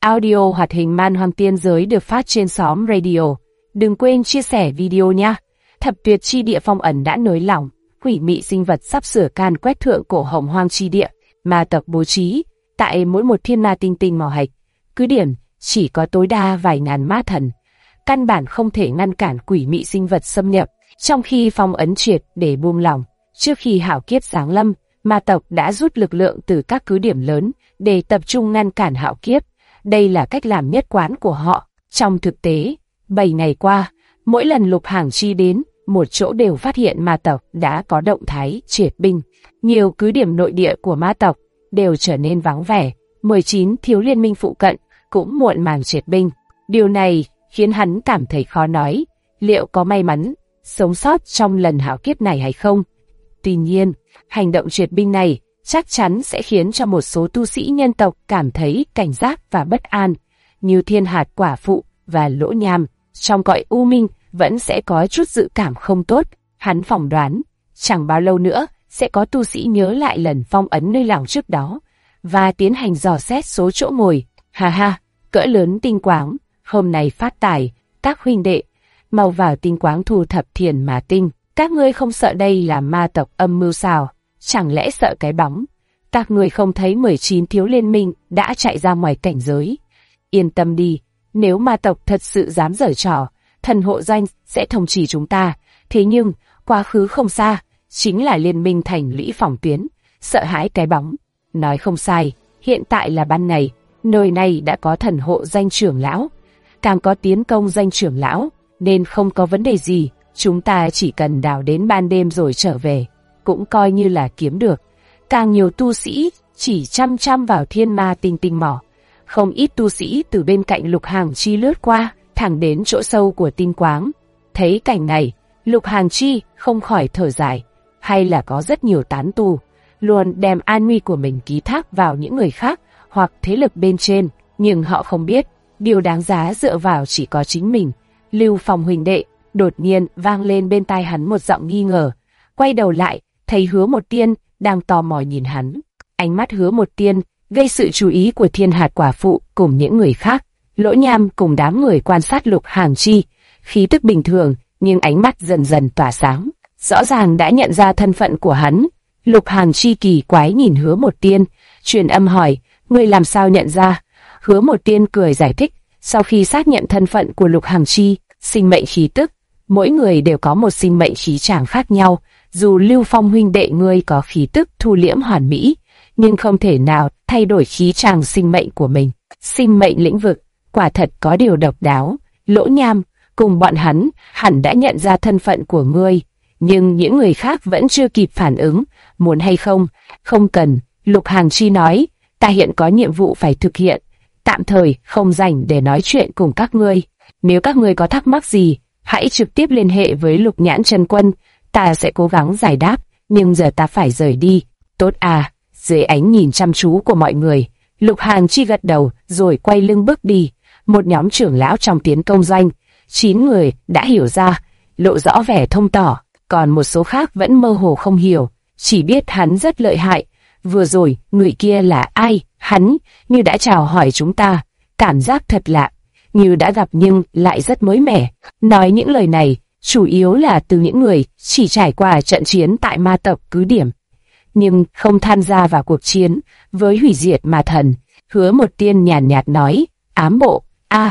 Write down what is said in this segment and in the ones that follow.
audio hoạt hình Man Hoang Tiên Giới được phát trên xóm radio. Đừng quên chia sẻ video nha. Thập tuyệt chi địa phong ấn đã nới lỏng, quỷ mị sinh vật sắp sửa can quét thượng cổ hồng hoang chi địa. Ma tộc bố trí tại mỗi một thiên ma tinh tinh màu hạch cứ điểm chỉ có tối đa vài ngàn ma thần, căn bản không thể ngăn cản quỷ mị sinh vật xâm nhập. Trong khi phong ấn triệt để buông lỏng, trước khi hạo kiếp giáng lâm, ma tộc đã rút lực lượng từ các cứ điểm lớn để tập trung ngăn cản hạo kiếp. Đây là cách làm nhất quán của họ. Trong thực tế, 7 ngày qua, mỗi lần Lục Hàng Chi đến một chỗ đều phát hiện ma tộc đã có động thái triệt binh. Nhiều cứ điểm nội địa của ma tộc đều trở nên vắng vẻ. 19 thiếu liên minh phụ cận cũng muộn màng triệt binh. Điều này khiến hắn cảm thấy khó nói liệu có may mắn sống sót trong lần hạo kiếp này hay không. Tuy nhiên, hành động triệt binh này chắc chắn sẽ khiến cho một số tu sĩ nhân tộc cảm thấy cảnh giác và bất an, như Thiên Hạt Quả Phụ và Lỗ Nham. Trong cõi u minh vẫn sẽ có chút dự cảm không tốt. Hắn phỏng đoán, chẳng bao lâu nữa sẽ có tu sĩ nhớ lại lần phong ấn nơi lỏng trước đó và tiến hành dò xét số chỗ ngồi. Ha ha, cỡ lớn tinh quáng, hôm nay phát tài, các huynh đệ, mau vào tinh quáng thu thập thiền mà tinh. Các ngươi không sợ đây là ma tộc âm mưu sao? Chẳng lẽ sợ cái bóng? Các ngươi không thấy 19 thiếu liên minh đã chạy ra ngoài cảnh giới? Yên tâm đi, nếu ma tộc thật sự dám giở trò, thần hộ danh sẽ thông chỉ chúng ta. Thế nhưng, quá khứ không xa, chính là liên minh thành lũy phòng tuyến, sợ hãi cái bóng. Nói không sai, hiện tại là ban ngày, nơi này đã có thần hộ danh trưởng lão, càng có tiến công danh trưởng lão, nên không có vấn đề gì. Chúng ta chỉ cần đào đến ban đêm rồi trở về, cũng coi như là kiếm được. Càng nhiều tu sĩ chỉ chăm chăm vào thiên ma tinh tinh mỏ. Không ít tu sĩ từ bên cạnh Lục Hàng Chi lướt qua, thẳng đến chỗ sâu của tinh quáng. Thấy cảnh này, Lục Hàng Chi không khỏi thở dài. Hay là có rất nhiều tán tu luôn đem an nguy của mình ký thác vào những người khác hoặc thế lực bên trên, nhưng họ không biết điều đáng giá dựa vào chỉ có chính mình. Lưu Phong huynh đệ, đột nhiên vang lên bên tai hắn một giọng nghi ngờ. Quay đầu lại, thấy Hứa Một Tiên đang tò mò nhìn hắn. Ánh mắt Hứa Một Tiên gây sự chú ý của Thiên Hạt Quả Phụ cùng những người khác. Lỗ Nham cùng đám người quan sát Lục Hàng Chi, khí tức bình thường nhưng ánh mắt dần dần tỏa sáng, rõ ràng đã nhận ra thân phận của hắn. Lục Hàng Chi kỳ quái nhìn Hứa Một Tiên, truyền âm hỏi, ngươi làm sao nhận ra? Hứa Một Tiên cười giải thích, sau khi xác nhận thân phận của Lục Hàng Chi, sinh mệnh khí tức, mỗi người đều có một sinh mệnh khí tràng khác nhau. Dù Lưu Phong huynh đệ ngươi có khí tức thu liễm hoàn mỹ, nhưng không thể nào thay đổi khí tràng sinh mệnh của mình. Sinh mệnh lĩnh vực, quả thật có điều độc đáo. Lỗ Nham cùng bọn hắn hẳn đã nhận ra thân phận của ngươi, nhưng những người khác vẫn chưa kịp phản ứng. Muốn hay không? Không cần. Lục Hàng Chi nói, ta hiện có nhiệm vụ phải thực hiện, tạm thời không rảnh để nói chuyện cùng các ngươi. Nếu các ngươi có thắc mắc gì, hãy trực tiếp liên hệ với Lục Nhãn Chân Quân, ta sẽ cố gắng giải đáp, nhưng giờ ta phải rời đi. Tốt à? Dưới ánh nhìn chăm chú của mọi người, Lục Hàng Chi gật đầu rồi quay lưng bước đi. Một nhóm trưởng lão trong tiến công doanh, 9 người đã hiểu ra, lộ rõ vẻ thông tỏ, còn một số khác vẫn mơ hồ không hiểu, chỉ biết hắn rất lợi hại. Vừa rồi, người kia là ai? Hắn như đã chào hỏi chúng ta, cảm giác thật lạ, như đã gặp nhưng lại rất mới mẻ. Nói những lời này, chủ yếu là từ những người chỉ trải qua trận chiến tại ma tộc cứ điểm, nhưng không tham gia vào cuộc chiến với hủy diệt ma thần. Hứa Một Tiên nhàn nhạt nói, ám bộ,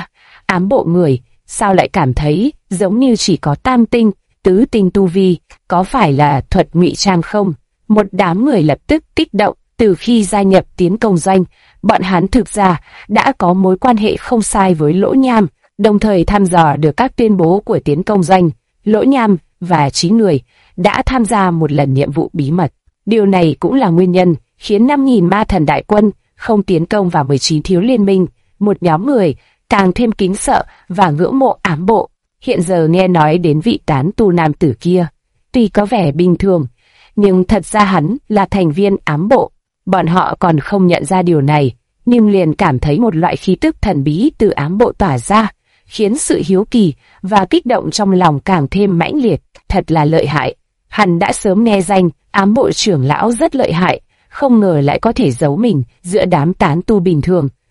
ám bộ người, sao lại cảm thấy giống như chỉ có tam tinh, tứ tinh tu vi, có phải là thuật ngụy trang không? Một đám người lập tức kích động. Từ khi gia nhập tiến công doanh, bọn hắn thực ra đã có mối quan hệ không sai với Lỗ Nham, đồng thời thăm dò được các tuyên bố của tiến công doanh. Lỗ Nham và 9 người đã tham gia một lần nhiệm vụ bí mật. Điều này cũng là nguyên nhân khiến 5.000 ma thần đại quân không tiến công vào 19 thiếu liên minh. Một nhóm người càng thêm kính sợ và ngưỡng mộ ám bộ. Hiện giờ nghe nói đến vị tán tu nam tử kia, tuy có vẻ bình thường, nhưng thật ra hắn là thành viên ám bộ. Bọn họ còn không nhận ra điều này, nhưng liền cảm thấy một loại khí tức thần bí từ ám bộ tỏa ra, khiến sự hiếu kỳ và kích động trong lòng càng thêm mãnh liệt. Thật là lợi hại. Hắn đã sớm nghe danh ám bộ trưởng lão rất lợi hại, không ngờ lại có thể giấu mình giữa đám tán tu bình thường.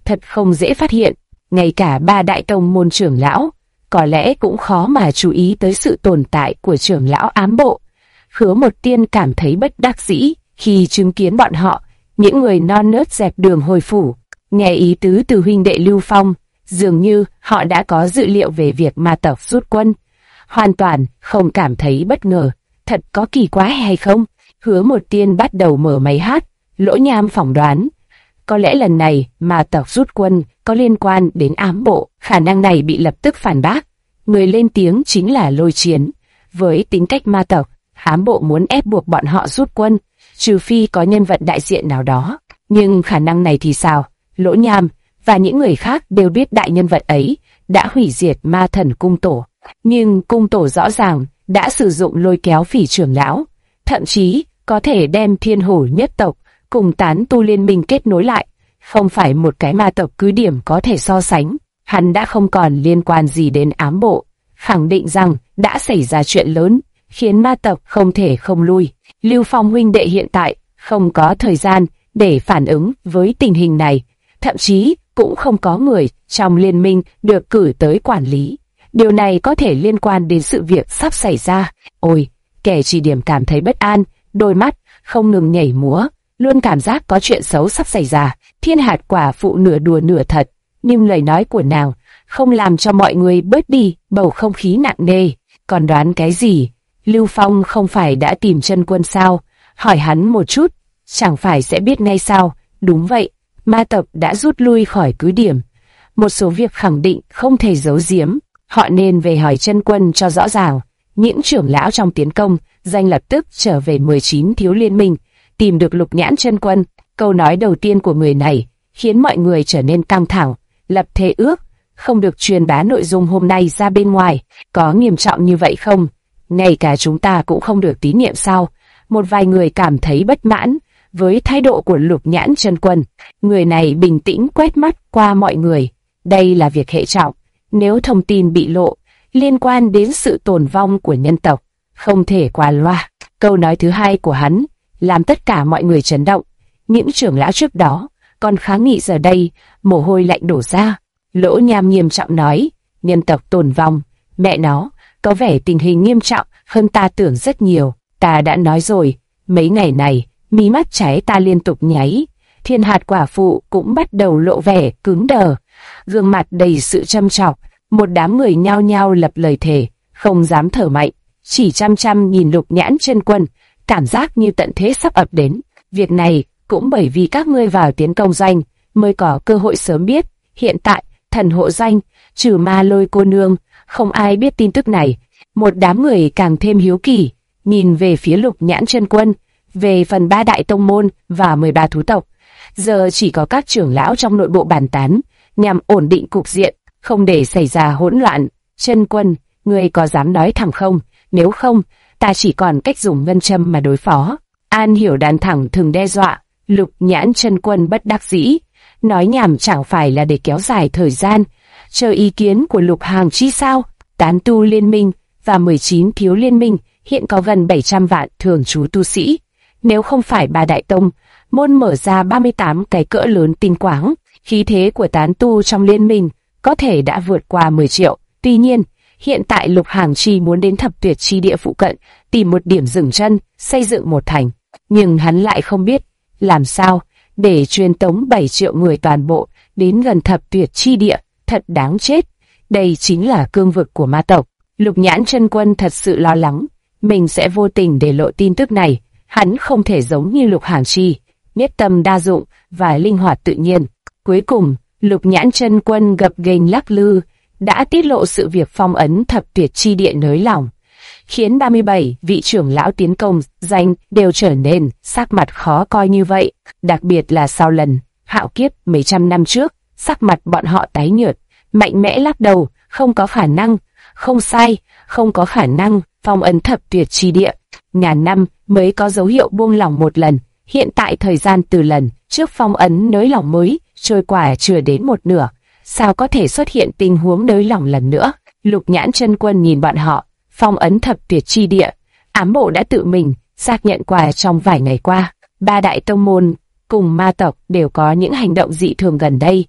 thật không dễ phát hiện. Ngay cả ba đại tông môn trưởng lão, có lẽ cũng khó mà chú ý tới sự tồn tại của trưởng lão ám bộ. Hứa Một Tiên cảm thấy bất đắc dĩ khi chứng kiến bọn họ, những người non nớt dẹp đường hồi phủ. Nghe ý tứ từ huynh đệ Lưu Phong, dường như họ đã có dự liệu về việc ma tộc rút quân. Hoàn toàn không cảm thấy bất ngờ. Thật có kỳ quái hay không? Hứa Một Tiên bắt đầu mở máy hát. Lỗ Nham phỏng đoán, có lẽ lần này ma tộc rút quân có liên quan đến ám bộ. Khả năng này bị lập tức phản bác. Người lên tiếng chính là Lôi Chiến. Với tính cách ma tộc, ám bộ muốn ép buộc bọn họ rút quân, trừ phi có nhân vật đại diện nào đó. Nhưng khả năng này thì sao? Lỗ Nham và những người khác đều biết đại nhân vật ấy đã hủy diệt ma thần cung tổ. Nhưng cung tổ rõ ràng đã sử dụng lôi kéo Phỉ trưởng lão, thậm chí có thể đem Thiên Hổ nhất tộc cùng tán tu liên minh kết nối lại. Không phải một cái ma tộc cứ điểm có thể so sánh. Hắn đã không còn liên quan gì đến ám bộ, khẳng định rằng đã xảy ra chuyện lớn, khiến ma tộc không thể không lui. Lưu Phong huynh đệ hiện tại không có thời gian để phản ứng với tình hình này, thậm chí cũng không có người trong liên minh được cử tới quản lý. Điều này có thể liên quan đến sự việc sắp xảy ra. Ôi, kẻ chỉ điểm cảm thấy bất an, đôi mắt không ngừng nhảy múa, luôn cảm giác có chuyện xấu sắp xảy ra. Thiên Hạt quả phụ nửa đùa nửa thật, nhưng lời nói của nàng không làm cho mọi người bớt đi bầu không khí nặng nề. Còn đoán cái gì? Lưu Phong không phải đã tìm chân quân sao? Hỏi hắn một chút, chẳng phải sẽ biết ngay sao? Đúng vậy, ma tộc đã rút lui khỏi cứ điểm. Một số việc khẳng định không thể giấu giếm, họ nên về hỏi chân quân cho rõ ràng. Những trưởng lão trong tiến công danh lập tức trở về 19 thiếu liên minh, tìm được Lục Nhãn chân quân. Câu nói đầu tiên của người này khiến mọi người trở nên căng thẳng, lập thề ước không được truyền bá nội dung hôm nay ra bên ngoài. Có nghiêm trọng như vậy không? Ngay cả chúng ta cũng không được tín nhiệm sao? Một vài người cảm thấy bất mãn với thái độ của Lục Nhãn chân quân. Người này bình tĩnh quét mắt qua mọi người. Đây là việc hệ trọng. Nếu thông tin bị lộ liên quan đến sự tồn vong của nhân tộc, không thể qua loa. Câu nói thứ hai của hắn làm tất cả mọi người chấn động. Những trưởng lão trước đó còn kháng nghị giờ đây mồ hôi lạnh đổ ra. Lỗ Nham nghiêm trọng nói, nhân tộc tồn vong, mẹ nó, có vẻ tình hình nghiêm trọng hơn ta tưởng rất nhiều. Ta đã nói rồi, mấy ngày này mí mắt trái ta liên tục nháy. Thiên Hạt quả phụ cũng bắt đầu lộ vẻ cứng đờ, gương mặt đầy sự châm chọc. Một đám người nhao nhao lập lời thề, không dám thở mạnh, chỉ chăm chăm nhìn Lục Nhãn chân quân, cảm giác như tận thế sắp ập đến. Việc này cũng bởi vì các ngươi vào tiến công doanh mới có cơ hội sớm biết. Hiện tại thần hộ doanh trừ Ma Lôi cô nương, không ai biết tin tức này. Một đám người càng thêm hiếu kỳ, nhìn về phía Lục Nhãn chân quân. Về phần ba đại tông môn và 13 thú tộc, giờ chỉ có các trưởng lão trong nội bộ bàn tán nhằm ổn định cục diện, không để xảy ra hỗn loạn. Chân quân, ngươi có dám nói thẳng không? Nếu không, ta chỉ còn cách dùng ngân châm mà đối phó. An Hiểu Đan thẳng thừng đe dọa. Lục Nhãn chân quân bất đắc dĩ, nói nhảm chẳng phải là để kéo dài thời gian, chờ ý kiến của Lục Hàng Chi sao? Tán tu liên minh và 19 thiếu liên minh hiện có gần 700 vạn thường trú tu sĩ. Nếu không phải ba đại tông môn mở ra 38 cái cỡ lớn tinh quáng, khí thế của tán tu trong liên minh có thể đã vượt qua 10 triệu. Tuy nhiên, hiện tại Lục Hàng Chi muốn đến Thập Tuyệt chi địa phụ cận, tìm một điểm dừng chân, xây dựng một thành. Nhưng hắn lại không biết làm sao để truyền tống 7 triệu người toàn bộ đến gần Thập Tuyệt chi địa. Thật đáng chết. Đây chính là cương vực của ma tộc. Lục Nhãn chân quân thật sự lo lắng mình sẽ vô tình để lộ tin tức này. Hắn không thể giống như Lục Hàng Chi, nhất tâm đa dụng và linh hoạt tự nhiên. Cuối cùng, Lục Nhãn chân quân gập ghềnh lắc lư đã tiết lộ sự việc phong ấn Thập Tuyệt chi địa nới lỏng, khiến 37 vị trưởng lão tiến công danh đều trở nên sắc mặt khó coi như vậy. Đặc biệt là sau lần hạo kiếp mấy trăm năm trước, sắc mặt bọn họ tái nhợt, mạnh mẽ lắc đầu, không có khả năng. Không sai, không có khả năng phong ấn Thập Tuyệt chi địa. Ngàn năm mới có dấu hiệu buông lỏng một lần. Hiện tại thời gian từ lần trước phong ấn nới lỏng mới trôi qua chưa đến một nửa, sao có thể xuất hiện tình huống nới lỏng lần nữa? Lục Nhãn chân quân nhìn bọn họ, phong ấn Thập Tuyệt chi địa, ám bộ đã tự mình xác nhận qua trong vài ngày qua. Ba đại tông môn cùng ma tộc đều có những hành động dị thường gần đây.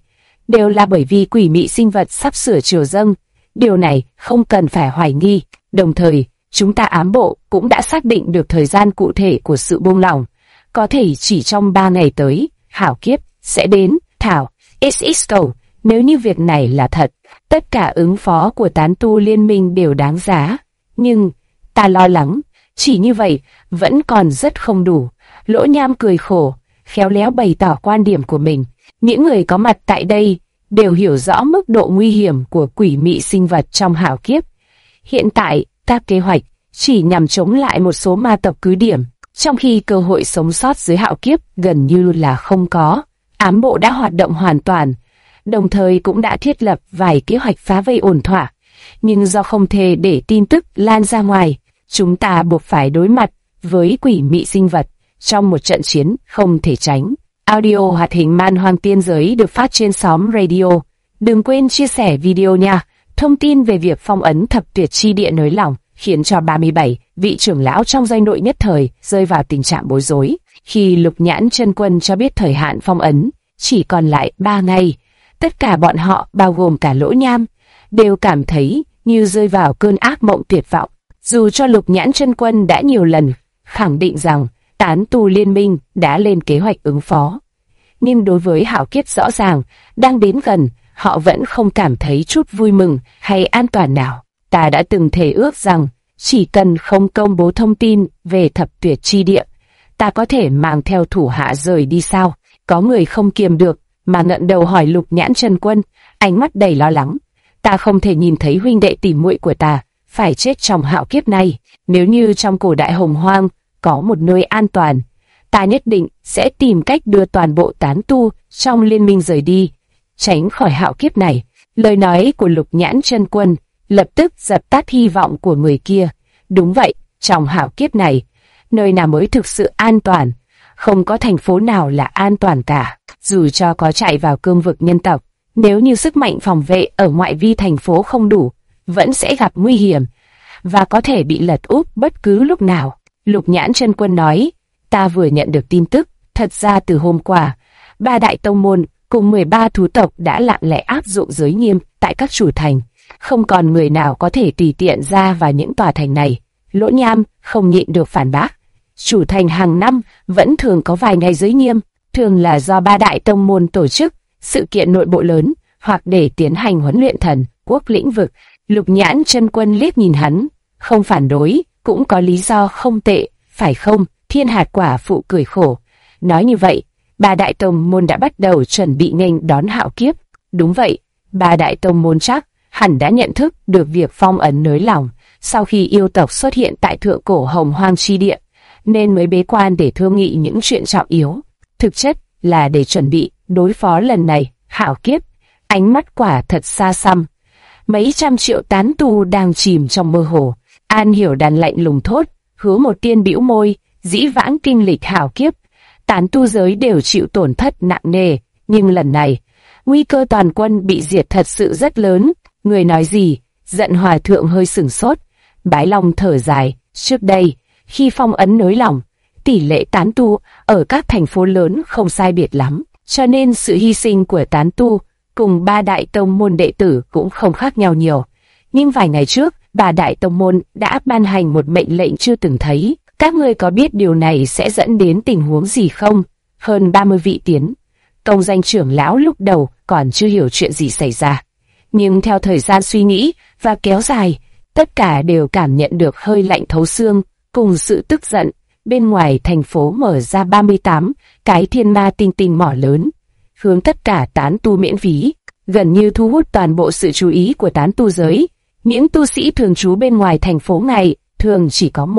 đều là bởi vì quỷ mị sinh vật sắp sửa triều dâng. Điều này không cần phải hoài nghi. Đồng thời, chúng ta ám bộ cũng đã xác định được thời gian cụ thể của sự buông lỏng. Có thể chỉ trong 3 ngày tới, hảo kiếp sẽ đến. Thảo, XX cầu, nếu như việc này là thật, tất cả ứng phó của tán tu liên minh đều đáng giá. Nhưng, ta lo lắng, chỉ như vậy, vẫn còn rất không đủ. Lỗ Nham cười khổ, khéo léo bày tỏ quan điểm của mình. Những người có mặt tại đây đều hiểu rõ mức độ nguy hiểm của quỷ mị sinh vật trong hảo kiếp. Hiện tại, các kế hoạch chỉ nhằm chống lại một số ma tộc cứ điểm, trong khi cơ hội sống sót dưới hạo kiếp gần như là không có. Ám bộ đã hoạt động hoàn toàn, đồng thời cũng đã thiết lập vài kế hoạch phá vây ổn thỏa. Nhưng do không thể để tin tức lan ra ngoài, chúng ta buộc phải đối mặt với quỷ mị sinh vật trong một trận chiến không thể tránh. Audio hoạt hình Man Hoang Tiên Giới được phát trên xóm radio. Đừng quên chia sẻ video nha. Thông tin về việc phong ấn thập tuyệt chi địa nới lỏng khiến cho 37 vị trưởng lão trong doanh đội nhất thời rơi vào tình trạng bối rối. Khi Lục Nhãn Chân Quân cho biết thời hạn phong ấn chỉ còn lại 3 ngày, tất cả bọn họ, bao gồm cả Lỗ Nham, đều cảm thấy như rơi vào cơn ác mộng tuyệt vọng. Dù cho Lục Nhãn Chân Quân đã nhiều lần khẳng định rằng tán tu liên minh đã lên kế hoạch ứng phó, nhưng đối với hảo kiếp rõ ràng đang đến gần, họ vẫn không cảm thấy chút vui mừng hay an toàn nào. Ta đã từng thề ước rằng chỉ cần không công bố thông tin về thập tuyệt chi địa, ta có thể mang theo thủ hạ rời đi sao? Có người không kiềm được mà ngẩng đầu hỏi Lục Nhãn Chân Quân, ánh mắt đầy lo lắng. Ta không thể nhìn thấy huynh đệ tỉ muội của ta phải chết trong hạo kiếp này. Nếu như trong cổ đại hồng hoang có một nơi an toàn, ta nhất định sẽ tìm cách đưa toàn bộ tán tu trong liên minh rời đi, tránh khỏi hạo kiếp này. Lời nói của Lục Nhãn Chân Quân lập tức dập tắt hy vọng của người kia. Đúng vậy, trong hạo kiếp này, nơi nào mới thực sự an toàn? Không có thành phố nào là an toàn cả. Dù cho có chạy vào cương vực nhân tộc, nếu như sức mạnh phòng vệ ở ngoại vi thành phố không đủ, vẫn sẽ gặp nguy hiểm và có thể bị lật úp bất cứ lúc nào. Lục Nhãn Chân Quân nói, ta vừa nhận được tin tức, thật ra từ hôm qua, 3 đại tông môn cùng 13 thú tộc đã lặng lẽ áp dụng giới nghiêm tại các chủ thành. Không còn người nào có thể tùy tiện ra vào những tòa thành này. Lỗ Nham không nhịn được phản bác. Chủ thành hàng năm vẫn thường có vài ngày giới nghiêm, thường là do 3 đại tông môn tổ chức sự kiện nội bộ lớn hoặc để tiến hành huấn luyện thần quốc lĩnh vực. Lục Nhãn Chân Quân liếc nhìn hắn, không phản đối, cũng có lý do không tệ, phải không? Thiên Hạt Quả Phụ cười khổ, nói như vậy, 3 đại tông môn đã bắt đầu chuẩn bị nghênh đón hạo kiếp. Đúng vậy, 3 đại tông môn chắc hẳn đã nhận thức được việc phong ấn nới lỏng sau khi yêu tộc xuất hiện tại thượng cổ hồng hoang chi địa, nên mới bế quan để thương nghị những chuyện trọng yếu. Thực chất là để chuẩn bị đối phó lần này hạo kiếp. Ánh mắt quả thật xa xăm. Mấy trăm triệu tán tu đang chìm trong mơ hồ. An Hiểu Đàn lạnh lùng thốt, Hứa Một Tiên bĩu môi, dĩ vãng kinh lịch hạo kiếp, tán tu giới đều chịu tổn thất nặng nề, nhưng lần này, nguy cơ toàn quân bị diệt thật sự rất lớn. Người nói gì? Giận Hòa Thượng hơi sửng sốt. Bái Long thở dài, trước đây, khi phong ấn nới lỏng, tỷ lệ tán tu ở các thành phố lớn không sai biệt lắm, cho nên sự hy sinh của tán tu cùng 3 đại tông môn đệ tử cũng không khác nhau nhiều. Nhưng vài ngày trước, 3 đại tông môn đã ban hành một mệnh lệnh chưa từng thấy. Các ngươi có biết điều này sẽ dẫn đến tình huống gì không? Hơn 30 vị tiến công danh trưởng lão lúc đầu còn chưa hiểu chuyện gì xảy ra. Nhưng theo thời gian suy nghĩ và kéo dài, tất cả đều cảm nhận được hơi lạnh thấu xương cùng sự tức giận. Bên ngoài thành phố mở ra 38 cái thiên ma tinh tinh mỏ lớn, hướng tất cả tán tu miễn phí, gần như thu hút toàn bộ sự chú ý của tán tu giới. Những tu sĩ thường trú bên ngoài thành phố này thường chỉ có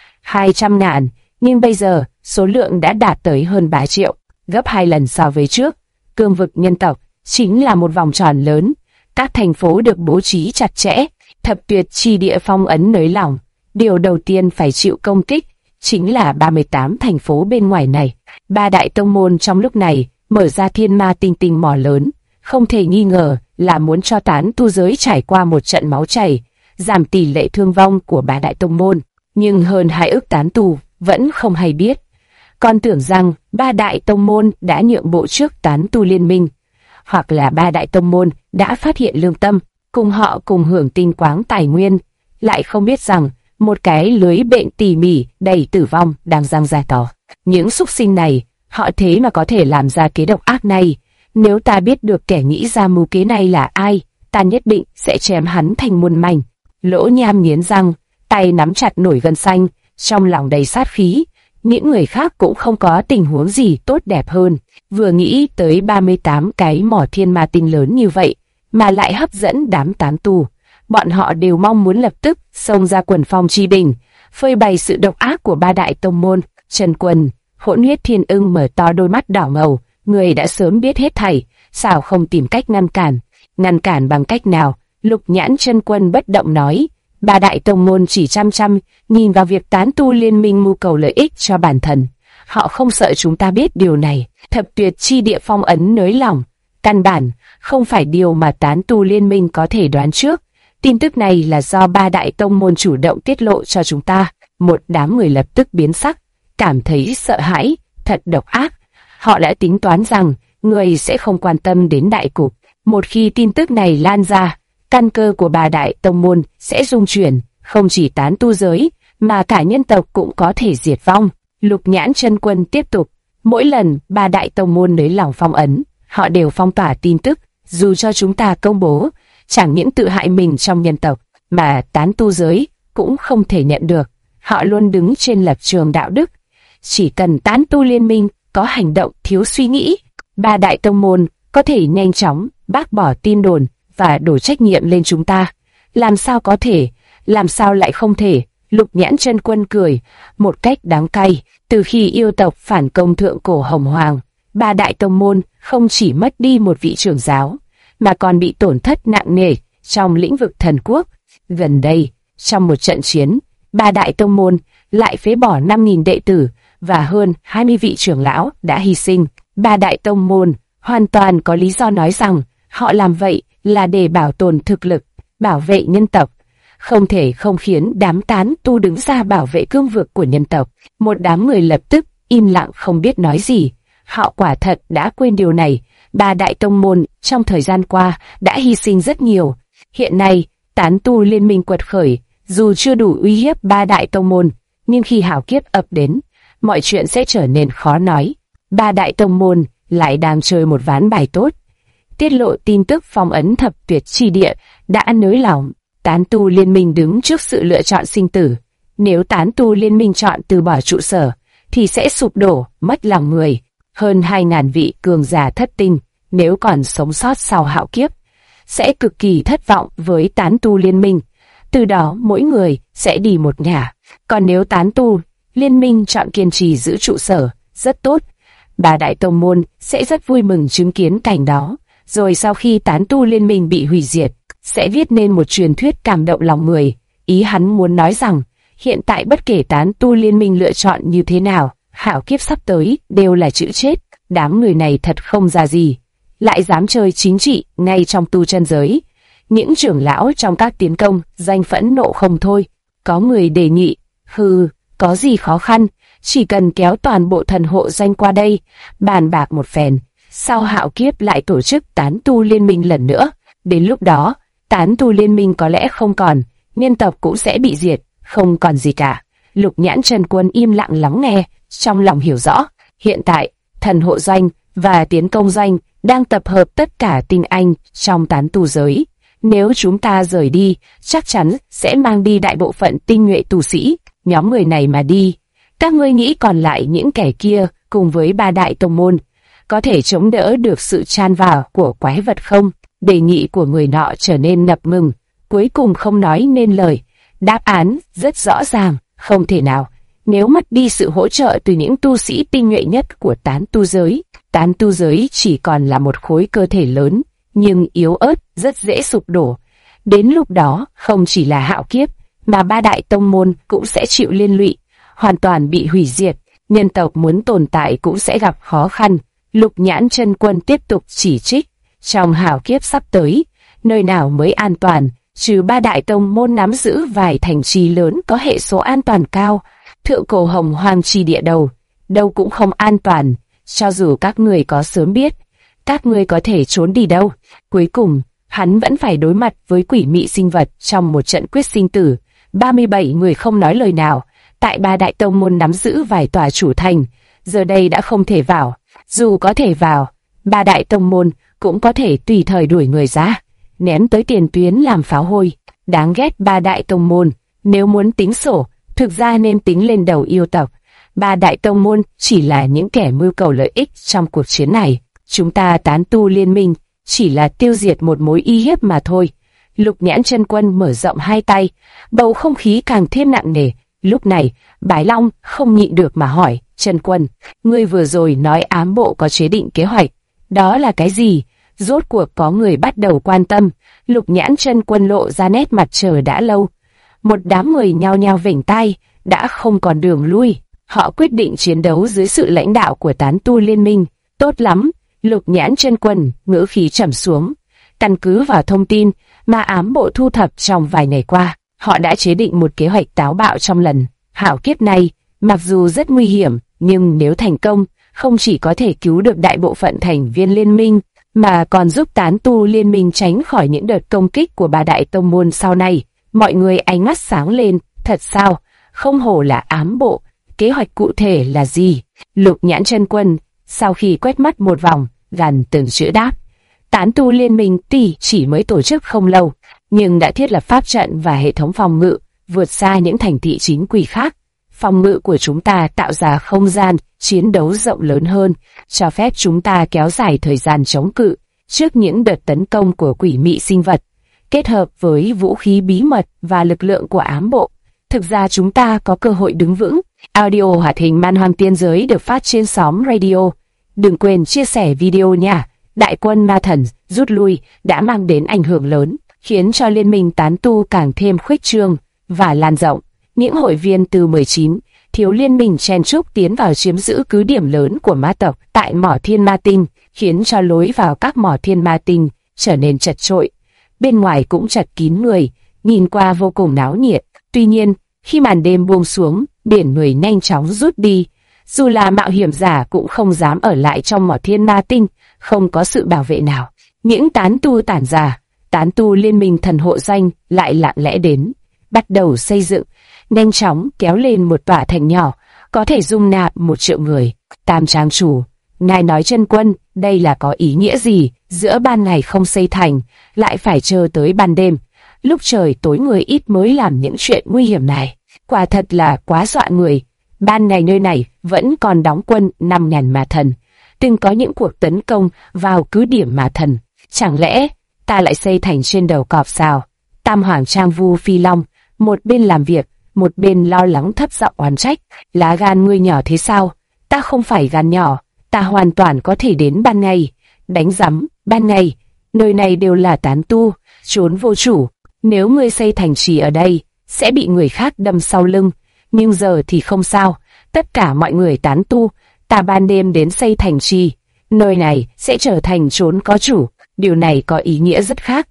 1-200 ngàn, nhưng bây giờ số lượng đã đạt tới hơn 3 triệu, gấp 2 lần so với trước. Cương vực nhân tộc chính là một vòng tròn lớn, các thành phố được bố trí chặt chẽ, thập tuyệt chi địa phong ấn nới lỏng. Điều đầu tiên phải chịu công kích chính là 38 thành phố bên ngoài này. 3 đại tông môn trong lúc này mở ra thiên ma tinh tinh mỏ lớn, không thể nghi ngờ là muốn cho tán tu giới trải qua một trận máu chảy, giảm tỷ lệ thương vong của 3 đại tông môn. Nhưng hơn 2 ức tán tu vẫn không hay biết, còn tưởng rằng 3 đại tông môn đã nhượng bộ trước tán tu liên minh. hoặc là ba đại tông môn đã phát hiện lương tâm, cùng họ cùng hưởng tinh quáng tài nguyên, lại không biết rằng một cái lưới bệnh tỉ mỉ đầy tử vong đang giăng ra to. Những súc sinh này, họ thế mà có thể làm ra kế độc ác này. Nếu ta biết được kẻ nghĩ ra mưu kế này là ai, ta nhất định sẽ chém hắn thành muôn mảnh. Lỗ Nham nghiến răng, tay nắm chặt nổi gân xanh, trong lòng đầy sát khí. Những người khác cũng không có tình huống gì tốt đẹp hơn. Vừa nghĩ tới 38 cái mỏ thiên ma tinh lớn như vậy, mà lại hấp dẫn đám tán tu, bọn họ đều mong muốn lập tức xông ra quần phong chi đỉnh, phơi bày sự độc ác của ba đại tông môn. Trần Quân, Hỗn Huyết Thiên Ưng mở to đôi mắt đỏ ngầu, người đã sớm biết hết thảy, sao không tìm cách ngăn cản? Ngăn cản bằng cách nào? Lục Nhãn Chân Quân bất động nói, ba đại tông môn chỉ chăm nhìn vào việc tán tu liên minh mưu cầu lợi ích cho bản thân. Họ không sợ chúng ta biết điều này. Thập Tuyệt Chi Địa phong ấn nới lỏng, căn bản không phải điều mà tán tu liên minh có thể đoán trước. Tin tức này là do ba đại tông môn chủ động tiết lộ cho chúng ta. Một đám người lập tức biến sắc, cảm thấy sợ hãi, thật độc ác. Họ đã tính toán rằng người sẽ không quan tâm đến đại cục. Một khi tin tức này lan ra, căn cơ của ba đại tông môn sẽ rung chuyển, không chỉ tán tu giới, mà cả nhân tộc cũng có thể diệt vong. Lục Nhãn Chân Quân tiếp tục, mỗi lần ba đại tông môn nới lỏng phong ấn, họ đều phong tỏa tin tức, dù cho chúng ta công bố, chẳng những tự hại mình trong nhân tộc, mà tán tu giới cũng không thể nhận được. Họ luôn đứng trên lập trường đạo đức. Chỉ cần tán tu liên minh có hành động thiếu suy nghĩ, ba đại tông môn có thể nhanh chóng bác bỏ tin đồn và đổ trách nhiệm lên chúng ta. Làm sao có thể, làm sao lại không thể? Lục Nhãn Chân Quân cười một cách đáng cay. Từ khi yêu tộc phản công thượng cổ Hồng Hoàng, ba đại tông môn không chỉ mất đi một vị trưởng giáo, mà còn bị tổn thất nặng nề trong lĩnh vực thần quốc. Gần đây, trong một trận chiến, ba đại tông môn lại phế bỏ 5.000 đệ tử và hơn 20 vị trưởng lão đã hy sinh. Ba đại tông môn hoàn toàn có lý do nói rằng họ làm vậy là để bảo tồn thực lực, bảo vệ nhân tộc. Không thể không khiến đám tán tu đứng ra bảo vệ cương vực của nhân tộc. Một đám người lập tức im lặng không biết nói gì. Họ quả thật đã quên điều này. Ba đại tông môn trong thời gian qua đã hy sinh rất nhiều. Hiện nay, tán tu liên minh quật khởi, dù chưa đủ uy hiếp ba đại tông môn, nhưng khi hào kiếp ập đến, mọi chuyện sẽ trở nên khó nói. Ba đại tông môn lại đang chơi một ván bài tốt. Tiết lộ tin tức phong ấn Thập Tuyệt Chi Địa đã nới lỏng. Tán tu liên minh đứng trước sự lựa chọn sinh tử. Nếu tán tu liên minh chọn từ bỏ trụ sở, thì sẽ sụp đổ, mất lòng người. Hơn 2.000 vị cường giả thất tinh, nếu còn sống sót sau hạo kiếp, sẽ cực kỳ thất vọng với tán tu liên minh. Từ đó mỗi người sẽ đi một ngả. Còn nếu tán tu liên minh chọn kiên trì giữ trụ sở, rất tốt. Ba đại tông môn sẽ rất vui mừng chứng kiến cảnh đó. Rồi sau khi tán tu liên minh bị hủy diệt, sẽ viết nên một truyền thuyết cảm động lòng người. Ý hắn muốn nói rằng, hiện tại bất kể tán tu liên minh lựa chọn như thế nào, hạo kiếp sắp tới đều là chữ chết. Đám người này thật không ra gì, lại dám chơi chính trị ngay trong tu chân giới. Những trưởng lão trong các tiến công danh phẫn nộ không thôi. Có người đề nghị, có gì khó khăn, chỉ cần kéo toàn bộ thần hộ danh qua đây, bàn bạc một phen, sau hạo kiếp lại tổ chức tán tu liên minh lần nữa. Đến lúc đó, tán tu liên minh có lẽ không còn, nhân tộc cũng sẽ bị diệt, không còn gì cả. Lục Nhãn Chân Quân im lặng lắng nghe, trong lòng hiểu rõ. Hiện tại, thần hộ doanh và tiến công doanh đang tập hợp tất cả tinh anh trong tán tu giới. Nếu chúng ta rời đi, chắc chắn sẽ mang đi đại bộ phận tinh nhuệ tu sĩ. Nhóm người này mà đi, các ngươi nghĩ còn lại những kẻ kia cùng với ba đại tông môn có thể chống đỡ được sự chan vào của quái vật không? Đề nghị của người nọ trở nên ngập ngừng, cuối cùng không nói nên lời. Đáp án rất rõ ràng, không thể nào. Nếu mất đi sự hỗ trợ từ những tu sĩ tinh nhuệ nhất của tán tu giới chỉ còn là một khối cơ thể lớn, nhưng yếu ớt, rất dễ sụp đổ. Đến lúc đó, không chỉ là hạo kiếp, mà ba đại tông môn cũng sẽ chịu liên lụy, hoàn toàn bị hủy diệt. Nhân tộc muốn tồn tại cũng sẽ gặp khó khăn. Lục Nhãn Chân Quân tiếp tục chỉ trích. Trong hạo kiếp sắp tới, nơi nào mới an toàn? Trừ ba đại tông môn nắm giữ vài thành trì lớn có hệ số an toàn cao, thượng cổ Hồng Hoang chi địa đâu cũng không an toàn. Cho dù các người có sớm biết, các ngươi có thể trốn đi đâu? Cuối cùng, hắn vẫn phải đối mặt với quỷ mị sinh vật trong một trận quyết sinh tử. 37 người không nói lời nào, tại Ba Đại Tông Môn nắm giữ vài tòa chủ thành, giờ đây đã không thể vào. Dù có thể vào, Ba Đại Tông Môn cũng có thể tùy thời đuổi người ra, ném tới tiền tuyến làm pháo hôi. Đáng ghét Ba Đại Tông Môn, nếu muốn tính sổ, thực ra nên tính lên đầu yêu tộc. Ba Đại Tông Môn chỉ là những kẻ mưu cầu lợi ích trong cuộc chiến này. Chúng ta Tán Tu liên minh chỉ là tiêu diệt một mối uy hiếp mà thôi. Lục Nhãn Chân Quân mở rộng hai tay, bầu không khí càng thêm nặng nề. Lúc này, Bái Long không nhịn được mà hỏi, Chân Quân, ngươi vừa rồi nói ám bộ có chế định kế hoạch, đó là cái gì? Rốt cuộc có người bắt đầu quan tâm. Lục Nhãn Chân Quân lộ ra nét mặt chờ đã lâu. Một đám người nhao nhao vểnh tai, đã không còn đường lui. Họ quyết định chiến đấu dưới sự lãnh đạo của Tán Tu liên minh. Tốt lắm, Lục Nhãn Chân Quân ngữ khí trầm xuống. Căn cứ vào thông tin mà ám bộ thu thập trong vài ngày qua, họ đã chế định một kế hoạch táo bạo trong lần hạo kiếp này. Mặc dù rất nguy hiểm, nhưng nếu thành công, không chỉ có thể cứu được đại bộ phận thành viên liên minh, mà còn giúp Tán Tu liên minh tránh khỏi những đợt công kích của Ba Đại Tông Môn sau này. Mọi người ánh mắt sáng lên, thật sao? Không hổ là ám bộ. Kế hoạch cụ thể là gì? Lục Nhãn Chân Quân sau khi quét mắt một vòng, gần từng chữ đáp. Tán Tu liên minh tuy chỉ mới tổ chức không lâu, nhưng đã thiết lập pháp trận và hệ thống phòng ngự vượt xa những thành thị chính quy khác. Phòng ngự của chúng ta tạo ra không gian chiến đấu rộng lớn hơn, cho phép chúng ta kéo dài thời gian chống cự trước những đợt tấn công của quỷ mị sinh vật. Kết hợp với vũ khí bí mật và lực lượng của ám bộ, thực ra chúng ta có cơ hội đứng vững. Audio hoạt hình Man Hoang Tiên Giới được phát trên xóm radio. Đừng quên chia sẻ video nha. Đại quân ma thần rút lui đã mang đến ảnh hưởng lớn, khiến cho liên minh Tán Tu càng thêm khuếch trương và lan rộng. Những hội viên từ 19 thiếu liên minh chen chúc tiến vào chiếm giữ cứ điểm lớn của ma tộc tại mỏ Thiên Ma Tinh, khiến cho lối vào các mỏ Thiên Ma Tinh trở nên chật chội. Bên ngoài cũng chật kín người, nhìn qua vô cùng náo nhiệt. Tuy nhiên, khi màn đêm buông xuống, biển người nhanh chóng rút đi. Dù là mạo hiểm giả cũng không dám ở lại trong mỏ Thiên Ma Tinh, không có sự bảo vệ nào. Những Tán Tu tản ra, Tán Tu liên minh thần hộ danh lại lặng lẽ đến, bắt đầu xây dựng, nhanh chóng kéo lên một tòa thành nhỏ, có thể dung nạp 1 triệu người. Tam Trang chủ, ngài nói Chân Quân, đây là có ý nghĩa gì? Giữa ban ngày không xây thành, lại phải chờ tới ban đêm. Lúc trời tối người ít mới làm những chuyện nguy hiểm này. Quả thật là quá dọa người. Ban ngày nơi này vẫn còn đóng quân 5.000 ma thần. Từng có những cuộc tấn công vào cứ điểm ma thần. Chẳng lẽ ta lại xây thành trên đầu cọp sao? Tam Hoàng Trang Vu Phi Long, một bên làm việc, một bên lo lắng thấp giọng oán trách. Lá gan ngươi nhỏ thế sao? Ta không phải gan nhỏ, ta hoàn toàn có thể đến ban ngày. Đánh rắm, ban ngày, nơi này đều là Tán Tu, trốn vô chủ. Nếu ngươi xây thành trì ở đây, sẽ bị người khác đâm sau lưng. Nhưng giờ thì không sao, tất cả mọi người Tán Tu, ta ban đêm đến xây thành trì. Nơi này sẽ trở thành trốn có chủ, điều này có ý nghĩa rất khác.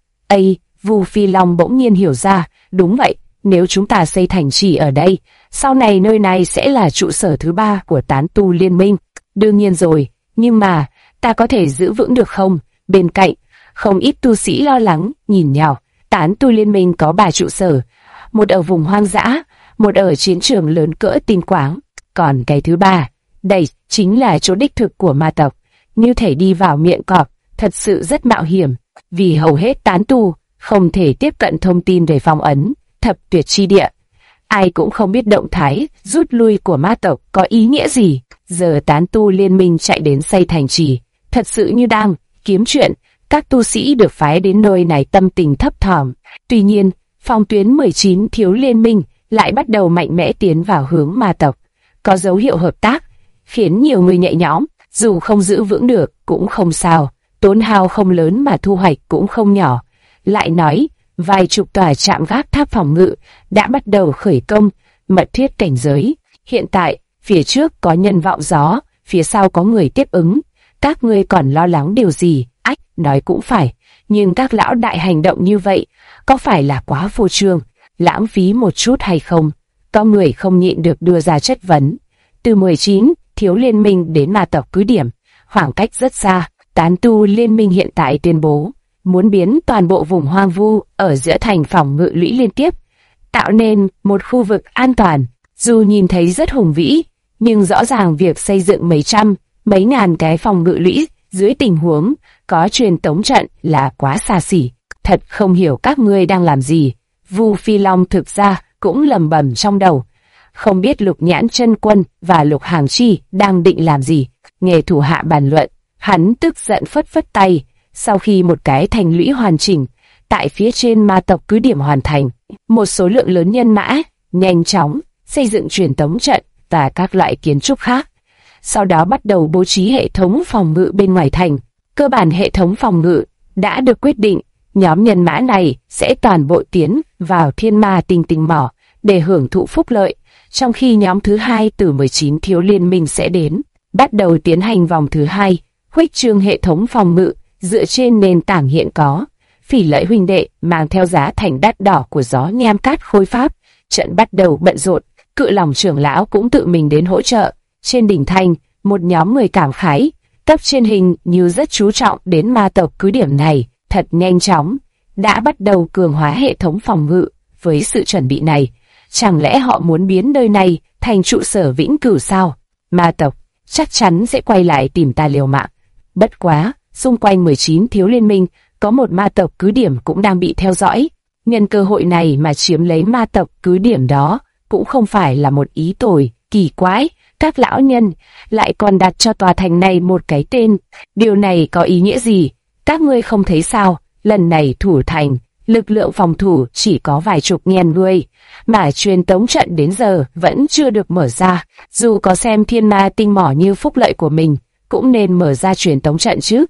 Vu Phi Long bỗng nhiên hiểu ra, đúng vậy, nếu chúng ta xây thành trì ở đây, sau này nơi này sẽ là trụ sở thứ 3 của Tán Tu liên minh. Đương nhiên rồi, nhưng mà, ta có thể giữ vững được không? Bên cạnh, không ít tu sĩ lo lắng, nhìn nhau. Tán Tu liên minh có 3 trụ sở, một ở vùng hoang dã, một ở chiến trường lớn cỡ Tinh Quáng, còn cái thứ 3, đây chính là chỗ đích thực của ma tộc. Như thể đi vào miệng cọp, thật sự rất mạo hiểm, vì hầu hết Tán Tu không thể tiếp cận thông tin về phong ấn Thập Tuyệt Chi Địa. Ai cũng không biết động thái rút lui của ma tộc có ý nghĩa gì. Giờ Tán Tu liên minh chạy đến xây thành trì, thật sự như đang kiếm chuyện. Các tu sĩ được phái đến nơi này tâm tình thấp thỏm. Tuy nhiên, phòng tuyến 19 thiếu liên minh lại bắt đầu mạnh mẽ tiến vào hướng ma tộc, có dấu hiệu hợp tác, khiến nhiều người nhẹ nhõm. Dù không giữ vững được cũng không sao, tốn hao không lớn mà thu hoạch cũng không nhỏ. Lại nói, vài chục tòa trạm gác tháp phòng ngự đã bắt đầu khởi công, mật thiết cảnh giới. Hiện tại, phía trước có nhân vọng gió, phía sau có người tiếp ứng. Các ngươi còn lo lắng điều gì? Ách, nói cũng phải, nhưng các lão đại hành động như vậy, có phải là quá vô trương, lãng phí một chút hay không? Có người không nhịn được đưa ra chất vấn. Từ 19 thiếu liên minh đến ma tộc cứ điểm, khoảng cách rất xa, Tán tu liên minh hiện tại tuyên bố muốn biến toàn bộ vùng hoang vu ở giữa thành phòng ngự lũy liên tiếp, tạo nên một khu vực an toàn. Dù nhìn thấy rất hùng vĩ, nhưng rõ ràng việc xây dựng mấy trăm, mấy ngàn cái phòng ngự lũy dưới tình huống có truyền tống trận là quá xa xỉ. Thật không hiểu các ngươi đang làm gì. Vu Phi Long thực ra cũng lầm bầm trong đầu, không biết Lục Nhãn Chân Quân và Lục Hàng Chi đang định làm gì. Nghe thủ hạ bàn luận, hắn tức giận phất phất tay. Sau khi một cái thành lũy hoàn chỉnh, tại phía trên ma tộc cứ điểm hoàn thành, một số lượng lớn nhân mã nhanh chóng xây dựng truyền tống trận và các loại kiến trúc khác. Sau đó bắt đầu bố trí hệ thống phòng ngự bên ngoài thành. Cơ bản hệ thống phòng ngự đã được quyết định, nhóm nhân mã này sẽ toàn bộ tiến vào Thiên Ma Tinh Tinh mỏ để hưởng thụ phúc lợi, trong khi nhóm thứ hai từ 19 thiếu liên minh sẽ đến, bắt đầu tiến hành vòng thứ hai, khuếch trương hệ thống phòng ngự dựa trên nền tảng hiện có. Phỉ Lợi huynh đệ mang theo giá thành đắt đỏ của gió nham cát khôi pháp, trận bắt đầu bận rộn. Cự Lòng trưởng lão cũng tự mình đến hỗ trợ. Trên đỉnh thành, một nhóm người cảm khái, cấp trên hình như rất chú trọng đến ma tộc cứ điểm này, thật nhanh chóng, đã bắt đầu cường hóa hệ thống phòng ngự. Với sự chuẩn bị này, chẳng lẽ họ muốn biến nơi này thành trụ sở vĩnh cửu sao? Ma tộc chắc chắn sẽ quay lại tìm ta liều mạng. Bất quá, xung quanh 19 thiếu liên minh, có một ma tộc cứ điểm cũng đang bị theo dõi. Nhân cơ hội này mà chiếm lấy ma tộc cứ điểm đó, cũng không phải là một ý tồi, kỳ quái. Các lão nhân lại còn đặt cho tòa thành này một cái tên. Điều này có ý nghĩa gì? Các ngươi không thấy sao? Lần này thủ thành, lực lượng phòng thủ chỉ có vài chục ngàn người, mà truyền tống trận đến giờ vẫn chưa được mở ra. Dù có xem Thiên Ma Tinh mỏ như phúc lợi của mình, cũng nên mở ra truyền tống trận chứ.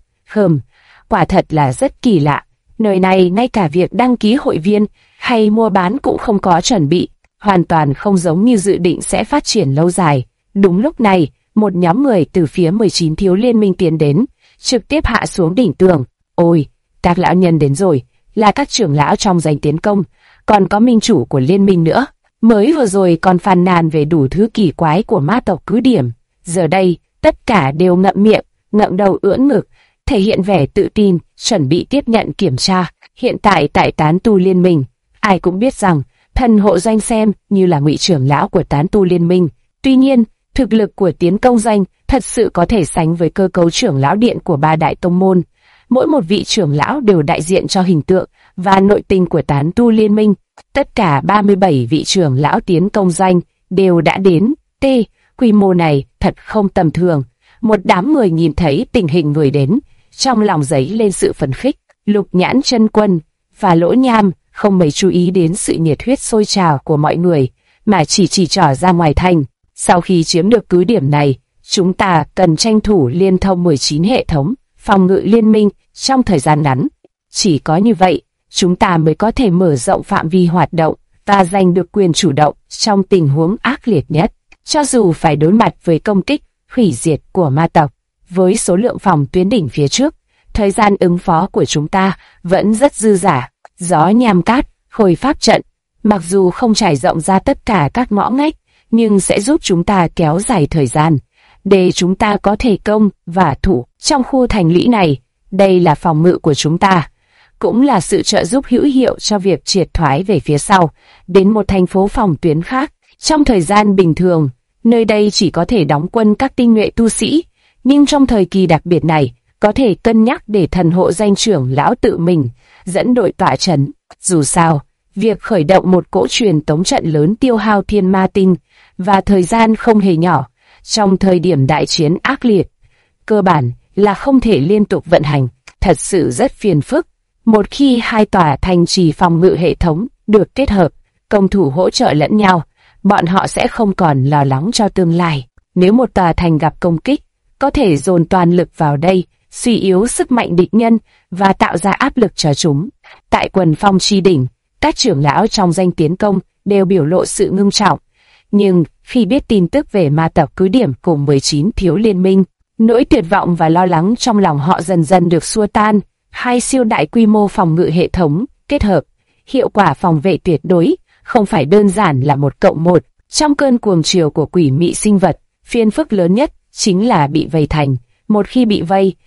Quả thật là rất kỳ lạ. Nơi này ngay cả việc đăng ký hội viên hay mua bán cũng không có chuẩn bị, hoàn toàn không giống như dự định sẽ phát triển lâu dài. Đúng lúc này, một nhóm người từ phía 19 thiếu liên minh tiến đến, trực tiếp hạ xuống đỉnh tường. Ôi, các lão nhân đến rồi, là các trưởng lão trong danh tiến công, còn có minh chủ của liên minh nữa. Mới vừa rồi còn phàn nàn về đủ thứ kỳ quái của ma tộc cứ điểm, giờ đây tất cả đều ngậm miệng, ngậm đầu ưỡn ngực, thể hiện vẻ tự tin, chuẩn bị tiếp nhận kiểm tra. Hiện tại tại tán tu liên minh, ai cũng biết rằng thần hộ doanh xem như là ngụy trưởng lão của tán tu liên minh. Tuy nhiên, thực lực của tiến công doanh thật sự có thể sánh với cơ cấu trưởng lão điện của ba đại tông môn. Mỗi một vị trưởng lão đều đại diện cho hình tượng và nội tình của tán tu liên minh. Tất cả 37 vị trưởng lão tiến công doanh đều đã đến. Quy mô này thật không tầm thường. Một đám người nhìn thấy tình hình người đến, trong lòng dấy lên sự phấn khích. Lục Nhãn Chân Quân và Lỗ Nham không mấy chú ý đến sự nhiệt huyết sôi trào của mọi người, mà chỉ trỏ ra ngoài thành. Sau khi chiếm được cứ điểm này, chúng ta cần tranh thủ liên thông 19 hệ thống phòng ngự liên minh trong thời gian ngắn. Chỉ có như vậy, chúng ta mới có thể mở rộng phạm vi hoạt động và giành được quyền chủ động trong tình huống ác liệt nhất. Cho dù phải đối mặt với công kích, hủy diệt của ma tộc, với số lượng phòng tuyến đỉnh phía trước, thời gian ứng phó của chúng ta vẫn rất dư dả. Gió nham cát, khôi pháp trận, mặc dù không trải rộng ra tất cả các ngõ ngách, nhưng sẽ giúp chúng ta kéo dài thời gian, để chúng ta có thể công và thủ trong khu thành lũy này. Đây là phòng ngự của chúng ta, cũng là sự trợ giúp hữu hiệu cho việc triệt thoái về phía sau, đến một thành phố phòng tuyến khác. Trong thời gian bình thường, nơi đây chỉ có thể đóng quân các tinh nhuệ tu sĩ, nhưng trong thời kỳ đặc biệt này, có thể cân nhắc để thần hộ danh trưởng lão tự mình dẫn đội tọa trấn. Dù sao, việc khởi động một cỗ truyền tống trận lớn tiêu hao thiên ma tinh và thời gian không hề nhỏ. Trong thời điểm đại chiến ác liệt, cơ bản là không thể liên tục vận hành, thật sự rất phiền phức. Một khi hai tòa thành trì phòng ngự hệ thống được kết hợp, công thủ hỗ trợ lẫn nhau, bọn họ sẽ không còn lo lắng cho tương lai. Nếu một tòa thành gặp công kích, có thể dồn toàn lực vào đây, suy yếu sức mạnh địch nhân và tạo ra áp lực cho chúng. Tại quần phong chi đỉnh, các trưởng lão trong danh tiến công đều biểu lộ sự ngưng trọng. Nhưng khi biết tin tức về ma tộc cứ điểm cùng 19 thiếu liên minh, nỗi tuyệt vọng và lo lắng trong lòng họ dần dần được xua tan. Hai siêu đại quy mô phòng ngự hệ thống kết hợp, hiệu quả phòng vệ tuyệt đối, không phải đơn giản là 1+1. Trong cơn cuồng chiều của quỷ mị sinh vật, phiền phức lớn nhất chính là bị vây thành. Một khi bị vây,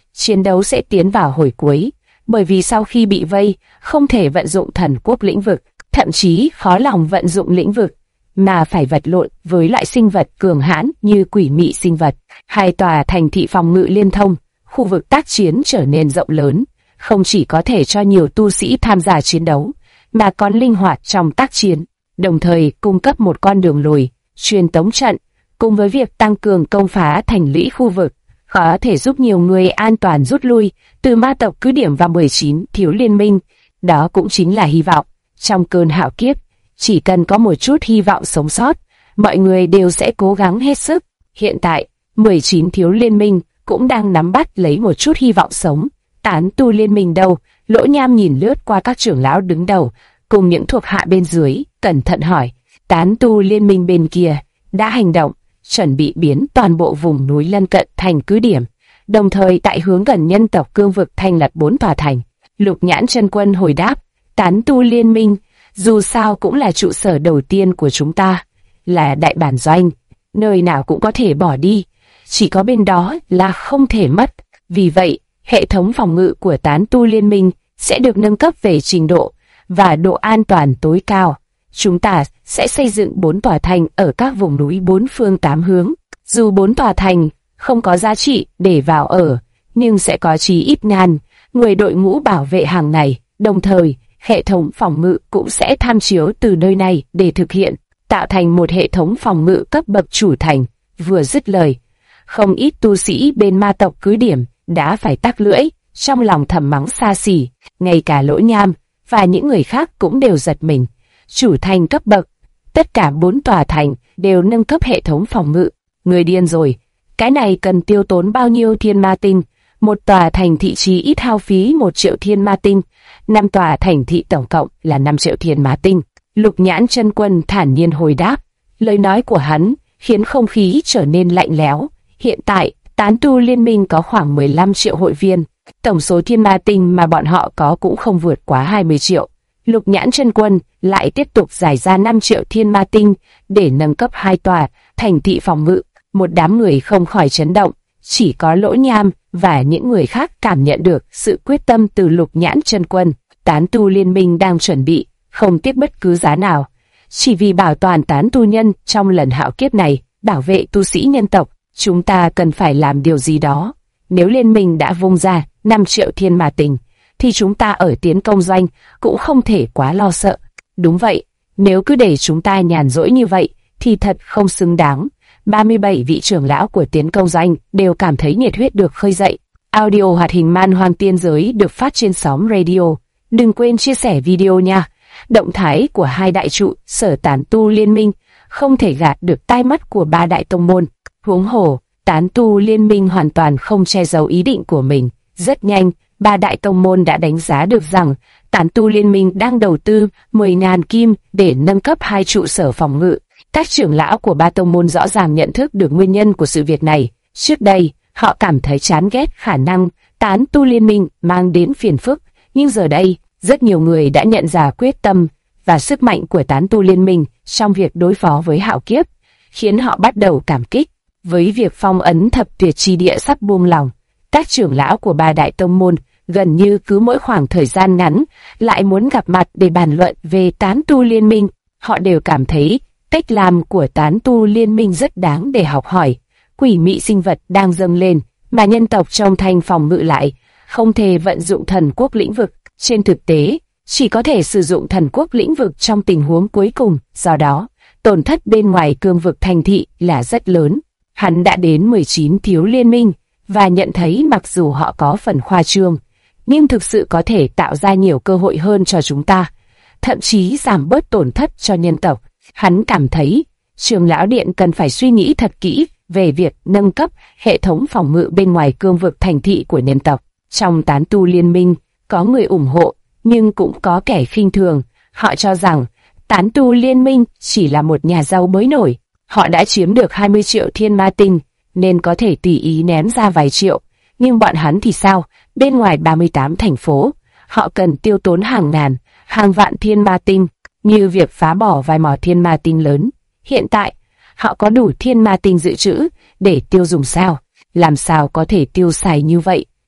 chiến đấu sẽ tiến vào hồi cuối, bởi vì sau khi bị vây, không thể vận dụng thần quốc lĩnh vực, thậm chí khó lòng vận dụng lĩnh vực, mà phải vật lộn với loại sinh vật cường hãn như quỷ mị sinh vật. Hai tòa thành thị phòng ngự liên thông, khu vực tác chiến trở nên rộng lớn, không chỉ có thể cho nhiều tu sĩ tham gia chiến đấu, mà còn linh hoạt trong tác chiến, đồng thời cung cấp một con đường lùi, truyền tống trận, cùng với việc tăng cường công phá thành lũy khu vực, có thể giúp nhiều người an toàn rút lui từ ma tộc cứ điểm vào 19 thiếu liên minh. Đó cũng chính là hy vọng. Trong cơn hạo kiếp, chỉ cần có một chút hy vọng sống sót, mọi người đều sẽ cố gắng hết sức. Hiện tại, 19 thiếu liên minh cũng đang nắm bắt lấy một chút hy vọng sống. Tán tu liên minh đâu? Lỗ Nham nhìn lướt qua các trưởng lão đứng đầu, cùng những thuộc hạ bên dưới, cẩn thận hỏi. Tán tu liên minh bên kia đã hành động, chuẩn bị biến toàn bộ vùng núi lân cận thành cứ điểm, đồng thời tại hướng gần nhân tộc cương vực thành lập 4 tòa thành. Lục Nhãn Chân Quân hồi đáp, tán tu liên minh, dù sao cũng là trụ sở đầu tiên của chúng ta, là đại bản doanh, nơi nào cũng có thể bỏ đi, chỉ có bên đó là không thể mất. Vì vậy, hệ thống phòng ngự của tán tu liên minh sẽ được nâng cấp về trình độ và độ an toàn tối cao. Chúng ta sẽ xây dựng 4 tòa thành ở các vùng núi 4 phương 8 hướng. Dù 4 tòa thành không có giá trị để vào ở, nhưng sẽ có chí ít ngàn người đội ngũ bảo vệ hàng này. Đồng thời, hệ thống phòng ngự cũng sẽ tham chiếu từ nơi này để thực hiện, tạo thành một hệ thống phòng ngự cấp bậc chủ thành. Vừa dứt lời, không ít tu sĩ bên ma tộc cứ điểm đã phải tắc lưỡi, trong lòng thầm mắng xa xỉ. Ngay cả Lỗ Nham và những người khác cũng đều giật mình. Chủ thành cấp bậc, tất cả 4 tòa thành đều nâng cấp hệ thống phòng ngự. Người điên rồi, cái này cần tiêu tốn bao nhiêu thiên ma tinh? Một tòa thành thị chí ít hao phí 1 triệu thiên ma tinh, 5 tòa thành thị tổng cộng là 5 triệu thiên ma tinh. Lục Nhãn Chân Quân thản nhiên hồi đáp. Lời nói của hắn khiến không khí trở nên lạnh lẽo. Hiện tại, tán tu liên minh có khoảng 15 triệu hội viên, tổng số thiên ma tinh mà bọn họ có cũng không vượt quá 20 triệu. Lục Nhãn Chân Quân lại tiếp tục giải ra 5 triệu thiên ma tinh để nâng cấp 2 tòa thành thị phòng ngự. Một đám người không khỏi chấn động, chỉ có Lỗ Nham và những người khác cảm nhận được sự quyết tâm từ Lục Nhãn Chân Quân. Tán tu liên minh đang chuẩn bị, không tiếc bất cứ giá nào, chỉ vì bảo toàn tán tu nhân trong lần hạo kiếp này, bảo vệ tu sĩ nhân tộc. Chúng ta cần phải làm điều gì đó. Nếu liên minh đã vung ra 5 triệu thiên ma tinh, thì chúng ta ở tiến công doanh cũng không thể quá lo sợ. Đúng vậy, nếu cứ để chúng ta nhàn rỗi như vậy, thì thật không xứng đáng. 37 vị trưởng lão của tiến công doanh đều cảm thấy nhiệt huyết được khơi dậy. Audio hoạt hình Man Hoang Tiên Giới được phát trên xóm radio. Đừng quên chia sẻ video nha. Động thái của hai đại trụ sở tán tu liên minh không thể gạt được tai mắt của 3 đại tông môn. Huống hồ, tán tu liên minh hoàn toàn không che giấu ý định của mình. Rất nhanh, 3 đại tông môn đã đánh giá được rằng tán tu liên minh đang đầu tư 10.000 kim để nâng cấp 2 trụ sở phòng ngự. Các trưởng lão của 3 tông môn rõ ràng nhận thức được nguyên nhân của sự việc này. Trước đây, họ cảm thấy chán ghét khả năng tán tu liên minh mang đến phiền phức, nhưng giờ đây, rất nhiều người đã nhận ra quyết tâm và sức mạnh của tán tu liên minh trong việc đối phó với hạo kiếp, khiến họ bắt đầu cảm kích. Với việc phong ấn thập tuyệt chi địa sắp buông lỏng, các trưởng lão của 3 đại tông môn gần như cứ mỗi khoảng thời gian ngắn lại muốn gặp mặt để bàn luận về tán tu liên minh. Họ đều cảm thấy cách làm của tán tu liên minh rất đáng để học hỏi. Quỷ mị sinh vật đang dâng lên, mà nhân tộc trong thành phòng ngự lại không thể vận dụng thần quốc lĩnh vực. Trên thực tế, chỉ có thể sử dụng thần quốc lĩnh vực trong tình huống cuối cùng, do đó, tổn thất bên ngoài cương vực thành thị là rất lớn. Hắn đã đến 19 thiếu liên minh, và nhận thấy mặc dù họ có phần khoa trương, nhưng thực sự có thể tạo ra nhiều cơ hội hơn cho chúng ta, thậm chí giảm bớt tổn thất cho nhân tộc. Hắn cảm thấy, Trường Lão Điện cần phải suy nghĩ thật kỹ về việc nâng cấp hệ thống phòng ngự bên ngoài cương vực thành thị của nhân tộc. Trong tán tu liên minh, có người ủng hộ, nhưng cũng có kẻ khinh thường. Họ cho rằng, tán tu liên minh chỉ là một nhà giàu mới nổi. Họ đã chiếm được 20 triệu thiên ma tinh, nên có thể tùy ý ném ra vài triệu. Nhưng bọn hắn thì sao? Bên ngoài 38 thành phố, họ cần tiêu tốn hàng ngàn, hàng vạn thiên ma tinh, như việc phá bỏ vài mỏ thiên ma tinh lớn. Hiện tại, họ có đủ thiên ma tinh dự trữ để tiêu dùng sao? Làm sao có thể tiêu xài như vậy?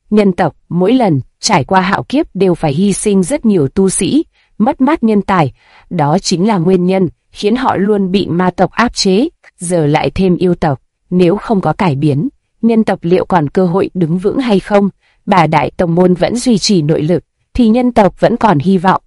Nhân tộc mỗi lần trải qua hạo kiếp đều phải hy sinh rất nhiều tu sĩ, mất mát nhân tài, đó chính là nguyên nhân khiến họ luôn bị ma tộc áp chế, giờ lại thêm yêu tộc, nếu không có cải biến, nhân tộc liệu còn cơ hội đứng vững hay không? Bà đại tông môn vẫn duy trì nội lực, thì nhân tộc vẫn còn hy vọng.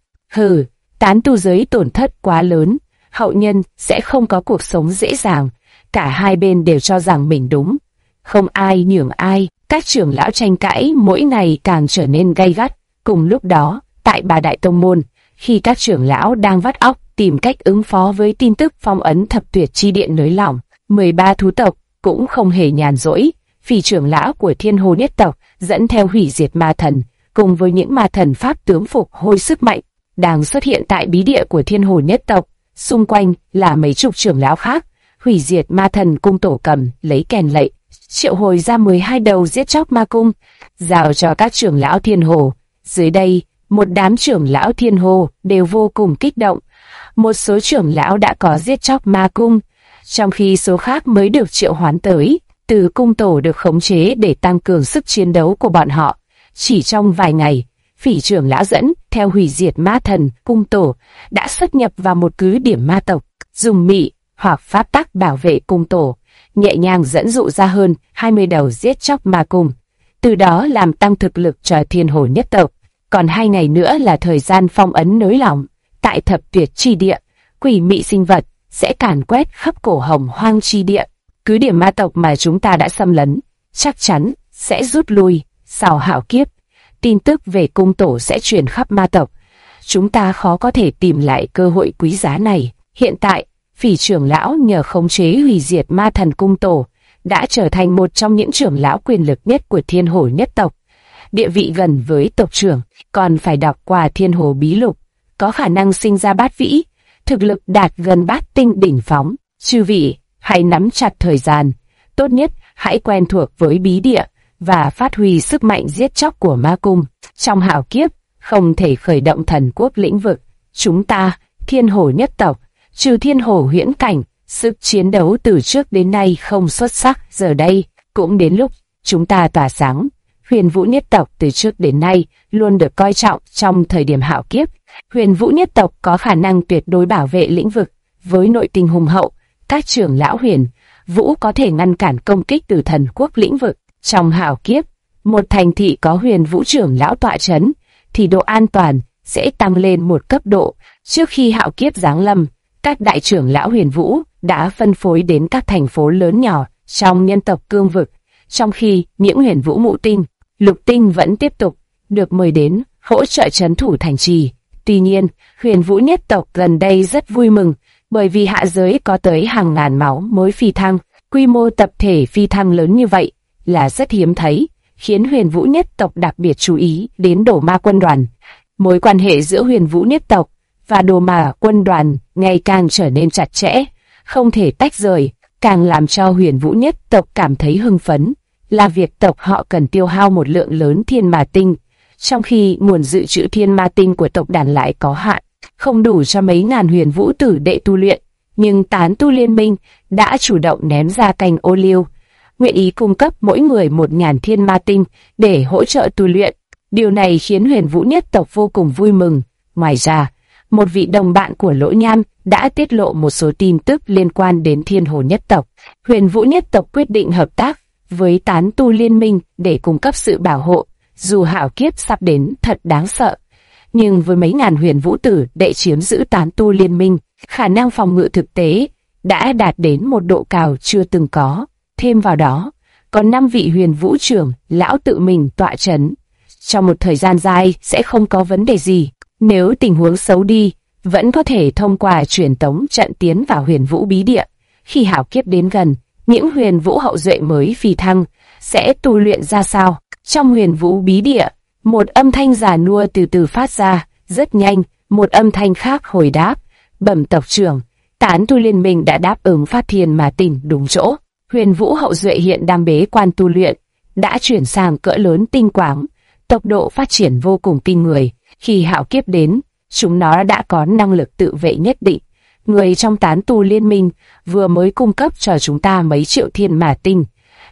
Tán tu giới tổn thất quá lớn, hậu nhân sẽ không có cuộc sống dễ dàng, cả hai bên đều cho rằng mình đúng, không ai nhường ai, các trưởng lão tranh cãi mỗi ngày càng trở nên gay gắt. Cùng lúc đó, tại Bà Đại Tông Môn, khi các trưởng lão đang vắt óc tìm cách ứng phó với tin tức phong ấn thập tuyệt chi điện nới lỏng, 13 thú tộc cũng không hề nhàn rỗi. Phỉ trưởng lão của Thiên Hồ Nhất tộc dẫn theo hủy diệt ma thần, cùng với những ma thần pháp tướng phục hồi sức mạnh, đang xuất hiện tại bí địa của Thiên Hồ Nhất tộc. Xung quanh là mấy chục trưởng lão khác. Hủy diệt ma thần cung tổ cầm lấy kèn lệnh, triệu hồi ra 12 đầu giết chóc ma cung, giao cho các trưởng lão Thiên Hồ. Dưới đây, một đám trưởng lão Thiên Hồ đều vô cùng kích động. Một số trưởng lão đã có giết chóc ma cung, trong khi số khác mới được triệu hoán tới. Từ cung tổ được khống chế để tăng cường sức chiến đấu của bọn họ. Chỉ trong vài ngày, Phỉ trưởng lão dẫn theo hủy diệt ma thần cung tổ đã xuất nhập vào một cứ điểm ma tộc, dùng mị hoặc pháp tắc bảo vệ cung tổ, nhẹ nhàng dẫn dụ ra hơn 20 đầu giết chóc ma cung, từ đó làm tăng thực lực cho Thiên Hồ Nhất tộc. Còn 2 ngày nữa là thời gian phong ấn nới lỏng. Tại thập tuyệt chi địa, quỷ mị sinh vật sẽ càn quét khắp cổ hồng hoang chi địa. Cứ điểm ma tộc mà chúng ta đã xâm lấn chắc chắn sẽ rút lui. Sau hạo kiếp, tin tức về cung tổ sẽ truyền khắp ma tộc. Chúng ta khó có thể tìm lại cơ hội quý giá này. Hiện tại, Phỉ trưởng lão nhờ khống chế hủy diệt ma thần cung tổ đã trở thành một trong những trưởng lão quyền lực nhất của Thiên Hồ Nhất tộc. Địa vị gần với tộc trưởng, còn phải đọc qua Thiên Hồ Bí Lục, có khả năng sinh ra bát vĩ, thực lực đạt gần bát tinh đỉnh phóng. Chư vị, hãy nắm chặt thời gian, tốt nhất hãy quen thuộc với bí địa và phát huy sức mạnh giết chóc của ma cung. Trong hạo kiếp, không thể khởi động thần quốc lĩnh vực. Chúng ta, Thiên Hồ Nhất tộc, trừ Thiên Hồ huyễn cảnh, sức chiến đấu từ trước đến nay không xuất sắc, giờ đây cũng đến lúc chúng ta tỏa sáng. Huyền Vũ Nhất tộc từ trước đến nay luôn được coi trọng trong thời điểm hạo kiếp. Huyền Vũ Nhất tộc có khả năng tuyệt đối bảo vệ lĩnh vực, với nội tình hùng hậu, các trưởng lão Huyền Vũ có thể ngăn cản công kích từ thần quốc lĩnh vực. Trong hạo kiếp, một thành thị có Huyền Vũ trưởng lão tọa chấn, thì độ an toàn sẽ tăng lên một cấp độ. Trước khi hạo kiếp giáng lâm, các đại trưởng lão Huyền Vũ đã phân phối đến các thành phố lớn nhỏ trong nhân tộc cương vực, trong khi những Huyền Vũ mụ tinh, lục tinh vẫn tiếp tục được mời đến hỗ trợ trấn thủ thành trì. Tuy nhiên, Huyền Vũ Nhất tộc gần đây rất vui mừng, bởi vì hạ giới có tới hàng ngàn máu mới phi thăng. Quy mô tập thể phi thăng lớn như vậy là rất hiếm thấy, khiến Huyền Vũ Nhất tộc đặc biệt chú ý đến Đồ Ma quân đoàn. Mối quan hệ giữa Huyền Vũ Nhất tộc và Đồ Ma quân đoàn ngày càng trở nên chặt chẽ, không thể tách rời. Càng làm cho Huyền Vũ Nhất tộc cảm thấy hưng phấn là việc tộc họ cần tiêu hao một lượng lớn thiên ma tinh, trong khi nguồn dự trữ thiên ma tinh của tộc đàn lại có hạn, không đủ cho mấy ngàn huyền vũ tử đệ tu luyện. Nhưng tán tu liên minh đã chủ động ném ra cành ô liu, nguyện ý cung cấp mỗi người 1.000 thiên ma tinh để hỗ trợ tu luyện. Điều này khiến Huyền Vũ Nhất tộc vô cùng vui mừng. Ngoài ra, một vị đồng bạn của Lỗ Nham đã tiết lộ một số tin tức liên quan đến Thiên Hồ Nhất tộc. Huyền Vũ Nhất tộc quyết định hợp tác với tán tu liên minh để cung cấp sự bảo hộ. Dù hạo kiếp sắp đến thật đáng sợ, nhưng với mấy ngàn huyền vũ tử đệ chiếm giữ tán tu liên minh, khả năng phòng ngự thực tế đã đạt đến một độ cao chưa từng có. Thêm vào đó, còn 5 vị huyền vũ trưởng lão tự mình tọa chấn, trong một thời gian dài sẽ không có vấn đề gì. Nếu tình huống xấu đi, vẫn có thể thông qua truyền tống trận tiến vào huyền vũ bí địa. Khi hạo kiếp đến gần, những huyền vũ hậu duệ mới phi thăng sẽ tu luyện ra sao? Trong huyền vũ bí địa, một âm thanh già nua từ từ phát ra. Rất nhanh, một âm thanh khác hồi đáp: bẩm tộc trưởng, tán tu liên minh đã đáp ứng phát thiên mà tỉnh đúng chỗ. Huyền vũ hậu duệ hiện đang bế quan tu luyện, đã chuyển sang cỡ lớn tinh quáng, tốc độ phát triển vô cùng kinh người. Khi hạo kiếp đến, chúng nó đã có năng lực tự vệ nhất định. Người trong tán tu liên minh vừa mới cung cấp cho chúng ta mấy triệu thiên mà tinh,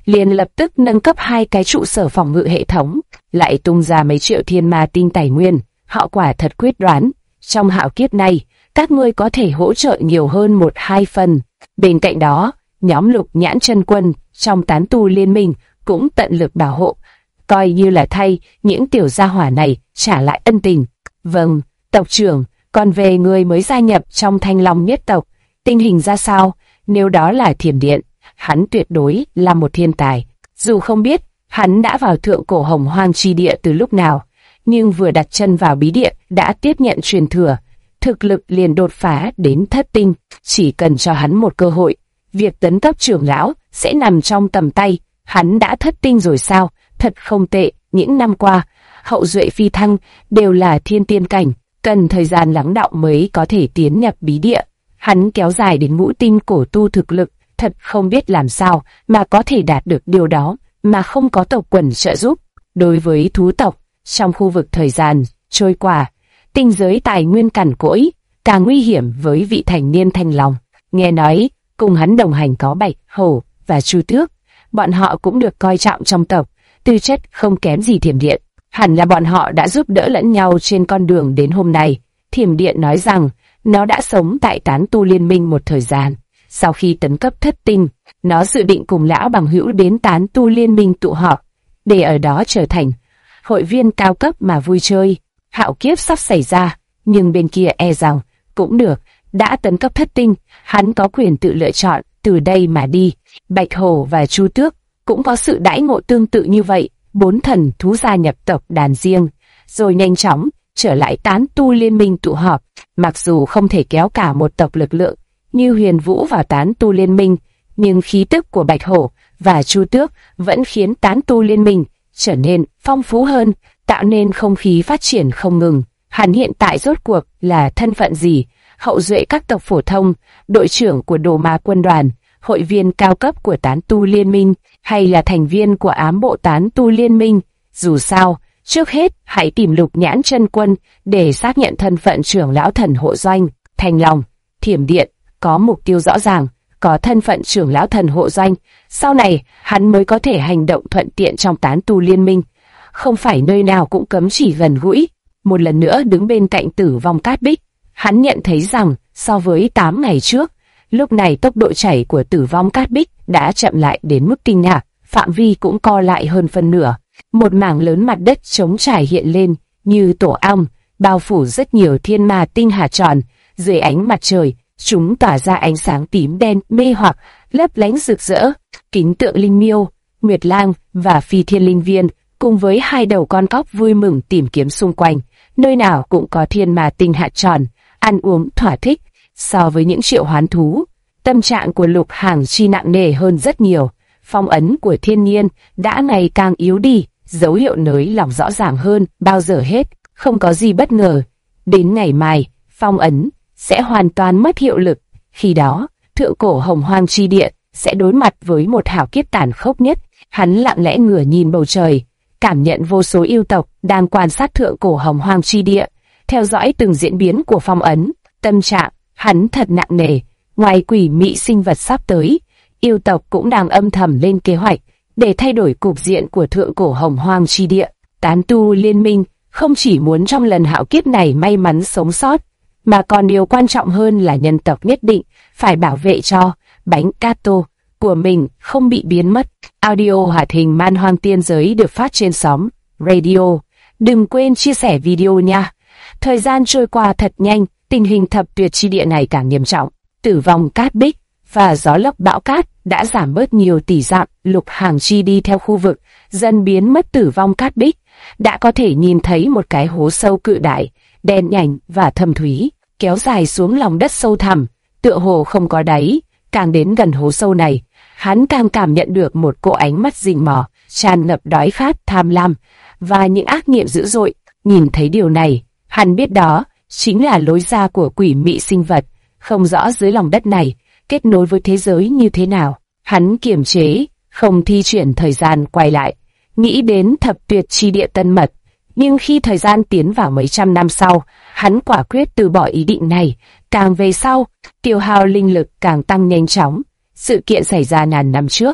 liền lập tức nâng cấp 2 cái trụ sở phòng ngự hệ thống, lại tung ra mấy triệu thiên ma tinh tài nguyên. Họ quả thật quyết đoán, trong hạo kiếp này, các ngươi có thể hỗ trợ nhiều hơn 1-2 phần. Bên cạnh đó, nhóm Lục Nhãn Chân Quân trong tán tu liên minh cũng tận lực bảo hộ, coi như là thay những tiểu gia hỏa này trả lại ân tình. Vâng, tộc trưởng, còn về người mới gia nhập trong Thanh Long nhất tộc, tình hình ra sao? Nếu đó là Thiểm Điện, hắn tuyệt đối là một thiên tài. Dù không biết hắn đã vào thượng cổ hồng hoang chi địa từ lúc nào, nhưng vừa đặt chân vào bí địa đã tiếp nhận truyền thừa, thực lực liền đột phá đến thất tinh. Chỉ cần cho hắn một cơ hội, việc tấn cấp trưởng lão sẽ nằm trong tầm tay. Hắn đã thất tinh rồi sao? Thật không tệ. Những năm qua, hậu duệ phi thăng đều là thiên tiên cảnh, cần thời gian lắng đọng mới có thể tiến nhập bí địa. Hắn kéo dài đến ngũ tinh cổ tu thực lực, thật không biết làm sao mà có thể đạt được điều đó mà không có tộc quần trợ giúp. Đối với thú tộc, trong khu vực thời gian trôi qua, tinh giới tài nguyên cằn cỗi, càng nguy hiểm với vị thành niên Thanh Long. Nghe nói, cùng hắn đồng hành có Bạch Hổ và Chu Tước, bọn họ cũng được coi trọng trong tộc, tư chất không kém gì Thiểm Điện. Hẳn là bọn họ đã giúp đỡ lẫn nhau trên con đường đến hôm nay. Thiểm Điện nói rằng, nó đã sống tại tán tu liên minh một thời gian. Sau khi tấn cấp thất tinh, nó dự định cùng lão bằng hữu đến tán tu liên minh tụ họp, để ở đó trở thành hội viên cao cấp mà vui chơi. Hạo kiếp sắp xảy ra, nhưng bên kia e rằng cũng được, đã tấn cấp thất tinh, hắn có quyền tự lựa chọn từ đây mà đi. Bạch Hổ và Chu Tước cũng có sự đãi ngộ tương tự như vậy. 4 thần thú gia nhập tộc đàn riêng, rồi nhanh chóng trở lại tán tu liên minh tụ họp. Mặc dù không thể kéo cả một tộc lực lượng như Huyền Vũ vào tán tu liên minh, nhưng khí tức của Bạch Hổ và Chu Tước vẫn khiến tán tu liên minh trở nên phong phú hơn, tạo nên không khí phát triển không ngừng. Hắn hiện tại rốt cuộc là thân phận gì? Hậu duệ các tộc phổ thông, đội trưởng của Đồ Ma quân đoàn, hội viên cao cấp của tán tu liên minh, hay là thành viên của ám bộ tán tu liên minh? Dù sao, trước hết hãy tìm Lục Nhãn Chân Quân để xác nhận thân phận trưởng lão thần hộ doanh. Thanh Long, Thiểm Điện có mục tiêu rõ ràng, có thân phận trưởng lão thần hộ doanh, sau này hắn mới có thể hành động thuận tiện trong tán tu liên minh. Không phải nơi nào cũng cấm chỉ gần gũi. Một lần nữa đứng bên cạnh Tử Vong Cát Bích, hắn nhận thấy rằng so với 8 ngày trước, lúc này tốc độ chảy của Tử Vong Cát Bích đã chậm lại đến mức kinh ngạc, phạm vi cũng co lại hơn phân nửa. Một mảng lớn mặt đất trống trải hiện lên như tổ ong, bao phủ rất nhiều thiên ma tinh hạt tròn. Dưới ánh mặt trời, chúng tỏa ra ánh sáng tím đen mê hoặc, lấp lánh rực rỡ. Kính tượng linh miêu, nguyệt lang và phi thiên linh viên cùng với 2 đầu con cóc vui mừng tìm kiếm xung quanh. Nơi nào cũng có thiên ma tinh hạt tròn, ăn uống thỏa thích. So với những triệu hoán thú, tâm trạng của Lục Hàng Chi nặng nề hơn rất nhiều. Phong ấn của thiên nhiên đã ngày càng yếu đi, dấu hiệu nới lỏng rõ ràng hơn bao giờ hết. Không có gì bất ngờ, đến ngày mai, phong ấn sẽ hoàn toàn mất hiệu lực. Khi đó, thượng cổ hồng hoang chi địa sẽ đối mặt với một hạo kiếp tàn khốc nhất. Hắn lặng lẽ ngửa nhìn bầu trời, cảm nhận vô số yêu tộc đang quan sát thượng cổ hồng hoang chi địa, theo dõi từng diễn biến của phong ấn. Tâm trạng hắn thật nặng nề. Ngoài quỷ mị sinh vật sắp tới, yêu tộc cũng đang âm thầm lên kế hoạch để thay đổi cục diện của thượng cổ hồng hoang chi địa. Tán tu liên minh không chỉ muốn trong lần hạo kiếp này may mắn sống sót, mà còn điều quan trọng hơn là nhân tộc nhất định phải bảo vệ cho bánh gato của mình không bị biến mất. Audio hoạt hình Man Hoang Tiên Giới được phát trên xóm Radio. Đừng quên chia sẻ video nha. Thời gian trôi qua thật nhanh, tình hình thập tuyệt chi địa này càng nghiêm trọng. Tử Vong Cát Bích và gió lốc bão cát đã giảm bớt nhiều tỷ dặm. Lục Hàng Chi đi theo khu vực dần biến mất Tử Vong Cát Bích, đã có thể nhìn thấy một cái hố sâu cự đại, đen nhánh và thâm thúy, kéo dài xuống lòng đất sâu thẳm, tựa hồ không có đáy. Càng đến gần hố sâu này, hắn càng cảm nhận được một cỗ ánh mắt rình mò, tràn ngập đói khát, tham lam và những ác niệm dữ dội. Nhìn thấy điều này, hắn biết đó chính là lối ra của quỷ mị sinh vật. Không rõ dưới lòng đất này kết nối với thế giới như thế nào. Hắn kiềm chế, không thi chuyển thời gian quay lại, nghĩ đến thập tuyệt chi địa tân mật. Nhưng khi thời gian tiến vào mấy trăm năm sau, hắn quả quyết từ bỏ ý định này. Càng về sau, tiêu hao linh lực càng tăng nhanh chóng. Sự kiện xảy ra ngàn năm trước,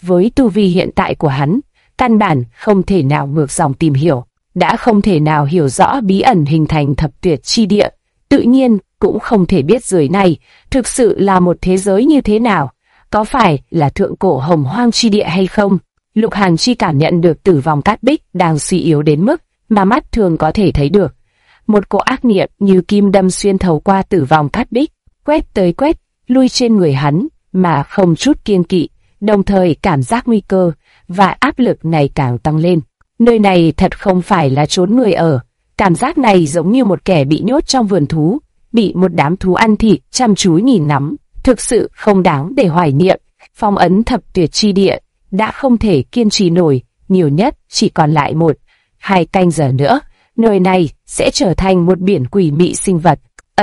với tu vi hiện tại của hắn, căn bản không thể nào ngược dòng tìm hiểu, đã không thể nào hiểu rõ bí ẩn hình thành thập tuyệt chi địa, tự nhiên cũng không thể biết dưới này thực sự là một thế giới như thế nào, có phải là thượng cổ hồng hoang chi địa hay không. Lục Hàn Chi cảm nhận được tử vong Cát Bích đang suy yếu đến mức mà mắt thường có thể thấy được. Một cỗ ác niệm như kim đâm xuyên thấu qua tử vong Cát Bích, quét tới quét lui trên người hắn mà không chút kiêng kỵ, đồng thời cảm giác nguy cơ và áp lực này càng tăng lên. Nơi này thật không phải là chốn người ở, cảm giác này giống như một kẻ bị nhốt trong vườn thú, bị một đám thú ăn thịt chăm chú nhìn ngắm, thực sự không đáng để hoài niệm. Phong ấn thập tuyệt chi địa đã không thể kiên trì nổi, nhiều nhất chỉ còn lại 1-2 canh giờ nữa, nơi này sẽ trở thành một biển quỷ mị sinh vật.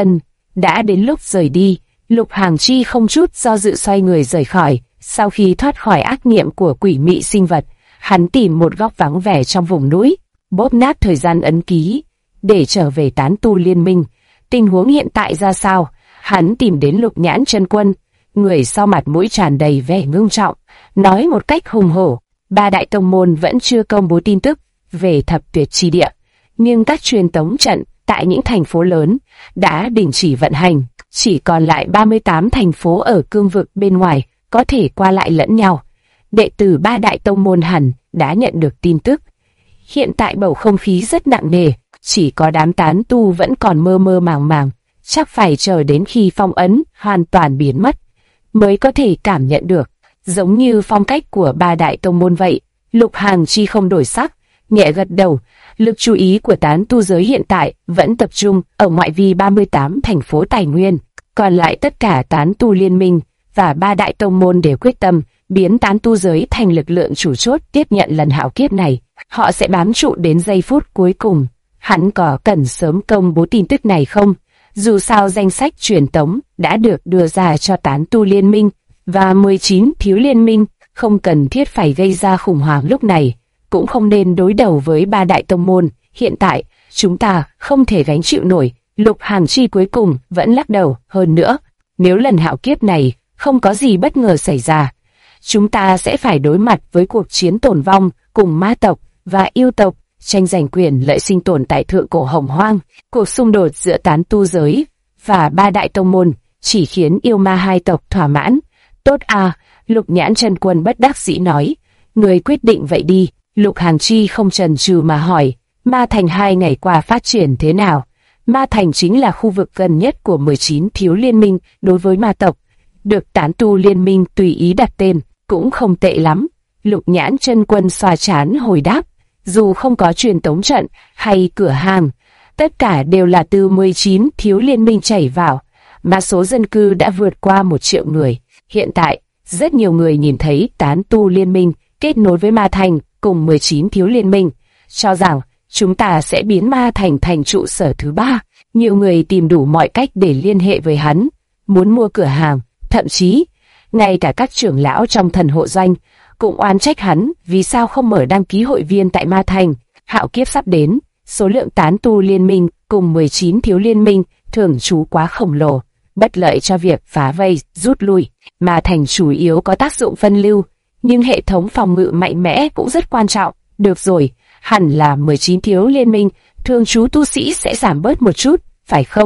Đã đến lúc rời đi. Lục Hàn Chi không chút do dự xoay người rời khỏi. Sau khi thoát khỏi ác niệm của quỷ mị sinh vật, hắn tìm một góc vắng vẻ trong vùng núi, bóp nát thời gian ấn ký để trở về tán tu liên minh. Tình huống hiện tại ra sao? Hắn tìm đến Lục Nhãn Chân Quân, người sau mặt mũi tràn đầy vẻ ngưng trọng, nói một cách hùng hổ: 3 đại tông môn vẫn chưa công bố tin tức về thập tuyệt chi địa, nhưng các truyền tống trận tại những thành phố lớn đã đình chỉ vận hành, chỉ còn lại 38 thành phố ở cương vực bên ngoài có thể qua lại lẫn nhau. Đệ tử 3 đại tông môn hẳn đã nhận được tin tức. Hiện tại bầu không khí rất nặng nề, chỉ có đám tán tu vẫn còn mơ mơ màng màng, chắc phải chờ đến khi phong ấn hoàn toàn biến mất mới có thể cảm nhận được, giống như phong cách của 3 đại tông môn vậy. Lục Hàn Chi không đổi sắc, nhẹ gật đầu. Lực chú ý của tán tu giới hiện tại vẫn tập trung ở ngoại vi 38 thành phố tài nguyên, còn lại tất cả tán tu liên minh và 3 đại tông môn đều quyết tâm biến tán tu giới thành lực lượng chủ chốt tiếp nhận lần hạo kiếp này. Họ sẽ bám trụ đến giây phút cuối cùng. Hắn có cần sớm công bố tin tức này không? Dù sao danh sách truyền tống đã được đưa ra cho tán tu liên minh và 19 thiếu liên minh, không cần thiết phải gây ra khủng hoảng lúc này, cũng không nên đối đầu với 3 đại tông môn. Hiện tại, chúng ta không thể gánh chịu nổi. Lục Hàn Chi cuối cùng vẫn lắc đầu. Hơn nữa, nếu lần hạo kiếp này không có gì bất ngờ xảy ra, chúng ta sẽ phải đối mặt với cuộc chiến tồn vong cùng ma tộc và yêu tộc, tranh giành quyền lợi sinh tồn tại thượng cổ hồng hoang. Cuộc xung đột giữa tán tu giới và 3 đại tông môn chỉ khiến yêu ma hai tộc thỏa mãn. Tốt à, Lục Nhãn Chân Quân bất đắc dĩ nói. Người quyết định vậy đi. Lục Hàn Chi không chần chừ mà hỏi. Ma Thành 2 ngày qua phát triển thế nào? Ma Thành chính là khu vực gần nhất của 19 thiếu liên minh đối với ma tộc, được tán tu liên minh tùy ý đặt tên, cũng không tệ lắm. Lục Nhãn Chân Quân xoa trán hồi đáp. Dù không có truyền tống trận hay cửa hàng, tất cả đều là từ 19 thiếu liên minh chảy vào, mà số dân cư đã vượt qua 1 triệu người. Hiện tại, rất nhiều người nhìn thấy tán tu liên minh kết nối với Ma Thành cùng 19 thiếu liên minh, cho rằng chúng ta sẽ biến Ma Thành thành trụ sở thứ 3. Nhiều người tìm đủ mọi cách để liên hệ với hắn, muốn mua cửa hàng, thậm chí ngay cả các trưởng lão trong thần hộ doanh cũng oán trách hắn vì sao không mở đăng ký hội viên tại Ma Thành. Hạo kiếp sắp đến, số lượng tán tu liên minh cùng 19 thiếu liên minh thường trú quá khổng lồ, bất lợi cho việc phá vây, rút lui. Ma Thành chủ yếu có tác dụng phân lưu, nhưng hệ thống phòng ngự mạnh mẽ cũng rất quan trọng. Được rồi, hẳn là 19 thiếu liên minh thường trú tu sĩ sẽ giảm bớt một chút, phải không?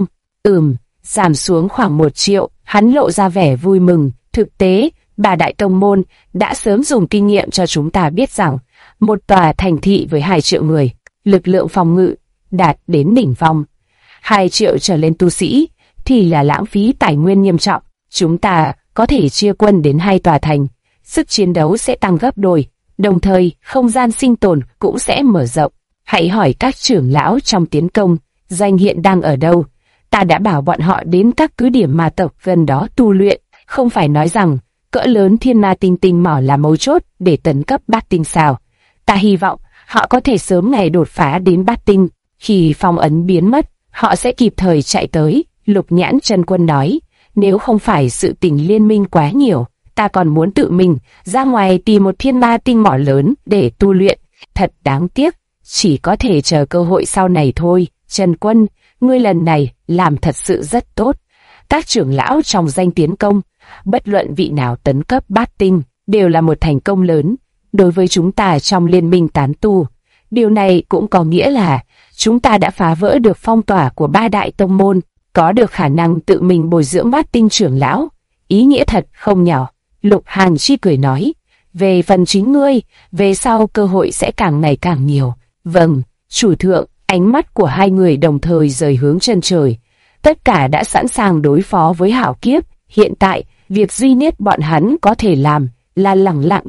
Giảm xuống khoảng 1 triệu, hắn lộ ra vẻ vui mừng. Thực tế, 3 đại tông môn đã sớm dùng kinh nghiệm cho chúng ta biết rằng một tòa thành thị với 2 triệu người, lực lượng phòng ngự đạt đến đỉnh phong, 2 triệu trở lên tu sĩ thì là lãng phí tài nguyên nghiêm trọng. Chúng ta có thể chia quân đến 2 tòa thành, sức chiến đấu sẽ tăng gấp đôi, đồng thời không gian sinh tồn cũng sẽ mở rộng. Hãy hỏi các trưởng lão trong tiến công doanh hiện đang ở đâu. Ta đã bảo bọn họ đến các cứ điểm ma tộc gần đó tu luyện. Không phải nói rằng cỡ lớn thiên ma tinh tinh mỏ là mấu chốt để tấn cấp bát tinh sao? Ta hy vọng họ có thể sớm ngày đột phá đến bát tinh. Khi phong ấn biến mất, họ sẽ kịp thời chạy tới. Lục Nhãn Chân Quân nói. Nếu không phải sự tình liên minh quá nhiều, ta còn muốn tự mình ra ngoài tìm một thiên ma tinh mỏ lớn để tu luyện. Thật đáng tiếc, chỉ có thể chờ cơ hội sau này thôi. Trần Quân, ngươi lần này làm thật sự rất tốt. Các trưởng lão trong danh tiến công, bất luận vị nào tấn cấp bát tinh đều là một thành công lớn đối với chúng ta trong liên minh tán tu. Điều này cũng có nghĩa là chúng ta đã phá vỡ được phong tỏa của ba đại tông môn, có được khả năng tự mình bồi dưỡng bát tinh trưởng lão. Ý nghĩa thật không nhỏ. Lục Hàn Chi cười nói, về phần chính ngươi, về sau cơ hội sẽ càng ngày càng nhiều. Vâng, chủ thượng. Ánh mắt của hai người đồng thời rời hướng chân trời. Tất cả đã sẵn sàng đối phó với hảo kiếp. Hiện tại, việc duy nhất bọn hắn có thể làm là lẳng lặng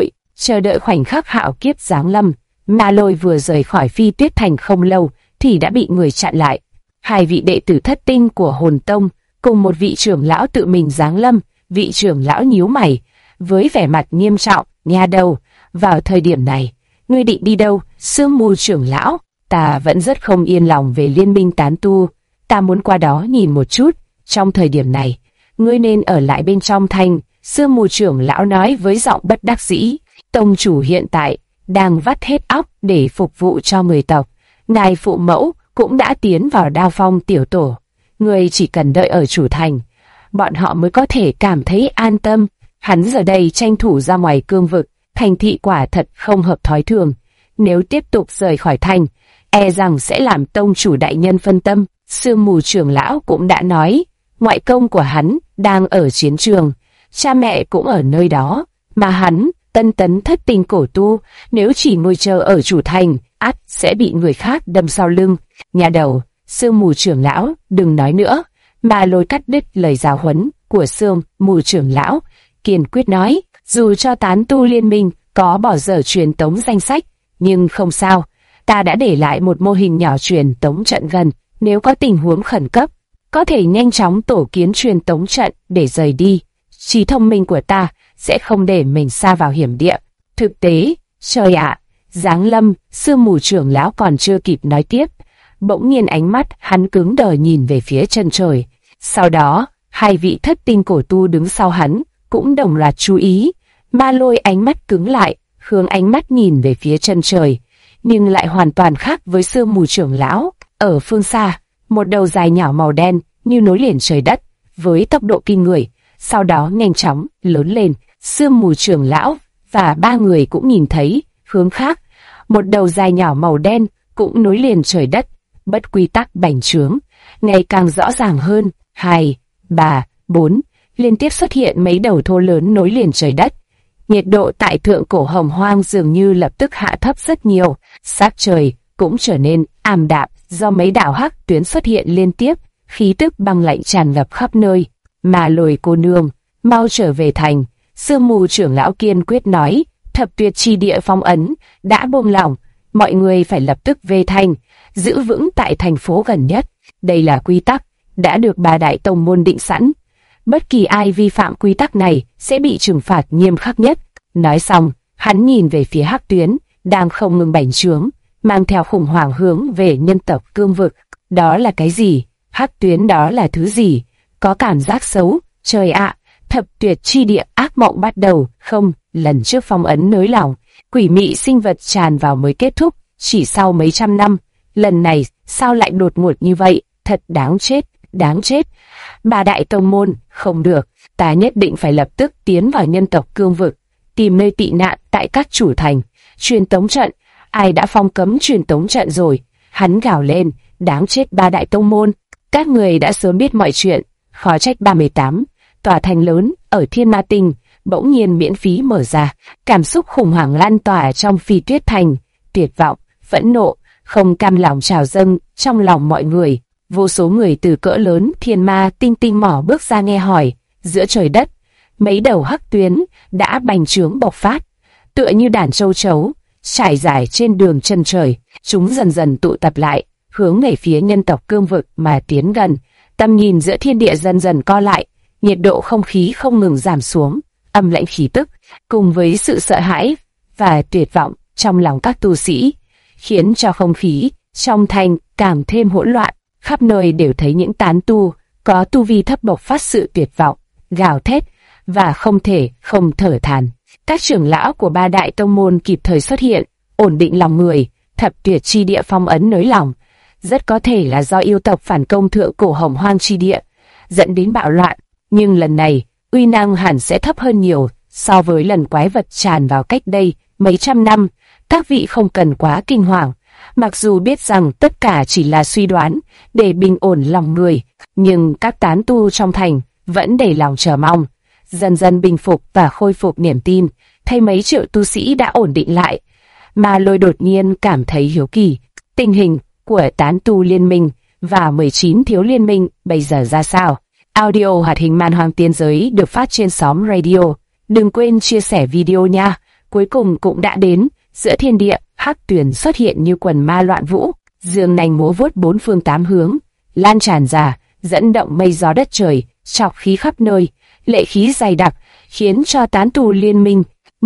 chờ đợi khoảnh khắc hạo kiếp giáng lâm. Ma Lôi vừa rời khỏi Phi Tuyết Thành không lâu thì đã bị người chặn lại. Hai vị đệ tử thất tinh của Hồn Tông cùng một vị trưởng lão tự mình giáng lâm. Vị trưởng lão nhíu mày với vẻ mặt nghiêm trọng. Nha đầu, vào thời điểm này ngươi định đi đâu? Sương Mù trưởng lão, ta vẫn rất không yên lòng về liên minh tán tu, ta muốn qua đó nhìn một chút. Trong thời điểm này ngươi nên ở lại bên trong thành. Sương Mù trưởng lão nói với giọng bất đắc dĩ. Tông chủ hiện tại đang vắt hết óc để phục vụ cho người tộc. Ngài phụ mẫu cũng đã tiến vào Đao Phong tiểu tổ. Ngươi chỉ cần đợi ở chủ thành, bọn họ mới có thể cảm thấy an tâm. Hắn giờ đây tranh thủ ra ngoài cương vực, thành thị quả thật không hợp thói thường. Nếu tiếp tục rời khỏi thành, e rằng sẽ làm tông chủ đại nhân phân tâm. Sương Mù trưởng lão cũng đã nói, ngoại công của hắn đang ở chiến trường, cha mẹ cũng ở nơi đó, mà hắn, tân tấn thất tinh cổ tu, nếu chỉ ngồi chờ ở chủ thành, ắt sẽ bị người khác đâm sau lưng. Nhà đầu, Sương Mù trưởng lão, đừng nói nữa. Ma Lôi cắt đứt lời giáo huấn của Sương Mù trưởng lão, kiên quyết nói, dù cho tán tu liên minh có bỏ dở truyền tống danh sách, nhưng không sao, ta đã để lại một mô hình nhỏ truyền tống trận gần, nếu có tình huống khẩn cấp, có thể nhanh chóng tổ kiến truyền tống trận để rời đi. Trí thông minh của ta sẽ không để mình sa vào hiểm địa. Thực tế, trời ạ, giáng lâm. Sương Mù trưởng lão còn chưa kịp nói tiếp, bỗng nhiên ánh mắt hắn cứng đờ nhìn về phía chân trời. Sau đó, hai vị thất tinh cổ tu đứng sau hắn cũng đồng loạt chú ý. Ma Lôi ánh mắt cứng lại, hướng ánh mắt nhìn về phía chân trời, nhưng lại hoàn toàn khác với Sương Mù trưởng lão. Ở phương xa, một đầu dài nhỏ màu đen như nối liền trời đất với tốc độ kinh người, sau đó nhanh chóng lớn lên. Sương Mù trưởng lão và ba người cũng nhìn thấy hướng khác, một đầu dài nhỏ màu đen cũng nối liền trời đất, bất quy tắc bành trướng ngày càng rõ ràng hơn. 2, 3, 4 liên tiếp xuất hiện mấy đầu thô lớn nối liền trời đất. Nhiệt độ tại thượng cổ Hồng Hoang dường như lập tức hạ thấp rất nhiều, sắc trời cũng trở nên ảm đạm do mấy đạo hắc tuyến xuất hiện liên tiếp, khí tức băng lạnh tràn ngập khắp nơi. Ma Lôi cô nương, mau trở về thành. Sương Mù trưởng lão kiên quyết nói, thập tuyệt chi địa phong ấn đã buông lỏng, mọi người phải lập tức về thành, giữ vững tại thành phố gần nhất. Đây là quy tắc đã được ba đại tông môn định sẵn. Bất kỳ ai vi phạm quy tắc này sẽ bị trừng phạt nghiêm khắc nhất. Nói xong, hắn nhìn về phía hắc tuyến đang không ngừng bành trướng, mang theo khủng hoảng hướng về nhân tộc cương vực. Đó là cái gì? Hắc tuyến đó là thứ gì? Có cảm giác xấu. Trời ạ, thập tuyệt chi địa ác mộng bắt đầu. Không, lần trước phong ấn nới lỏng, quỷ mị sinh vật tràn vào mới kết thúc, chỉ sau mấy trăm năm. Lần này sao lại đột ngột như vậy? Thật đáng chết, đáng chết. Ba đại tông môn, không được, ta nhất định phải lập tức tiến vào nhân tộc cương vực, tìm nơi tị nạn tại các chủ thành. Truyền tống trận, ai đã phong cấm truyền tống trận rồi? Hắn gào lên, đáng chết ba đại tông môn, các người đã sớm biết mọi chuyện. Khó trách 38 tòa thành lớn ở Thiên Ma Tinh bỗng nhiên miễn phí mở ra. Cảm xúc khủng hoảng lan tỏa trong Phi Tuyết Thành, tuyệt vọng, phẫn nộ, không cam lòng trào dâng trong lòng mọi người. Vô số người từ cỡ lớn Thiên Ma Tinh mỏ bước ra nghe hỏi. Giữa trời đất, mấy đầu hắc tuyến đã bành trướng bộc phát, tựa như đàn châu chấu trải dài trên đường chân trời. Chúng dần dần tụ tập lại, hướng về phía nhân tộc cương vực mà tiến gần. Tầm nhìn giữa thiên địa dần dần co lại, nhiệt độ không khí không ngừng giảm xuống, âm lãnh khí tức cùng với sự sợ hãi và tuyệt vọng trong lòng các tu sĩ, khiến cho không khí trong thành càng thêm hỗn loạn. Khắp nơi đều thấy những tán tu có tu vi thấp bộc phát sự tuyệt vọng, gào thét và không thể không thở than. Các trưởng lão của ba đại tông môn kịp thời xuất hiện, ổn định lòng người. Thập tuyệt chi địa phong ấn nới lỏng, rất có thể là do yêu tộc phản công thượng cổ Hồng Hoang chi địa, dẫn đến bạo loạn. Nhưng lần này, uy năng hẳn sẽ thấp hơn nhiều So với lần quái vật tràn vào cách đây mấy trăm năm, các vị không cần quá kinh hoàng. Mặc dù biết rằng tất cả chỉ là suy đoán để bình ổn lòng người, nhưng các tán tu trong thành vẫn đầy lòng chờ mong. Dần dần bình phục và khôi phục niềm tin, thấy mấy triệu tu sĩ đã ổn định lại. Mà Lôi đột nhiên cảm thấy hiếu kỳ, tình hình của tán tu liên minh và 19 thiếu liên minh bây giờ ra sao? Audio hoạt hình Man Hoang Tiên Giới được phát trên xóm radio. Đừng quên chia sẻ video nha. Cuối cùng cũng đã đến, giữa thiên địa, hắc tuyền xuất hiện như quần ma loạn vũ, dương nành múa vuốt bốn phương tám hướng, lan tràn ra, dẫn động mây gió đất trời, trọc khí khắp nơi, lệ khí dày đặc, khiến cho tán tu liên minh,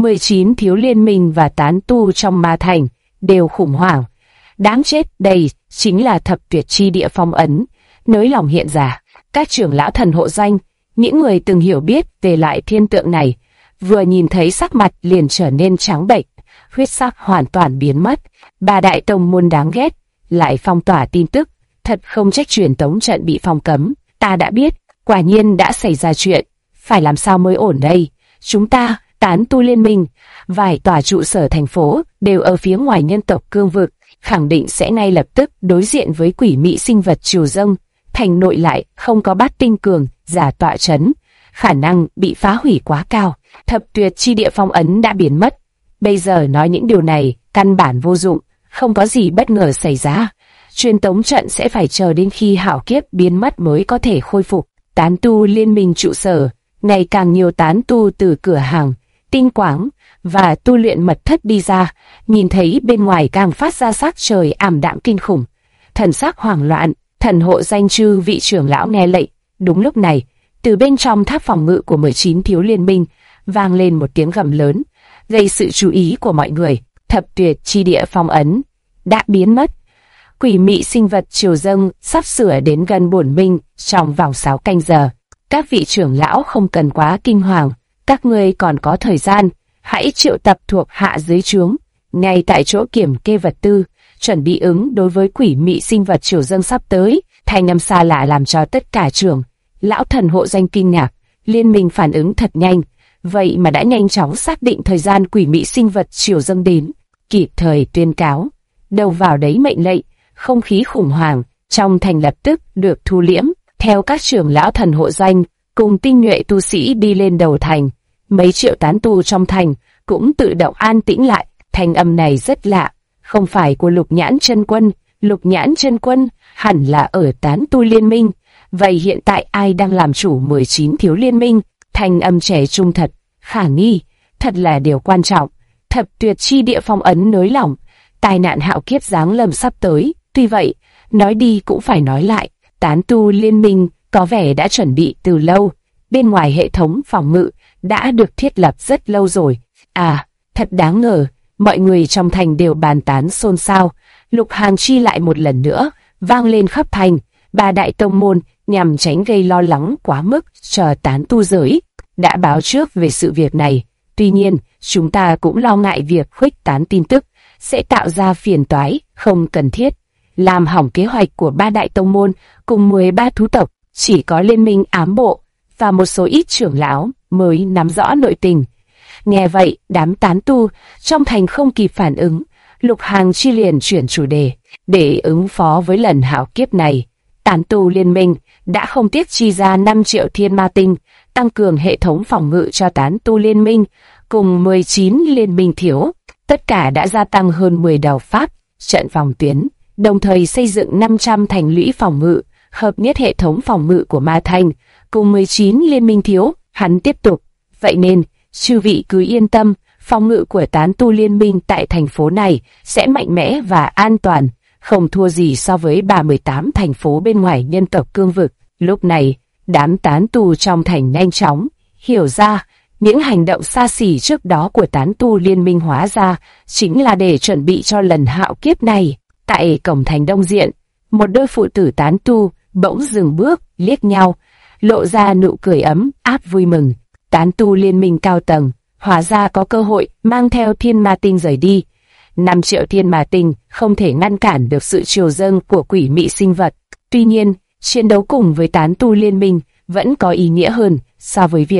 19 thiếu liên minh và tán tu trong ma thành đều khủng hoảng. Đáng chết, đây chính là thập tuyệt chi địa phong ấn, nới lòng hiện ra. Các trưởng lão thần hộ danh, những người từng hiểu biết về loại thiên tượng này, vừa nhìn thấy sắc mặt liền trở nên trắng bệch, huyết sắc hoàn toàn biến mất. Ba đại tông môn đáng ghét, lại phong tỏa tin tức, thật không trách truyền tống trận bị phong cấm. Ta đã biết, quả nhiên đã xảy ra chuyện, phải làm sao mới ổn đây? Chúng ta, tán tu liên minh, vài tòa trụ sở thành phố đều ở phía ngoài nhân tộc cương vực, khẳng định sẽ ngay lập tức đối diện với quỷ mị sinh vật triều dâng. Thành nội lại không có bát tinh cường giả tọa chấn, khả năng bị phá hủy quá cao. Thập tuyệt chi địa phong ấn đã biến mất. Bây giờ nói những điều này căn bản vô dụng, không có gì bất ngờ xảy ra. Truyền tống trận sẽ phải chờ đến khi hảo kiếp biến mất mới có thể khôi phục. Tán tu liên minh trụ sở, ngày càng nhiều tán tu từ cửa hàng, tinh quáng và tu luyện mật thất đi ra, nhìn thấy bên ngoài càng phát ra sắc trời ảm đạm kinh khủng. Thần sắc hoảng loạn, thần hộ danh chư vị trưởng lão nghe lệnh. Đúng lúc này, từ bên trong tháp phòng ngự của 19 thiếu liên minh vang lên một tiếng gầm lớn, gây sự chú ý của mọi người. Thập tuyệt chi địa phong ấn đã biến mất. Quỷ mị sinh vật triều dâng sắp sửa đến gần bổn minh trong vòng 6 canh giờ. Các vị trưởng lão không cần quá kinh hoàng, các ngươi còn có thời gian, hãy triệu tập thuộc hạ dưới trướng, ngay tại chỗ kiểm kê vật tư, chuẩn bị ứng đối với quỷ mị sinh vật triều dâng sắp tới. Thanh âm xa lạ làm cho tất cả trưởng lão thần hộ danh kinh ngạc. Liên minh phản ứng thật nhanh, vậy mà đã nhanh chóng xác định thời gian quỷ mị sinh vật triều dâng đến, kịp thời tuyên cáo, đầu vào đấy mệnh lệnh. Không khí khủng hoảng trong thành lập tức được thu liễm. Theo các trưởng lão thần hộ danh cùng tinh nhuệ tu sĩ đi lên đầu thành, mấy triệu tán tu trong thành cũng tự động an tĩnh lại. Thanh âm này rất lạ, không phải của Lục Nhãn Chân Quân. Lục Nhãn Chân Quân hẳn là ở tán tu liên minh. Vậy hiện tại ai đang làm chủ 19 thiếu liên minh? Thanh âm trẻ trung thật, khả nghi, thật là điều quan trọng. Thập tuyệt chi địa phong ấn nới lỏng, tai nạn hạo kiếp giáng lâm sắp tới. Tuy vậy, nói đi cũng phải nói lại, tán tu liên minh có vẻ đã chuẩn bị từ lâu. Bên ngoài hệ thống phòng ngự đã được thiết lập rất lâu rồi. À, thật đáng ngờ, mọi người trong thành đều bàn tán xôn xao. Lục Hàng Chi lại một lần nữa vang lên khắp thành. Ba đại tông môn nhằm tránh gây lo lắng quá mức cho tán tu giới đã báo trước về sự việc này. Tuy nhiên, chúng ta cũng lo ngại việc khuếch tán tin tức sẽ tạo ra phiền toái không cần thiết, làm hỏng kế hoạch của ba đại tông môn cùng 13 thú tộc. Chỉ có liên minh ám bộ và một số ít trưởng lão mới nắm rõ nội tình. Nghe vậy, đám tán tu trong thành không kịp phản ứng. Lục Hàng Chi liền chuyển chủ đề. Để ứng phó với lần hạo kiếp này, tán tu liên minh đã không tiếc chi ra 5 triệu thiên ma tinh, tăng cường hệ thống phòng ngự cho tán tu liên minh, cùng 19 liên minh thiếu. Tất cả đã gia tăng hơn 10 đầu pháp trận phòng tuyến, đồng thời xây dựng 500 thành lũy phòng ngự, hợp nhất hệ thống phòng ngự của ma thành, cùng 19 liên minh thiếu. Hắn tiếp tục, vậy nên, chư vị cứ yên tâm, phòng ngự của tán tu liên minh tại thành phố này sẽ mạnh mẽ và an toàn, không thua gì so với 38 thành phố bên ngoài nhân tộc cương vực. Lúc này, đám tán tu trong thành nhanh chóng hiểu ra, những hành động xa xỉ trước đó của tán tu liên minh hóa ra chính là để chuẩn bị cho lần hạo kiếp này. Tại cổng thành đông diện, một đôi phụ tử tán tu bỗng dừng bước, liếc nhau, lộ ra nụ cười ấm áp vui mừng. Tán tu liên minh cao tầng hóa ra có cơ hội mang theo thiên ma tinh rời đi. 5 triệu thiên ma tinh không thể ngăn cản được sự triều dâng của quỷ mị sinh vật. Tuy nhiên, chiến đấu cùng với tán tu liên minh vẫn có ý nghĩa hơn so với việc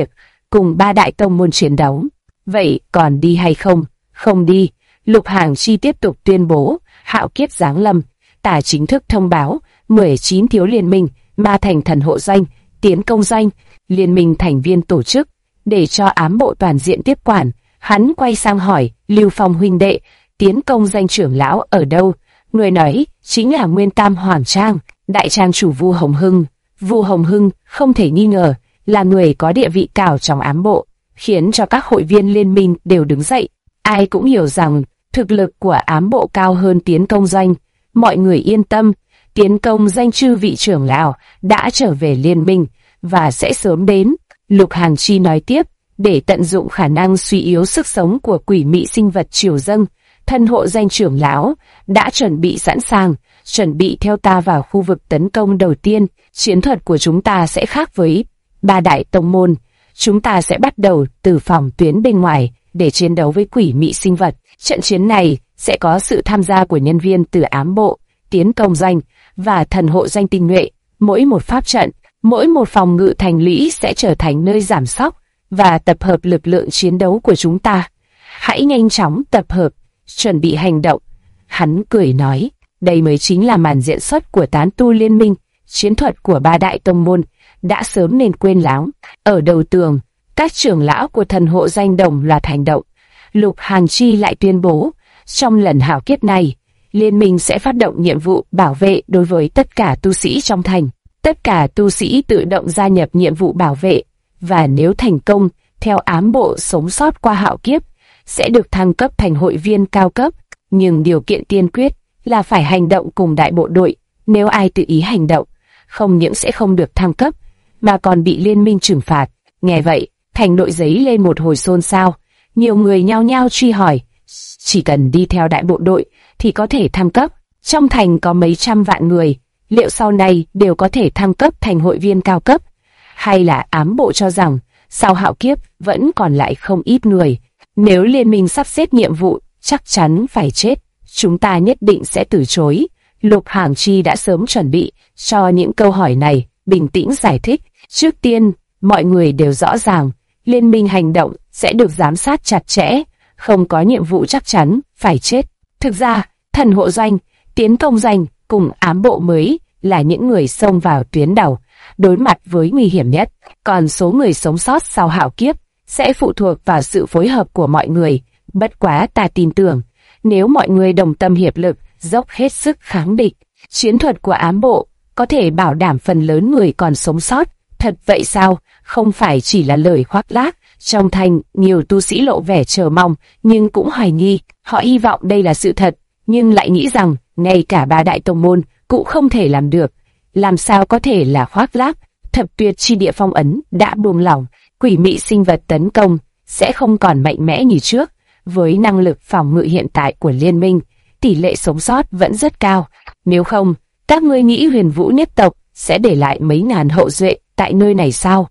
cùng ba đại tông môn chiến đấu. Vậy còn đi hay không? Không đi. Lục Hàng Chi tiếp tục tuyên bố, hạo kiếp giáng lâm, ta chính thức thông báo, 19 thiếu liên minh, ma thành thần hộ doanh, tiến công doanh, liên minh thành viên tổ chức, để cho ám bộ toàn diện tiếp quản. Hắn quay sang hỏi, Lưu Phong huynh đệ, tiến công danh trưởng lão ở đâu? Người nói, chính là Nguyên Tam Hoàng Trang, đại trang chủ Vu Hồng Hưng. Vu Hồng Hưng, không thể nghi ngờ, là người có địa vị cao trong ám bộ, khiến cho các hội viên liên minh đều đứng dậy. Ai cũng hiểu rằng, thực lực của ám bộ cao hơn tiến công doanh. Mọi người yên tâm, tiến công danh chư vị trưởng lão đã trở về liên minh, và sẽ sớm đến. Lục Hàng Chi nói tiếp, để tận dụng khả năng suy yếu sức sống của quỷ mị sinh vật triều dâng, thân hộ danh trưởng lão đã chuẩn bị sẵn sàng, chuẩn bị theo ta vào khu vực tấn công đầu tiên. Chiến thuật của chúng ta sẽ khác với ba đại tông môn. Chúng ta sẽ bắt đầu từ phòng tuyến bên ngoài để chiến đấu với quỷ mị sinh vật. Trận chiến này sẽ có sự tham gia của nhân viên từ ám bộ, tiến công doanh và thần hộ danh tinh nhuệ. Mỗi một pháp trận, mỗi một phòng ngự thành lũy sẽ trở thành nơi giảm sóc và tập hợp lực lượng chiến đấu của chúng ta. Hãy nhanh chóng tập hợp, chuẩn bị hành động. Hắn cười nói, đây mới chính là màn diễn xuất của tán tu liên minh. Chiến thuật của ba đại tông môn đã sớm nên quên lãng. Ở đầu tường, các trưởng lão của thần hộ danh đồng loạt hành động. Lục Hàng Chi lại tuyên bố, trong lần hạo kiếp này, liên minh sẽ phát động nhiệm vụ bảo vệ đối với tất cả tu sĩ trong thành. Tất cả tu sĩ tự động gia nhập nhiệm vụ bảo vệ, và nếu thành công, theo ám bộ sống sót qua hạo kiếp, sẽ được thăng cấp thành hội viên cao cấp. Nhưng điều kiện tiên quyết là phải hành động cùng đại bộ đội. Nếu ai tự ý hành động, không những sẽ không được thăng cấp, mà còn bị liên minh trừng phạt. Nghe vậy, thành nội giấy lên một hồi xôn xao. Nhiều người nhao nhao truy hỏi, chỉ cần đi theo đại bộ đội thì có thể thăng cấp. Trong thành có mấy trăm vạn người, liệu sau này đều có thể thăng cấp thành hội viên cao cấp? Hay là ám bộ cho rằng, sau hạo kiếp vẫn còn lại không ít người? Nếu liên minh sắp xếp nhiệm vụ, chắc chắn phải chết. Chúng ta nhất định sẽ từ chối. Lục Hàng Chi đã sớm chuẩn bị cho những câu hỏi này, bình tĩnh giải thích. Trước tiên, mọi người đều rõ ràng, liên minh hành động sẽ được giám sát chặt chẽ, không có nhiệm vụ chắc chắn phải chết. Thực ra, thần hộ doanh, tiến công doanh cùng ám bộ mới là những người xông vào tuyến đầu, đối mặt với nguy hiểm nhất. Còn số người sống sót sau hạo kiếp sẽ phụ thuộc vào sự phối hợp của mọi người. Bất quá ta tin tưởng, nếu mọi người đồng tâm hiệp lực, dốc hết sức kháng địch, chiến thuật của ám bộ có thể bảo đảm phần lớn người còn sống sót. Thật vậy sao? Không phải chỉ là lời khoác lác. Trong thành, nhiều tu sĩ lộ vẻ chờ mong, nhưng cũng hoài nghi. Họ hy vọng đây là sự thật, nhưng lại nghĩ rằng, ngay cả ba đại tông môn cũng không thể làm được. Làm sao có thể là khoác lác? Thập tuyệt chi địa phong ấn đã buông lỏng, quỷ mị sinh vật tấn công sẽ không còn mạnh mẽ như trước. Với năng lực phòng ngự hiện tại của liên minh, tỷ lệ sống sót vẫn rất cao. Nếu không, các ngươi nghĩ Huyền Vũ nhất tộc sẽ để lại mấy ngàn hậu duệ tại nơi này sao?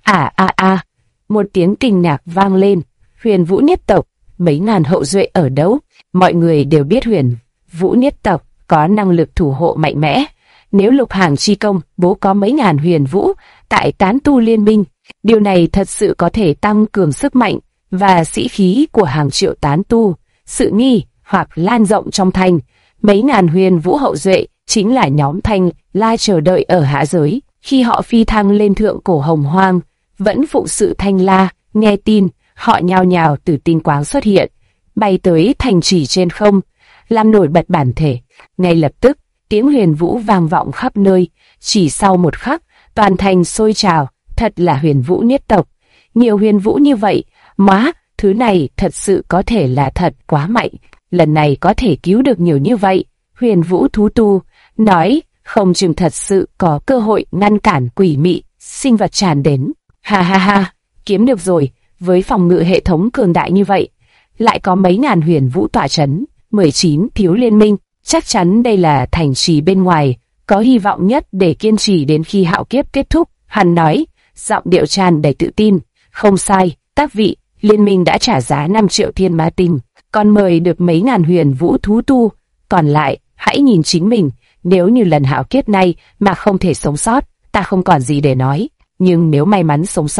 Một tiếng kinh ngạc vang lên. Huyền Vũ nhất tộc, mấy ngàn hậu duệ ở đâu? Mọi người đều biết Huyền Vũ nhất tộc có năng lực thủ hộ mạnh mẽ. Nếu Lục Hàng Chi công bố có mấy ngàn huyền vũ tại tán tu liên minh, điều này thật sự có thể tăng cường sức mạnh và sĩ khí của hàng triệu tán tu. Sự nghi hoặc lan rộng trong thành, mấy ngàn huyền vũ hậu duệ chính là nhóm Thanh La chờ đợi ở hạ giới. Khi họ phi thăng lên thượng cổ hồng hoang, vẫn phụng sự Thanh La. Nghe tin, họ nhao nhao từ tinh quáng xuất hiện, bay tới thành trì trên không, làm nổi bật bản thể. Ngay lập tức, tiếng huyền vũ vang vọng khắp nơi. Chỉ sau một khắc, toàn thành sôi trào. Thật là huyền vũ nhất tộc. Nhiều huyền vũ như vậy, thứ này thật sự có thể là thật quá mạnh. Lần này có thể cứu được nhiều như vậy. Huyền vũ thú tu nói, không chừng thật sự có cơ hội ngăn cản quỷ mị sinh vật tràn đến. Ha, kiếm được rồi. Với phòng ngự hệ thống cường đại như vậy, lại có mấy ngàn huyền vũ tỏa chấn, 19 thiếu liên minh, chắc chắn đây là thành trì bên ngoài có hy vọng nhất để kiên trì đến khi hạo kiếp kết thúc. Hắn nói, giọng điệu tràn đầy tự tin. Không sai, các vị, liên minh đã trả giá 5 triệu thiên ma tinh, còn mời được mấy ngàn huyền vũ thú tu. Còn lại, hãy nhìn chính mình. Nếu như lần hạo kiếp này mà không thể sống sót, ta không còn gì để nói. Nhưng nếu may mắn sống sót,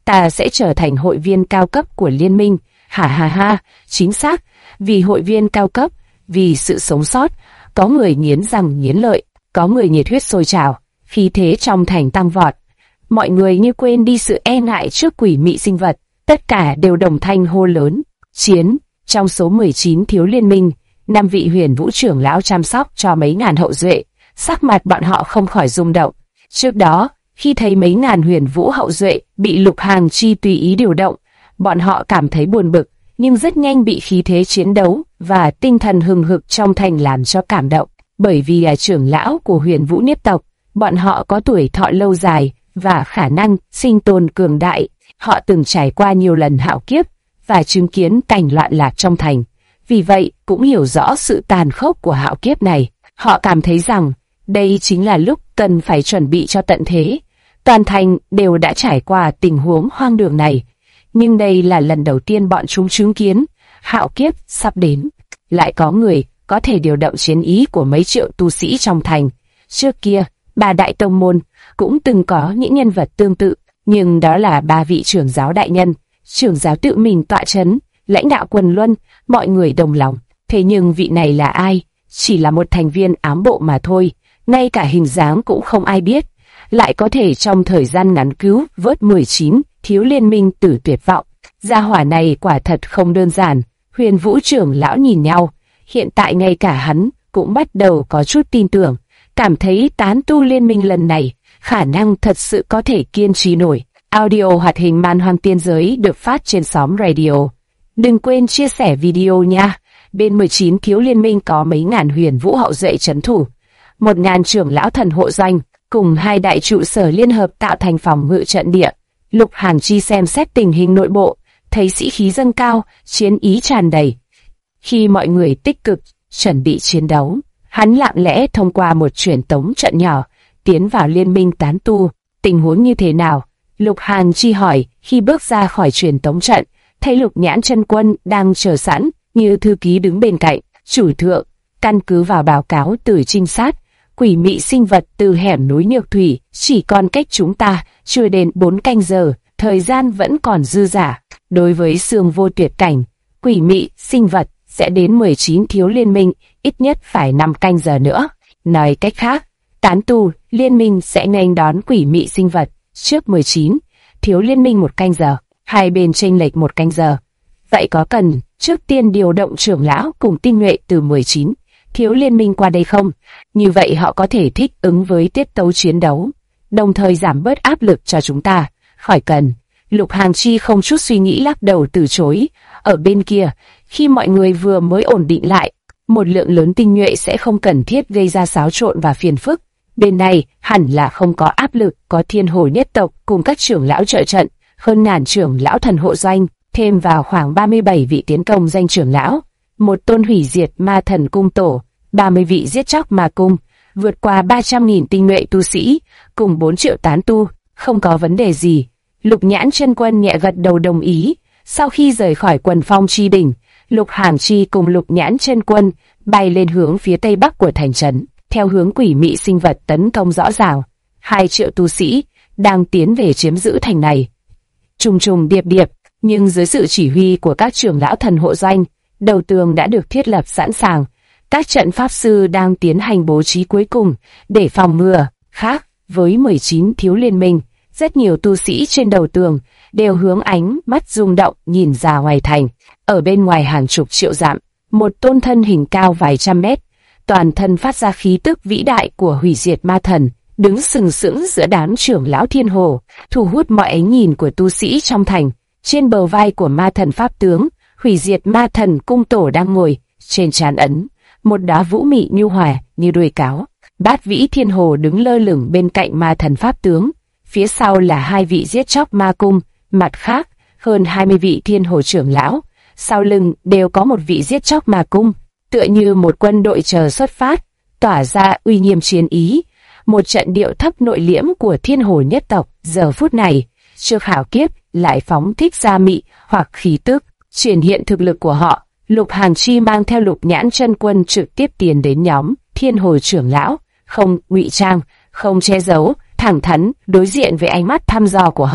ta sẽ trở thành hội viên cao cấp của liên minh. Ha ha ha, chính xác, vì hội viên cao cấp, vì sự sống sót. Có người nghiến răng nghiến lợi, có người nhiệt huyết sôi trào, khí thế trong thành tăng vọt. Mọi người như quên đi sự e ngại trước quỷ mị sinh vật, tất cả đều đồng thanh hô lớn. Chiến. Trong số 19 thiếu liên minh, 5 vị huyền vũ trưởng lão chăm sóc cho mấy ngàn hậu duệ, sắc mặt bọn họ không khỏi rung động. Trước đó, khi thấy mấy ngàn huyền vũ hậu duệ bị Lục Hàng Chi tùy ý điều động, bọn họ cảm thấy buồn bực, nhưng rất nhanh bị khí thế chiến đấu và tinh thần hừng hực trong thành làm cho cảm động. Bởi vì là trưởng lão của huyền vũ niếp tộc, bọn họ có tuổi thọ lâu dài và khả năng sinh tồn cường đại. Họ từng trải qua nhiều lần hạo kiếp và chứng kiến cảnh loạn lạc trong thành. Vì vậy, cũng hiểu rõ sự tàn khốc của hạo kiếp này. Họ cảm thấy rằng, đây chính là lúc cần phải chuẩn bị cho tận thế. Toàn thành đều đã trải qua tình huống hoang đường này. Nhưng đây là lần đầu tiên bọn chúng chứng kiến hạo kiếp sắp đến. Lại có người có thể điều động chiến ý của mấy triệu tu sĩ trong thành. Trước kia, 3 đại tông môn cũng từng có những nhân vật tương tự, nhưng đó là 3 vị trưởng giáo đại nhân. Trưởng giáo tự mình tọa chấn, lãnh đạo quần luân, mọi người đồng lòng. Thế nhưng vị này là ai? Chỉ là một thành viên ám bộ mà thôi, ngay cả hình dáng cũng không ai biết. Lại có thể trong thời gian ngắn cứu vớt 19 thiếu liên minh tử tuyệt vọng. Gia hỏa này quả thật không đơn giản. Huyền vũ trưởng lão nhìn nhau, hiện tại ngay cả hắn cũng bắt đầu có chút tin tưởng, cảm thấy tán tu liên minh lần này khả năng thật sự có thể kiên trì nổi. Audio hoạt hình Man Hoang Tiên Giới được phát trên xóm radio. Đừng quên chia sẻ video nha. Bên 19 thiếu liên minh có mấy ngàn huyền vũ hậu duệ trấn thủ, 1.000 trưởng lão thần hộ doanh, cùng 2 đại trụ sở liên hợp tạo thành phòng ngự trận địa. Lục Hàng Chi xem xét tình hình nội bộ, thấy sĩ khí dâng cao, chiến ý tràn đầy. Khi mọi người tích cực chuẩn bị chiến đấu, hắn lặng lẽ thông qua một truyền tống trận nhỏ tiến vào liên minh tán tu. Tình huống như thế nào? Lục Hàng Chi hỏi. Khi bước ra khỏi truyền tống trận, thấy Lục Nhãn Chân Quân đang chờ sẵn, như thư ký đứng bên cạnh. Chủ thượng, căn cứ vào báo cáo từ trinh sát, quỷ mị sinh vật từ hẻm núi Nhược Thủy chỉ còn cách chúng ta chưa đến 4 canh giờ, thời gian vẫn còn dư dả. Đối với xương vô tuyệt cảnh, quỷ mị sinh vật sẽ đến 19 thiếu liên minh, ít nhất phải 5 canh giờ nữa. Nói cách khác, tán tu liên minh sẽ nghênh đón quỷ mị sinh vật trước 19 thiếu liên minh 1 canh giờ, hai bên chênh lệch 1 canh giờ. Vậy có cần trước tiên điều động trưởng lão cùng tinh nhuệ từ 19 thiếu liên minh qua đây không? Như vậy họ có thể thích ứng với tiết tấu chiến đấu, đồng thời giảm bớt áp lực cho chúng ta. Khỏi cần. Lục Hàng Chi không chút suy nghĩ lắc đầu từ chối. Ở bên kia, khi mọi người vừa mới ổn định lại, một lượng lớn tinh nhuệ sẽ không cần thiết gây ra xáo trộn và phiền phức. Bên này hẳn là không có áp lực, có Thiên Hồ nhất tộc cùng các trưởng lão trợ trận, hơn ngàn trưởng lão thần hộ doanh, thêm vào khoảng 37 vị tiến công danh trưởng lão, một tôn hủy diệt ma thần cung tổ, 30 vị giết chóc ma cung, vượt qua 300.000 tinh nhuệ tu sĩ, cùng 4 triệu tán tu, không có vấn đề gì. Lục Nhãn Chân Quân nhẹ gật đầu đồng ý. Sau khi rời khỏi quần phong chi đỉnh, Lục Hàng Chi cùng Lục Nhãn Chân Quân bay lên hướng phía tây bắc của thành trấn, theo hướng quỷ mị sinh vật tấn công rõ ràng. 2 triệu tu sĩ đang tiến về chiếm giữ thành này, trùng trùng điệp điệp, nhưng dưới sự chỉ huy của các trưởng lão thần hộ doanh, đầu tường đã được thiết lập sẵn sàng. Các trận pháp sư đang tiến hành bố trí cuối cùng để phòng ngừa. Khác với 19 thiếu liên minh, rất nhiều tu sĩ trên đầu tường đều hướng ánh mắt rung động nhìn ra ngoài thành. Ở bên ngoài hàng chục triệu dặm, một tôn thân hình cao vài trăm mét, toàn thân phát ra khí tức vĩ đại của hủy diệt ma thần, đứng sừng sững giữa đám trưởng lão thiên hồ, thu hút mọi ánh nhìn của tu sĩ trong thành. Trên bờ vai của ma thần pháp tướng, hủy diệt ma thần cung tổ đang ngồi, trên trán ấn một đóa vũ mị nhu hòa như đuôi cáo. Bát vĩ thiên hồ đứng lơ lửng bên cạnh ma thần pháp tướng, phía sau là 2 vị giết chóc ma cung, mặt khác hơn 20 vị thiên hồ trưởng lão, sau lưng đều có một vị giết chóc ma cung, tựa như một quân đội chờ xuất phát, tỏa ra uy nghiêm chiến ý. Một trận điệu thấp nội liễm của thiên hồ nhất tộc giờ phút này trước hảo kiếp lại phóng thích ra mị hoặc khí tức, triển hiện thực lực của họ. Lục Hàng Chi mang theo Lục Nhãn Chân Quân trực tiếp tiến đến nhóm thiên hồ trưởng lão, không ngụy trang, không che giấu, thẳng thắn đối diện với ánh mắt thăm dò của họ.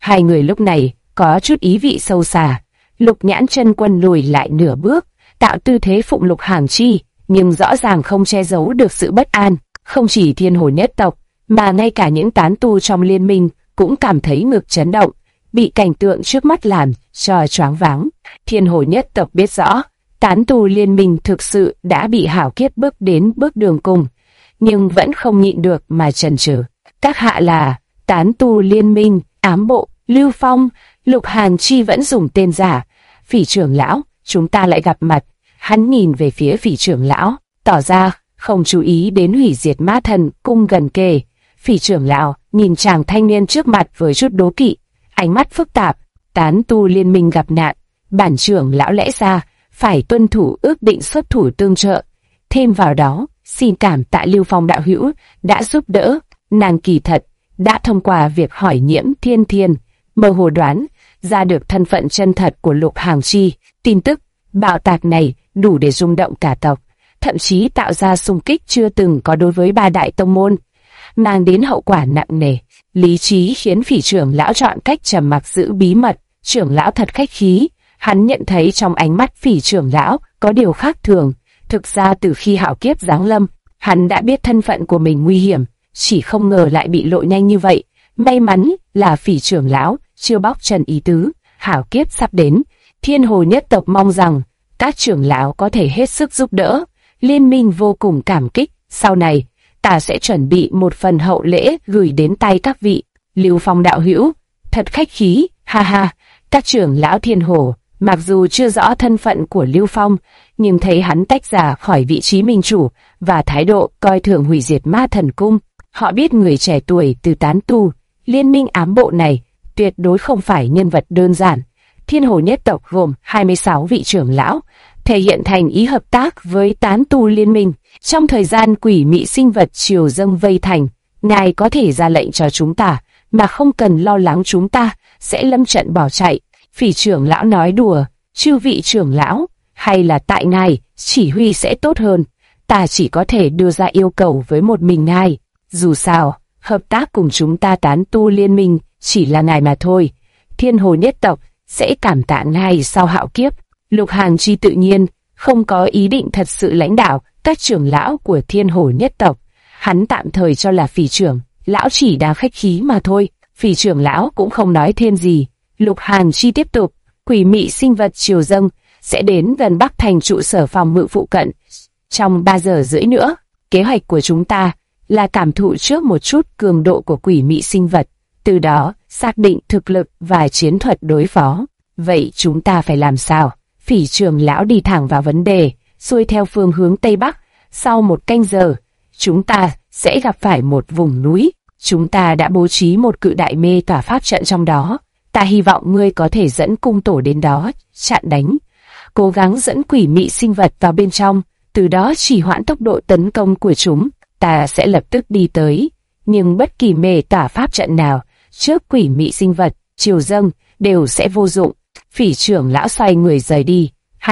Hai người lúc này có chút ý vị sâu xa. Lục Nhãn Chân Quân lùi lại nửa bước, tạo tư thế phụng Lục Hàng Chi, nhưng rõ ràng không che giấu được sự bất an. Không chỉ Thiên Hồ nhất tộc, mà ngay cả những tán tu trong liên minh cũng cảm thấy ngực chấn động, bị cảnh tượng trước mắt làm cho choáng váng. Thiên Hồ nhất tộc biết rõ, tán tu liên minh thực sự đã bị hảo kiếp bước đến bước đường cùng, nhưng vẫn không nhịn được mà chần chừ. Các hạ là tán tu liên minh, ám bộ, Lưu Phong. Lục Hàn Chi vẫn dùng tên giả. Phỉ trưởng lão, chúng ta lại gặp mặt. Hắn nhìn về phía Phỉ trưởng lão, tỏ ra không chú ý đến hủy diệt ma thần cung gần kề. Phỉ trưởng lão nhìn chàng thanh niên trước mặt với chút đố kỵ, ánh mắt phức tạp. Tán tu liên minh gặp nạn, bản trưởng lão lẽ ra phải tuân thủ ước định xuất thủ tương trợ. Thêm vào đó, xin cảm tạ Lưu Phong đạo hữu đã giúp đỡ. Nàng kỳ thật đã thông qua việc hỏi Nhiễm Thiên Thiên, mơ hồ đoán ra được thân phận chân thật của Lục Hàng Chi. Tin tức bạo tạc này đủ để rung động cả tộc, thậm chí tạo ra xung kích chưa từng có đối với ba đại tông môn, mang đến hậu quả nặng nề. Lý trí khiến Phỉ trưởng lão chọn cách trầm mặc giữ bí mật. Trưởng lão thật khách khí, hắn nhận thấy trong ánh mắt Phỉ trưởng lão có điều khác thường. Thực ra từ khi hạo kiếp giáng lâm, hắn đã biết thân phận của mình nguy hiểm, chỉ không ngờ lại bị lộ nhanh như vậy. May mắn là Phỉ trưởng lão chưa bóc trần ý tứ, hạo kiếp sắp đến. Thiên Hồ nhất tộc mong rằng các trưởng lão có thể hết sức giúp đỡ. Liên minh vô cùng cảm kích, sau này ta sẽ chuẩn bị một phần hậu lễ gửi đến tay các vị. Lưu Phong đạo hữu, thật khách khí, ha ha. Các trưởng lão Thiên Hồ mặc dù chưa rõ thân phận của Lưu Phong, nhưng thấy hắn tách ra khỏi vị trí minh chủ và thái độ coi thường hủy diệt ma thần cung, họ biết người trẻ tuổi từ tán tu liên minh ám bộ này tuyệt đối không phải nhân vật đơn giản. Thiên Hồ nhất tộc gồm 26 vị trưởng lão, thể hiện thành ý hợp tác với tán tu liên minh. Trong thời gian quỷ mị sinh vật triều dâng vây thành, ngài có thể ra lệnh cho chúng ta, mà không cần lo lắng chúng ta sẽ lâm trận bỏ chạy. Phỉ trưởng lão nói đùa, chư vị trưởng lão, hay là tại ngài chỉ huy sẽ tốt hơn. Ta chỉ có thể đưa ra yêu cầu với một mình ngài. Dù sao, hợp tác cùng chúng ta tán tu liên minh chỉ là ngài mà thôi. Thiên Hồ nhất tộc sẽ cảm tạ ngài sau hạo kiếp. Lục Hàn Chi tự nhiên không có ý định thật sự lãnh đạo các trưởng lão của Thiên Hồ nhất tộc. Hắn tạm thời cho là Phỉ trưởng lão chỉ đang khách khí mà thôi. Phỉ trưởng lão cũng không nói thêm gì. Lục Hàn Chi tiếp tục, quỷ mị sinh vật triều dâng sẽ đến gần Bắc Thành trụ sở phòng ngự phụ cận trong 3 giờ rưỡi nữa. Kế hoạch của chúng ta là cảm thụ trước một chút cường độ của quỷ mị sinh vật, từ đó xác định thực lực và chiến thuật đối phó. Vậy chúng ta phải làm sao? Phỉ trưởng lão đi thẳng vào vấn đề, xuôi theo phương hướng Tây Bắc. Sau 1 canh giờ, chúng ta sẽ gặp phải một vùng núi. Chúng ta đã bố trí một cự đại mê tỏa pháp trận trong đó. Ta hy vọng ngươi có thể dẫn cung tổ đến đó, chặn đánh. Cố gắng dẫn quỷ mị sinh vật vào bên trong, từ đó chỉ hoãn tốc độ tấn công của chúng. Ta sẽ lập tức đi tới. Nhưng bất kỳ mê tỏa pháp trận nào, trước quỷ mị sinh vật, triều dâng, đều sẽ vô dụng. Phỉ trưởng lão xoay người rời đi.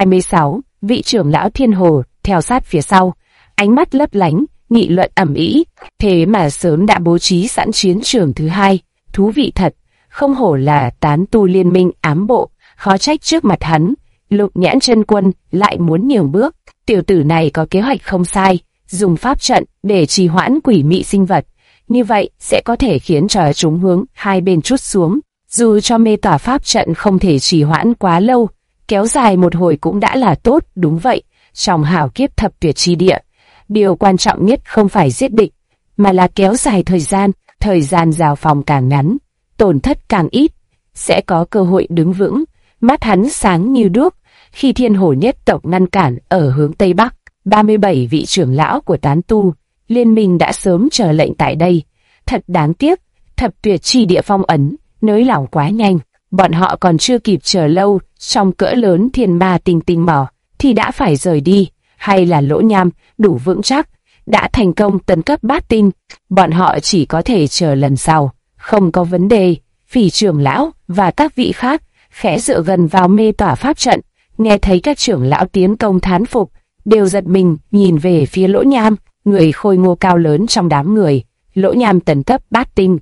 26 vị trưởng lão Thiên Hồ theo sát phía sau, ánh mắt lấp lánh, nghị luận ầm ĩ. Thế mà sớm đã bố trí sẵn chiến trường thứ hai. Thú vị thật, không hổ là tán tu liên minh ám bộ. Khó trách trước mặt hắn, Lục Nhãn Chân Quân lại muốn nhường bước. Tiểu tử này có kế hoạch không sai, dùng pháp trận để trì hoãn quỷ mị sinh vật. Như vậy sẽ có thể khiến cho chúng hướng hai bên trút xuống. Dù cho mê tỏa pháp trận không thể trì hoãn quá lâu, kéo dài một hồi cũng đã là tốt. Đúng vậy, trong hảo kiếp thập tuyệt chi địa, điều quan trọng nhất không phải giết địch, mà là kéo dài thời gian giao phòng càng ngắn, tổn thất càng ít, sẽ có cơ hội đứng vững. Mắt hắn sáng như đuốc, khi Thiên Hồ nhất tộc ngăn cản ở hướng Tây Bắc, 37 vị trưởng lão của tán tu liên minh đã sớm chờ lệnh tại đây. Thật đáng tiếc, thập tuyệt chi địa phong ấn nới lỏng quá nhanh, bọn họ còn chưa kịp chờ lâu trong cỡ lớn Thiên Ma Tinh Tinh mỏ thì đã phải rời đi. Hay là Lỗ Nham đủ vững chắc, đã thành công tấn cấp bát tinh, bọn họ chỉ có thể chờ lần sau. Không có vấn đề. Phỉ trưởng lão và các vị khác khẽ dựa gần vào mê tỏa pháp trận, nghe thấy các trưởng lão tiến công thán phục, đều giật mình nhìn về phía Lỗ Nham, người khôi ngô cao lớn trong đám người. Lỗ Nham tấn cấp bát tinh,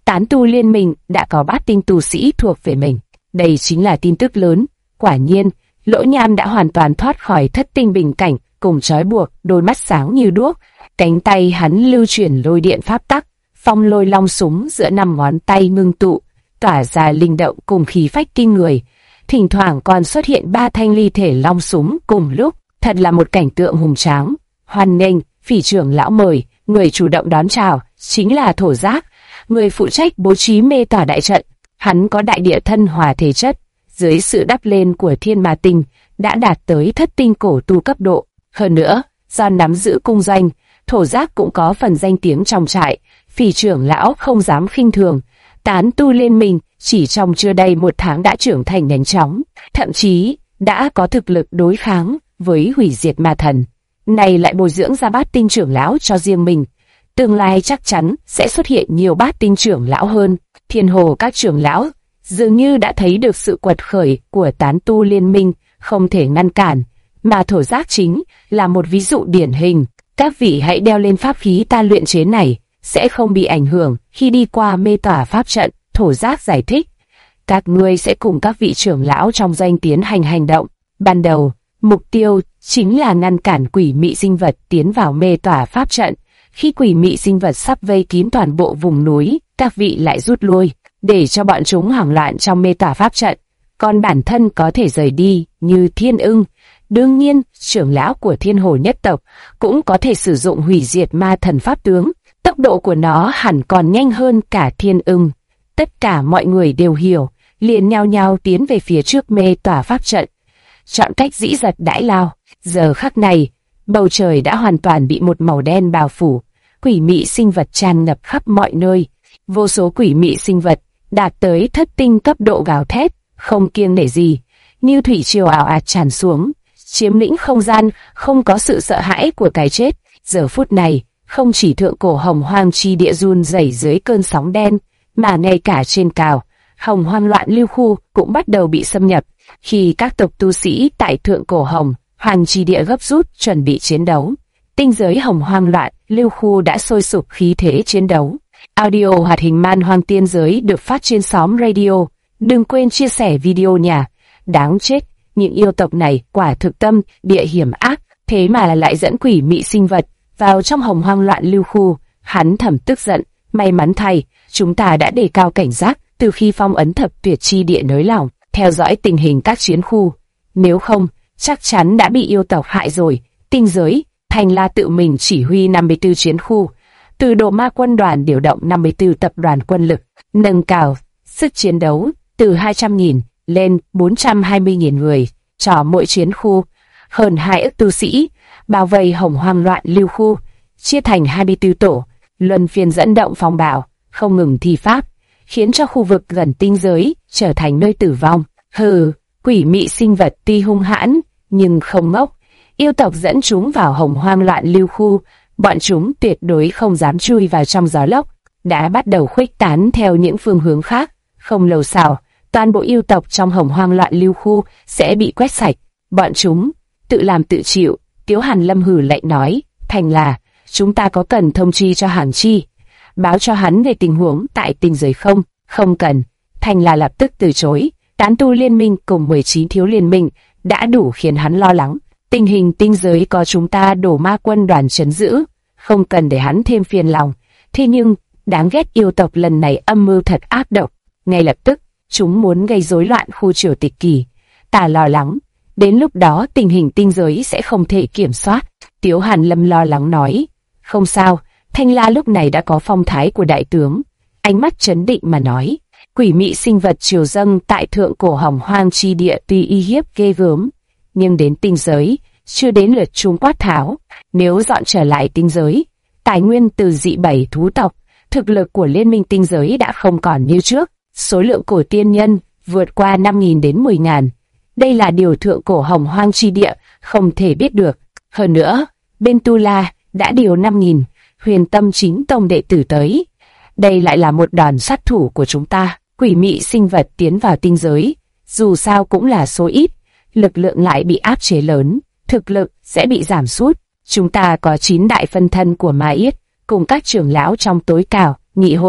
tán tu liên minh đã có bát tinh tu sĩ thuộc về mình. Đây chính là tin tức lớn. Quả nhiên, Lỗ Nham đã hoàn toàn thoát khỏi thất tinh bình cảnh cùng trói buộc, đôi mắt sáng như đuốc, cánh tay hắn lưu chuyển lôi điện pháp tắc, phong lôi long súng giữa 5 ngón tay ngưng tụ, tỏa ra linh động cùng khí phách kinh người. Thỉnh thoảng còn xuất hiện 3 thanh ly thể long súng cùng lúc, thật là một cảnh tượng hùng tráng. Hoan nghênh, Phỉ trưởng lão mời. Người chủ động đón chào chính là Thổ Giác, người phụ trách bố trí mê tỏa đại trận. Hắn có đại địa thân hòa thể chất, dưới sự đắp lên của thiên ma tinh đã đạt tới thất tinh cổ tu cấp độ. Hơn nữa, do nắm giữ cung danh, Thổ Giác cũng có phần danh tiếng trong trại. Phỉ trưởng lão không dám khinh thường. Tán tu liên minh chỉ trong chưa đầy 1 tháng đã trưởng thành nhanh chóng, thậm chí đã có thực lực đối kháng với hủy diệt ma thần. Này lại bồi dưỡng ra bát tinh trưởng lão cho riêng mình. Tương lai chắc chắn sẽ xuất hiện nhiều bát tinh trưởng lão hơn. Thiên hồ các trưởng lão dường như đã thấy được sự quật khởi của tán tu liên minh, không thể ngăn cản, mà Thổ Giác chính là một ví dụ điển hình. Các vị hãy đeo lên pháp khí ta luyện chế này, sẽ không bị ảnh hưởng khi đi qua mê tỏa pháp trận. Thổ Giác giải thích, các ngươi sẽ cùng các vị trưởng lão trong doanh tiến hành hành động. Ban đầu, mục tiêu chính là ngăn cản quỷ mị sinh vật tiến vào mê tỏa pháp trận. Khi quỷ mị sinh vật sắp vây kín toàn bộ vùng núi, các vị lại rút lui, để cho bọn chúng hoảng loạn trong mê tỏa pháp trận. Còn bản thân có thể rời đi như Thiên Ưng. Đương nhiên, trưởng lão của Thiên Hồ nhất tộc cũng có thể sử dụng hủy diệt ma thần pháp tướng. Tốc độ của nó hẳn còn nhanh hơn cả Thiên Ưng. Tất cả mọi người đều hiểu, liền nhao nhao tiến về phía trước mê tỏa pháp trận, chọn cách dĩ giật đãi lao. Giờ khắc này, bầu trời đã hoàn toàn bị một màu đen bao phủ, quỷ mị sinh vật tràn ngập khắp mọi nơi. Vô số quỷ mị sinh vật đạt tới thất tinh cấp độ gào thét, không kiêng nể gì, như thủy triều ảo ạt tràn xuống, chiếm lĩnh không gian, không có sự sợ hãi của cái chết. Giờ phút này, không chỉ thượng cổ hồng hoang chi địa run rẩy dưới cơn sóng đen, mà ngay cả trên cao, hồng hoang loạn lưu khu cũng bắt đầu bị xâm nhập. Khi các tộc tu sĩ tại thượng cổ hồng hoang chi địa gấp rút chuẩn bị chiến đấu, tinh giới hồng hoang loạn lưu khu đã sôi sục khí thế chiến đấu. Audio hoạt hình Man Hoang Tiên Giới được phát trên xóm radio. Đừng quên chia sẻ video nha. Đáng chết, những yêu tộc này quả thực tâm địa hiểm ác, thế mà lại dẫn quỷ mị sinh vật vào trong hồng hoang loạn lưu khu. Hắn thầm tức giận. May mắn thay, chúng ta đã đề cao cảnh giác từ khi phong ấn thập tuyệt chi địa nới lỏng, theo dõi tình hình các chiến khu. Nếu không, chắc chắn đã bị yêu tộc hại rồi. Tinh giới, Thành La tự mình chỉ huy 54 chiến khu, từ Đồ Ma quân đoàn điều động 54 tập đoàn quân lực, nâng cao sức chiến đấu từ 200.000 lên 420.000 người cho mỗi chiến khu. Hơn 2 ức tu sĩ bao vây hồng hoang loạn lưu khu, chia thành 24 tổ, luân phiên dẫn động phong bạo, không ngừng thi pháp, khiến cho khu vực gần tinh giới trở thành nơi tử vong. Hừ, quỷ mị sinh vật tuy hung hãn nhưng không ngốc. Yêu tộc dẫn chúng vào hồng hoang loạn lưu khu, bọn chúng tuyệt đối không dám chui vào trong gió lốc, đã bắt đầu khuếch tán theo những phương hướng khác. Không lâu sau, toàn bộ yêu tộc trong hồng hoang loạn lưu khu sẽ bị quét sạch. Bọn chúng tự làm tự chịu. Tiếu Hàn Lâm hừ lạnh nói, Thành là, chúng ta có cần thông chi cho Hàng Chi, báo cho hắn về tình huống tại tinh giới không? Không cần. Thành là lập tức từ chối. Tán tu liên minh cùng 19 thiếu liên minh đã đủ khiến hắn lo lắng. Tình hình tinh giới có chúng ta Đồ Ma quân đoàn trấn giữ, không cần để hắn thêm phiền lòng. Thế nhưng, đáng ghét yêu tộc lần này âm mưu thật ác độc. Ngay lập tức, chúng muốn gây rối loạn khu triều tịch kỳ. Ta lo lắng, đến lúc đó tình hình tinh giới sẽ không thể kiểm soát. Tiếu Hàn Lâm lo lắng nói, không sao. Thanh La lúc này đã có phong thái của đại tướng, ánh mắt trấn định mà nói, quỷ mị sinh vật triều dâng tại thượng cổ hồng hoang chi địa tuy uy hiếp ghê gớm, nhưng đến tinh giới chưa đến lượt chúng quát tháo. Nếu dọn trở lại tinh giới, tài nguyên từ dị bảy thú tộc, thực lực của liên minh tinh giới đã không còn như trước, số lượng cổ tiên nhân vượt qua 5.000 đến 10.000. Đây là điều thượng cổ hồng hoang chi địa không thể biết được. Hơn nữa, bên Tu La đã điều 5.000 huyền tâm chính tông đệ tử tới. Đây lại là một đòn sát thủ của chúng ta. Quỷ mị sinh vật tiến vào tinh giới, dù sao cũng là số ít, lực lượng lại bị áp chế lớn, thực lực sẽ bị giảm sút. Chúng ta có 9 đại phân thân của Ma Yết, cùng các trưởng lão trong tối cao nghị hội,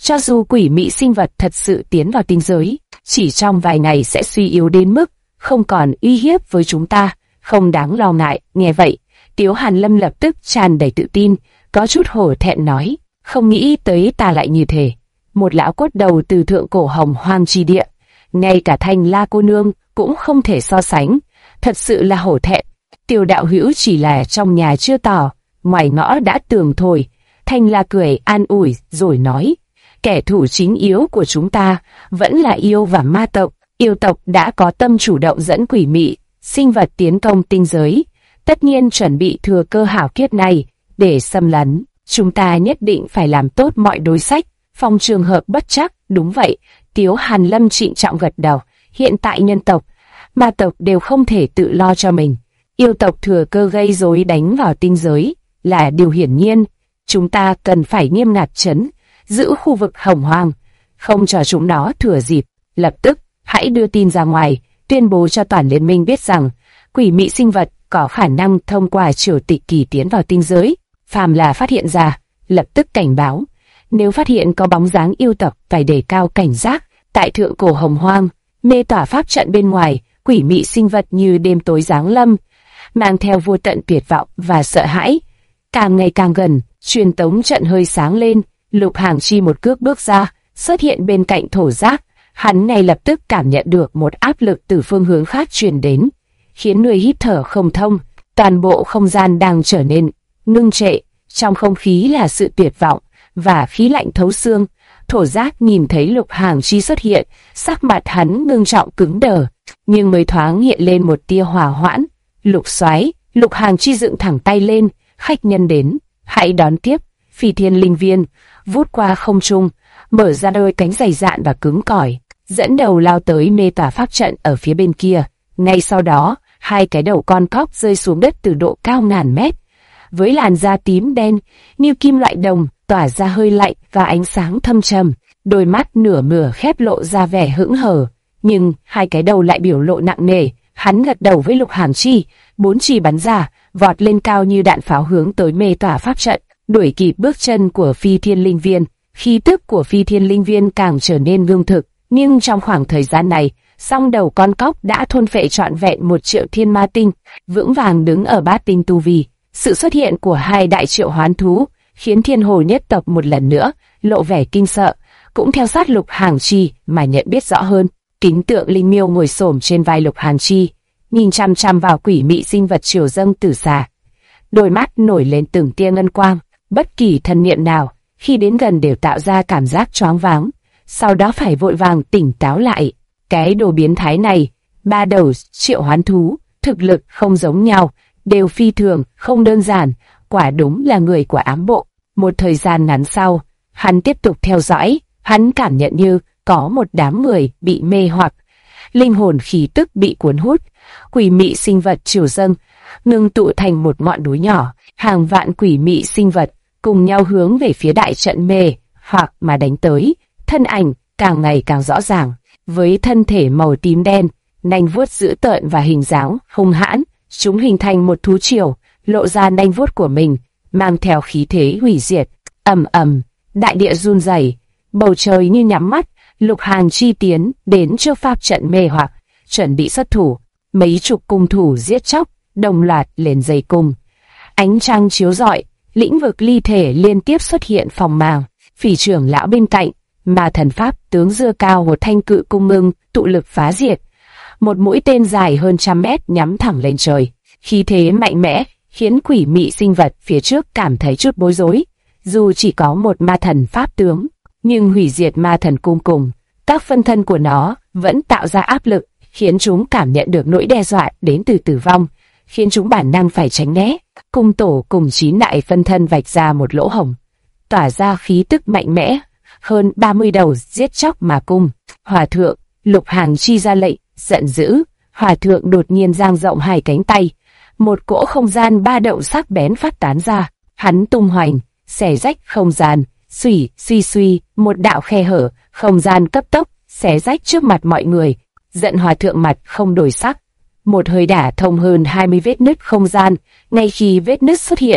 cho dù quỷ mị sinh vật thật sự tiến vào tinh giới, chỉ trong vài ngày sẽ suy yếu đến mức không còn uy hiếp với chúng ta, không đáng lo ngại. Nghe vậy, Tiếu Hàn Lâm lập tức tràn đầy tự tin, có chút hổ thẹn nói, không nghĩ tới ta lại như thế. Một lão cốt đầu từ thượng cổ hồng hoang chi địa, ngay cả Thanh La cô nương cũng không thể so sánh, thật sự là hổ thẹn. Tiêu đạo hữu chỉ là trong nhà chưa tỏ, ngoài ngõ đã tường thôi. Thanh La cười an ủi rồi nói, kẻ thù chính yếu của chúng ta vẫn là yêu và ma tộc. Yêu tộc đã có tâm chủ động dẫn quỷ mị sinh vật tiến công tinh giới, tất nhiên chuẩn bị thừa cơ hảo kiếp này để xâm lấn. Chúng ta nhất định phải làm tốt mọi đối sách, phòng trường hợp bất trắc. Đúng vậy, Tiếu Hàn Lâm trịnh trọng gật đầu. Hiện tại nhân tộc, ma tộc đều không thể tự lo cho mình. Yêu tộc thừa cơ gây rối đánh vào tinh giới là điều hiển nhiên. Chúng ta cần phải nghiêm ngặt trấn giữ khu vực hồng hoang, không cho chúng nó thừa dịp. Lập tức, hãy đưa tin ra ngoài, tuyên bố cho toàn liên minh biết rằng quỷ mị sinh vật có khả năng thông qua triều tịch kỳ tiến vào tinh giới. Phàm là phát hiện ra, lập tức cảnh báo. Nếu phát hiện có bóng dáng yêu tộc, phải đề cao cảnh giác. Tại thượng cổ hồng hoang, mê tỏa pháp trận bên ngoài, quỷ mị sinh vật như đêm tối giáng lâm, mang theo vô tận tuyệt vọng và sợ hãi. Càng ngày càng gần, truyền tống trận hơi sáng lên, Lục Hàng Chi một cước bước ra, xuất hiện bên cạnh thổ giác. Hắn ngay lập tức cảm nhận được một áp lực từ phương hướng khác truyền đến, khiến người hít thở không thông. Toàn bộ không gian đang trở nên ngưng trệ, trong không khí là sự tuyệt vọng và khí lạnh thấu xương. Thổ giác nhìn thấy Lục Hàng Chi xuất hiện, sắc mặt hắn ngưng trọng cứng đờ, nhưng mới thoáng hiện lên một tia hòa hoãn. Lục Soái, Lục Hàng Chi dựng thẳng tay lên, khách nhân đến, hãy đón tiếp. Phi Thiên Linh Viên vút qua không trung, mở ra đôi cánh dày dạn và cứng cỏi, dẫn đầu lao tới mê tỏa pháp trận ở phía bên kia. Ngay sau đó, hai cái đầu con cóc rơi xuống đất từ độ cao ngàn mét, với làn da tím đen như kim loại đồng, tỏa ra hơi lạnh và ánh sáng thâm trầm. Đôi mắt nửa mửa khép lộ ra vẻ hững hờ, nhưng hai cái đầu lại biểu lộ nặng nề. Hắn gật đầu với Lục Hàng Chi, bốn chỉ bắn ra, vọt lên cao như đạn pháo hướng tới mê tỏa pháp trận, đuổi kịp bước chân của Phi Thiên Linh Viên. Khí tức của Phi Thiên Linh Viên càng trở nên ngưng thực, nhưng trong khoảng thời gian này, song đầu con cóc đã thôn phệ trọn vẹn 1 triệu thiên ma tinh, vững vàng đứng ở bát tinh tu vi. Sự xuất hiện của hai đại triệu hoán thú khiến Thiên Hồ nhất tộc một lần nữa lộ vẻ kinh sợ, cũng theo sát Lục Hàng Chi mà nhận biết rõ hơn. Kính tượng linh miêu ngồi xổm trên vai Lục Hàng Chi, nhìn chăm chăm vào quỷ mị sinh vật triều dâng tử xà. Đôi mắt nổi lên từng tia ngân quang, bất kỳ thần niệm nào khi đến gần đều tạo ra cảm giác choáng váng, sau đó phải vội vàng tỉnh táo lại. Cái đồ biến thái này, 3 đầu triệu hoán thú, thực lực không giống nhau, đều phi thường, không đơn giản, quả đúng là người của ám bộ. Một thời gian ngắn sau, hắn tiếp tục theo dõi, hắn cảm nhận như có một đám người bị mê hoặc, linh hồn khí tức bị cuốn hút. Quỷ mị sinh vật triều dâng ngưng tụ thành một ngọn núi nhỏ, hàng vạn quỷ mị sinh vật cùng nhau hướng về phía đại trận mê hoặc mà đánh tới. Thân ảnh càng ngày càng rõ ràng, với thân thể màu tím đen, nanh vuốt dữ tợn và hình dáng hung hãn, chúng hình thành một thú triều, lộ ra nanh vuốt của mình, mang theo khí thế hủy diệt. Ầm ầm, đại địa run rẩy, bầu trời như nhắm mắt. Lục Hàng Chi tiến đến trước pháp trận mê hoặc, chuẩn bị xuất thủ. Mấy chục cung thủ giết chóc đồng loạt lên dây cung. Ánh trăng chiếu rọi, lĩnh vực ly thể liên tiếp xuất hiện phòng màng. Phỉ trưởng lão bên cạnh, mà thần pháp tướng giơ cao một thanh cự cung ngưng tụ lực phá diệt. Một mũi tên dài hơn 100 mét nhắm thẳng lên trời. Khí thế mạnh mẽ khiến quỷ mị sinh vật phía trước cảm thấy chút bối rối. Dù chỉ có một ma thần pháp tướng, nhưng hủy diệt ma thần cung cùng các phân thân của nó vẫn tạo ra áp lực, khiến chúng cảm nhận được nỗi đe dọa đến từ tử vong, khiến chúng bản năng phải tránh né. Cung tổ cùng 9 đại phân thân vạch ra một lỗ hổng, tỏa ra khí tức mạnh mẽ, hơn 30 đầu giết chóc mà cung. Hòa thượng, Lục Hàng Chi ra lệnh, giận dữ. Hòa thượng đột nhiên dang rộng hai cánh tay, một cỗ không gian ba động sắc bén phát tán ra, hắn tung hoành, xẻ rách không gian. Suy suy, một đạo khe hở, không gian cấp tốc xé rách trước mặt mọi người. Giận hòa thượng mặt không đổi sắc, một hơi đả thông hơn 20 vết nứt không gian. Ngay khi vết nứt xuất hiện,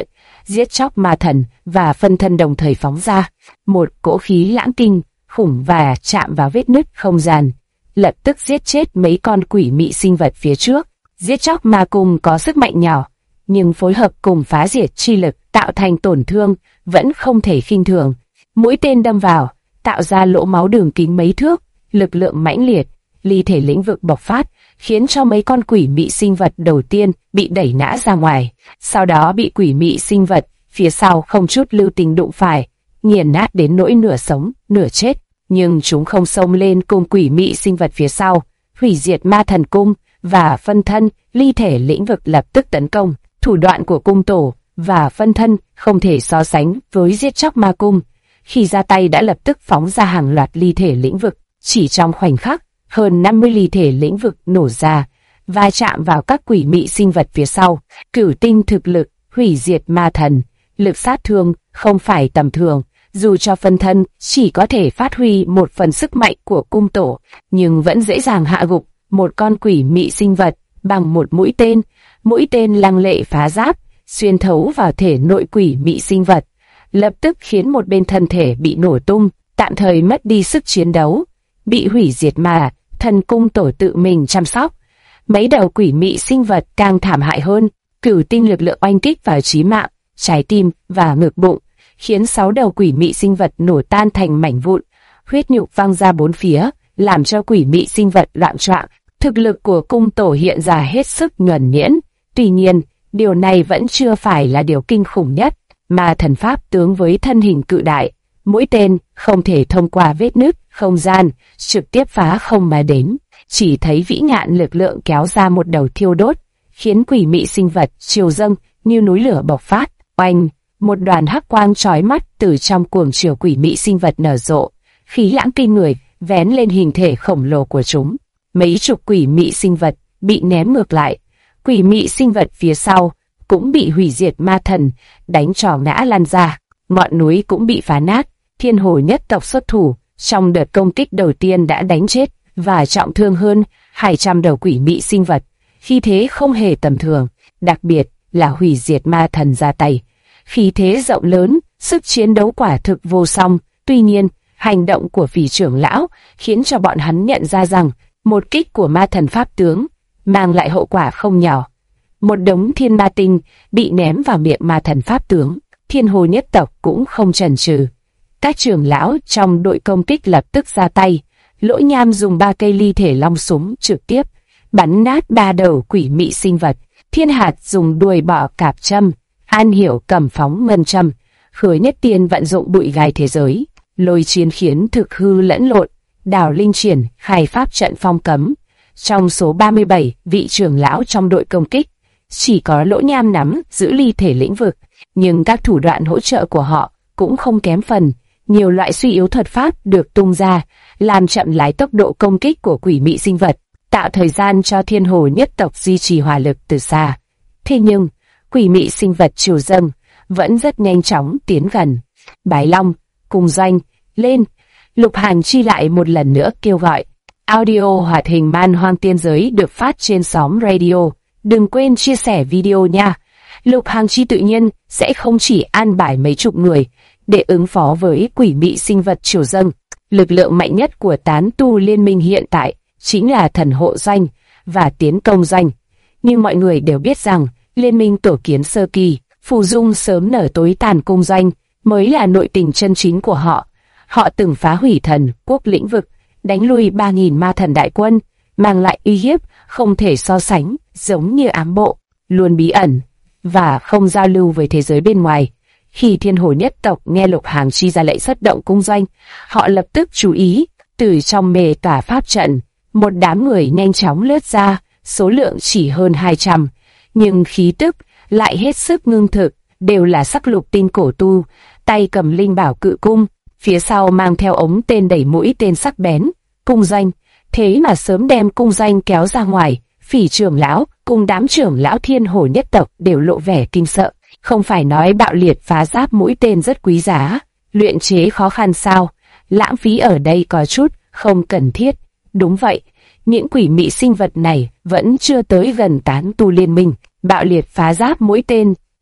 giết chóc ma thần và phân thân đồng thời phóng ra. Một cỗ khí lãng kinh khủng và chạm vào vết nứt không gian, lập tức giết chết mấy con quỷ mị sinh vật phía trước. Giết chóc ma cung có sức mạnh nhỏ, nhưng phối hợp cùng phá diệt chi lực tạo thành tổn thương vẫn không thể khinh thường. Mũi tên đâm vào, tạo ra lỗ máu đường kính mấy thước, lực lượng mãnh liệt, ly thể lĩnh vực bộc phát, khiến cho mấy con quỷ mị sinh vật đầu tiên bị đẩy ngã ra ngoài. Sau đó bị quỷ mị sinh vật phía sau không chút lưu tình đụng phải, nghiền nát đến nỗi nửa sống, nửa chết. Nhưng chúng không xông lên cùng quỷ mị sinh vật phía sau, hủy diệt ma thần cung và phân thân ly thể lĩnh vực lập tức tấn công. Thủ đoạn của cung tổ và phân thân không thể so sánh với giết chóc ma cung. Khi ra tay đã lập tức phóng ra hàng loạt ly thể lĩnh vực. Chỉ trong khoảnh khắc, hơn 50 ly thể lĩnh vực nổ ra, va chạm vào các quỷ mị sinh vật phía sau. Cửu tinh thực lực, hủy diệt ma thần, lực sát thương không phải tầm thường. Dù cho phân thân chỉ có thể phát huy một phần sức mạnh của cung tổ, nhưng vẫn dễ dàng hạ gục một con quỷ mị sinh vật bằng một mũi tên. Mũi tên lăng lệ phá giáp, xuyên thấu vào thể nội quỷ mị sinh vật, lập tức khiến một bên thân thể bị nổ tung, tạm thời mất đi sức chiến đấu, bị hủy diệt mà thần cung tổ tự mình chăm sóc. Mấy đầu quỷ mị sinh vật càng thảm hại hơn, cửu tinh lực lượng oanh kích vào chí mạng, trái tim và ngực bụng, khiến 6 đầu quỷ mị sinh vật nổ tan thành mảnh vụn, huyết nhục văng ra bốn phía, làm cho quỷ mị sinh vật loạn choạng. Thực lực của cung tổ hiện ra hết sức nhuần nhuyễn. Tuy nhiên, điều này vẫn chưa phải là điều kinh khủng nhất. Ma thần pháp tướng với thân hình cự đại, mũi tên không thể thông qua vết nứt không gian trực tiếp phá không mà đến. Chỉ thấy vĩ ngạn lực lượng kéo ra một đầu thiêu đốt, khiến quỷ mị sinh vật triều dâng như núi lửa bộc phát. Oanh! Một đoàn hắc quang chói mắt từ trong cuồng chiều quỷ mị sinh vật nở rộ, khí lãng kinh người vén lên hình thể khổng lồ của chúng. Mấy chục quỷ mị sinh vật bị ném ngược lại, quỷ mị sinh vật phía sau cũng bị hủy diệt ma thần đánh cho ngã lăn ra. Ngọn núi cũng bị phá nát. Thiên Hồ nhất tộc xuất thủ trong đợt công kích đầu tiên đã đánh chết và trọng thương hơn 200 đầu quỷ mị sinh vật, khí thế không hề tầm thường, đặc biệt là hủy diệt ma thần ra tay. Khí thế rộng lớn, sức chiến đấu quả thực vô song. Tuy nhiên, hành động của Phỉ trưởng lão khiến cho bọn hắn nhận ra rằng một kích của ma thần pháp tướng mang lại hậu quả không nhỏ. Một đống thiên ma tinh bị ném vào miệng ma thần pháp tướng. Thiên Hồ nhất tộc cũng không chần chừ. Các trưởng lão trong đội công kích lập tức ra tay. Lỗ Nham dùng 3 cây ly thể long súng trực tiếp bắn nát 3 đầu quỷ mị sinh vật. Thiên Hạt dùng đuôi bọ cạp châm, An Hiểu cầm phóng ngân châm, Khởi Nhất Tiên vận dụng bụi gai thế giới, Lôi Chiến khiến thực hư lẫn lộn, Đào Linh triển khai pháp trận phong cấm. Trong số 37 vị trưởng lão trong đội công kích, chỉ có Lỗ Nham nắm giữ ly thể lĩnh vực, nhưng các thủ đoạn hỗ trợ của họ cũng không kém phần. Nhiều loại suy yếu thuật pháp được tung ra, làm chậm lại tốc độ công kích của quỷ mị sinh vật, tạo thời gian cho Thiên Hồ nhất tộc duy trì hỏa lực từ xa. Thế nhưng, quỷ mị sinh vật triều dâng vẫn rất nhanh chóng tiến gần. Bái Long, Cung Doanh, lên! Lục Hàn Chi lại một lần nữa kêu gọi. Audio hoạt hình Man Hoang Tiên Giới được phát trên xóm radio. Đừng quên chia sẻ video nha. Lục Hàn Chi tự nhiên sẽ không chỉ an bài mấy chục người để ứng phó với quỷ mị sinh vật triều dâng. Lực lượng mạnh nhất của tán tu liên minh hiện tại chính là thần hộ doanh và tiến công doanh. Nhưng mọi người đều biết rằng liên minh tổ kiến sơ kỳ, phù dung sớm nở tối tàn cung doanh mới là nội tình chân chính của họ. Họ từng phá hủy thần quốc lĩnh vực, đánh lui 3.000 ma thần đại quân, mang lại uy hiếp không thể so sánh, giống như ám bộ, luôn bí ẩn và không giao lưu với thế giới bên ngoài. Khi Thiên Hồ nhất tộc nghe Lục Hàn Chi ra lệnh xuất động cung doanh, họ lập tức chú ý. Từ trong mê tỏa pháp trận, một đám người nhanh chóng lướt ra, số lượng chỉ hơn 200, nhưng khí tức lại hết sức ngưng thực, đều là sắc lục tinh cổ tu, tay cầm linh bảo cự cung, phía sau mang theo ống tên đẩy mũi tên sắc bén. Cung doanh, thế mà sớm đem cung doanh kéo ra ngoài. Phỉ trưởng lão cùng đám trưởng lão Thiên Hồ nhất tộc đều lộ vẻ kinh sợ. Không phải nói bạo liệt phá giáp mũi tên rất quý giá, luyện chế khó khăn sao? Lãng phí ở đây có chút không cần thiết. Đúng vậy, những quỷ mị sinh vật này vẫn chưa tới gần tán tu liên minh. Bạo liệt phá giáp mũi tên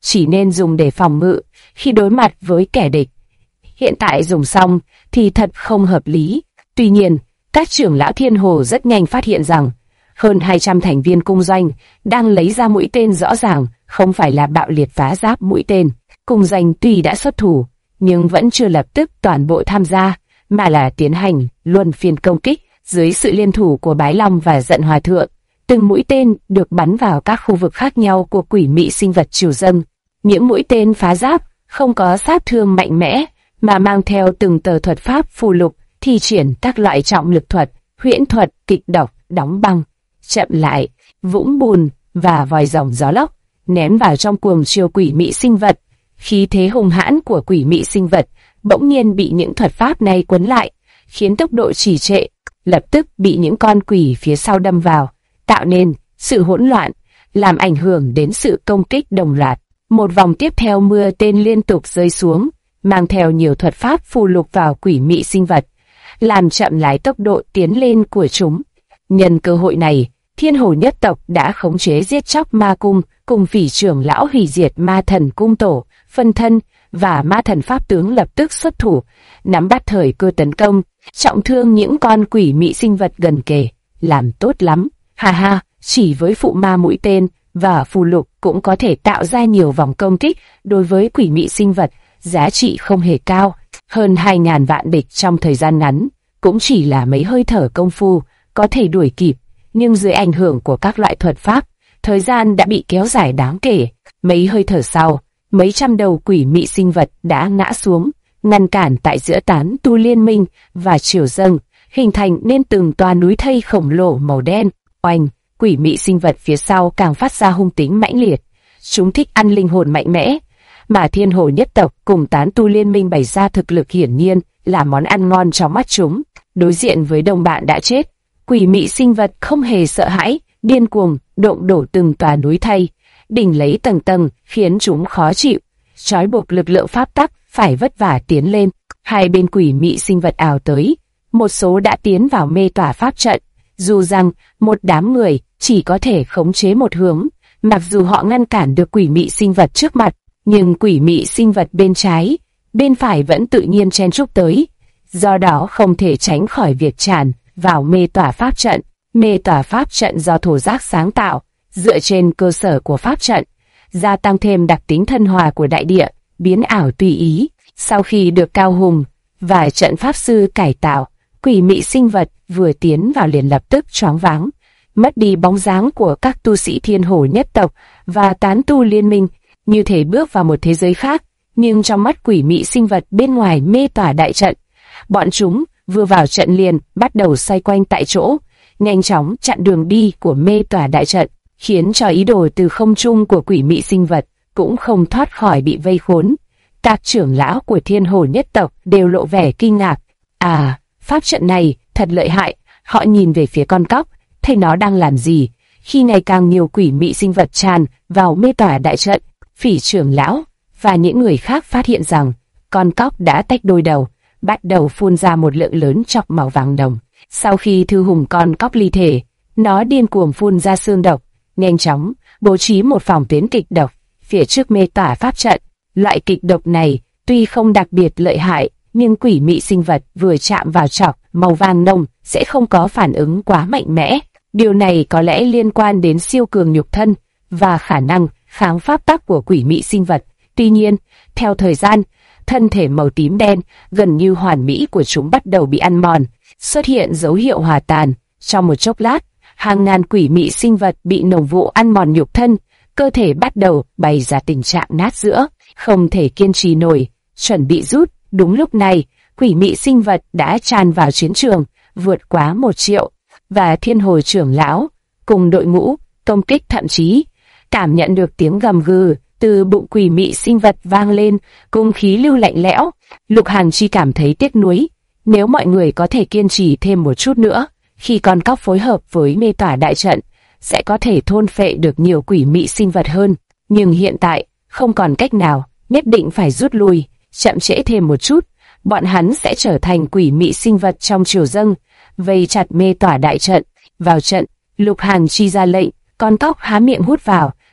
chỉ nên dùng để phòng ngự khi đối mặt với kẻ địch. Hiện tại dùng xong thì thật không hợp lý. Tuy nhiên, các trưởng lão Thiên Hồ rất nhanh phát hiện rằng hơn 200 thành viên cung doanh đang lấy ra mũi tên rõ ràng không phải là bạo liệt phá giáp mũi tên. Cung doanh tuy đã xuất thủ, nhưng vẫn chưa lập tức toàn bộ tham gia, mà là tiến hành luân phiên công kích dưới sự liên thủ của Bái Long và Giận Hòa Thượng. Từng mũi tên được bắn vào các khu vực khác nhau của quỷ mị sinh vật triều dâng. Những mũi tên phá giáp không có sát thương mạnh mẽ, mà mang theo từng tờ thuật pháp phù lục, thi triển các loại trọng lực thuật, huyễn thuật, kịch độc, đóng băng, chậm lại, vũng bùn và vòi rồng gió lốc, ném vào trong cuồng chiều quỷ mị sinh vật. Khí thế hùng hãn của quỷ mị sinh vật bỗng nhiên bị những thuật pháp này quấn lại, khiến tốc độ trì trệ, lập tức bị những con quỷ phía sau đâm vào, tạo nên sự hỗn loạn, làm ảnh hưởng đến sự công kích đồng loạt. Một vòng tiếp theo mưa tên liên tục rơi xuống, mang theo nhiều thuật pháp phù lục vào quỷ mị sinh vật, làm chậm lại tốc độ tiến lên của chúng. Nhân cơ hội này, Thiên Hồ nhất tộc đã khống chế giết chóc ma cung, cùng Phỉ trưởng lão hủy diệt ma thần cung tổ, phân thân và ma thần pháp tướng lập tức xuất thủ, nắm bắt thời cơ tấn công, trọng thương những con quỷ mị sinh vật gần kề. Làm tốt lắm, ha ha, chỉ với phụ ma mũi tên và phù lục cũng có thể tạo ra nhiều vòng công kích đối với quỷ mị sinh vật, giá trị không hề cao. Hơn 2.000 vạn địch trong thời gian ngắn, cũng chỉ là mấy hơi thở công phu, có thể đuổi kịp, nhưng dưới ảnh hưởng của các loại thuật pháp, thời gian đã bị kéo dài đáng kể. Mấy hơi thở sau, mấy trăm đầu quỷ mị sinh vật đã ngã xuống, ngăn cản tại giữa tán tu liên minh và triều dâng, hình thành nên từng toa núi thây khổng lồ màu đen. Oanh, quỷ mị sinh vật phía sau càng phát ra hung tính mãnh liệt. Chúng thích ăn linh hồn mạnh mẽ, mà Thiên Hồ nhất tộc cùng tán tu liên minh bày ra thực lực hiển nhiên là món ăn ngon trong mắt chúng. Đối diện với đồng bạn đã chết, quỷ mị sinh vật không hề sợ hãi, điên cuồng động đổ từng tòa núi thây, đỉnh lấy tầng tầng khiến chúng khó chịu, trói buộc lực lượng pháp tắc phải vất vả tiến lên. Hai bên quỷ mị sinh vật ào tới, một số đã tiến vào mê tỏa pháp trận, dù rằng một đám người chỉ có thể khống chế một hướng, mặc dù họ ngăn cản được quỷ mị sinh vật trước mặt, nhưng quỷ mị sinh vật bên trái, bên phải vẫn tự nhiên chen chúc tới, do đó không thể tránh khỏi việc tràn vào mê tỏa pháp trận. Mê tỏa pháp trận do thổ giác sáng tạo, dựa trên cơ sở của pháp trận, gia tăng thêm đặc tính thân hòa của đại địa, biến ảo tùy ý. Sau khi được Cao Hùng và trận pháp sư cải tạo, quỷ mị sinh vật vừa tiến vào liền lập tức choáng váng, mất đi bóng dáng của các tu sĩ Thiên Hồ nhất tộc và tán tu liên minh, như thể bước vào một thế giới khác. Nhưng trong mắt quỷ mị sinh vật bên ngoài mê tỏa đại trận, bọn chúng vừa vào trận liền bắt đầu xoay quanh tại chỗ, nhanh chóng chặn đường đi của mê tỏa đại trận, khiến cho ý đồ từ không trung của quỷ mị sinh vật cũng không thoát khỏi bị vây khốn. Các trưởng lão của Thiên Hồ nhất tộc đều lộ vẻ kinh ngạc. À, pháp trận này thật lợi hại. Họ nhìn về phía con cóc, thấy nó đang làm gì. Khi ngày càng nhiều quỷ mị sinh vật tràn vào mê tỏa đại trận, Phỉ trưởng lão và những người khác phát hiện rằng con cóc đã tách đôi đầu, bắt đầu phun ra một lượng lớn chọc màu vàng đồng. Sau khi thư hùng con cóc ly thể, nó điên cuồng phun ra xương độc, nhanh chóng bố trí một phòng tuyến kịch độc phía trước mê tỏa pháp trận. Loại kịch độc này tuy không đặc biệt lợi hại, nhưng quỷ mị sinh vật vừa chạm vào chọc màu vàng nồng sẽ không có phản ứng quá mạnh mẽ. Điều này có lẽ liên quan đến siêu cường nhục thân và khả năng kháng pháp tắc của quỷ mị sinh vật. Tuy nhiên, theo thời gian, thân thể màu tím đen gần như hoàn mỹ của chúng bắt đầu bị ăn mòn, xuất hiện dấu hiệu hòa tàn. Trong một chốc lát, hàng ngàn quỷ mị sinh vật bị nồng vụ ăn mòn nhục thân, cơ thể bắt đầu bày ra tình trạng nát giữa, không thể kiên trì nổi, chuẩn bị rút. Đúng lúc này, quỷ mị sinh vật đã tràn vào chiến trường, vượt quá 1 triệu, và Thiên Hồ trưởng lão cùng đội ngũ công kích, thậm chí cảm nhận được tiếng gầm gừ từ bụng quỷ mị sinh vật vang lên, cùng khí lưu lạnh lẽo. Lục Hàn Chi cảm thấy tiếc nuối, nếu mọi người có thể kiên trì thêm một chút nữa, khi con cóc phối hợp với mê tỏa đại trận, sẽ có thể thôn phệ được nhiều quỷ mị sinh vật hơn. Nhưng hiện tại, không còn cách nào, nhất định phải rút lui, chậm trễ thêm một chút, bọn hắn sẽ trở thành quỷ mị sinh vật trong triều dâng, vây chặt mê tỏa đại trận. Vào trận, Lục Hàn Chi ra lệnh, con cóc há miệng hút vào,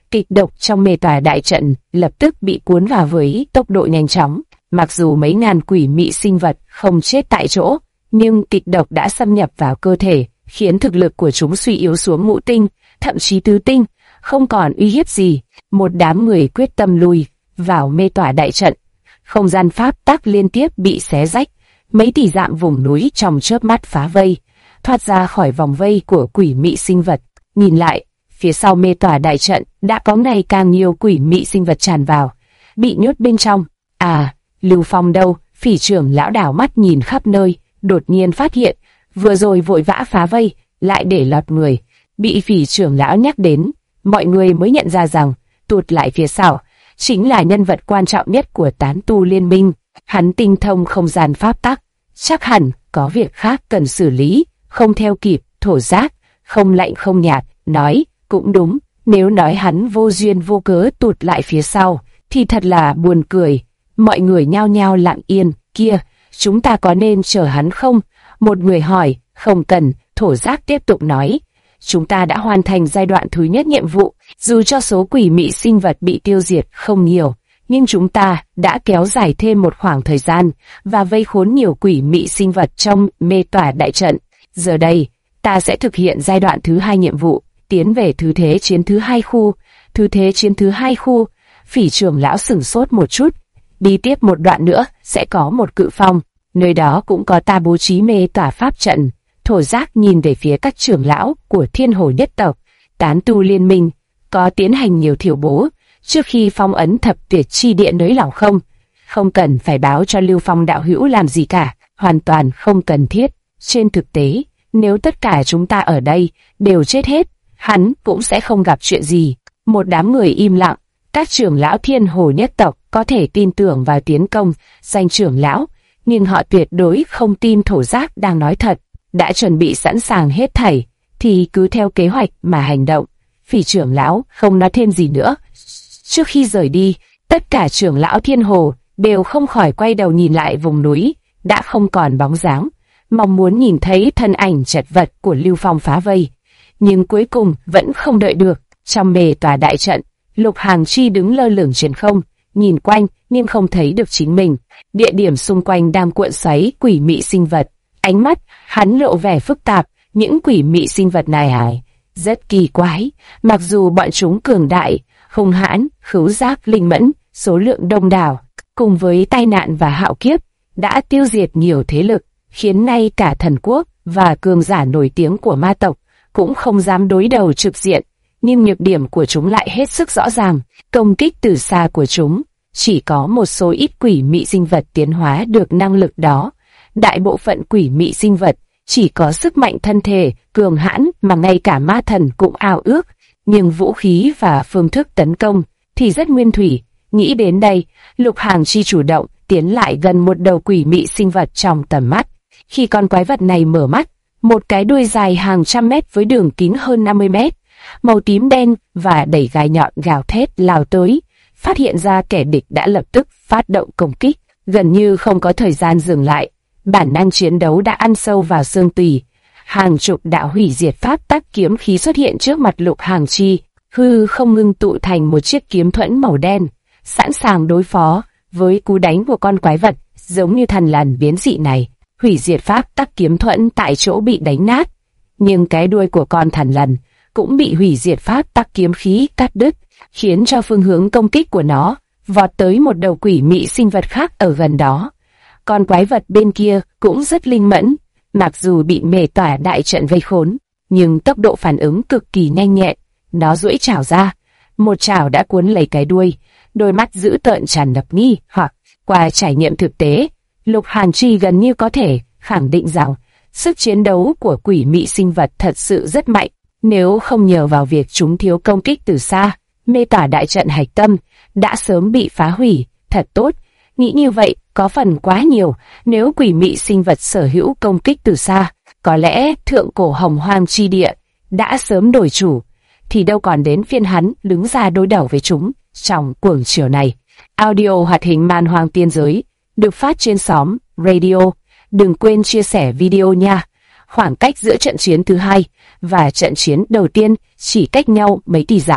Kịch độc trong mê tỏa đại trận lập tức bị cuốn vào với tốc độ nhanh chóng. Mặc dù mấy ngàn quỷ mị sinh vật không chết tại chỗ, nhưng kịch độc đã xâm nhập vào cơ thể, khiến thực lực của chúng suy yếu xuống ngũ tinh, thậm chí tứ tinh, không còn uy hiếp gì. Một đám người quyết tâm lùi vào mê tỏa đại trận. Không gian pháp tắc liên tiếp bị xé rách, mấy tỷ dặm vùng núi trong chớp mắt phá vây, thoát ra khỏi vòng vây của quỷ mị sinh vật. Nhìn lại, phía sau mê tỏa đại trận đã có ngày càng nhiều quỷ mị sinh vật tràn vào, bị nhốt bên trong. À, Lưu Phong đâu? Phỉ trưởng lão đảo mắt nhìn khắp nơi, đột nhiên phát hiện, vừa rồi vội vã phá vây, lại để lọt người. Bị phỉ trưởng lão nhắc đến, mọi người mới nhận ra rằng, tụt lại phía sau, chính là nhân vật quan trọng nhất của tán tu liên minh. Hắn tinh thông không gian pháp tắc, chắc hẳn có việc khác cần xử lý, không theo kịp. Thổ Giác không lạnh không nhạt, nói, cũng đúng, nếu nói hắn vô duyên vô cớ tụt lại phía sau, thì thật là buồn cười. Mọi người nhao nhao lặng yên. Kia, chúng ta có nên chờ hắn không? Một người hỏi. Không cần. Thổ Giác tiếp tục nói, chúng ta đã hoàn thành giai đoạn thứ nhất nhiệm vụ. Dù cho số quỷ mị sinh vật bị tiêu diệt không nhiều, nhưng chúng ta đã kéo dài thêm một khoảng thời gian và vây khốn nhiều quỷ mị sinh vật trong mê tỏa đại trận. Giờ đây, ta sẽ thực hiện giai đoạn thứ hai nhiệm vụ, tiến về thứ thế chiến thứ hai khu. Thứ thế chiến thứ hai khu? Phỉ trưởng lão sửng sốt một chút. Đi tiếp một đoạn nữa sẽ có một cự phong, nơi đó cũng có ta bố trí mê tỏa pháp trận. Thổ Giác nhìn về phía các trưởng lão của Thiên Hồ nhất tộc, tán tu liên minh, có tiến hành nhiều thiểu bố trước khi phong ấn thập tuyệt chi địa nới lỏng không? Không cần phải báo cho Lưu Phong đạo hữu làm gì cả, hoàn toàn không cần thiết. Trên thực tế, nếu tất cả chúng ta ở đây đều chết hết, hắn cũng sẽ không gặp chuyện gì. Một đám người im lặng. Các trưởng lão Thiên Hồ nhất tộc có thể tin tưởng vào tiến công danh trưởng lão, nhưng họ tuyệt đối không tin Thổ Giác đang nói thật. Đã chuẩn bị sẵn sàng hết thảy, thì cứ theo kế hoạch mà hành động. Phỉ trưởng lão không nói thêm gì nữa. Trước khi rời đi, tất cả trưởng lão Thiên Hồ đều không khỏi quay đầu nhìn lại vùng núi, đã không còn bóng dáng, mong muốn nhìn thấy thân ảnh chật vật của Lưu Phong phá vây. Nhưng cuối cùng vẫn không đợi được. Trong mê tòa đại trận, Lục Hàng Chi đứng lơ lửng trên không, nhìn quanh nhưng không thấy được chính mình. Địa điểm xung quanh đang cuộn xoáy quỷ mị sinh vật. Ánh mắt hắn lộ vẻ phức tạp. Những quỷ mị sinh vật này rất kỳ quái, mặc dù bọn chúng cường đại, hung hãn, khứu giác linh mẫn, số lượng đông đảo, cùng với tai nạn và hạo kiếp, đã tiêu diệt nhiều thế lực, khiến nay cả thần quốc và cường giả nổi tiếng của ma tộc cũng không dám đối đầu trực diện. Nhưng nhược điểm của chúng lại hết sức rõ ràng, công kích từ xa của chúng. Chỉ có một số ít quỷ mị sinh vật tiến hóa được năng lực đó. Đại bộ phận quỷ mị sinh vật chỉ có sức mạnh thân thể cường hãn mà ngay cả ma thần cũng ao ước, nhưng vũ khí và phương thức tấn công thì rất nguyên thủy. Nghĩ đến đây, Lục Hàng Chi chủ động tiến lại gần một đầu quỷ mị sinh vật trong tầm mắt. Khi con quái vật này mở mắt, một cái đuôi dài hàng trăm mét với đường kính hơn 50 mét, màu tím đen và đầy gai nhọn gào thét lao tới, phát hiện ra kẻ địch đã lập tức phát động công kích, gần như không có thời gian dừng lại. Bản năng chiến đấu đã ăn sâu vào xương tủy. Hàng chục đạo hủy diệt pháp tắc kiếm khí xuất hiện trước mặt Lục Hàng Chi, hư không ngưng tụ thành một chiếc kiếm thuẫn màu đen, sẵn sàng đối phó với cú đánh của con quái vật giống như thần lằn biến dị này. Hủy diệt pháp tắc kiếm thuẫn tại chỗ bị đánh nát, nhưng cái đuôi của con thần lằn cũng bị hủy diệt pháp tắc kiếm khí cắt đứt, khiến cho phương hướng công kích của nó vọt tới một đầu quỷ mị sinh vật khác ở gần đó. Con quái vật bên kia cũng rất linh mẫn, mặc dù bị mê tỏa đại trận vây khốn, nhưng tốc độ phản ứng cực kỳ nhanh nhẹn. Nó duỗi chảo ra, một chảo đã cuốn lấy cái đuôi, đôi mắt dữ tợn tràn ngập nghi hoặc. Qua trải nghiệm thực tế, Lục Hàn Chi gần như có thể khẳng định rằng sức chiến đấu của quỷ mị sinh vật thật sự rất mạnh. Nếu không nhờ vào việc chúng thiếu công kích từ xa, mê tỏa đại trận hạch tâm đã sớm bị phá hủy. Thật tốt, nghĩ như vậy có phần quá nhiều. Nếu quỷ mị sinh vật sở hữu công kích từ xa, có lẽ thượng cổ hồng hoang chi địa đã sớm đổi chủ, thì đâu còn đến phiên hắn đứng ra đối đầu với chúng. Trong cuồng chiều này, audio hoạt hình Man Hoang Tiên Giới được phát trên xóm radio. Đừng quên chia sẻ video nha. Khoảng cách giữa trận chiến thứ hai và trận chiến đầu tiên chỉ cách nhau mấy tỷ dặm.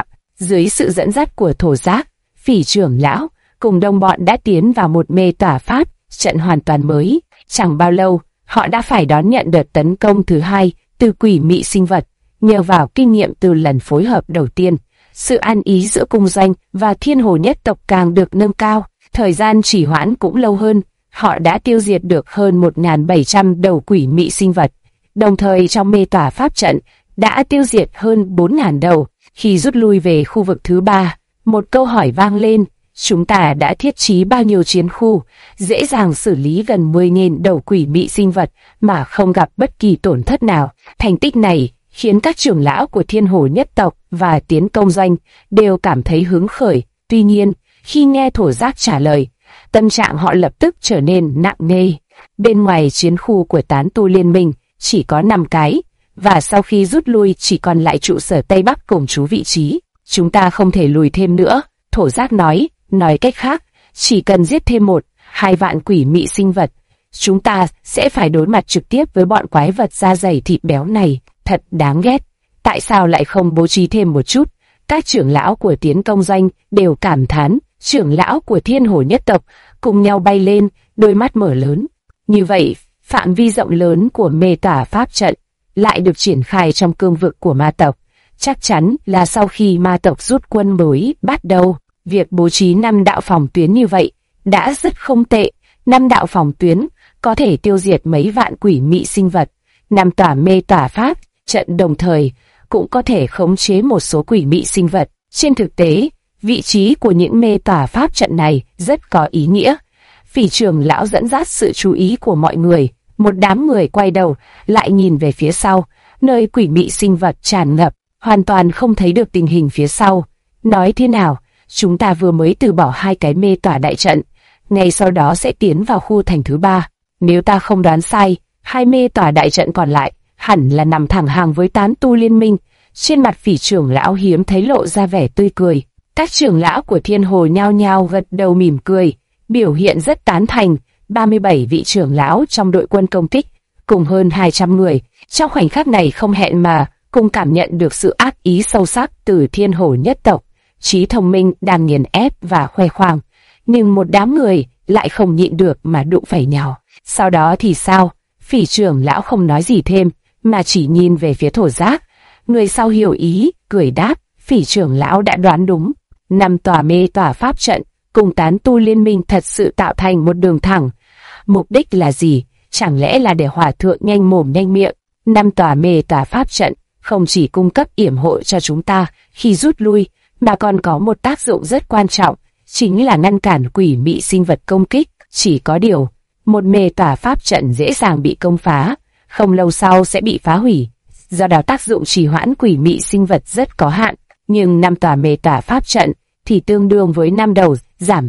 Dưới sự dẫn dắt của thổ giác, Phỉ trưởng lão cùng đồng bọn đã tiến vào một mê tỏa pháp trận hoàn toàn mới. Chẳng bao lâu, họ đã phải đón nhận đợt tấn công thứ hai từ quỷ mị sinh vật. Nhờ vào kinh nghiệm từ lần phối hợp đầu tiên, sự an ý giữa cung doanh và thiên hồ nhất tộc càng được nâng cao. Thời gian trì hoãn cũng lâu hơn, họ đã tiêu diệt được hơn 1.700 đầu quỷ mị sinh vật. Đồng thời trong mê tỏa pháp trận đã tiêu diệt hơn 4.000 đầu. Khi rút lui về khu vực thứ ba, một câu hỏi vang lên, chúng ta đã thiết trí bao nhiêu chiến khu, dễ dàng xử lý gần 10.000 đầu quỷ mị sinh vật mà không gặp bất kỳ tổn thất nào. Thành tích này khiến các trưởng lão của thiên hồ nhất tộc và tiến công doanh đều cảm thấy hứng khởi. Tuy nhiên, khi nghe thổ giác trả lời, tâm trạng họ lập tức trở nên nặng nề. Bên ngoài chiến khu của tán tu liên minh chỉ có 5 cái, và sau khi rút lui chỉ còn lại trụ sở Tây Bắc cùng chú vị trí. Chúng ta không thể lùi thêm nữa, thổ giác nói cách khác, chỉ cần giết thêm 1-2 vạn quỷ mị sinh vật, chúng ta sẽ phải đối mặt trực tiếp với bọn quái vật da dày thịt béo này, thật đáng ghét. Tại sao lại không bố trí thêm một chút? Các trưởng lão của tiến công doanh đều cảm thán, trưởng lão của thiên hồ nhất tộc cùng nhau bay lên, đôi mắt mở lớn. Như vậy, phạm vi rộng lớn của mê tỏa pháp trận lại được triển khai trong cương vực của ma tộc. Chắc chắn là sau khi ma tộc rút quân mới bắt đầu, việc bố trí 5 đạo phòng tuyến như vậy đã rất không tệ. 5 đạo phòng tuyến có thể tiêu diệt mấy vạn quỷ mị sinh vật. 5 tòa mê tỏa pháp trận đồng thời cũng có thể khống chế một số quỷ mị sinh vật. Trên thực tế, vị trí của những mê tỏa pháp trận này rất có ý nghĩa. Phỉ trưởng lão dẫn dắt sự chú ý của mọi người. Một đám người quay đầu lại nhìn về phía sau, nơi quỷ mị sinh vật tràn ngập, hoàn toàn không thấy được tình hình phía sau. Nói thế nào, chúng ta vừa mới từ bỏ 2 cái mê tỏa đại trận, ngay sau đó sẽ tiến vào khu thành thứ 3. Nếu ta không đoán sai, 2 mê tỏa đại trận còn lại hẳn là nằm thẳng hàng với tán tu liên minh. Trên mặt Phỉ trưởng lão hiếm thấy lộ ra vẻ tươi cười. Các trưởng lão của thiên hồ nhao nhao gật đầu mỉm cười, biểu hiện rất tán thành. 37 vị trưởng lão trong đội quân công kích, cùng hơn 200 người, trong khoảnh khắc này không hẹn mà cùng cảm nhận được sự ác ý sâu sắc từ thiên hồ nhất tộc. Trí thông minh đang nghiền ép và khoe khoang, nhưng một đám người lại không nhịn được mà đụng phải nhau. Sau đó thì sao? Phỉ trưởng lão không nói gì thêm, mà chỉ nhìn về phía thổ giác. Người sau hiểu ý, cười đáp, Phỉ trưởng lão đã đoán đúng. 5 tòa mê tỏa pháp trận cùng tán tu liên minh thật sự tạo thành một đường thẳng. Mục đích là gì? Chẳng lẽ là để hòa thượng nhanh mồm nhanh miệng? 5 tòa mê tỏa pháp trận không chỉ cung cấp yểm hộ cho chúng ta khi rút lui, mà còn có một tác dụng rất quan trọng, chính là ngăn cản quỷ mị sinh vật công kích. Chỉ có điều, một mê tỏa pháp trận dễ dàng bị công phá, không lâu sau sẽ bị phá hủy. Do đó tác dụng trì hoãn quỷ mị sinh vật rất có hạn, nhưng 5 tòa mê tỏa pháp trận thì tương đương với 5 đầu giảm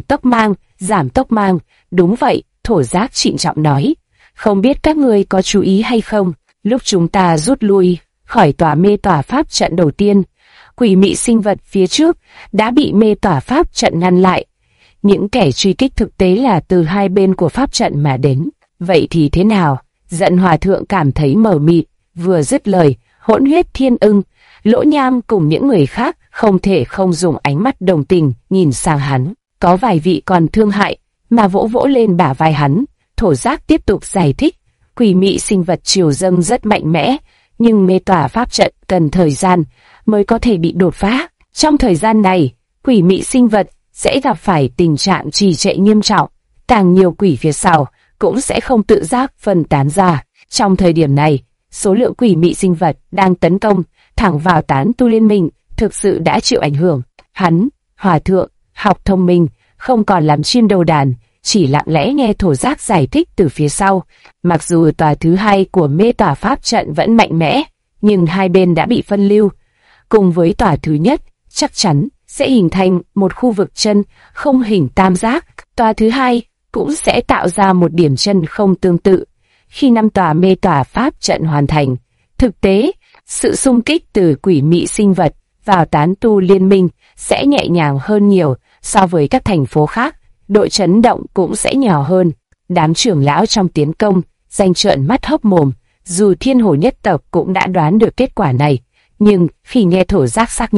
tốc mang. Đúng vậy, thổ giác trịnh trọng nói. Không biết các ngươi có chú ý hay không, lúc chúng ta rút lui khỏi tòa mê tỏa pháp trận đầu tiên, quỷ mị sinh vật phía trước đã bị mê tỏa pháp trận ngăn lại. Những kẻ truy kích thực tế là từ hai bên của pháp trận mà đến. Vậy thì thế nào? Giận hòa thượng cảm thấy mờ mịt, vừa dứt lời, Hỗn Huyết Thiên Ưng, Lỗ Nham cùng những người khác không thể không dùng ánh mắt đồng tình nhìn sang hắn. Có vài vị còn thương hại mà vỗ vỗ lên bả vai hắn. Thổ giác tiếp tục giải thích, quỷ mị sinh vật triều dâng rất mạnh mẽ, nhưng mê tỏa pháp trận cần thời gian mới có thể bị đột phá. Trong thời gian này, quỷ mị sinh vật sẽ gặp phải tình trạng trì trệ nghiêm trọng, càng nhiều quỷ phía sau cũng sẽ không tự giác phân tán ra. Trong thời điểm này, số lượng quỷ mị sinh vật đang tấn công thẳng vào tán tu liên minh thực sự đã chịu ảnh hưởng. Hắn, hòa thượng, học thông minh, không còn làm chim đầu đàn, chỉ lặng lẽ nghe thổ giác giải thích từ phía sau. Mặc dù tòa thứ hai của mê tỏa pháp trận vẫn mạnh mẽ, nhưng hai bên đã bị phân lưu. Cùng với tòa thứ nhất, chắc chắn sẽ hình thành một khu vực chân không hình tam giác. Tòa thứ hai cũng sẽ tạo ra một điểm chân không tương tự. Khi 5 tòa mê tỏa pháp trận hoàn thành, thực tế, sự xung kích từ quỷ mị sinh vật vào tán tu liên minh sẽ nhẹ nhàng hơn nhiều so với các thành phố khác. Độ chấn động cũng sẽ nhỏ hơn. Đám trưởng lão trong tiến công danh trợn mắt hốc mồm. Dù thiên hồ nhất tộc cũng đã đoán được kết quả này, nhưng khi nghe thổ giác xác nhận,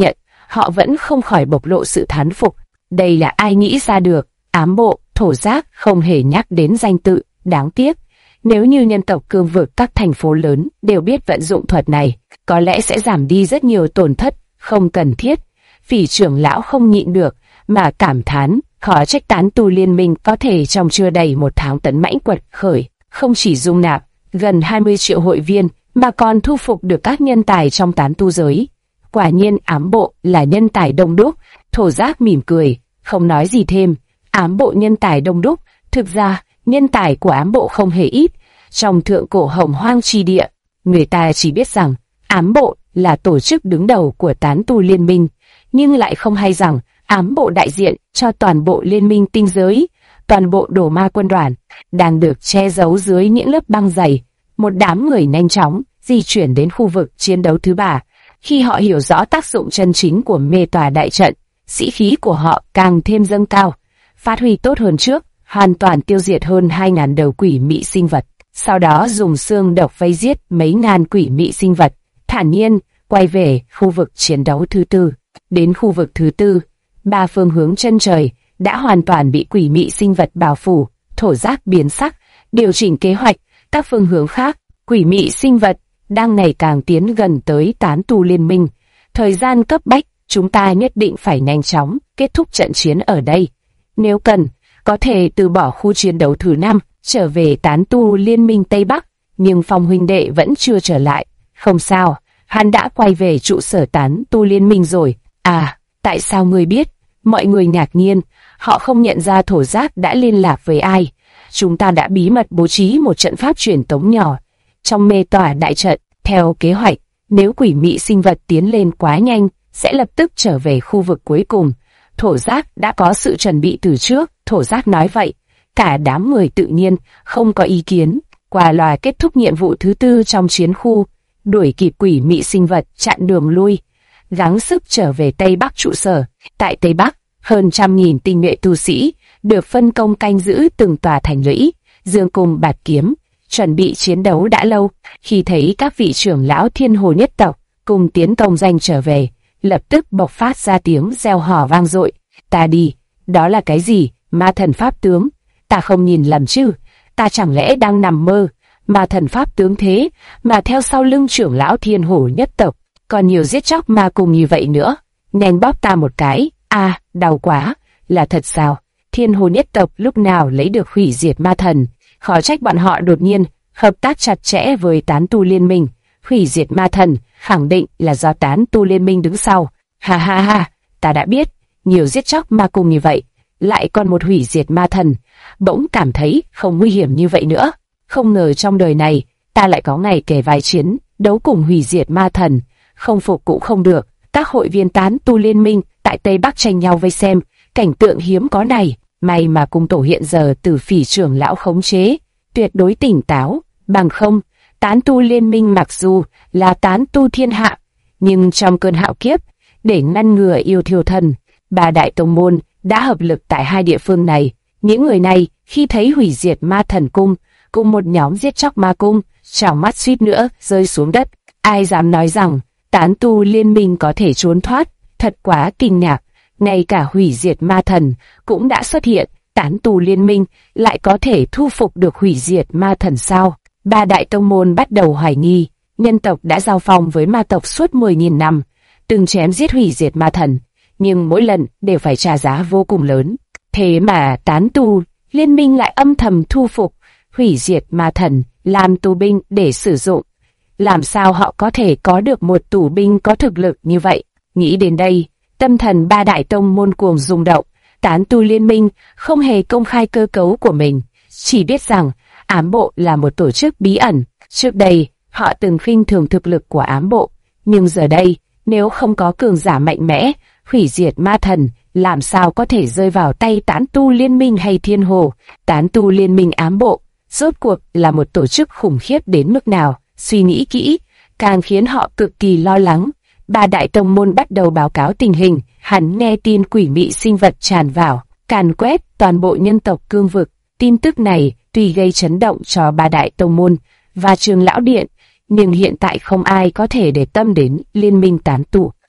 họ vẫn không khỏi bộc lộ sự thán phục. Đây là ai nghĩ ra được? Ám bộ, thổ giác không hề nhắc đến danh tự. Đáng tiếc, nếu như nhân tộc cương vực các thành phố lớn đều biết vận dụng thuật này, có lẽ sẽ giảm đi rất nhiều tổn thất không cần thiết. Phỉ trưởng lão không nhịn được mà cảm thán, khó trách tán tu liên minh có thể trong chưa đầy một tháng tấn mãnh quật khởi, không chỉ dung nạp gần 20 triệu hội viên mà còn thu phục được các nhân tài trong tán tu giới. Quả nhiên ám bộ là nhân tài đông đúc. Thổ giác mỉm cười, không nói gì thêm. Ám bộ nhân tài đông đúc, thực ra nhân tài của ám bộ không hề ít. Trong thượng cổ hồng hoang chi địa, người ta chỉ biết rằng ám bộ là tổ chức đứng đầu của tán tu liên minh, nhưng lại không hay rằng ám bộ đại diện cho toàn bộ liên minh tinh giới, toàn bộ đồ ma quân đoàn, đang được che giấu dưới những lớp băng dày. Một đám người nhanh chóng di chuyển đến khu vực chiến đấu thứ 3. Khi họ hiểu rõ tác dụng chân chính của mê tòa đại trận, sĩ khí của họ càng thêm dâng cao, phát huy tốt hơn trước, hoàn toàn tiêu diệt hơn 2.000 đầu quỷ mị sinh vật. Sau đó dùng xương độc vây giết mấy ngàn quỷ mị sinh vật, thản nhiên quay về khu vực chiến đấu thứ 4. Đến khu vực thứ 4, 3 phương hướng chân trời đã hoàn toàn bị quỷ mị sinh vật bao phủ. Thổ giác biến sắc, điều chỉnh kế hoạch. Các phương hướng khác, quỷ mị sinh vật đang ngày càng tiến gần tới tán tu liên minh. Thời gian cấp bách, chúng ta nhất định phải nhanh chóng kết thúc trận chiến ở đây. Nếu cần, có thể từ bỏ khu chiến đấu thứ 5, trở về tán tu liên minh Tây Bắc. Nhưng Phong huynh đệ vẫn chưa trở lại. Không sao, hắn đã quay về trụ sở tán tu liên minh rồi. À, tại sao ngươi biết? Mọi người ngạc nhiên, họ không nhận ra thổ giác đã liên lạc với ai. Chúng ta đã bí mật bố trí một trận pháp truyền tống nhỏ trong mê tỏa đại trận. Theo kế hoạch, nếu quỷ mị sinh vật tiến lên quá nhanh, sẽ lập tức trở về khu vực cuối cùng. Thổ giác đã có sự chuẩn bị từ trước. Thổ giác nói vậy, cả đám người tự nhiên không có ý kiến. Qua loa kết thúc nhiệm vụ thứ 4 trong chiến khu, đuổi kịp quỷ mị sinh vật chặn đường lui, gắng sức trở về Tây Bắc trụ sở. Tại Tây Bắc, hơn 100.000 tinh nhuệ tu sĩ được phân công canh giữ từng tòa thành lũy, dương cung bạt kiếm, chuẩn bị chiến đấu đã lâu. Khi thấy các vị trưởng lão Thiên Hồ nhất tộc cùng tiến công danh trở về, lập tức bộc phát ra tiếng reo hò vang dội. Ta đi, đó là cái gì? Ma thần pháp tướng? Ta không nhìn lầm chứ? Ta chẳng lẽ đang nằm mơ? Ma thần pháp tướng thế mà theo sau lưng trưởng lão Thiên Hồ nhất tộc còn nhiều giết chóc ma cùng như vậy nữa. Nhanh bóp ta một cái. À, đau quá. Là thật sao? Thiên Hồ nhất tộc lúc nào lấy được hủy diệt ma thần? Khó trách bọn họ đột nhiên hợp tác chặt chẽ với tán tu liên minh. Hủy diệt ma thần khẳng định là do tán tu liên minh đứng sau. Ha ha ha, ta đã biết. Nhiều giết chóc ma cùng như vậy, lại còn một hủy diệt ma thần, bỗng cảm thấy không nguy hiểm như vậy nữa. Không ngờ trong đời này ta lại có ngày kể vài chiến đấu cùng hủy diệt ma thần. Không phục cũng không được. Các hội viên tán tu liên minh tại Tây Bắc tranh nhau vây xem cảnh tượng hiếm có này. May mà cung tổ hiện giờ từ Phỉ trưởng lão khống chế, tuyệt đối tỉnh táo. Bằng không, tán tu liên minh mặc dù là tán tu thiên hạ, nhưng trong cơn hạo kiếp, để ngăn ngừa yêu thiêu thần, 3 đại tông môn đã hợp lực tại 2 địa phương này. Những người này khi thấy hủy diệt ma thần cung cùng một nhóm giết chóc ma cung, tròng mắt suýt nữa rơi xuống đất. Ai dám nói rằng tán tu liên minh có thể trốn thoát? Thật quá kinh ngạc. Ngay cả hủy diệt ma thần cũng đã xuất hiện, tán tu liên minh lại có thể thu phục được hủy diệt ma thần sao? 3 đại tông môn bắt đầu hoài nghi. Nhân tộc đã giao phong với ma tộc suốt 10.000 năm, từng chém giết hủy diệt ma thần, nhưng mỗi lần đều phải trả giá vô cùng lớn. Thế mà tán tu liên minh lại âm thầm thu phục hủy diệt ma thần làm tù binh để sử dụng. Làm sao họ có thể có được một tù binh có thực lực như vậy? Nghĩ đến đây, tâm thần 3 đại tông môn cuồng rung động. Tán tu liên minh không hề công khai cơ cấu của mình, chỉ biết rằng ám bộ là một tổ chức bí ẩn. Trước đây, họ từng khinh thường thực lực của ám bộ, nhưng giờ đây, nếu không có cường giả mạnh mẽ, hủy diệt ma thần, làm sao có thể rơi vào tay tán tu liên minh hay Thiên Hồ? Tán tu liên minh ám bộ, rốt cuộc là một tổ chức khủng khiếp đến mức nào? Suy nghĩ kỹ, càng khiến họ cực kỳ lo lắng. 3 đại tông môn bắt đầu báo cáo tình hình. Hắn nghe tin quỷ mị sinh vật tràn vào, càn quét toàn bộ nhân tộc cương vực. Tin tức này tuy gây chấn động cho 3 đại tông môn và Trường Lão Điện, nhưng hiện tại không ai có thể để tâm đến liên minh tán tu.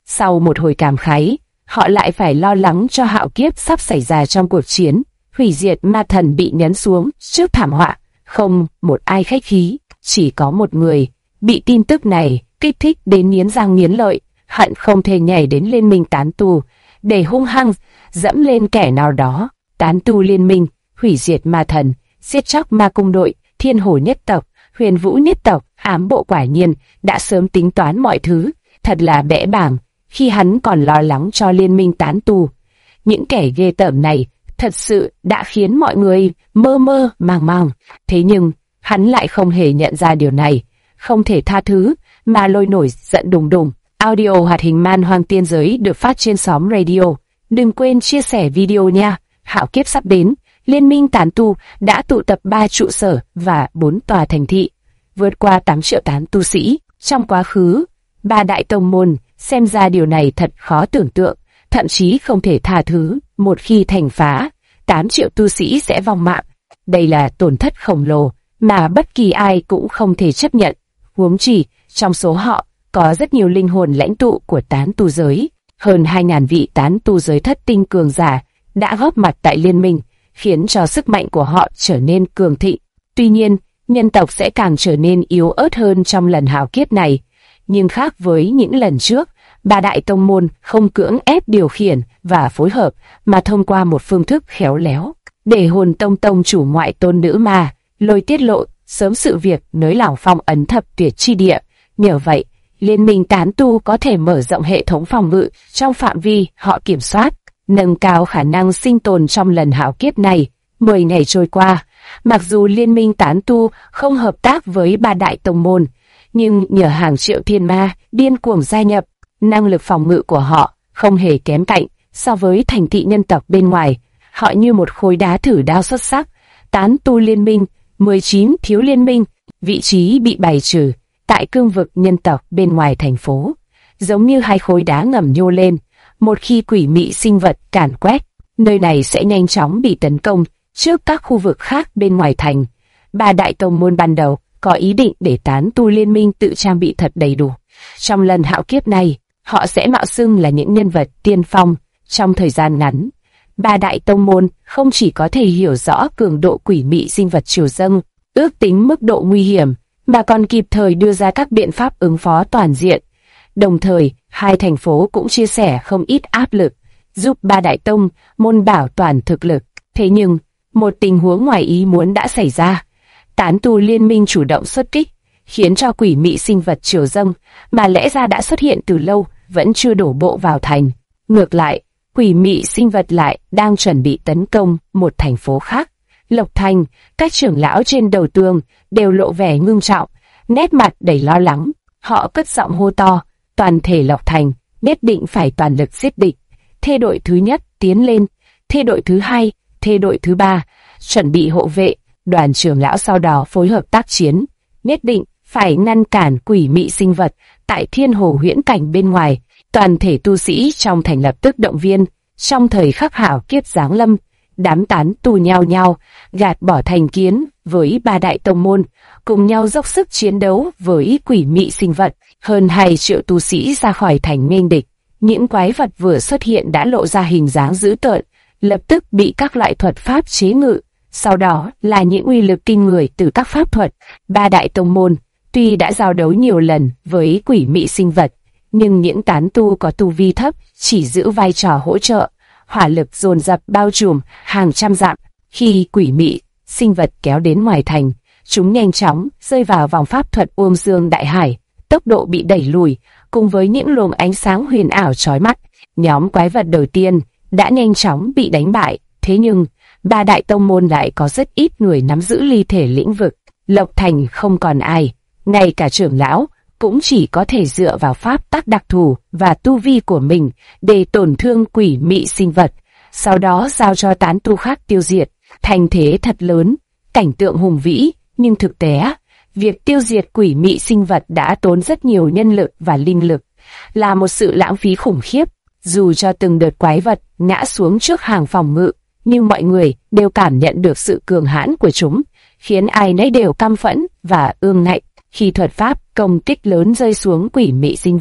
Sau một hồi cảm khái, họ lại phải lo lắng cho hạo kiếp sắp xảy ra trong cuộc chiến. Hủy diệt ma thần bị nhấn xuống trước thảm họa, không một ai khách khí, chỉ có một người bị tin tức này kích thích đến nghiến răng nghiến lợi, hận không thể nhảy đến liên minh tán tu để hung hăng dẫm lên kẻ nào đó. Tán tu liên minh, hủy diệt ma thần, giết chóc ma cung đội, thiên hồ nhất tộc, huyền vũ nhất tộc, ám bộ quả nhiên đã sớm tính toán mọi thứ, thật là bẽ bàng. Khi hắn còn lo lắng cho liên minh tán tu, những kẻ ghê tởm này thật sự đã khiến mọi người mơ mơ màng màng. Thế nhưng hắn lại không hề nhận ra điều này, không thể tha thứ mà lôi nổi giận đùng đùng. Audio hoạt hình Man Hoang Tiên Giới được phát trên xóm radio. Đừng quên chia sẻ video nha. Hạo kiếp sắp đến, liên minh tán tu đã tụ tập 3 trụ sở và 4 tòa thành thị, vượt qua 8 triệu tán tu sĩ. Trong quá khứ, 3 đại tông môn xem ra điều này thật khó tưởng tượng, thậm chí không thể tha thứ. Một khi thành phá, 8 triệu tu sĩ sẽ vong mạng. Đây là tổn thất khổng lồ mà bất kỳ ai cũng không thể chấp nhận. Huống chi, trong số họ có rất nhiều linh hồn lãnh tụ của tán tu giới. Hơn 2.000 vị tán tu giới thất tinh cường giả đã góp mặt tại liên minh, khiến cho sức mạnh của họ trở nên cường thịnh. Tuy nhiên, nhân tộc sẽ càng trở nên yếu ớt hơn trong lần hạo kiếp này. Nhưng khác với những lần trước, 3 đại tông môn không cưỡng ép điều khiển và phối hợp, mà thông qua một phương thức khéo léo, để hồn tông tông chủ ngoại tôn nữ ma lôi tiết lộ sớm sự việc nới lỏng phong ấn thập tuyệt chi địa. Nhờ vậy, liên minh tán tu có thể mở rộng hệ thống phòng ngự trong phạm vi họ kiểm soát, nâng cao khả năng sinh tồn trong lần hạo kiếp này. 10 ngày trôi qua, mặc dù liên minh tán tu không hợp tác với 3 đại tông môn, nhưng nhờ hàng triệu thiên ma điên cuồng gia nhập, năng lực phòng ngự của họ không hề kém cạnh so với thành thị nhân tộc bên ngoài. Họ như một khối đá thử đao xuất sắc. Tán tu liên minh, 19 thiếu liên minh, vị trí bị bày trừ tại cương vực nhân tộc bên ngoài thành phố, giống như hai khối đá ngầm nhô lên. Một khi quỷ mị sinh vật càn quét, nơi này sẽ nhanh chóng bị tấn công trước các khu vực khác bên ngoài thành. 3 đại tông môn ban đầu có ý định để tán tu liên minh tự trang bị thật đầy đủ. Trong lần hạo kiếp này, họ sẽ mạo xưng là những nhân vật tiên phong. Trong thời gian ngắn, 3 đại tông môn không chỉ có thể hiểu rõ cường độ quỷ mị sinh vật triều dâng, ước tính mức độ nguy hiểm, mà còn kịp thời đưa ra các biện pháp ứng phó toàn diện. Đồng thời, hai thành phố cũng chia sẻ không ít áp lực, giúp 3 đại tông môn bảo toàn thực lực. Thế nhưng, một tình huống ngoài ý muốn đã xảy ra. Tán tu liên minh chủ động xuất kích, khiến cho quỷ mị sinh vật triều dâng, mà lẽ ra đã xuất hiện từ lâu, vẫn chưa đổ bộ vào thành. Ngược lại, quỷ mị sinh vật lại đang chuẩn bị tấn công một thành phố khác. Lộc Thành, các trưởng lão trên đầu tường đều lộ vẻ ngưng trọng, nét mặt đầy lo lắng. Họ cất giọng hô to, toàn thể Lộc Thành nhất định phải toàn lực giết địch. Thê đội thứ nhất tiến lên, thê đội thứ hai, thê đội thứ ba chuẩn bị hộ vệ. Đoàn trưởng lão sau đó phối hợp tác chiến, nhất định phải ngăn cản quỷ mị sinh vật tại thiên hồ huyễn cảnh bên ngoài. Toàn thể tu sĩ trong thành lập tức động viên. Trong thời khắc hạo kiếp giáng lâm, đám tán tu nhao nhao gạt bỏ thành kiến với 3 đại tông môn, cùng nhau dốc sức chiến đấu với quỷ mị sinh vật. Hơn 2 triệu tu sĩ ra khỏi thành nghênh địch. Những quái vật vừa xuất hiện đã lộ ra hình dáng dữ tợn, lập tức bị các loại thuật pháp chế ngự. Sau đó là những uy lực kinh người từ các pháp thuật. 3 đại tông môn tuy đã giao đấu nhiều lần với quỷ mị sinh vật, nhưng những tán tu có tu vi thấp chỉ giữ vai trò hỗ trợ. Hỏa lực dồn dập bao trùm hàng trăm dặm. Khi quỷ mị sinh vật kéo đến ngoài thành, chúng nhanh chóng rơi vào vòng pháp thuật Uông Dương Đại Hải, tốc độ bị đẩy lùi, cùng với những luồng ánh sáng huyền ảo chói mắt. Nhóm quái vật đầu tiên đã nhanh chóng bị đánh bại. Thế nhưng 3 đại tông môn lại có rất ít người nắm giữ ly thể lĩnh vực. Lộc Thành không còn ai, ngay cả trưởng lão cũng chỉ có thể dựa vào pháp tắc đặc thù và tu vi của mình để tổn thương quỷ mị sinh vật, sau đó giao cho tán tu khác tiêu diệt. Thành thế thật lớn, cảnh tượng hùng vĩ, nhưng thực tế, việc tiêu diệt quỷ mị sinh vật đã tốn rất nhiều nhân lực và linh lực, là một sự lãng phí khủng khiếp. Dù cho từng đợt quái vật ngã xuống trước hàng phòng ngự, nhưng mọi người đều cảm nhận được sự cường hãn của chúng, khiến ai nấy đều căm phẫn và ương ngạnh. Khi thuật pháp công kích lớn rơi xuống quỷ mị sinh vật,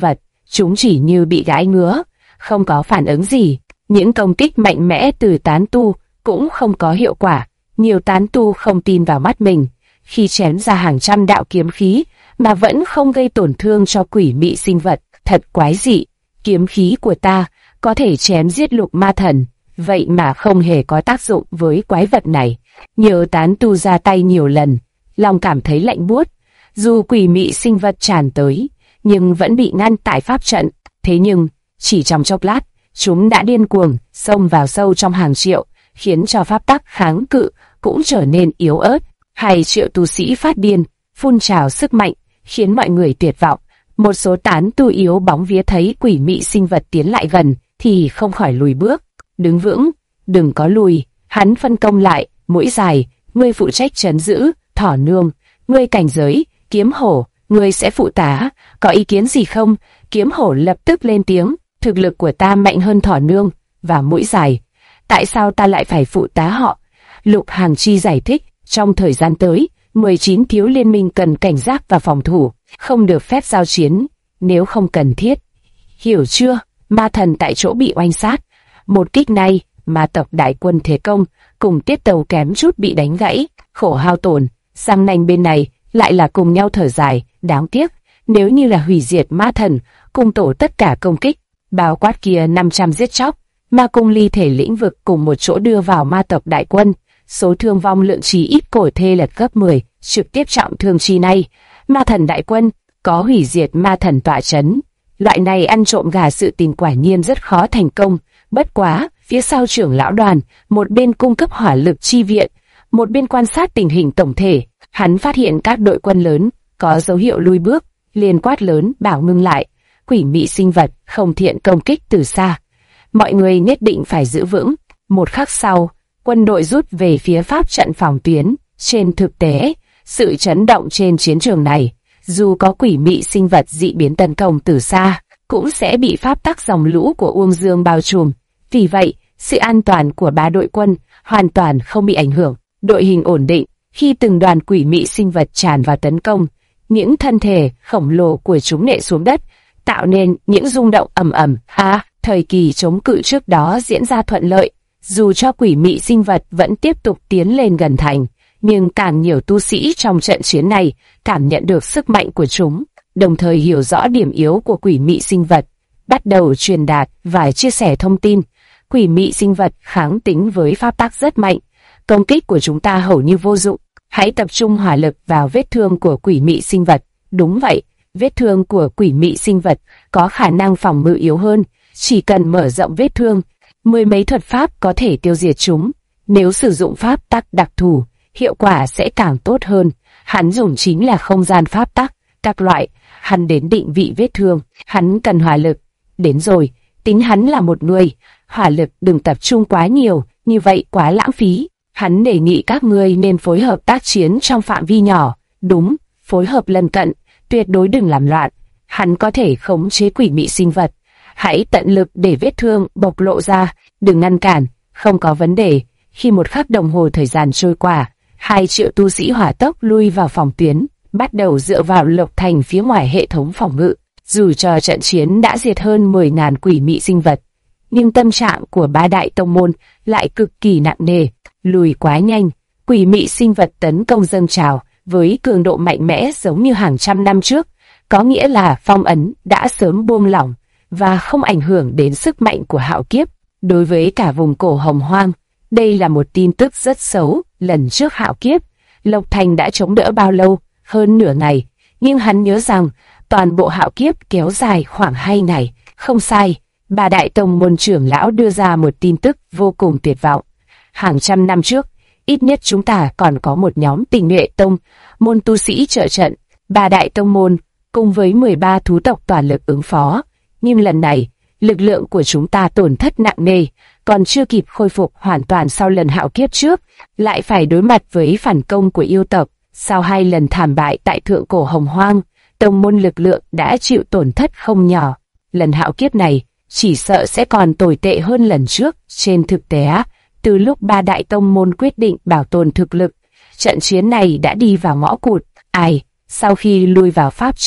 chúng chỉ như bị gãi ngứa, không có phản ứng gì. Những công kích mạnh mẽ từ tán tu cũng không có hiệu quả. Nhiều tán tu không tin vào mắt mình, khi chém ra hàng trăm đạo kiếm khí mà vẫn không gây tổn thương cho quỷ mị sinh vật. Thật quái dị, kiếm khí của ta có thể chém giết lục ma thần, vậy mà không hề có tác dụng với quái vật này. Nhiều tán tu ra tay nhiều lần, lòng cảm thấy lạnh buốt. Dù quỷ mị sinh vật tràn tới, nhưng vẫn bị ngăn tại pháp trận. Thế nhưng, chỉ trong chốc lát, chúng đã điên cuồng xông vào sâu trong hàng triệu, khiến cho pháp tắc kháng cự cũng trở nên yếu ớt. 2 triệu tu sĩ phát điên, phun trào sức mạnh, khiến mọi người tuyệt vọng. Một số tán tu yếu bóng vía thấy quỷ mị sinh vật tiến lại gần, thì không khỏi lùi bước. Đứng vững, đừng có lùi. Hắn phân công lại, Mũi Dài, ngươi phụ trách trấn giữ. Thỏ Nương, ngươi cảnh giới. Kiếm Hổ, ngươi sẽ phụ tá. Có ý kiến gì không? Kiếm Hổ lập tức lên tiếng. Thực lực của ta mạnh hơn Thỏ Nương và Mũi Dài. Tại sao ta lại phải phụ tá họ? Lục Hàng Chi giải thích. Trong thời gian tới, 19 thiếu liên minh cần cảnh giác và phòng thủ, không được phép giao chiến nếu không cần thiết. Hiểu chưa? Ma thần tại chỗ bị oanh sát. Một kích này, ma tộc đại quân thế công, cùng tiết tàu kém chút bị đánh gãy, khổ hao tổn. Sang nanh bên này lại là cùng nhau thở dài, đáng tiếc. Nếu như là hủy diệt ma thần, cùng tổ tất cả công kích, bao quát kia 500 giết chóc, ma cung ly thể lĩnh vực cùng một chỗ đưa vào ma tộc đại quân. Số thương vong lượng chí ít cổ thê lật gấp 10, trực tiếp trọng thương chi này. Ma thần đại quân, có hủy diệt ma thần tọa chấn. Loại này ăn trộm gà sự tình quả nhiên rất khó thành công. Bất quá, phía sau trưởng lão đoàn, một bên cung cấp hỏa lực chi viện, một bên quan sát tình hình tổng thể. Hắn phát hiện các đội quân lớn có dấu hiệu lui bước, liền quát lớn bảo ngưng lại. Quỷ mị sinh vật không thiện công kích từ xa. Mọi người nhất định phải giữ vững. Một khắc sau, quân đội rút về phía pháp trận phòng tuyến. Trên thực tế, sự chấn động trên chiến trường này, dù có quỷ mị sinh vật dị biến tấn công từ xa, cũng sẽ bị pháp tắc dòng lũ của Uông Dương bao trùm. Vì vậy, sự an toàn của 3 đội quân hoàn toàn không bị ảnh hưởng. Đội hình ổn định, khi từng đoàn quỷ mị sinh vật tràn vào tấn công, những thân thể khổng lồ của chúng nện xuống đất, tạo nên những rung động ầm ầm. Thời kỳ chống cự trước đó diễn ra thuận lợi. Dù cho quỷ mị sinh vật vẫn tiếp tục tiến lên gần thành, nhưng càng nhiều tu sĩ trong trận chiến này cảm nhận được sức mạnh của chúng, đồng thời hiểu rõ điểm yếu của quỷ mị sinh vật, bắt đầu truyền đạt và chia sẻ thông tin. Quỷ mị sinh vật kháng tính với pháp tắc rất mạnh, công kích của chúng ta hầu như vô dụng. Hãy tập trung hỏa lực vào vết thương của quỷ mị sinh vật. Đúng vậy, vết thương của quỷ mị sinh vật có khả năng phòng ngự yếu hơn, chỉ cần mở rộng vết thương, 10 mấy thuật pháp có thể tiêu diệt chúng. Nếu sử dụng pháp tắc đặc thù, hiệu quả sẽ càng tốt hơn. Hắn dùng chính là không gian pháp tắc, các loại. Hắn đến định vị vết thương, hắn cần hỏa lực. Đến rồi, tính hắn là một người, hỏa lực đừng tập trung quá nhiều, như vậy quá lãng phí. Hắn đề nghị các ngươi nên phối hợp tác chiến trong phạm vi nhỏ. Đúng, phối hợp lân cận, tuyệt đối đừng làm loạn. Hắn có thể khống chế quỷ mị sinh vật. Hãy tận lực để vết thương bộc lộ ra, đừng ngăn cản, không có vấn đề. Khi một khắc đồng hồ thời gian trôi qua, 2 triệu tu sĩ hỏa tốc lui vào phòng tuyến, bắt đầu dựa vào Lộc Thành phía ngoài hệ thống phòng ngự. Dù cho trận chiến đã diệt hơn 10.000 quỷ mị sinh vật, nhưng tâm trạng của 3 đại tông môn lại cực kỳ nặng nề. Lùi quá nhanh, quỷ mị sinh vật tấn công dâng trào với cường độ mạnh mẽ giống như hàng trăm năm trước, có nghĩa là phong ấn đã sớm buông lỏng và không ảnh hưởng đến sức mạnh của hạo kiếp. Đối với cả vùng cổ Hồng Hoang, đây là một tin tức rất xấu. Lần trước hạo kiếp, Lộc Thành đã chống đỡ bao lâu? Hơn nửa ngày, nhưng hắn nhớ rằng toàn bộ hạo kiếp kéo dài khoảng 2 ngày. Không sai, 3 đại tông môn trưởng lão đưa ra một tin tức vô cùng tuyệt vọng. Hàng trăm năm trước, ít nhất chúng ta còn có một nhóm Tình Nhuệ Tông môn tu sĩ trợ trận, 3 đại tông môn cùng với 13 thú tộc toàn lực ứng phó. Nhưng lần này, lực lượng của chúng ta tổn thất nặng nề, còn chưa kịp khôi phục hoàn toàn sau lần hạo kiếp trước, lại phải đối mặt với phản công của yêu tộc. Sau 2 lần thảm bại tại thượng cổ Hồng Hoang, tông môn lực lượng đã chịu tổn thất không nhỏ. Lần hạo kiếp này chỉ sợ sẽ còn tồi tệ hơn lần trước. Trên thực tế, từ lúc 3 đại tông môn quyết định bảo tồn thực lực, trận chiến này đã đi vào ngõ cụt. Sau khi lui vào pháp trận,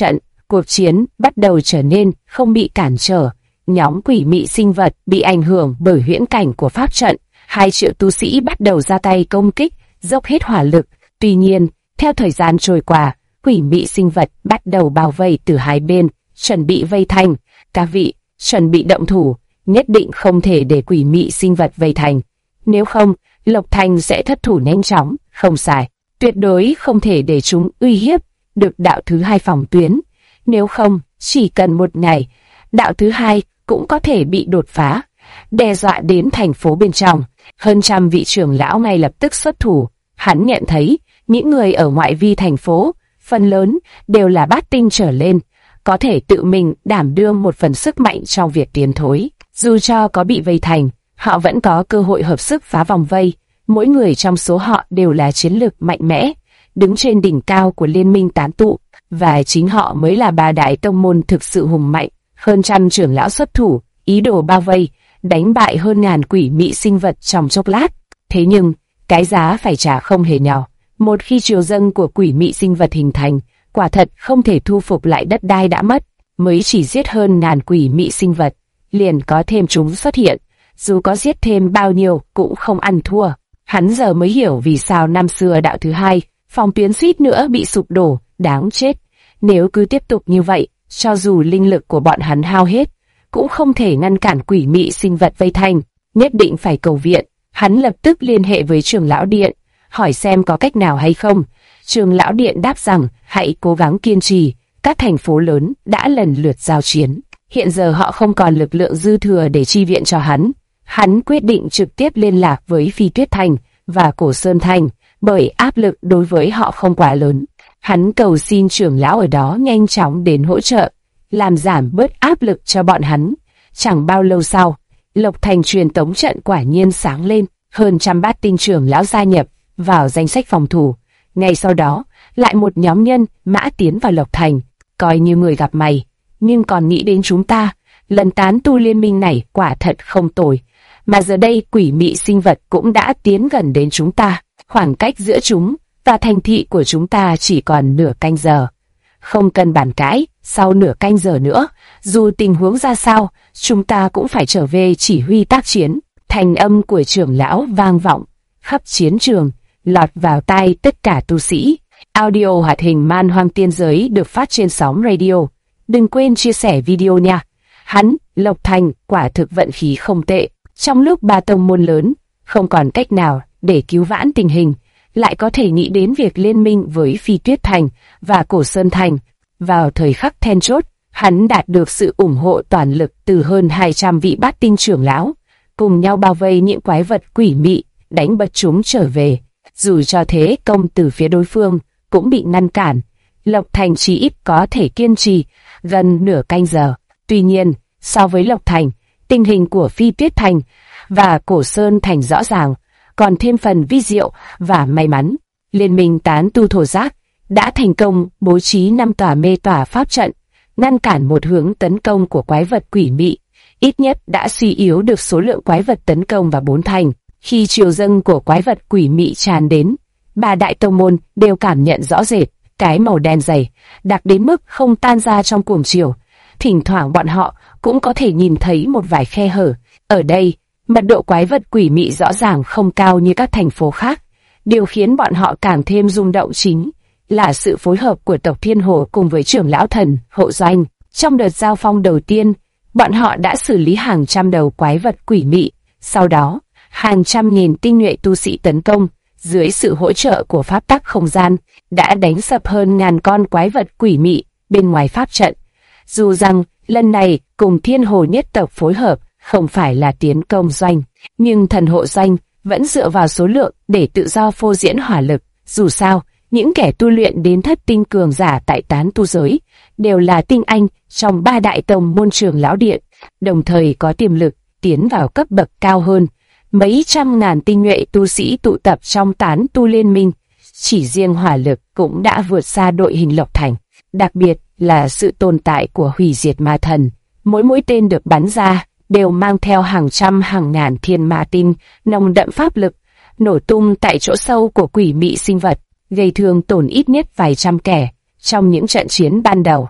cuộc chiến bắt đầu trở nên không bị cản trở. Nhóm quỷ mị sinh vật bị ảnh hưởng bởi huyễn cảnh của pháp trận. 2 triệu tu sĩ bắt đầu ra tay công kích, dốc hết hỏa lực. Tuy nhiên, theo thời gian trôi qua, quỷ mị sinh vật bắt đầu bao vây từ hai bên, chuẩn bị vây thành. Các vị, chuẩn bị động thủ, nhất định không thể để quỷ mị sinh vật vây thành. Nếu không, Lộc Thành sẽ thất thủ nhanh chóng, không sai. Tuyệt đối không thể để chúng uy hiếp được đạo thứ 2 phòng tuyến. Nếu không, chỉ cần một ngày, đạo thứ 2 cũng có thể bị đột phá, đe dọa đến thành phố bên trong. Hơn trăm vị trưởng lão ngay lập tức xuất thủ. Hắn nhận thấy, những người ở ngoại vi thành phố, phần lớn đều là bát tinh trở lên, có thể tự mình đảm đương một phần sức mạnh trong việc tiến thối. Dù cho có bị vây thành, họ vẫn có cơ hội hợp sức phá vòng vây. Mỗi người trong số họ đều là chiến lược mạnh mẽ, đứng trên đỉnh cao của liên minh tán tụ, và chính họ mới là 3 đại tông môn thực sự hùng mạnh. Hơn trăm trưởng lão xuất thủ, ý đồ bao vây, đánh bại hơn ngàn quỷ mị sinh vật trong chốc lát. Thế nhưng, cái giá phải trả không hề nhỏ. Một khi triều dâng của quỷ mị sinh vật hình thành, quả thật không thể thu phục lại đất đai đã mất. Mới chỉ giết hơn ngàn quỷ mị sinh vật, liền có thêm chúng xuất hiện. Dù có giết thêm bao nhiêu cũng không ăn thua. Hắn giờ mới hiểu vì sao năm xưa đạo thứ 2, phòng tuyến suýt nữa bị sụp đổ, đáng chết. Nếu cứ tiếp tục như vậy, cho dù linh lực của bọn hắn hao hết, cũng không thể ngăn cản quỷ mị sinh vật vây thành, nhất định phải cầu viện. Hắn lập tức liên hệ với trưởng lão điện, hỏi xem có cách nào hay không. Trưởng lão điện đáp rằng hãy cố gắng kiên trì, các thành phố lớn đã lần lượt giao chiến. Hiện giờ họ không còn lực lượng dư thừa để chi viện cho hắn. Hắn quyết định trực tiếp liên lạc với Phi Tuyết Thành và Cổ Sơn Thành, bởi áp lực đối với họ không quá lớn. Hắn cầu xin trưởng lão ở đó nhanh chóng đến hỗ trợ, làm giảm bớt áp lực cho bọn hắn. Chẳng bao lâu sau, Lộc Thành truyền tống trận quả nhiên sáng lên, hơn trăm bát tinh trưởng lão gia nhập vào danh sách phòng thủ. Ngay sau đó, lại một nhóm nhân mã tiến vào Lộc Thành, coi như người gặp mày, nhưng còn nghĩ đến chúng ta. Lần tán tu liên minh này quả thật không tồi, mà giờ đây quỷ mị sinh vật cũng đã tiến gần đến chúng ta. Khoảng cách giữa chúng và thành thị của chúng ta chỉ còn nửa canh giờ. Không cần bàn cãi, sau nửa canh giờ nữa, dù tình huống ra sao, chúng ta cũng phải trở về chỉ huy tác chiến. Thành âm của trưởng lão vang vọng khắp chiến trường, lọt vào tai tất cả tu sĩ. Audio hoạt hình Man Hoang Tiên Giới được phát trên sóng radio. Đừng quên chia sẻ video nha. Hắn, Lộc Thành, quả thực vận khí không tệ. Trong lúc 3 tông môn lớn không còn cách nào để cứu vãn tình hình, lại có thể nghĩ đến việc liên minh với Phi Tuyết Thành và Cổ Sơn Thành. Vào thời khắc then chốt, hắn đạt được sự ủng hộ toàn lực từ hơn 200 vị bát tinh trưởng lão, cùng nhau bao vây những quái vật quỷ mị, đánh bật chúng trở về. Dù cho thế công từ phía đối phương cũng bị ngăn cản, Lộc Thành chỉ ít có thể kiên trì gần nửa canh giờ. Tuy nhiên, so với Lộc Thành, tình hình của Phi Tuyết Thành và Cổ Sơn Thành rõ ràng còn thêm phần vi diệu và may mắn. Liên minh tán tu thổ giác đã thành công bố trí 5 tòa mê tỏa pháp trận, ngăn cản một hướng tấn công của quái vật quỷ mị, ít nhất đã suy yếu được số lượng quái vật tấn công vào 4 thành. Khi triều dâng của quái vật quỷ mị tràn đến, 3 đại tông môn đều cảm nhận rõ rệt cái màu đen dày, đặc đến mức không tan ra trong cuồng chiều. Thỉnh thoảng bọn họ cũng có thể nhìn thấy một vài khe hở. Ở đây, mật độ quái vật quỷ mị rõ ràng không cao như các thành phố khác. Điều khiến bọn họ càng thêm rung động chính là sự phối hợp của tộc Thiên Hồ cùng với trưởng lão thần hộ doanh. Trong đợt giao phong đầu tiên, bọn họ đã xử lý hàng trăm đầu quái vật quỷ mị. Sau đó, hàng trăm nghìn tinh nhuệ tu sĩ tấn công, dưới sự hỗ trợ của pháp tắc không gian, đã đánh sập hơn ngàn con quái vật quỷ mị bên ngoài pháp trận. Dù rằng lần này cùng Thiên Hồ nhất tộc phối hợp không phải là tiến công doanh, nhưng thần hộ doanh vẫn dựa vào số lượng để tự do phô diễn hỏa lực. Dù sao, những kẻ tu luyện đến thất tinh cường giả tại tán tu giới đều là tinh anh trong 3 đại tông môn trưởng lão điện, đồng thời có tiềm lực tiến vào cấp bậc cao hơn. Mấy trăm ngàn tinh nhuệ tu sĩ tụ tập trong tán tu liên minh, chỉ riêng hỏa lực cũng đã vượt xa đội hình Lộc Thành. Đặc biệt là sự tồn tại của hủy diệt ma thần, mỗi mũi tên được bắn ra đều mang theo hàng trăm hàng ngàn thiên ma tinh nồng đậm pháp lực, nổ tung tại chỗ sâu của quỷ mị sinh vật, gây thương tổn ít nhất vài trăm kẻ. Trong những trận chiến ban đầu,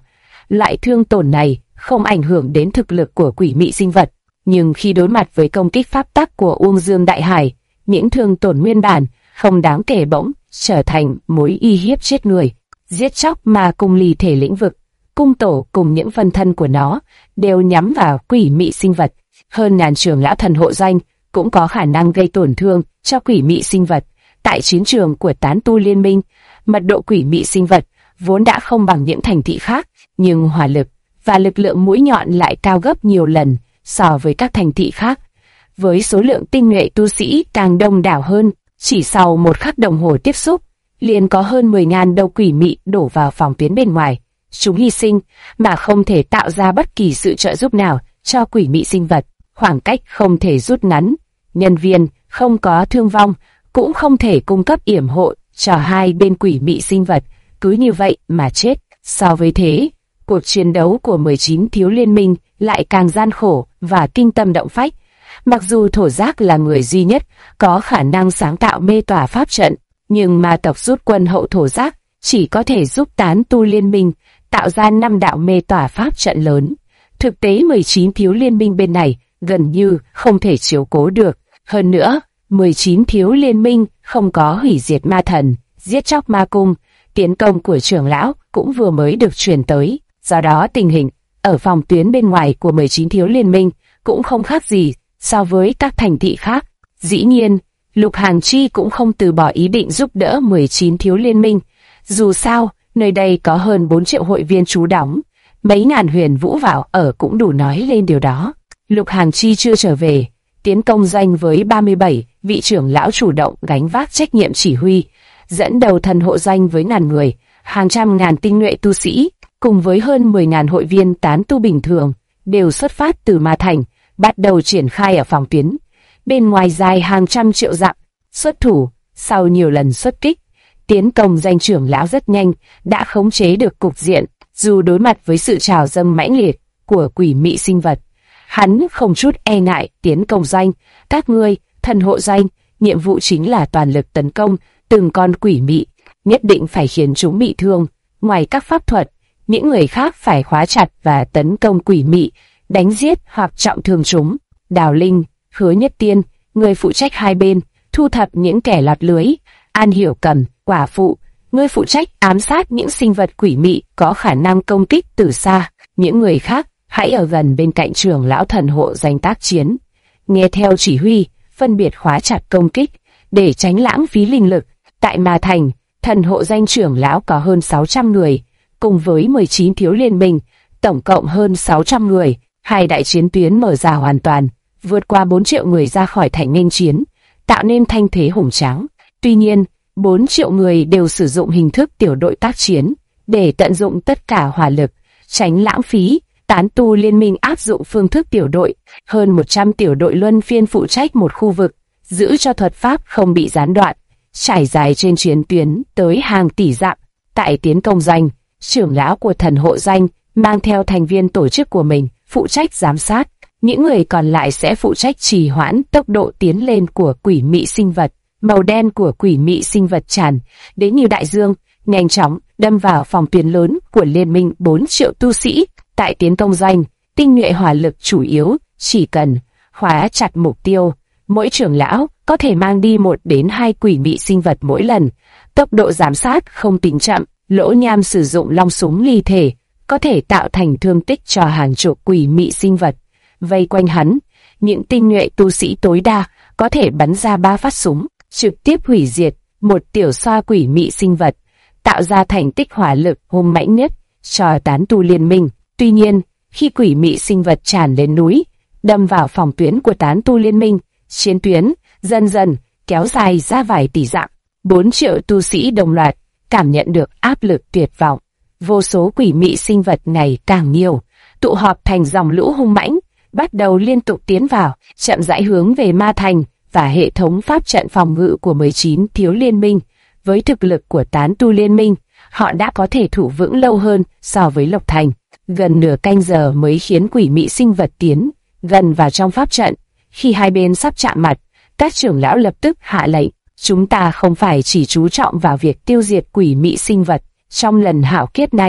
loại thương tổn này không ảnh hưởng đến thực lực của quỷ mị sinh vật. Nhưng khi đối mặt với công kích pháp tắc của Uông Dương Đại Hải, những thương tổn nguyên bản không đáng kể bỗng trở thành mối uy hiếp chết người. Giết chóc mà cung ly thể lĩnh vực, cung tổ cùng những phân thân của nó đều nhắm vào quỷ mị sinh vật. Hơn ngàn trưởng lão thần hộ danh cũng có khả năng gây tổn thương cho quỷ mị sinh vật. Tại chiến trường của tán tu liên minh, mật độ quỷ mị sinh vật vốn đã không bằng những thành thị khác, nhưng hỏa lực và lực lượng mũi nhọn lại cao gấp nhiều lần so với các thành thị khác. Với số lượng tinh nhuệ tu sĩ càng đông đảo hơn, chỉ sau một khắc đồng hồ tiếp xúc, liền có hơn 10.000 đầu quỷ mị đổ vào phòng tuyến bên ngoài. Chúng hy sinh mà không thể tạo ra bất kỳ sự trợ giúp nào cho quỷ mị sinh vật. Khoảng cách không thể rút ngắn, nhân viên không có thương vong, cũng không thể cung cấp yểm hộ cho hai bên quỷ mị sinh vật, cứ như vậy mà chết. So với thế, cuộc chiến đấu của 19 thiếu liên minh lại càng gian khổ và kinh tâm động phách. Mặc dù Thổ Giác là người duy nhất có khả năng sáng tạo mê tỏa pháp trận, nhưng ma tộc rút quân hậu Thổ Giác chỉ có thể giúp tán tu liên minh tạo ra 5 đạo mê tỏa pháp trận lớn. Thực tế 19 thiếu liên minh bên này gần như không thể chiếu cố được. Hơn nữa, 19 thiếu liên minh không có hủy diệt ma thần, giết chóc ma cung, tiến công của trưởng lão cũng vừa mới được truyền tới. Do đó tình hình ở phòng tuyến bên ngoài của 19 thiếu liên minh cũng không khác gì so với các thành thị khác. Dĩ nhiên, Lục Hàng Chi cũng không từ bỏ ý định giúp đỡ 19 thiếu liên minh. Dù sao, nơi đây có hơn 4 triệu hội viên trú đóng, mấy ngàn huyền vũ vào ở cũng đủ nói lên điều đó. Lục Hàng Chi chưa trở về, tiến công danh với 37 vị trưởng lão chủ động gánh vác trách nhiệm chỉ huy, dẫn đầu thần hộ danh với ngàn người, hàng trăm ngàn tinh nhuệ tu sĩ, cùng với hơn 10.000 hội viên tán tu bình thường, đều xuất phát từ Ma Thành, bắt đầu triển khai ở phòng tuyến. Bên ngoài dài hàng trăm triệu dặm, xuất thủ, sau nhiều lần xuất kích, tiến công danh trưởng lão rất nhanh, đã khống chế được cục diện. Dù đối mặt với sự trào dâng mãnh liệt của quỷ mị sinh vật, hắn không chút e ngại tiến công danh. Các ngươi, thần hộ danh, nhiệm vụ chính là toàn lực tấn công từng con quỷ mị, nhất định phải khiến chúng bị thương. Ngoài các pháp thuật, những người khác phải khóa chặt và tấn công quỷ mị, đánh giết hoặc trọng thương chúng. Đào Linh, Hứa Nhất Tiên, người phụ trách hai bên, thu thập những kẻ lọt lưới. An Hiểu Cầm, quả phụ, ngươi phụ trách ám sát những sinh vật quỷ mị có khả năng công kích từ xa. Những người khác hãy ở gần bên cạnh trưởng lão thần hộ danh tác chiến, nghe theo chỉ huy, phân biệt khóa chặt công kích để tránh lãng phí linh lực. Tại Ma Thành, thần hộ danh trưởng lão có hơn 600 người, cùng với 19 thiếu liên minh, tổng cộng hơn 600 người. Hai đại chiến tuyến mở ra hoàn toàn, vượt qua 4 triệu người ra khỏi thành nghênh chiến, tạo nên thanh thế hùng tráng. Tuy nhiên, 4 triệu người đều sử dụng hình thức tiểu đội tác chiến để tận dụng tất cả hỏa lực, tránh lãng phí. Tán tu liên minh áp dụng phương thức tiểu đội, hơn 100 tiểu đội luân phiên phụ trách một khu vực, giữ cho thuật pháp không bị gián đoạn, trải dài trên chiến tuyến tới hàng tỷ dặm. Tại tiến công danh, trưởng lão của thần hộ danh mang theo thành viên tổ chức của mình, phụ trách giám sát. Những người còn lại sẽ phụ trách trì hoãn tốc độ tiến lên của quỷ mị sinh vật. Màu đen của quỷ mị sinh vật tràn đến như đại dương, nhanh chóng đâm vào phòng tuyến lớn của liên minh 4 triệu tu sĩ. Tại tiến công danh, tinh nhuệ hỏa lực chủ yếu, chỉ cần khóa chặt mục tiêu, mỗi trưởng lão có thể mang đi 1 đến 2 quỷ mị sinh vật mỗi lần. Tốc độ giám sát không tính chậm, Lỗ Nham sử dụng long súng ly thể, có thể tạo thành thương tích cho hàng chục quỷ mị sinh vật. Vây quanh hắn, những tinh nhuệ tu sĩ tối đa có thể bắn ra 3 phát súng, trực tiếp hủy diệt một tiểu xoa quỷ mị sinh vật, tạo ra thành tích hỏa lực hung mãnh nhất cho tán tu liên minh. Tuy nhiên, khi quỷ mị sinh vật tràn lên núi, đâm vào phòng tuyến của tán tu liên minh, chiến tuyến dần dần kéo dài ra vài tỷ dặm. 4 triệu tu sĩ đồng loạt cảm nhận được áp lực tuyệt vọng. Vô số quỷ mị sinh vật ngày càng nhiều, tụ họp thành dòng lũ hung mãnh, bắt đầu liên tục tiến vào, chậm rãi hướng về Ma Thành và hệ thống pháp trận phòng ngự của 19 thiếu liên minh. Với thực lực của tán tu liên minh, họ đã có thể thủ vững lâu hơn so với Lộc Thành. Gần nửa canh giờ mới khiến quỷ mị sinh vật tiến gần vào trong pháp trận. Khi hai bên sắp chạm mặt, các trưởng lão lập tức hạ lệnh, chúng ta không phải chỉ chú trọng vào việc tiêu diệt quỷ mị sinh vật trong lần hạo kiếp này,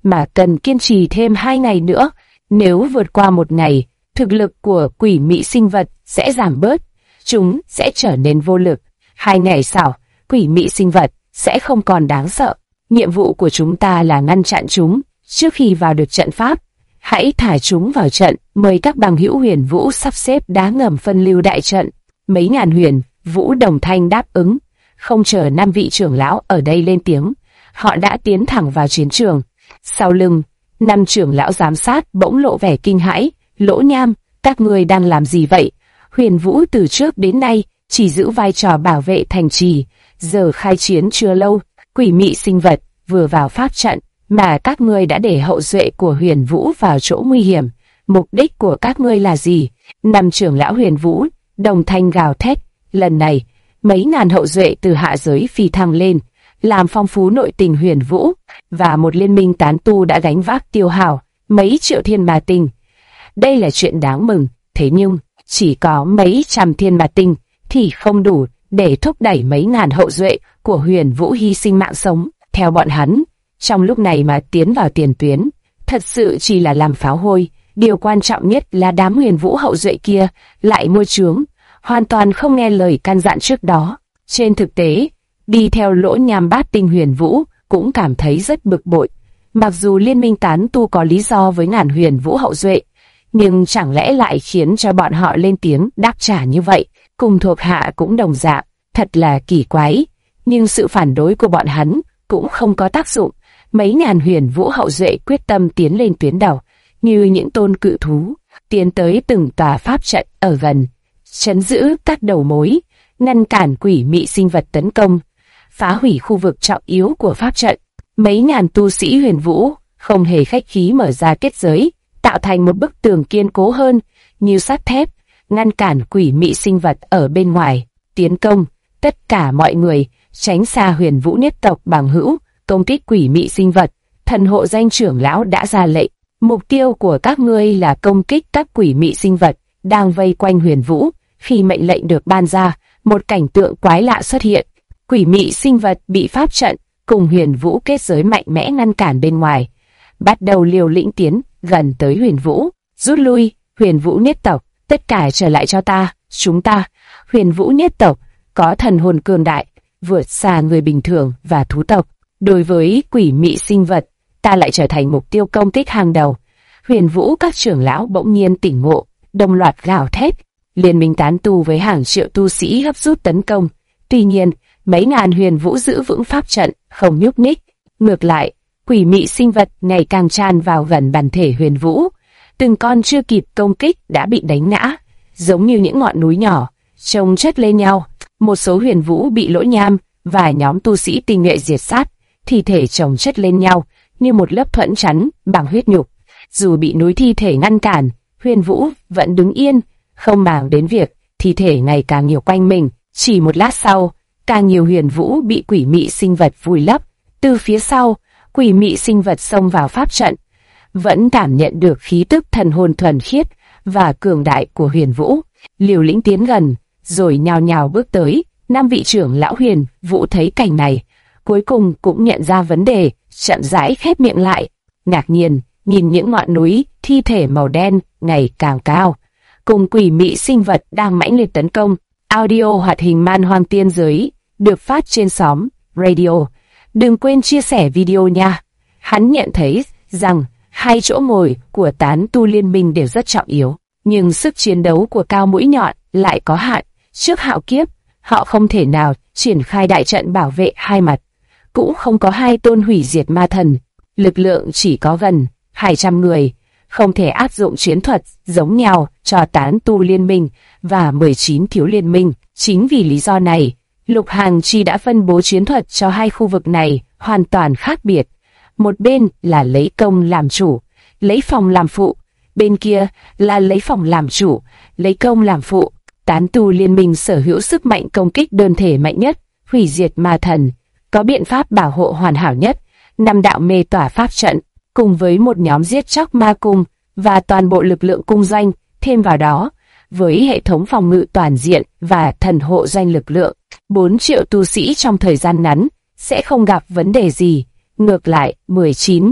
mà cần kiên trì thêm 2 ngày nữa. Nếu vượt qua 1 ngày, thực lực của quỷ mị sinh vật sẽ giảm bớt, chúng sẽ trở nên vô lực. 2 ngày sau, quỷ mị sinh vật sẽ không còn đáng sợ. Nhiệm vụ của chúng ta là ngăn chặn chúng trước khi vào được trận pháp. Hãy thả chúng vào trận, mời các bằng hữu Huyền Vũ sắp xếp đá ngầm phân lưu đại trận. Mấy ngàn Huyền Vũ đồng thanh đáp ứng, không chờ 5 vị trưởng lão ở đây lên tiếng, họ đã tiến thẳng vào chiến trường. Sau lưng, 5 trưởng lão giám sát bỗng lộ vẻ kinh hãi. Lỗ Nham, các ngươi đang làm gì vậy? Huyền Vũ từ trước đến nay chỉ giữ vai trò bảo vệ thành trì, giờ khai chiến chưa lâu, quỷ mị sinh vật vừa vào pháp trận mà các ngươi đã để hậu duệ của Huyền Vũ vào chỗ nguy hiểm. Mục đích của các ngươi là gì? 5 trưởng lão Huyền Vũ đồng thanh gào thét. Lần này, mấy ngàn hậu duệ từ hạ giới phi thăng lên, làm phong phú nội tình Huyền Vũ, và một liên minh tán tu đã gánh vác tiêu hao mấy triệu thiên ma tinh. Đây là chuyện đáng mừng, thế nhưng chỉ có mấy trăm thiên ma tinh thì không đủ để thúc đẩy mấy ngàn hậu duệ của Huyền Vũ hy sinh mạng sống. Theo bọn hắn, trong lúc này mà tiến vào tiền tuyến, thật sự chỉ là làm pháo hôi. Điều quan trọng nhất là đám Huyền Vũ hậu duệ kia lại mua chướng, hoàn toàn không nghe lời căn dặn trước đó. Trên thực tế, đi theo Lỗ Nham bát tinh Huyền Vũ cũng cảm thấy rất bực bội. Mặc dù liên minh tán tu có lý do với ngàn Huyền Vũ hậu duệ, nhưng chẳng lẽ lại khiến cho bọn họ lên tiếng đáp trả như vậy? Cùng thuộc hạ cũng đồng dạng, thật là kỳ quái. Nhưng sự phản đối của bọn hắn cũng không có tác dụng. Mấy ngàn Huyền Vũ hậu duệ quyết tâm tiến lên tuyến đầu, như những tôn cự thú, tiến tới từng tòa pháp trận ở gần, trấn giữ các đầu mối, ngăn cản quỷ mị sinh vật tấn công, phá hủy khu vực trọng yếu của pháp trận. Mấy ngàn tu sĩ Huyền Vũ không hề khách khí mở ra kết giới, tạo thành một bức tường kiên cố hơn, như sắt thép, ngăn cản quỷ mị sinh vật ở bên ngoài tiến công. Tất cả mọi người tránh xa Huyền Vũ nhất tộc bằng hữu, công kích quỷ mị sinh vật. Thần hộ danh trưởng lão đã ra lệnh, mục tiêu của các ngươi là công kích các quỷ mị sinh vật đang vây quanh Huyền Vũ. Khi mệnh lệnh được ban ra, một cảnh tượng quái lạ xuất hiện. Quỷ mị sinh vật bị pháp trận cùng Huyền Vũ kết giới mạnh mẽ ngăn cản bên ngoài, bắt đầu liều lĩnh tiến gần tới Huyền Vũ. Rút lui, Huyền Vũ nhất tộc, tất cả trở lại cho ta. Chúng ta, Huyền Vũ nhất tộc, có thần hồn cường đại, vượt xa người bình thường và thú tộc. Đối với quỷ mị sinh vật, ta lại trở thành mục tiêu công kích hàng đầu. Huyền Vũ các trưởng lão bỗng nhiên tỉnh ngộ, đồng loạt gào thét. Liên minh tán tu với hàng triệu tu sĩ gấp rút tấn công. Tuy nhiên, mấy ngàn Huyền Vũ giữ vững pháp trận, không nhúc nhích. Ngược lại, quỷ mị sinh vật ngày càng tràn vào gần bản thể Huyền Vũ. Từng con chưa kịp công kích đã bị đánh ngã, giống như những ngọn núi nhỏ, chồng chất lên nhau. Một số Huyền Vũ bị Lỗ Nham và nhóm tu sĩ tinh nhuệ diệt sát, thi thể chồng chất lên nhau như một lớp thuẫn chắn bằng huyết nhục. Dù bị núi thi thể ngăn cản, Huyền Vũ vẫn đứng yên, không màng đến việc thi thể ngày càng nhiều quanh mình. Chỉ một lát sau, càng nhiều Huyền Vũ bị quỷ mị sinh vật vùi lấp. Từ phía sau, quỷ mị sinh vật xông vào pháp trận, vẫn cảm nhận được khí tức thần hồn thuần khiết và cường đại của Huyền Vũ, liều lĩnh tiến gần, rồi nhào nhào bước tới. 5 vị trưởng lão Huyền Vũ thấy cảnh này, cuối cùng cũng nhận ra vấn đề, chậm rãi khép miệng lại, ngạc nhiên nhìn những ngọn núi thi thể màu đen ngày càng cao, cùng quỷ mị sinh vật đang mãnh liệt tấn công. Audio hoạt hình Man Hoang Tiên Giới được phát trên xóm radio. Đừng quên chia sẻ video nha. Hắn nhận thấy rằng hai chỗ ngồi của tán tu liên minh đều rất trọng yếu, nhưng sức chiến đấu của cao mũi nhọn lại có hạn. Trước hạo kiếp, họ không thể nào triển khai đại trận bảo vệ hai mặt, cũng không có hai tôn hủy diệt ma thần, lực lượng chỉ có gần 200 người, không thể áp dụng chiến thuật giống nhau cho tán tu liên minh và 19 thiếu liên minh. Chính vì lý do này, Lục Hàn Chi đã phân bố chiến thuật cho hai khu vực này hoàn toàn khác biệt. Một bên là lấy công làm chủ, lấy phòng làm phụ, bên kia là lấy phòng làm chủ, lấy công làm phụ. Tán tu liên minh sở hữu sức mạnh công kích đơn thể mạnh nhất, hủy diệt ma thần, có biện pháp bảo hộ hoàn hảo nhất, 5 đạo mê tỏa pháp trận, cùng với một nhóm giết chóc ma cung và toàn bộ lực lượng cung doanh, thêm vào đó, với hệ thống phòng ngự toàn diện và thần hộ doanh lực lượng, 4 triệu tu sĩ trong thời gian ngắn sẽ không gặp vấn đề gì. Ngược lại, 19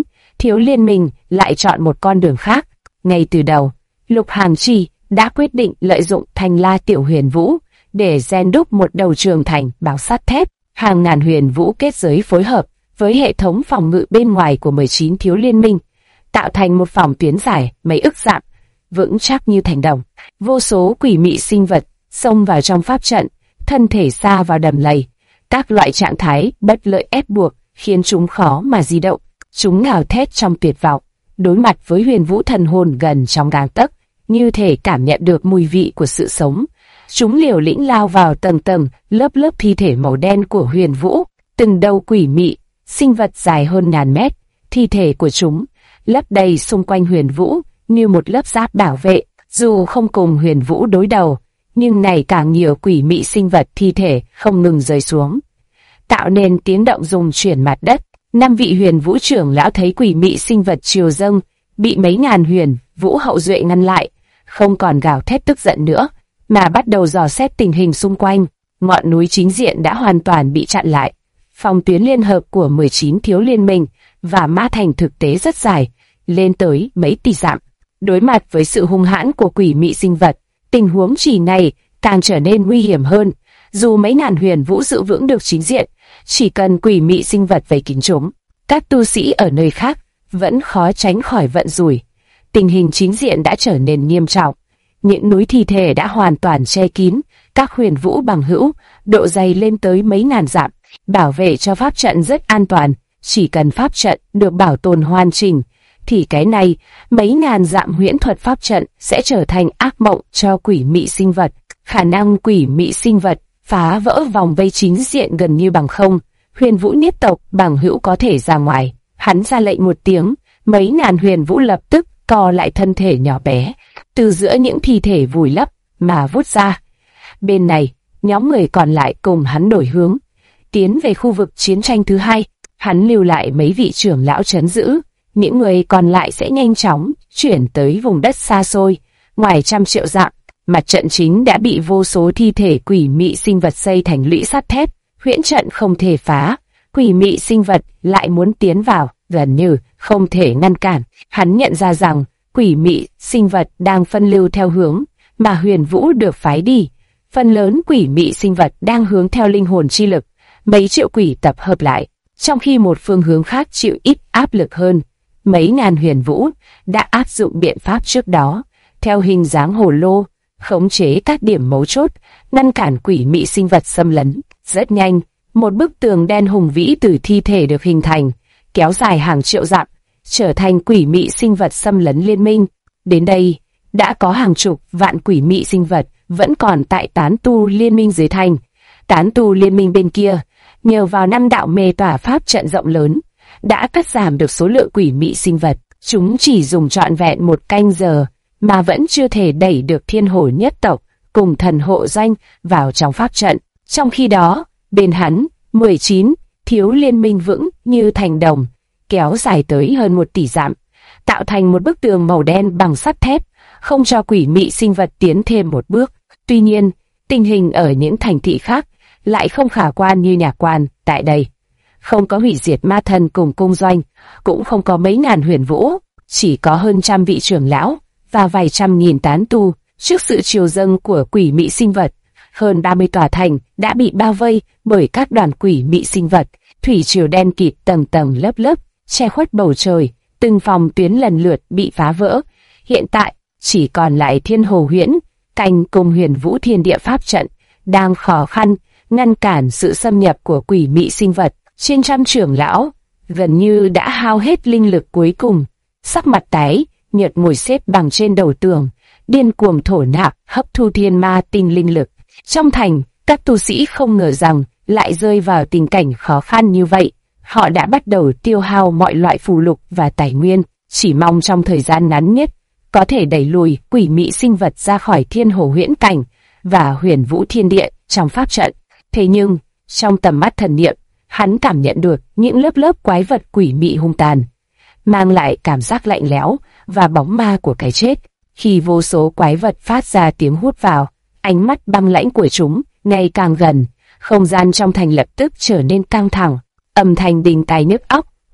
Thiếu Liên Minh lại chọn một con đường khác. Ngay từ đầu, Lục Hàm Chi đã quyết định lợi dụng Thanh La Tiểu Huyền Vũ để rèn đúc một đầu trường thành bằng sắt thép. Hàng ngàn huyền vũ kết giới phối hợp với hệ thống phòng ngự bên ngoài của 19 Thiếu Liên Minh, tạo thành một phòng tuyến dài mấy ức dặm, vững chắc như thành đồng. Vô số quỷ mị sinh vật xông vào trong pháp trận, thân thể sa vào đầm lầy. Các loại trạng thái bất lợi ép buộc khiến chúng khó mà di động. Chúng gào thét trong tuyệt vọng, đối mặt với huyền vũ thần hồn gần trong gang tấc, như thể cảm nhận được mùi vị của sự sống. Chúng liều lĩnh lao vào tầng tầng, lớp lớp thi thể màu đen của huyền vũ, từng đầu quỷ mị, sinh vật dài hơn ngàn mét. Thi thể của chúng lấp đầy xung quanh huyền vũ như một lớp giáp bảo vệ. Dù không cùng huyền vũ đối đầu, nhưng ngày càng nhiều quỷ mị sinh vật thi thể không ngừng rơi xuống, tạo nên tiếng động rung chuyển mặt đất. 5 vị huyền vũ trưởng lão thấy quỷ mị sinh vật triều dâng, bị mấy ngàn huyền vũ hậu duệ ngăn lại, không còn gào thét tức giận nữa, mà bắt đầu dò xét tình hình xung quanh. Ngọn núi chính diện đã hoàn toàn bị chặn lại. Phòng tuyến liên hợp của 19 Thiếu Liên Minh và Ma Thành thực tế rất dài, lên tới mấy tỷ dặm. Đối mặt với sự hung hãn của quỷ mị sinh vật, tình huống chỉ này càng trở nên nguy hiểm hơn. Dù mấy ngàn huyền vũ giữ vững được chính diện, chỉ cần quỷ mị sinh vật vây kín chúng, các tu sĩ ở nơi khác vẫn khó tránh khỏi vận rủi. Tình hình chính diện đã trở nên nghiêm trọng. Những núi thi thể đã hoàn toàn che kín các huyền vũ bằng hữu, độ dày lên tới mấy ngàn dặm, bảo vệ cho pháp trận rất an toàn. Chỉ cần pháp trận được bảo tồn hoàn chỉnh, thì cái này, mấy ngàn dặm huyễn thuật pháp trận sẽ trở thành ác mộng cho quỷ mị sinh vật. Khả năng quỷ mị sinh vật phá vỡ vòng vây chính diện gần như bằng không. Huyền vũ niết tộc bằng hữu có thể ra ngoài. Hắn ra lệnh một tiếng, mấy ngàn huyền vũ lập tức co lại thân thể nhỏ bé, từ giữa những thi thể vùi lấp mà vút ra. Bên này, nhóm người còn lại cùng hắn đổi hướng, tiến về khu vực chiến tranh thứ hai. Hắn lưu lại mấy vị trưởng lão trấn giữ, những người còn lại sẽ nhanh chóng chuyển tới vùng đất xa xôi, ngoài trăm triệu dặm. Mặt trận chính đã bị vô số thi thể quỷ mị sinh vật xây thành lũy sắt thép, huyễn trận không thể phá. Quỷ mị sinh vật lại muốn tiến vào, gần như không thể ngăn cản. Hắn nhận ra rằng quỷ mị sinh vật đang phân lưu theo hướng mà huyền vũ được phái đi. Phần lớn quỷ mị sinh vật đang hướng theo linh hồn chi lực, mấy triệu quỷ tập hợp lại, trong khi một phương hướng khác chịu ít áp lực hơn. Mấy ngàn huyền vũ đã áp dụng biện pháp trước đó, theo hình dáng hồ lô, khống chế các điểm mấu chốt, ngăn cản quỷ mị sinh vật xâm lấn. Rất nhanh, một bức tường đen hùng vĩ từ thi thể được hình thành, kéo dài hàng triệu dặm, trở thành quỷ mị sinh vật xâm lấn liên minh. Đến đây, đã có hàng chục vạn quỷ mị sinh vật vẫn còn tại tán tu liên minh dưới thành. Tán tu liên minh bên kia, nhờ vào 5 đạo mê tỏa pháp trận rộng lớn, đã cắt giảm được số lượng quỷ mị sinh vật. Chúng chỉ dùng trọn vẹn 1 canh giờ mà vẫn chưa thể đẩy được thiên hổ nhất tộc cùng thần hộ doanh vào trong pháp trận. Trong khi đó, bên hắn, 19 Thiếu Liên Minh vững như thành đồng, kéo dài tới hơn 1 tỷ dặm, tạo thành một bức tường màu đen bằng sắt thép, không cho quỷ mị sinh vật tiến thêm một bước. Tuy nhiên, tình hình ở những thành thị khác lại không khả quan như Nhạc Quan. Tại đây, không có hủy diệt ma thần cùng cung doanh, cũng không có mấy ngàn huyền vũ, chỉ có hơn trăm vị trưởng lão và vài trăm nghìn tán tu. Trước sự triều dâng của quỷ mị sinh vật, hơn 30 tòa thành đã bị bao vây bởi các đoàn quỷ mị sinh vật. Thủy triều đen kịt tầng tầng lớp lớp, che khuất bầu trời, từng phòng tuyến lần lượt bị phá vỡ. Hiện tại, chỉ còn lại Thiên Hồ Huyễn Canh cùng Huyền Vũ Thiên Địa pháp trận đang khó khăn ngăn cản sự xâm nhập của quỷ mị sinh vật. Trên trăm trưởng lão gần như đã hao hết linh lực cuối cùng, sắc mặt tái nhợt ngồi xếp bằng trên đầu tường, điên cuồng thổ nạp hấp thu thiên ma tinh linh lực. Trong thành, các tu sĩ không ngờ rằng lại rơi vào tình cảnh khó khăn như vậy. Họ đã bắt đầu tiêu hao mọi loại phù lục và tài nguyên, chỉ mong trong thời gian ngắn nhất có thể đẩy lùi quỷ mị sinh vật ra khỏi Thiên Hồ Huyễn Cảnh và Huyền Vũ Thiên Địa trong pháp trận. Thế nhưng, trong tầm mắt thần niệm, hắn cảm nhận được những lớp lớp quái vật quỷ mị hung tàn, mang lại cảm giác lạnh lẽo và bóng ma của cái chết. Khi vô số quái vật phát ra tiếng hút vào, ánh mắt băng lãnh của chúng ngày càng gần, không gian trong thành lập tức trở nên căng thẳng. Âm thanh đinh tai nhức óc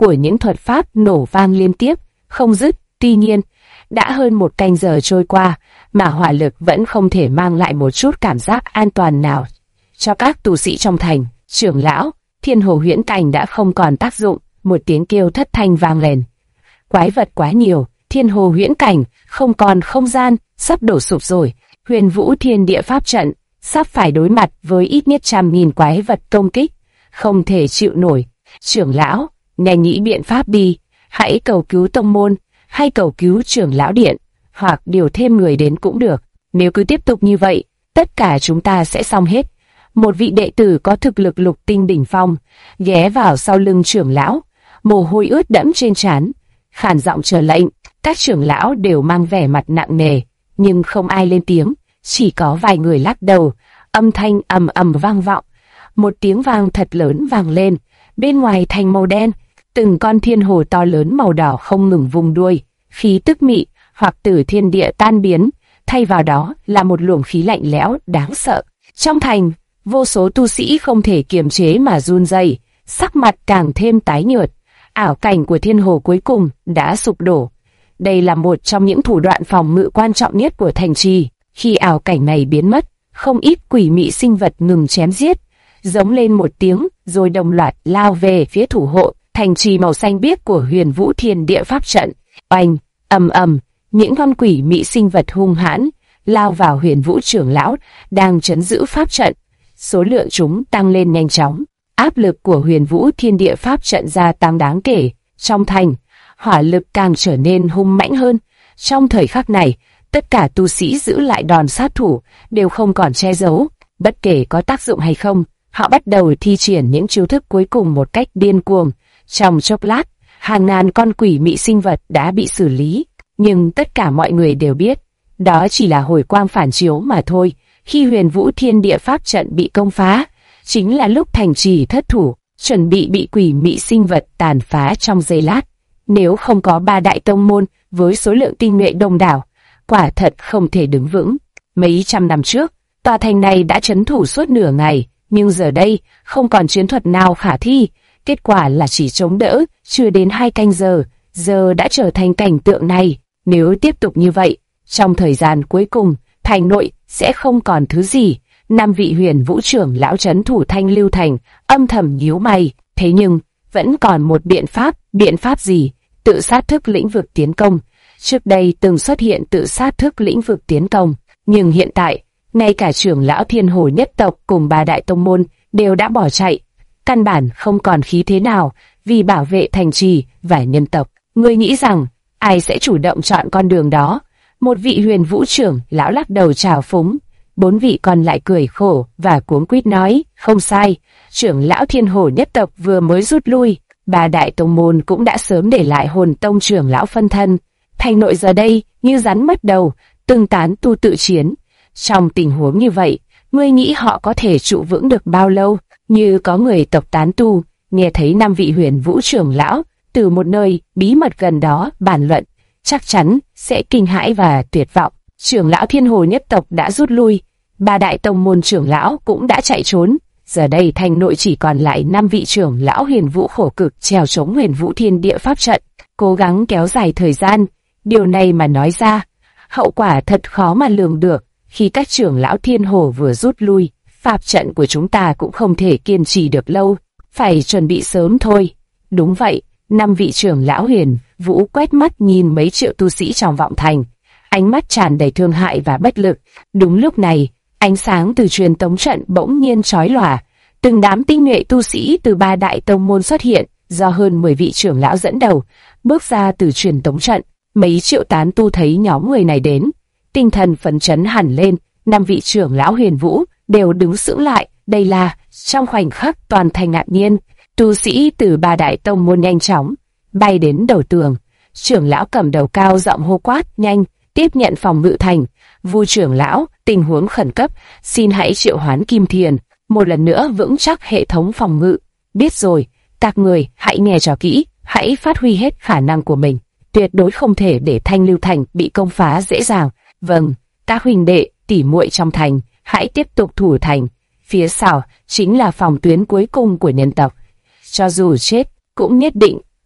của những thuật pháp nổ vang liên tiếp, không dứt. Tuy nhiên, đã hơn một canh giờ trôi qua, mà hỏa lực vẫn không thể mang lại một chút cảm giác an toàn nào cho các tu sĩ trong thành. Trưởng lão, Thiên Hồ huyễn cảnh đã không còn tác dụng, một tiếng kêu thất thanh vang lên. Quái vật quá nhiều, Thiên Hồ huyễn cảnh không còn không gian, sắp đổ sụp rồi. Huyền Vũ Thiên Địa pháp trận sắp phải đối mặt với ít nhất 100.000 quái vật công kích, không thể chịu nổi. Trưởng lão, nhanh nghĩ biện pháp đi, hãy cầu cứu tông môn, hay cầu cứu trưởng lão điện, hoặc điều thêm người đến cũng được. Nếu cứ tiếp tục như vậy, tất cả chúng ta sẽ xong hết. Một vị đệ tử có thực lực lục tinh đỉnh phong ghé vào sau lưng trưởng lão, mồ hôi ướt đẫm trên trán, khàn giọng chờ lệnh. Các trưởng lão đều mang vẻ mặt nặng nề, nhưng không ai lên tiếng, chỉ có vài người lắc đầu. Âm thanh ầm ầm vang vọng, một tiếng vang thật lớn vang lên. Bên ngoài thành màu đen, từng con thiên hồ to lớn màu đỏ không ngừng vung đuôi, khí tức mị hoặc tử thiên địa tan biến, thay vào đó là một luồng khí lạnh lẽo đáng sợ. Trong thành, vô số tu sĩ không thể kiềm chế mà run rẩy, sắc mặt càng thêm tái nhợt. Ảo cảnh của thiên hồ cuối cùng đã sụp đổ. Đây là một trong những thủ đoạn phòng ngự quan trọng nhất của thành trì. Khi ảo cảnh này biến mất, không ít quỷ mị sinh vật ngừng chém giết, giống lên một tiếng rồi đồng loạt lao về phía thủ hộ thành trì màu xanh biếc của Huyền Vũ Thiên Địa pháp trận. Oanh, ầm ầm, những con quỷ mị sinh vật hung hãn lao vào Huyền Vũ trưởng lão đang trấn giữ pháp trận. Số lượng chúng tăng lên nhanh chóng, áp lực của Huyền Vũ Thiên Địa pháp trận gia tăng đáng kể. Trong thành, hỏa lực càng trở nên hung mãnh hơn. Trong thời khắc này, tất cả tu sĩ giữ lại đòn sát thủ đều không còn che giấu, bất kể có tác dụng hay không, họ bắt đầu thi triển những chiêu thức cuối cùng một cách điên cuồng. Trong chốc lát, hàng ngàn con quỷ mị sinh vật đã bị xử lý, nhưng tất cả mọi người đều biết, đó chỉ là hồi quang phản chiếu mà thôi. Khi Huyền Vũ Thiên Địa pháp trận bị công phá, chính là lúc thành trì thất thủ, chuẩn bị quỷ mị sinh vật tàn phá trong giây lát. Nếu không có ba đại tông môn với số lượng tinh nhuệ đông đảo, quả thật không thể đứng vững. Mấy trăm năm trước, tòa thành này đã trấn thủ suốt nửa ngày, nhưng giờ đây không còn chiến thuật nào khả thi. Kết quả là chỉ chống đỡ, chưa đến 2 canh giờ, giờ đã trở thành cảnh tượng này. Nếu tiếp tục như vậy, trong thời gian cuối cùng, thành nội sẽ không còn thứ gì. 5 vị Huyền Vũ trưởng lão trấn thủ Thanh Lưu Thành âm thầm nhíu mày. Thế nhưng vẫn còn một biện pháp gì? Tự sát thức lĩnh vực tiến công. Trước đây từng xuất hiện tự sát thức lĩnh vực tiến công, nhưng hiện tại, ngay cả trưởng lão Thiên Hồ nhất tộc cùng ba đại tông môn đều đã bỏ chạy, căn bản không còn khí thế nào vì bảo vệ thành trì và nhân tộc. Ngươi nghĩ rằng ai sẽ chủ động chọn con đường đó? Một vị Huyền Vũ trưởng lão lắc đầu trào phúng. 4 vị còn lại cười khổ và cuống quýt nói, không sai, trưởng lão Thiên Hồ nhất tộc vừa mới rút lui, ba đại tông môn cũng đã sớm để lại Hồn Tông trưởng lão phân thân. Thành nội giờ đây như rắn mất đầu, từng tán tu tự chiến. Trong tình huống như vậy, ngươi nghĩ họ có thể trụ vững được bao lâu? Như có người tộc tán tu nghe thấy 5 vị Huyền Vũ trưởng lão từ một nơi bí mật gần đó bàn luận, chắc chắn sẽ kinh hãi và tuyệt vọng. Trưởng lão Thiên Hồ nhất tộc đã rút lui, ba đại tông môn trưởng lão cũng đã chạy trốn. Giờ đây thành nội chỉ còn lại 5 vị trưởng lão Huyền Vũ khổ cực trèo chống Huyền Vũ Thiên Địa pháp trận, cố gắng kéo dài thời gian. Điều này mà nói ra, hậu quả thật khó mà lường được. Khi các trưởng lão Thiên Hồ vừa rút lui, pháp trận của chúng ta cũng không thể kiên trì được lâu, phải chuẩn bị sớm thôi. Đúng vậy, 5 vị trưởng lão Huyền Vũ quét mắt nhìn mấy triệu tu sĩ trong vọng thành, ánh mắt tràn đầy thương hại và bất lực. Đúng lúc này, ánh sáng từ truyền tống trận bỗng nhiên chói lòa, từng đám tinh nhuệ tu sĩ từ ba đại tông môn xuất hiện, do hơn 10 vị trưởng lão dẫn đầu, bước ra từ truyền tống trận. Mấy triệu tán tu thấy nhóm người này đến, tinh thần phấn chấn hẳn lên. 5 vị trưởng lão Huyền Vũ đều đứng sững lại. Đây là trong khoảnh khắc toàn thành ngạc nhiên, tu sĩ từ ba đại tông môn nhanh chóng bay đến đầu tường. Trưởng lão cầm đầu cao giọng hô quát, nhanh tiếp nhận phòng ngự thành. Vu trưởng lão, tình huống khẩn cấp, xin hãy triệu hoán Kim Thiền, một lần nữa vững chắc hệ thống phòng ngự. Biết rồi, các người hãy nghe cho kỹ, hãy phát huy hết khả năng của mình, tuyệt đối không thể để Thanh Lưu Thành bị công phá dễ dàng. Vâng, các huynh đệ tỉ muội trong thành, hãy tiếp tục thủ thành. Phía sau chính là phòng tuyến cuối cùng của nhân tộc, cho dù chết cũng nhất định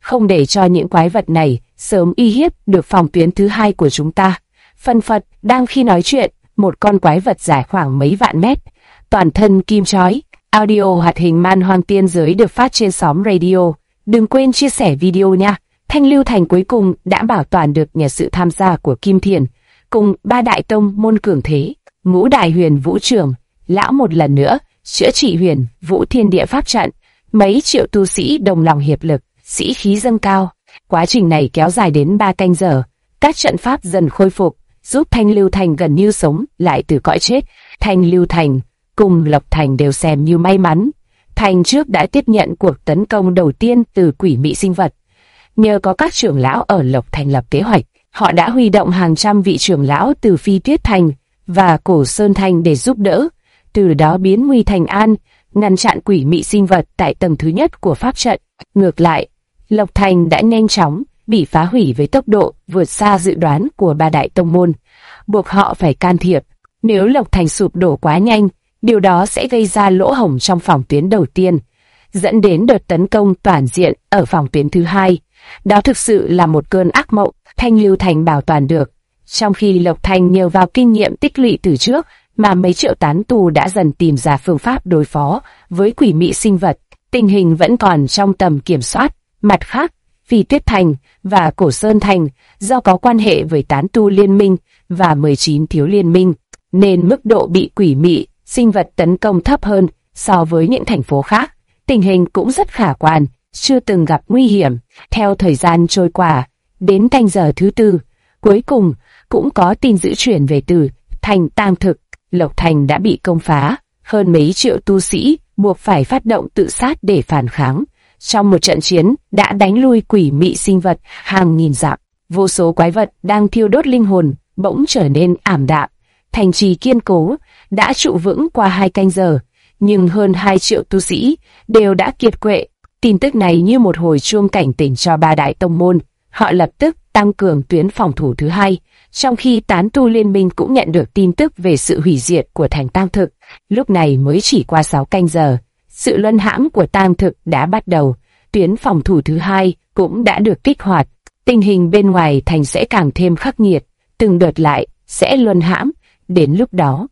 không để cho những quái vật này sớm uy hiếp được phòng tuyến thứ hai của chúng ta. Phân phật, đang khi nói chuyện, một con quái vật dài khoảng mấy vạn mét, toàn thân kim chói. Audio hoạt hình Man Hoang Tiên Giới được phát trên xóm radio. Đừng quên chia sẻ video nha. Thanh Lưu Thành cuối cùng đã bảo toàn được nhờ sự tham gia của Kim Thiền, cùng ba đại tông môn cường thế. Ngũ Đại Huyền Vũ Trưởng, lão một lần nữa chữa trị Huyền Vũ Thiên Địa pháp trận. Mấy triệu tu sĩ đồng lòng hiệp lực, sĩ khí dâng cao. Quá trình này kéo dài đến 3 canh giờ. Các trận pháp dần khôi phục, giúp Thanh Lưu Thành gần như sống lại từ cõi chết. Thanh Lưu Thành cùng Lộc Thành đều xem như may mắn. Thành trước đã tiếp nhận cuộc tấn công đầu tiên từ quỷ mị sinh vật. Nhờ có các trưởng lão ở Lộc Thành lập kế hoạch, họ đã huy động hàng trăm vị trưởng lão từ Phi Tuyết Thành và Cổ Sơn Thành để giúp đỡ, từ đó biến nguy thành an, ngăn chặn quỷ mị sinh vật tại tầng thứ nhất của pháp trận. Ngược lại, Lộc Thành đã nhanh chóng bị phá hủy với tốc độ vượt xa dự đoán của ba đại tông môn, buộc họ phải can thiệp. Nếu Lộc Thành sụp đổ quá nhanh, điều đó sẽ gây ra lỗ hổng trong phòng tuyến đầu tiên, dẫn đến đợt tấn công toàn diện ở phòng tuyến thứ hai. Đó thực sự là một cơn ác mộng. Thanh Lưu Thành bảo toàn được, trong khi Lộc Thành nhờ vào kinh nghiệm tích lũy từ trước mà mấy triệu tán tu đã dần tìm ra phương pháp đối phó với quỷ mị sinh vật. Tình hình vẫn còn trong tầm kiểm soát. Mặt khác, Phi Tuyết Thành và Cổ Sơn Thành do có quan hệ với tán tu liên minh và 19 thiếu liên minh, nên mức độ bị quỷ mị sinh vật tấn công thấp hơn so với những thành phố khác. Tình hình cũng rất khả quan, chưa từng gặp nguy hiểm. Theo thời gian trôi qua, đến canh giờ thứ tư, cuối cùng cũng có tin dữ chuyển về từ thành Tam Thực. Lộc Thành đã bị công phá, hơn mấy triệu tu sĩ buộc phải phát động tự sát để phản kháng. Trong một trận chiến đã đánh lui quỷ mị sinh vật hàng nghìn dặm, vô số quái vật đang thiêu đốt linh hồn bỗng trở nên ảm đạm. Thành trì kiên cố đã trụ vững qua 2 canh giờ, nhưng hơn 2 triệu tu sĩ đều đã kiệt quệ. Tin tức này như một hồi chuông cảnh tỉnh cho ba đại tông môn. Họ lập tức tăng cường tuyến phòng thủ thứ hai, trong khi tán tu liên minh cũng nhận được tin tức về sự hủy diệt của thành Tam Thực. Lúc này mới chỉ qua 6 canh giờ, sự luân hãm của Tam Thực đã bắt đầu. Tuyến phòng thủ thứ hai cũng đã được kích hoạt. Tình hình bên ngoài thành sẽ càng thêm khắc nghiệt, từng đợt lại sẽ luân hãm. Đến lúc đó,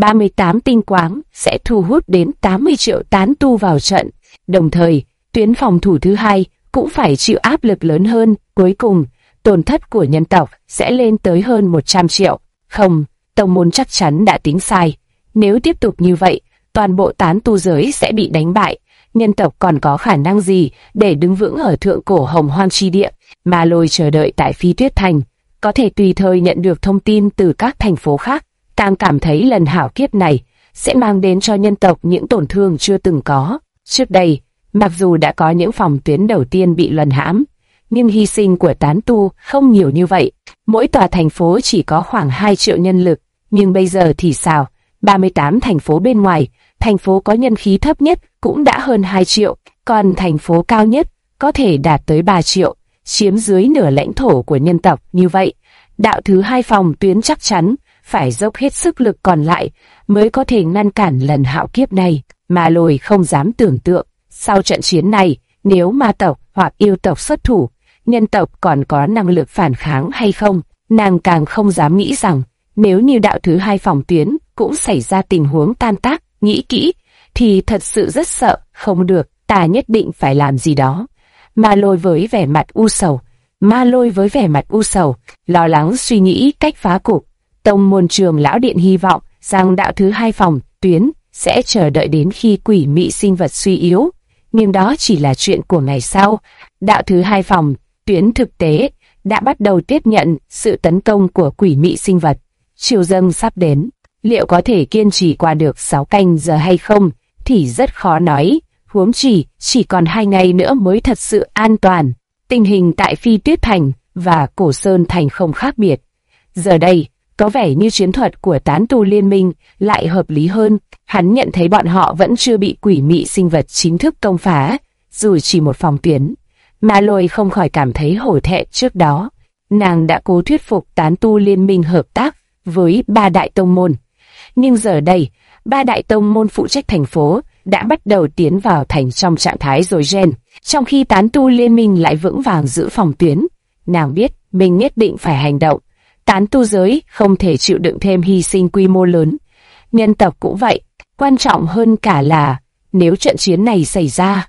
38 tinh quáng sẽ thu hút đến 80 triệu tán tu vào trận. Đồng thời, tuyến phòng thủ thứ hai cũng phải chịu áp lực lớn hơn. Cuối cùng, tổn thất của nhân tộc sẽ lên tới hơn 100 triệu. Không, tông môn chắc chắn đã tính sai. Nếu tiếp tục như vậy, toàn bộ tán tu giới sẽ bị đánh bại. Nhân tộc còn có khả năng gì để đứng vững ở thượng cổ hồng hoang chi địa? Ma Lôi chờ đợi tại Phi Tuyết Thành, có thể tùy thời nhận được thông tin từ các thành phố khác. Càng cảm thấy lần hạo kiếp này sẽ mang đến cho nhân tộc những tổn thương chưa từng có. Trước đây, mặc dù đã có những phòng tuyến đầu tiên bị luân hãm, nhưng hy sinh của tán tu không nhiều như vậy. Mỗi tòa thành phố chỉ có khoảng 2 triệu nhân lực, nhưng bây giờ thì sao? 38 thành phố bên ngoài, thành phố có nhân khí thấp nhất cũng đã hơn 2 triệu, còn thành phố cao nhất có thể đạt tới 3 triệu, chiếm dưới nửa lãnh thổ của nhân tộc. Như vậy, đạo thứ hai phòng tuyến chắc chắn phải dốc hết sức lực còn lại mới có thể ngăn cản lần hạo kiếp này. Ma Lôi không dám tưởng tượng, sau trận chiến này, nếu ma tộc hoặc yêu tộc xuất thủ, nhân tộc còn có năng lực phản kháng hay không. Nàng càng không dám nghĩ rằng, nếu như đạo thứ hai phòng tuyến cũng xảy ra tình huống tan tác. Nghĩ kỹ, thì thật sự rất sợ. Không được, ta nhất định phải làm gì đó. Ma Lôi với vẻ mặt u sầu, lo lắng suy nghĩ cách phá cục. Tông môn Trường Lão Điện hy vọng rằng đạo thứ hai phòng tuyến sẽ chờ đợi đến khi quỷ mị sinh vật suy yếu, nhưng đó chỉ là chuyện của ngày sau. Đạo thứ hai phòng tuyến thực tế đã bắt đầu tiếp nhận sự tấn công của quỷ mị sinh vật. Chiều dâng sắp đến, liệu có thể kiên trì qua được 6 canh giờ hay không thì rất khó nói. Huống chỉ còn 2 ngày nữa mới thật sự an toàn. Tình hình tại Phi Tuyết Thành và Cổ Sơn Thành không khác biệt. Giờ đây, có vẻ như chiến thuật của tán tu liên minh lại hợp lý hơn. Hắn nhận thấy bọn họ vẫn chưa bị quỷ mị sinh vật chính thức công phá, dù chỉ một phòng tuyến. Ma Lôi không khỏi cảm thấy hổ thẹn. Trước đó, nàng đã cố thuyết phục tán tu liên minh hợp tác với ba đại tông môn. Nhưng giờ đây, ba đại tông môn phụ trách thành phố đã bắt đầu tiến vào thành trong trạng thái rối ren, trong khi tán tu liên minh lại vững vàng giữ phòng tuyến. Nàng biết mình nhất định phải hành động. Tán tu giới không thể chịu đựng thêm hy sinh quy mô lớn. Nhân tộc cũng vậy. Quan trọng hơn cả là nếu trận chiến này xảy ra,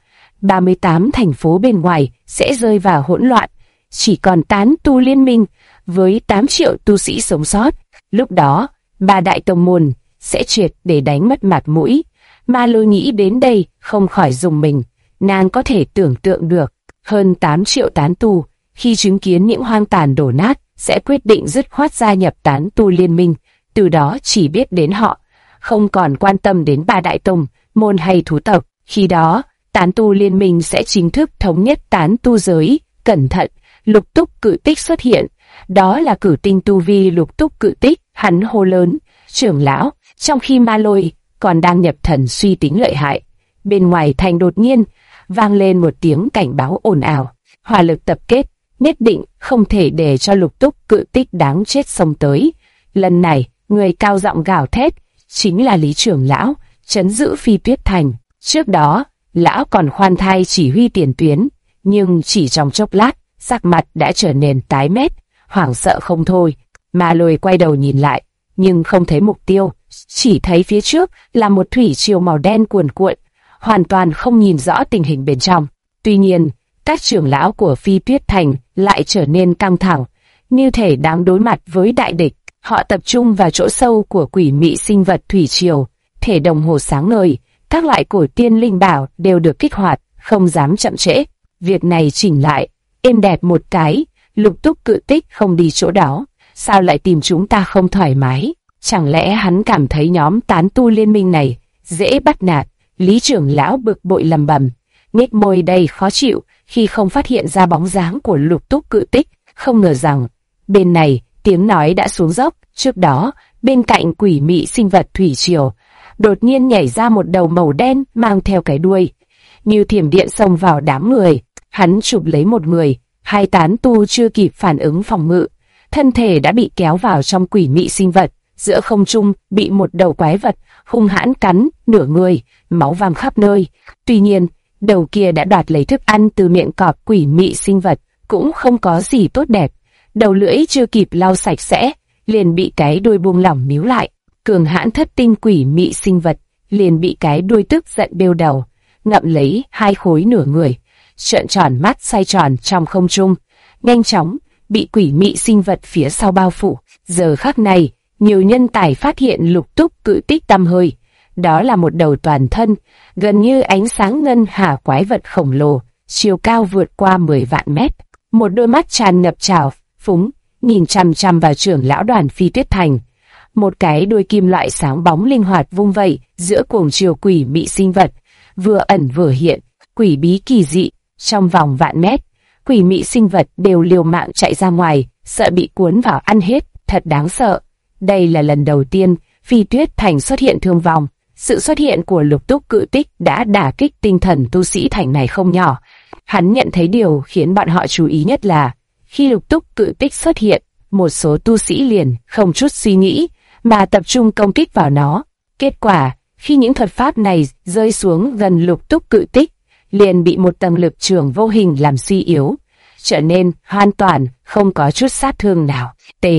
38 thành phố bên ngoài sẽ rơi vào hỗn loạn. Chỉ còn tán tu liên minh với 8 triệu tu sĩ sống sót. Lúc đó, ba đại tông môn sẽ triệt để đánh mất mặt mũi. Ma Lôi nghĩ đến đây không khỏi rùng mình. Nàng có thể tưởng tượng được, hơn 8 triệu tán tu, khi chứng kiến những hoang tàn đổ nát, sẽ quyết định dứt khoát gia nhập tán tu liên minh, từ đó chỉ biết đến họ, không còn quan tâm đến ba đại tông môn hay thú tộc. Khi đó, tán tu liên minh sẽ chính thức thống nhất tán tu giới. Cẩn thận, Lục Túc Cự Tích xuất hiện. Đó là cử tinh tu vi Lục Túc Cự Tích. Hắn hô lớn, trưởng lão, trong khi Ma Lôi còn đang nhập thần suy tính lợi hại. Bên ngoài thành đột nhiên vang lên một tiếng cảnh báo ồn ào. Hỏa lực tập kết, nhất định không thể để cho Lục Túc Cự Tích đáng chết xông tới. Lần này, người cao giọng gào thét chính là Lý trưởng lão, trấn giữ Phi Tuyết Thành. Trước đó, lão còn khoan thai chỉ huy tiền tuyến, nhưng chỉ trong chốc lát, sắc mặt đã trở nên tái mét, hoảng sợ không thôi. Ma Lôi quay đầu nhìn lại, nhưng không thấy mục tiêu, chỉ thấy phía trước là một thủy triều màu đen cuồn cuộn, hoàn toàn không nhìn rõ tình hình bên trong. Tuy nhiên, các trưởng lão của Phi Tuyết Thành lại trở nên căng thẳng, như thể đang đối mặt với đại địch. Họ tập trung vào chỗ sâu của quỷ mị sinh vật thủy triều, thể đồng hồ sáng ngời, các loại cổ tiên linh bảo đều được kích hoạt, không dám chậm trễ. Việc này chỉnh lại, êm đẹp một cái, Lục Túc Cự Tích không đi chỗ đó, sao lại tìm chúng ta không thoải mái? Chẳng lẽ hắn cảm thấy nhóm tán tu liên minh này dễ bắt nạt? Lý trưởng lão bực bội lầm bầm, nhếch môi đầy khó chịu khi không phát hiện ra bóng dáng của Lục Túc Cự Tích. Không ngờ rằng bên này tiếng nói đã xuống dốc. Trước đó, bên cạnh quỷ mị sinh vật thủy triều, đột nhiên nhảy ra một đầu màu đen mang theo cái đuôi, như thiểm điện xông vào đám người. Hắn chụp lấy một người, hai tán tu chưa kịp phản ứng phòng ngự, thân thể đã bị kéo vào trong quỷ mị sinh vật. Giữa không trung bị một đầu quái vật hung hãn cắn nửa người, máu văng khắp nơi. Tuy nhiên, đầu kia đã đoạt lấy thức ăn từ miệng cọp quỷ mị sinh vật, cũng không có gì tốt đẹp. Đầu lưỡi chưa kịp lau sạch sẽ, liền bị cái đuôi buông lỏng níu lại. Cường hãn thất tinh quỷ mị sinh vật liền bị cái đuôi tức giận bêu đầu, ngậm lấy hai khối nửa người, trợn tròn mắt xoay tròn trong không trung, nhanh chóng bị quỷ mị sinh vật phía sau bao phủ. Giờ khắc này, nhiều nhân tài phát hiện Lục Túc Cự Tích tăm hơi. Đó là một đầu toàn thân gần như ánh sáng ngân hà quái vật khổng lồ, chiều cao vượt qua 10 vạn mét. Một đôi mắt tràn ngập trào phúng, nhìn chằm chằm vào trưởng lão đoàn Phi Tuyết Thành. Một cái đuôi kim loại sáng bóng linh hoạt vung vẩy giữa cuồng chiều quỷ mị sinh vật, vừa ẩn vừa hiện, quỷ bí kỳ dị. Trong vòng vạn mét, quỷ mị sinh vật đều liều mạng chạy ra ngoài, sợ bị cuốn vào ăn hết, thật đáng sợ. Đây là lần đầu tiên Phi Tuyết Thành xuất hiện thương vong. Sự xuất hiện của Lục Túc Cự Tích đã đả kích tinh thần tu sĩ thành này không nhỏ. Hắn nhận thấy điều khiến bọn họ chú ý nhất là khi Lục Túc Cự Tích xuất hiện, một số tu sĩ liền không chút suy nghĩ mà tập trung công kích vào nó. Kết quả, khi những thuật pháp này rơi xuống gần Lục Túc Cự Tích, liền bị một tầng lực trường vô hình làm suy yếu, trở nên hoàn toàn không có chút sát thương nào.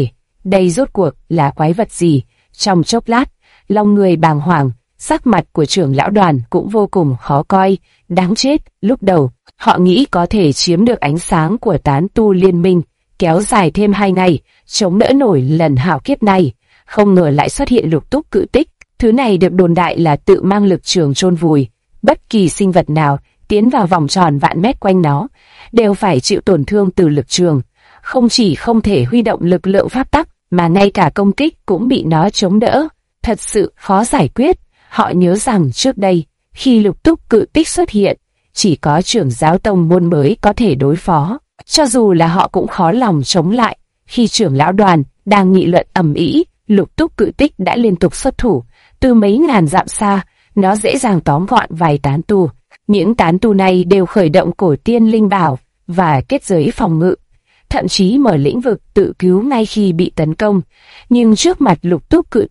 Đây rốt cuộc là quái vật gì? Trong chốc lát, lòng người bàng hoàng, sắc mặt của trưởng lão đoàn cũng vô cùng khó coi. Đáng chết, lúc đầu họ nghĩ có thể chiếm được ánh sáng của tán tu liên minh, kéo dài thêm 2 ngày, chống đỡ nổi lần hạo kiếp này. Không ngờ lại xuất hiện Lục Túc Cự Tích. Thứ này được đồn đại là tự mang lực trường chôn vùi. Bất kỳ sinh vật nào tiến vào vòng tròn vạn mét quanh nó đều phải chịu tổn thương từ lực trường. Không chỉ không thể huy động lực lượng pháp tắc, mà ngay cả công kích cũng bị nó chống đỡ. Thật sự khó giải quyết. Họ nhớ rằng trước đây, khi Lục Túc Cự Tích xuất hiện, chỉ có trưởng giáo tông môn mới có thể đối phó. Cho dù là họ cũng khó lòng chống lại. Khi trưởng lão đoàn đang nghị luận ầm ĩ, Lục Túc Cự Tích đã liên tục xuất thủ. Từ mấy ngàn dặm xa, nó dễ dàng tóm gọn vài tán tu. Những tán tu này đều khởi động cổ tiên linh bảo và kết giới phòng ngự, thậm chí mở lĩnh vực tự cứu ngay khi bị tấn công. Nhưng trước mặt Lục Túc Cự Tích,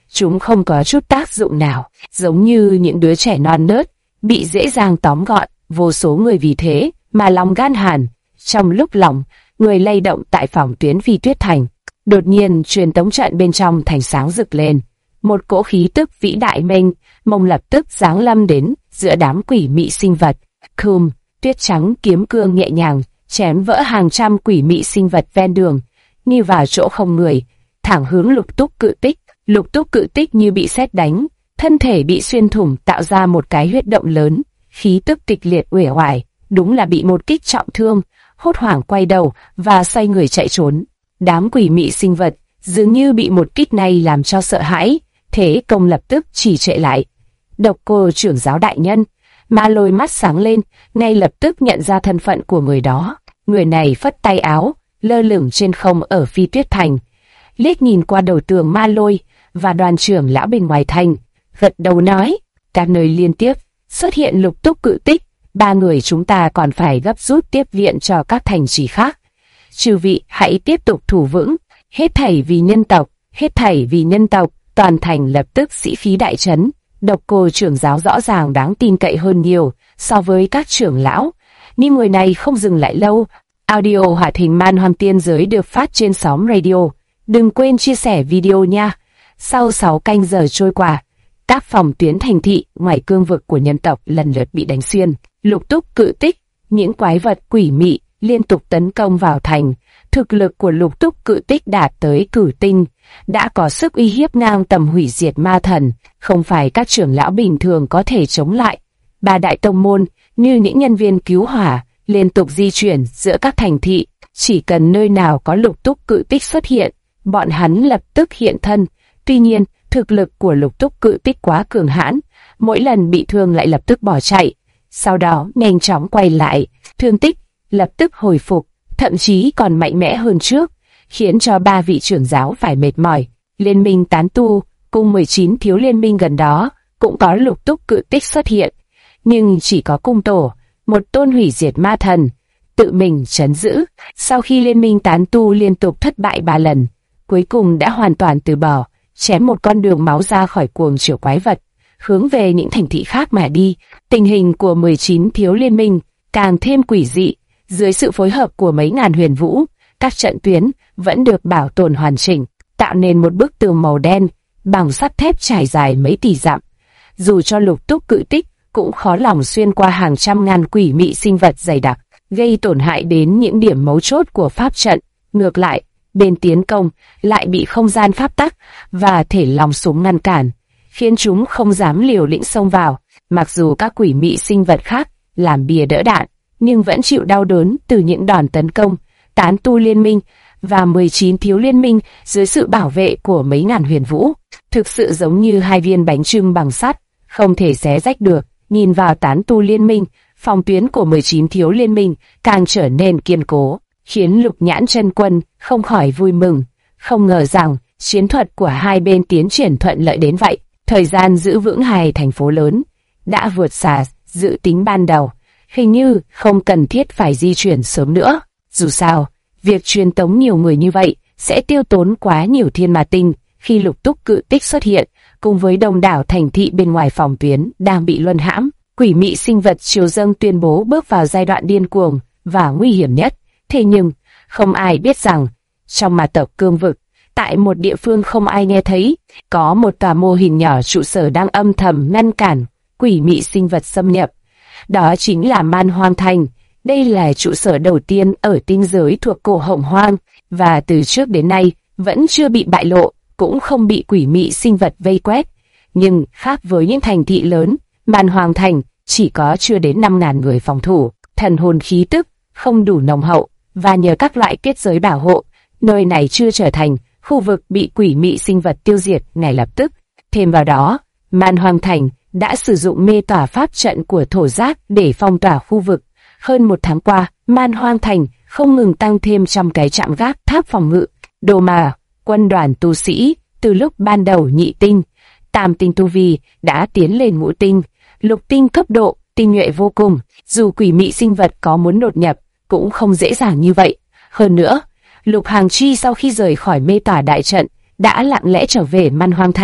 chúng không có chút tác dụng nào, giống như những đứa trẻ non nớt, bị dễ dàng tóm gọn. Vô số người vì thế mà lòng gan hàn. Trong lúc lòng người lay động tại phòng tuyến Phi Tuyết Thành, đột nhiên truyền tống trận bên trong thành sáng rực lên. Một cỗ khí tức vĩ đại mênh mông lập tức giáng lâm đến giữa đám quỷ mị sinh vật. Khum, tuyết trắng kiếm cương nhẹ nhàng chém vỡ hàng trăm quỷ mị sinh vật ven đường, như vào chỗ không người, thẳng hướng Lục Túc Cự Tích. Lục Túc Cự Tích như bị sét đánh, thân thể bị xuyên thủng tạo ra một cái huyết động lớn, khí tức kịch liệt uể oải, đúng là bị một kích trọng thương, hốt hoảng quay đầu và xoay người chạy trốn. Đám quỷ mị sinh vật dường như bị một kích này làm cho sợ hãi, thế công lập tức trì trệ lại. Độc Cô trưởng giáo đại nhân, Ma Lôi mắt sáng lên, ngay lập tức nhận ra thân phận của người đó. Người này phất tay áo, lơ lửng trên không ở Phi Tuyết Thành, liếc nhìn qua đầu tường Ma Lôi và đoàn trưởng lão bên ngoài thành, gật đầu nói: các nơi liên tiếp xuất hiện Lục Túc Cự Tích, 3 người chúng ta còn phải gấp rút tiếp viện cho các thành trì khác. Chư vị hãy tiếp tục thủ vững, hết thảy vì nhân tộc, hết thảy vì nhân tộc. Toàn thành lập tức sĩ khí đại trấn. Độc Cô trưởng giáo rõ ràng đáng tin cậy hơn nhiều so với các trưởng lão, nhưng người này không dừng lại lâu. Audio hoạt hình Man Hoang Tiên Giới được phát trên xóm radio. Đừng quên chia sẻ video nha. Sau 6 canh giờ trôi qua, các phòng tuyến thành thị ngoài cương vực của nhân tộc lần lượt bị đánh xuyên. Lục Túc Cự Tích, những quái vật quỷ mị liên tục tấn công vào thành. Thực lực của Lục Túc Cự Tích đạt tới cửu tinh, đã có sức uy hiếp ngang tầm hủy diệt ma thần, không phải các trưởng lão bình thường có thể chống lại. 3 đại tông môn như những nhân viên cứu hỏa liên tục di chuyển giữa các thành thị, chỉ cần nơi nào có Lục Túc Cự Tích xuất hiện, bọn hắn lập tức hiện thân. Tuy nhiên, thực lực của Lục Túc Cự Tích quá cường hãn, mỗi lần bị thương lại lập tức bỏ chạy, sau đó nhanh chóng quay lại, thương tích lập tức hồi phục, thậm chí còn mạnh mẽ hơn trước, khiến cho 3 vị trưởng giáo phải mệt mỏi. Liên minh tán tu cùng 19 thiếu liên minh gần đó cũng có Lục Túc Cự Tích xuất hiện, nhưng chỉ có cung tổ, một tôn hủy diệt ma thần, tự mình trấn giữ. Sau khi liên minh tán tu liên tục thất bại 3 lần, cuối cùng đã hoàn toàn từ bỏ, chém một con đường máu ra khỏi cuồng chiều quái vật, hướng về những thành thị khác mà đi. Tình hình của 19 thiếu liên minh càng thêm quỷ dị. Dưới sự phối hợp của mấy ngàn huyền vũ, các trận tuyến vẫn được bảo tồn hoàn chỉnh, tạo nên một bức tường màu đen bằng sắt thép trải dài mấy tỷ dặm. Dù cho Lục Túc Cự Tích cũng khó lòng xuyên qua hàng trăm ngàn quỷ mị sinh vật dày đặc, gây tổn hại đến những điểm mấu chốt của pháp trận. Ngược lại, bên tiến công lại bị không gian pháp tắc và thể lòng súng ngăn cản, khiến chúng không dám liều lĩnh xông vào. Mặc dù các quỷ mị sinh vật khác làm bìa đỡ đạn, nhưng vẫn chịu đau đớn từ những đòn tấn công. Tán tu liên minh và 19 thiếu liên minh dưới sự bảo vệ của mấy ngàn huyền vũ, thực sự giống như 2 viên bánh chưng bằng sắt, không thể xé rách được. Nhìn vào tán tu liên minh, phòng tuyến của 19 thiếu liên minh càng trở nên kiên cố, khiến Lục Nhãn chân quân không khỏi vui mừng. Không ngờ rằng chiến thuật của hai bên tiến triển thuận lợi đến vậy. Thời gian giữ vững 2 thành phố lớn đã vượt xa dự tính ban đầu, hình như không cần thiết phải di chuyển sớm nữa. Dù sao, việc truyền tống nhiều người như vậy sẽ tiêu tốn quá nhiều thiên ma tinh. Khi Lục Túc Cự Tích xuất hiện, cùng với đông đảo thành thị bên ngoài phòng tuyến đang bị luân hãm, quỷ mị sinh vật triều dâng tuyên bố bước vào giai đoạn điên cuồng và nguy hiểm nhất. Thế nhưng, không ai biết rằng, trong ma tộc cương vực, tại một địa phương không ai nghe thấy, có một tòa mô hình nhỏ trụ sở đang âm thầm ngăn cản quỷ mị sinh vật xâm nhập. Đó chính là Man Hoang Thành. Đây là trụ sở đầu tiên ở tinh giới thuộc cổ Hồng Hoang, và từ trước đến nay vẫn chưa bị bại lộ, cũng không bị quỷ mị sinh vật vây quét. Nhưng khác với những thành thị lớn, Man Hoang Thành chỉ có chưa đến 5.000 người phòng thủ, thần hồn khí tức không đủ nồng hậu, và nhờ các loại kết giới bảo hộ, nơi này chưa trở thành khu vực bị quỷ mị sinh vật tiêu diệt ngay lập tức. Thêm vào đó, Man Hoang Thành đã sử dụng mê tỏa pháp trận của thổ giác để phong tỏa khu vực. Hơn 1 tháng qua, Man Hoang Thành không ngừng tăng thêm trăm cái trạm gác tháp phòng ngự. Đồ mà, quân đoàn tu sĩ, từ lúc ban đầu nhị tinh, tam tinh tu vi đã tiến lên ngũ tinh, lục tinh cấp độ, tinh nhuệ vô cùng. Dù quỷ mị sinh vật có muốn đột nhập, cũng không dễ dàng như vậy. Hơn nữa, Lục Hàng Chi sau khi rời khỏi mê tỏa đại trận, đã lặng lẽ trở về Man Hoang Thành.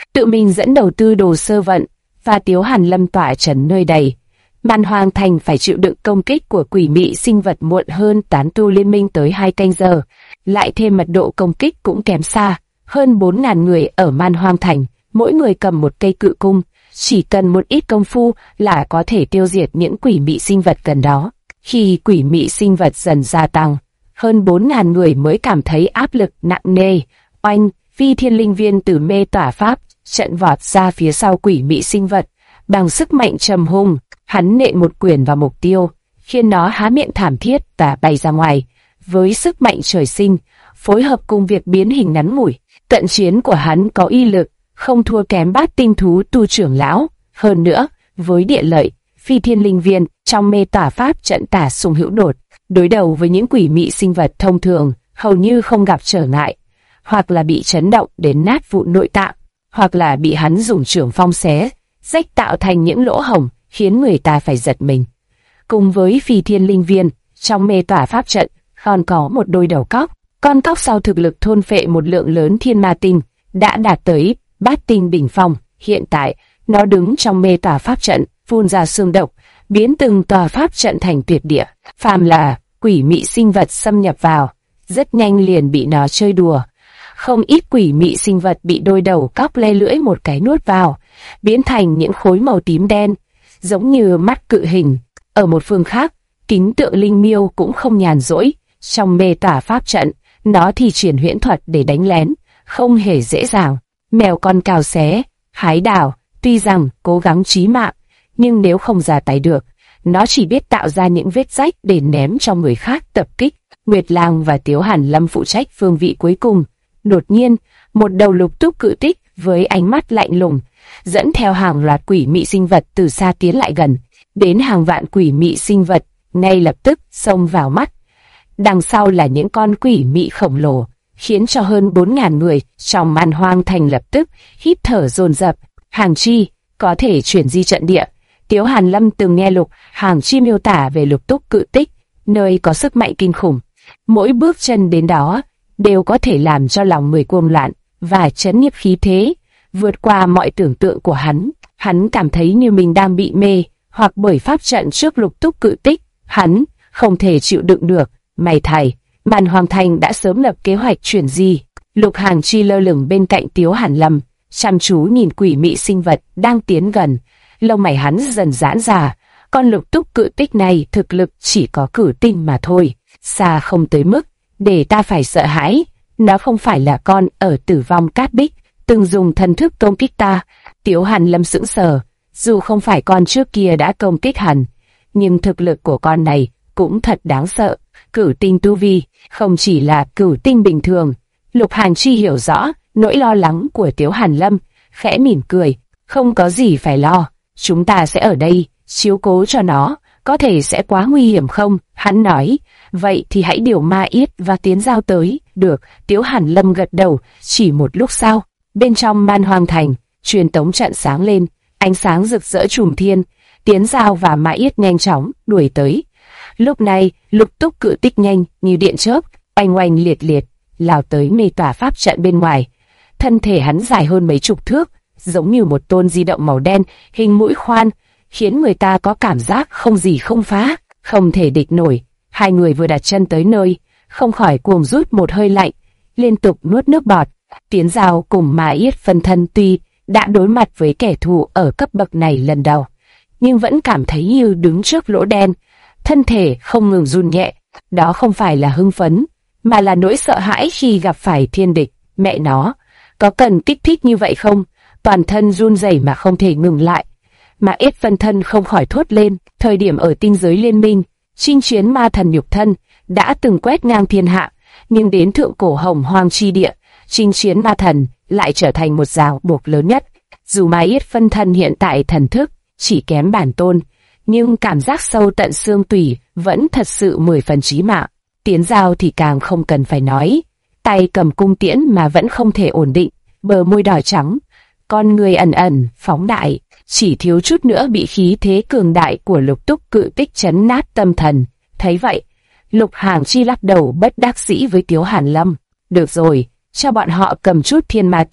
tự mình dẫn đầu tư đồ sơ vận, và Tiếu Hàn Lâm tỏa trấn nơi đây. Man Hoang Thành phải chịu đựng công kích của quỷ mị sinh vật muộn hơn tán tu liên minh tới 2 canh giờ, lại thêm mật độ công kích cũng kém xa. Hơn 4.000 người ở Man Hoang Thành, mỗi người cầm một cây cự cung, chỉ cần một ít công phu là có thể tiêu diệt những quỷ mị sinh vật gần đó. Khi quỷ mị sinh vật dần gia tăng, hơn 4.000 người mới cảm thấy áp lực nặng nề. Oanh, Phi Thiên Linh Viên từ mê tỏa pháp trận vọt ra phía sau quỷ mị sinh vật, bằng sức mạnh trầm hùng, hắn nện một quyền vào mục tiêu, khiến nó há miệng thảm thiết và bay ra ngoài. Với sức mạnh trời sinh, phối hợp cùng việc biến hình ngắn ngủi, trận chiến của hắn có uy lực, không thua kém Bát Tinh Thú Tu trưởng lão. Hơn nữa, với địa lợi, Phi Thiên Linh Viên trong mê tỏa pháp trận tả sung hữu đột, đối đầu với những quỷ mị sinh vật thông thường, hầu như không gặp trở ngại, hoặc là bị chấn động đến nát vụn nội tạng, hoặc là bị hắn dùng chưởng phong xé rách tạo thành những lỗ hổng, khiến người ta phải giật mình. Cùng với Phi Thiên Linh Viên, trong mê tỏa pháp trận còn có một đôi đầu cóc. Con cóc sau thực lực thôn phệ một lượng lớn thiên ma tinh, đã đạt tới Bát Tinh đỉnh phong. Hiện tại, nó đứng trong mê tỏa pháp trận, phun ra xương độc, biến từng tòa pháp trận thành tuyệt địa. Phàm là quỷ mị sinh vật xâm nhập vào, rất nhanh liền bị nó chơi đùa. Không ít quỷ mị sinh vật bị đôi đầu cóc le lưỡi một cái nuốt vào, biến thành những khối màu tím đen, giống như mắt cự hình. Ở một phương khác, kính tượng linh miêu cũng không nhàn rỗi. Trong mê tỏa pháp trận, nó thi triển huyễn thuật để đánh lén, không hề dễ dàng. Mèo con cào xé, hái đào, tuy rằng cố gắng chí mạng, nhưng nếu không ra tay được, nó chỉ biết tạo ra những vết rách để ném cho người khác tập kích. Nguyệt Lang và Tiếu Hàn Lâm phụ trách phương vị cuối cùng. Đột nhiên, một đầu lục túc cự tích với ánh mắt lạnh lùng, dẫn theo hàng loạt quỷ mị sinh vật từ xa tiến lại gần, đến hàng vạn quỷ mị sinh vật, ngay lập tức xông vào mắt. Đằng sau là những con quỷ mị khổng lồ, khiến cho hơn 4.000 người trong Man Hoang Thành lập tức hít thở dồn dập. Hàng Chi có thể chuyển di trận địa. Tiếu Hàn Lâm từng nghe Lục Hàng Chi miêu tả về lục túc cự tích, nơi có sức mạnh kinh khủng. Mỗi bước chân đến đó đều có thể làm cho lòng người cuồng loạn và chấn nhiếp khí thế, vượt qua mọi tưởng tượng của hắn. Hắn cảm thấy như mình đang bị mê hoặc bởi pháp trận trước lục túc cự tích. Hắn không thể chịu đựng được. May thay, Man Hoang Thành đã sớm lập kế hoạch chuyển di. Lục Hàng Chi lơ lửng bên cạnh Tiếu Hàn Lâm, chăm chú nhìn quỷ mị sinh vật đang tiến gần. Lông mày hắn dần giãn ra. Con lục túc cự tích này thực lực chỉ có cử tinh mà thôi, xa không tới mức để ta phải sợ hãi. Nó không phải là con ở Tử Vong Cát Bích từng dùng thần thức công kích ta. Tiếu Hàn Lâm sững sờ. Dù không phải con trước kia đã công kích hắn, nhưng thực lực của con này cũng thật đáng sợ. Cửu tinh tu vi, không chỉ là cửu tinh bình thường. Lục Hàn Chi hiểu rõ nỗi lo lắng của Tiếu Hàn Lâm, khẽ mỉm cười. Không có gì phải lo, chúng ta sẽ ở đây, chiếu cố cho nó. Có thể sẽ quá nguy hiểm không? Hắn nói. Vậy thì hãy điều ma yết và tiến giao tới. Được, Tiếu Hàn Lâm gật đầu. Chỉ một lúc sau, bên trong Man Hoang Thành, truyền tống trận sáng lên, ánh sáng rực rỡ trùm thiên. Tiến giao và ma yết nhanh chóng đuổi tới. Lúc này, lục túc cự tích nhanh như điện chớp, oanh oanh liệt liệt, lao tới mê tỏa pháp trận bên ngoài. Thân thể hắn dài hơn mấy chục thước, giống như một tôn di động màu đen, hình mũi khoan, khiến người ta có cảm giác không gì không phá, không thể địch nổi. Hai người vừa đặt chân tới nơi, không khỏi cuồng rút một hơi lạnh, liên tục nuốt nước bọt. Tiến giao cùng Ma Yết phân thân tuy đã đối mặt với kẻ thù ở cấp bậc này lần đầu, nhưng vẫn cảm thấy như đứng trước lỗ đen, thân thể không ngừng run nhẹ. Đó không phải là hưng phấn, mà là nỗi sợ hãi khi gặp phải thiên địch. Mẹ nó, có cần kích thích như vậy không? Toàn thân run rẩy mà không thể ngừng lại. Ma Yết phân thân không khỏi thốt lên. Thời điểm ở tinh giới liên minh, chinh chiến ma thần nhục thân đã từng quét ngang thiên hạ, nhưng đến thượng cổ Hồng Hoang chi địa, chinh chiến ma thần lại trở thành một ràng buộc lớn nhất. Dù Ma Yết phân thân hiện tại thần thức chỉ kém bản tôn, nhưng cảm giác sâu tận xương tủy vẫn thật sự 10 phần chí mạng. Tiến giao thì càng không cần phải nói, tay cầm cung tiễn mà vẫn không thể ổn định, bờ môi đỏ trắng, con người ẩn ẩn phóng đại, chỉ thiếu chút nữa bị khí thế cường đại của lục túc cự tích chấn nát tâm thần. Thấy vậy, Lục Hàng Chi lắc đầu bất đắc dĩ với Tiếu Hàn Lâm. Được rồi, cho bọn họ cầm chút thiên ma tinh,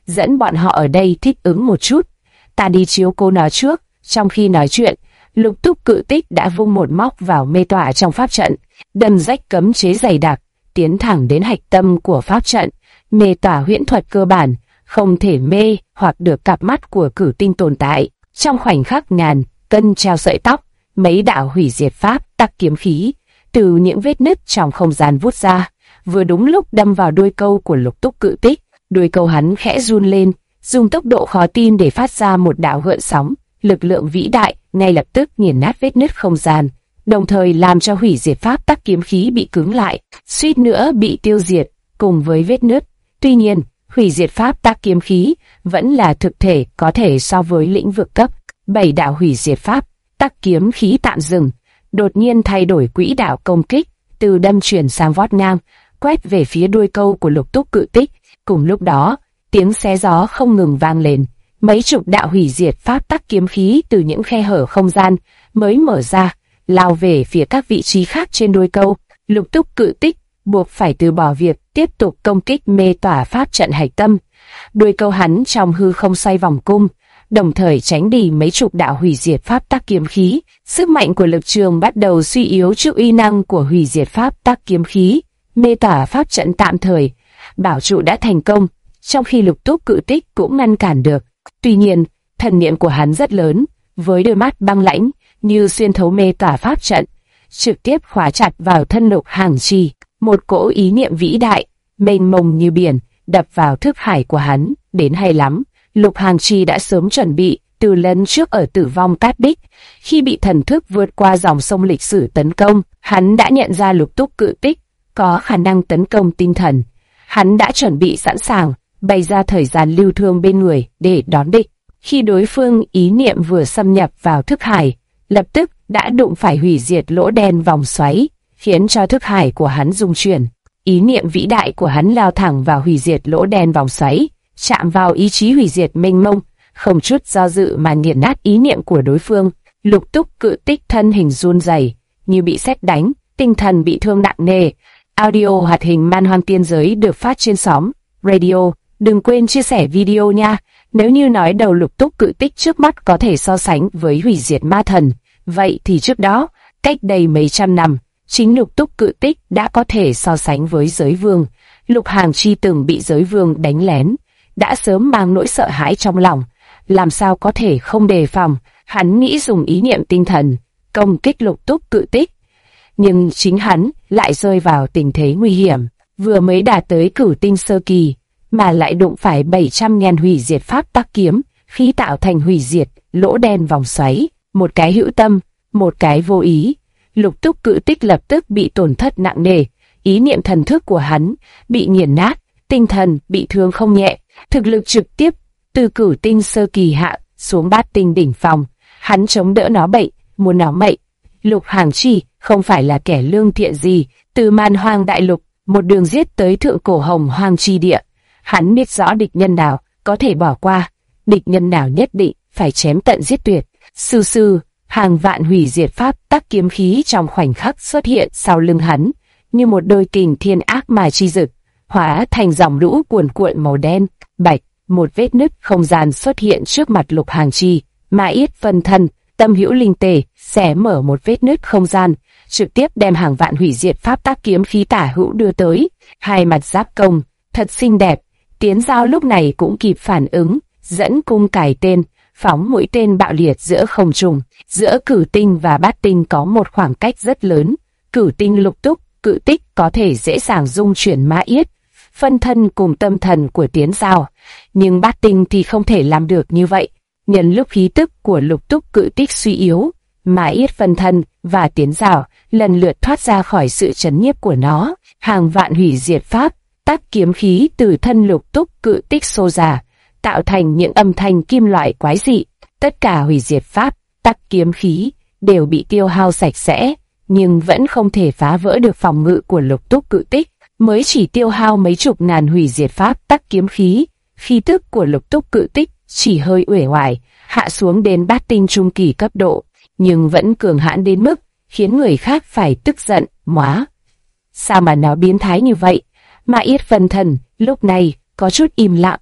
dẫn bọn họ ở đây thích ứng một chút. Ta đi chiếu cố nó trước. Trong khi nói chuyện, Lục Túc Cự Tích đã vung một móc vào mê tỏa trong pháp trận, đâm rách cấm chế dày đặc, tiến thẳng đến hạch tâm của pháp trận. Mê tỏa huyễn thuật cơ bản, không thể mê hoặc được cặp mắt của cử tinh tồn tại. Trong khoảnh khắc ngàn cân treo sợi tóc, mấy đạo hủy diệt pháp tắc kiếm khí từ những vết nứt trong không gian vút ra, vừa đúng lúc đâm vào đuôi câu của Lục Túc Cự Tích. Đuôi câu hắn khẽ run lên, dùng tốc độ khó tin để phát ra một đạo gợn sóng. Lực lượng vĩ đại ngay lập tức nghiền nát vết nứt không gian, đồng thời làm cho hủy diệt pháp tắc kiếm khí bị cứng lại, suýt nữa bị tiêu diệt cùng với vết nứt. Tuy nhiên, hủy diệt pháp tắc kiếm khí vẫn là thực thể có thể so với lĩnh vực cấp 7 đạo hủy diệt pháp tắc kiếm khí tạm dừng, đột nhiên thay đổi quỹ đạo công kích, từ đâm chuyển sang vót ngang, quét về phía đuôi câu của Lục Túc Cự Tích. Cùng lúc đó, tiếng xé gió không ngừng vang lên. Mấy chục đạo hủy diệt pháp tắc kiếm khí từ những khe hở không gian mới mở ra, lao về phía các vị trí khác trên đuôi câu. Lục Túc Cự Tích buộc phải từ bỏ việc tiếp tục công kích mê tỏa pháp trận hạch tâm. Đuôi câu hắn trong hư không xoay vòng cung, đồng thời tránh đi mấy chục đạo hủy diệt pháp tắc kiếm khí. Sức mạnh của lực trường bắt đầu suy yếu trước uy năng của hủy diệt pháp tắc kiếm khí. Mê tỏa pháp trận tạm thời bảo trụ đã thành công, trong khi Lục Túc Cự Tích cũng ngăn cản được. Tuy nhiên, thần niệm của hắn rất lớn, với đôi mắt băng lãnh như xuyên thấu mê tỏa pháp trận, trực tiếp khóa chặt vào thân Lục Hàng Chi. Một cỗ ý niệm vĩ đại, mênh mông như biển, đập vào thức hải của hắn. Đến hay lắm, Lục Hàng Chi đã sớm chuẩn bị từ lần trước ở Tử Vong Cát Bích, khi bị thần thức vượt qua dòng sông lịch sử tấn công, hắn đã nhận ra Lục Túc Cự Tích có khả năng tấn công tinh thần. Hắn đã chuẩn bị sẵn sàng, bày ra thời gian lưu thương bên người để đón địch. Khi đối phương ý niệm vừa xâm nhập vào thức hải, lập tức đã đụng phải hủy diệt lỗ đen vòng xoáy, khiến cho thức hải của hắn rung chuyển. Ý niệm vĩ đại của hắn lao thẳng vào hủy diệt lỗ đen vòng xoáy, chạm vào ý chí hủy diệt mênh mông, không chút do dự mà nghiền nát ý niệm của đối phương. Lục Túc Cự Tích thân hình run rẩy, như bị sét đánh, tinh thần bị thương nặng nề. Audio hoạt hình Man Hoang Tiên Giới được phát trên xóm Radio. Đừng quên chia sẻ video nha. Nếu như nói đầu Lục Túc Cự Tích trước mắt có thể so sánh với hủy diệt ma thần, vậy thì trước đó, cách đây mấy trăm năm, chính Lục Túc Cự Tích đã có thể so sánh với giới vương. Lục Hàng Chi từng bị giới vương đánh lén, đã sớm mang nỗi sợ hãi trong lòng, làm sao có thể không đề phòng. Hắn nghĩ dùng ý niệm tinh thần công kích Lục Túc Cự Tích, nhưng chính hắn lại rơi vào tình thế nguy hiểm. Vừa mới đạt tới cửu tinh sơ kỳ mà lại đụng phải 700.000 hủy diệt pháp tắc kiếm khí tạo thành hủy diệt lỗ đen vòng xoáy. Một cái hữu tâm, một cái vô ý, Lục Túc Cự Tích lập tức bị tổn thất nặng nề. Ý niệm thần thức của hắn bị nghiền nát, tinh thần bị thương không nhẹ, thực lực trực tiếp từ cửu tinh sơ kỳ hạ xuống bát tinh đỉnh phong. Hắn chống đỡ nó bậy, muốn nó mệnh. Lục Hàng Chi không phải là kẻ lương thiện gì, từ Man Hoang đại lục một đường giết tới thượng cổ Hồng Hoang chi địa. Hắn biết rõ địch nhân nào có thể bỏ qua, địch nhân nào nhất định phải chém tận giết tuyệt. Sư sư, hàng vạn hủy diệt pháp tắc kiếm khí trong khoảnh khắc xuất hiện sau lưng hắn, như một đôi kình thiên ác mà chi rực, hóa thành dòng lũ cuồn cuộn màu đen, bạch. Một vết nứt không gian xuất hiện trước mặt Lục Hàng Chi, Ma Yết phân thân, tâm hữu linh tề, xé mở một vết nứt không gian, trực tiếp đem hàng vạn hủy diệt pháp tắc kiếm khí tả hữu đưa tới. Hai mặt giáp công, thật xinh đẹp. Tiến Giao lúc này cũng kịp phản ứng, dẫn cung cài tên, phóng mũi tên bạo liệt giữa không trung. Giữa cửu tinh và bát tinh có một khoảng cách rất lớn. Cửu tinh Lục Túc Cự Tích có thể dễ dàng dung chuyển Ma Yết phân thân cùng tâm thần của Tiến Giao, nhưng bát tinh thì không thể làm được như vậy. Nhân lúc khí tức của Lục Túc Cự Tích suy yếu, Ma Yết phân thân và Tiến Giao lần lượt thoát ra khỏi sự trấn nhiếp của nó. Hàng vạn hủy diệt pháp tắc kiếm khí từ thân Lục Túc Cự Tích xô ra, tạo thành những âm thanh kim loại quái dị. Tất cả hủy diệt pháp tắc kiếm khí đều bị tiêu hao sạch sẽ, nhưng vẫn không thể phá vỡ được phòng ngự của Lục Túc Cự Tích. Mới chỉ tiêu hao mấy chục ngàn hủy diệt pháp tắc kiếm khí, khí tức của Lục Túc Cự Tích chỉ hơi uể oải, hạ xuống đến bát tinh trung kỳ cấp độ, nhưng vẫn cường hãn đến mức khiến người khác phải tức giận. Móa, sao mà nó biến thái như vậy? Ma Yết phân thân lúc này có chút im lặng,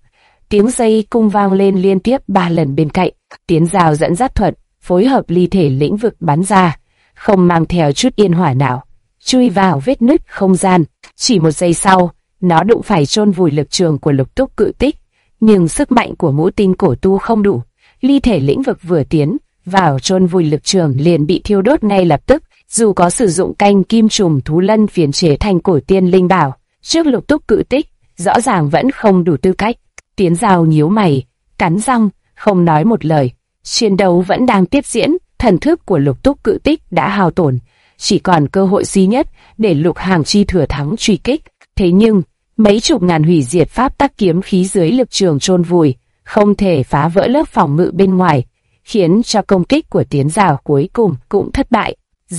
Tiếng dây cung vang lên liên tiếp 3 lần bên cạnh. Tiến Giao dẫn dắt thuật, phối hợp ly thể lĩnh vực bắn ra, không mang theo chút yên hỏa nào, chui vào vết nứt không gian. Chỉ một giây sau, nó đụng phải chôn vùi lực trường của Lục Túc Cự Tích, nhưng sức mạnh của mũi tinh cổ tu không đủ. Ly thể lĩnh vực vừa tiến vào chôn vùi lực trường liền bị thiêu đốt ngay lập tức. Dù có sử dụng canh kim trùng thú lân phiến chế thành cổ tiên linh bảo, trước Lục Túc Cự Tích rõ ràng vẫn không đủ tư cách. Tiến Giao nhíu mày, cắn răng, không nói một lời. Chiến đấu vẫn đang tiếp diễn, thần thức của Lục Túc Cự Tích đã hao tổn, chỉ còn cơ hội duy nhất để Lục Hàng Chi thừa thắng truy kích. Thế nhưng, mấy chục ngàn hủy diệt pháp tắc kiếm khí dưới lực trường chôn vùi, không thể phá vỡ lớp phòng ngự bên ngoài, khiến cho công kích của Tiến Giao cuối cùng cũng thất bại.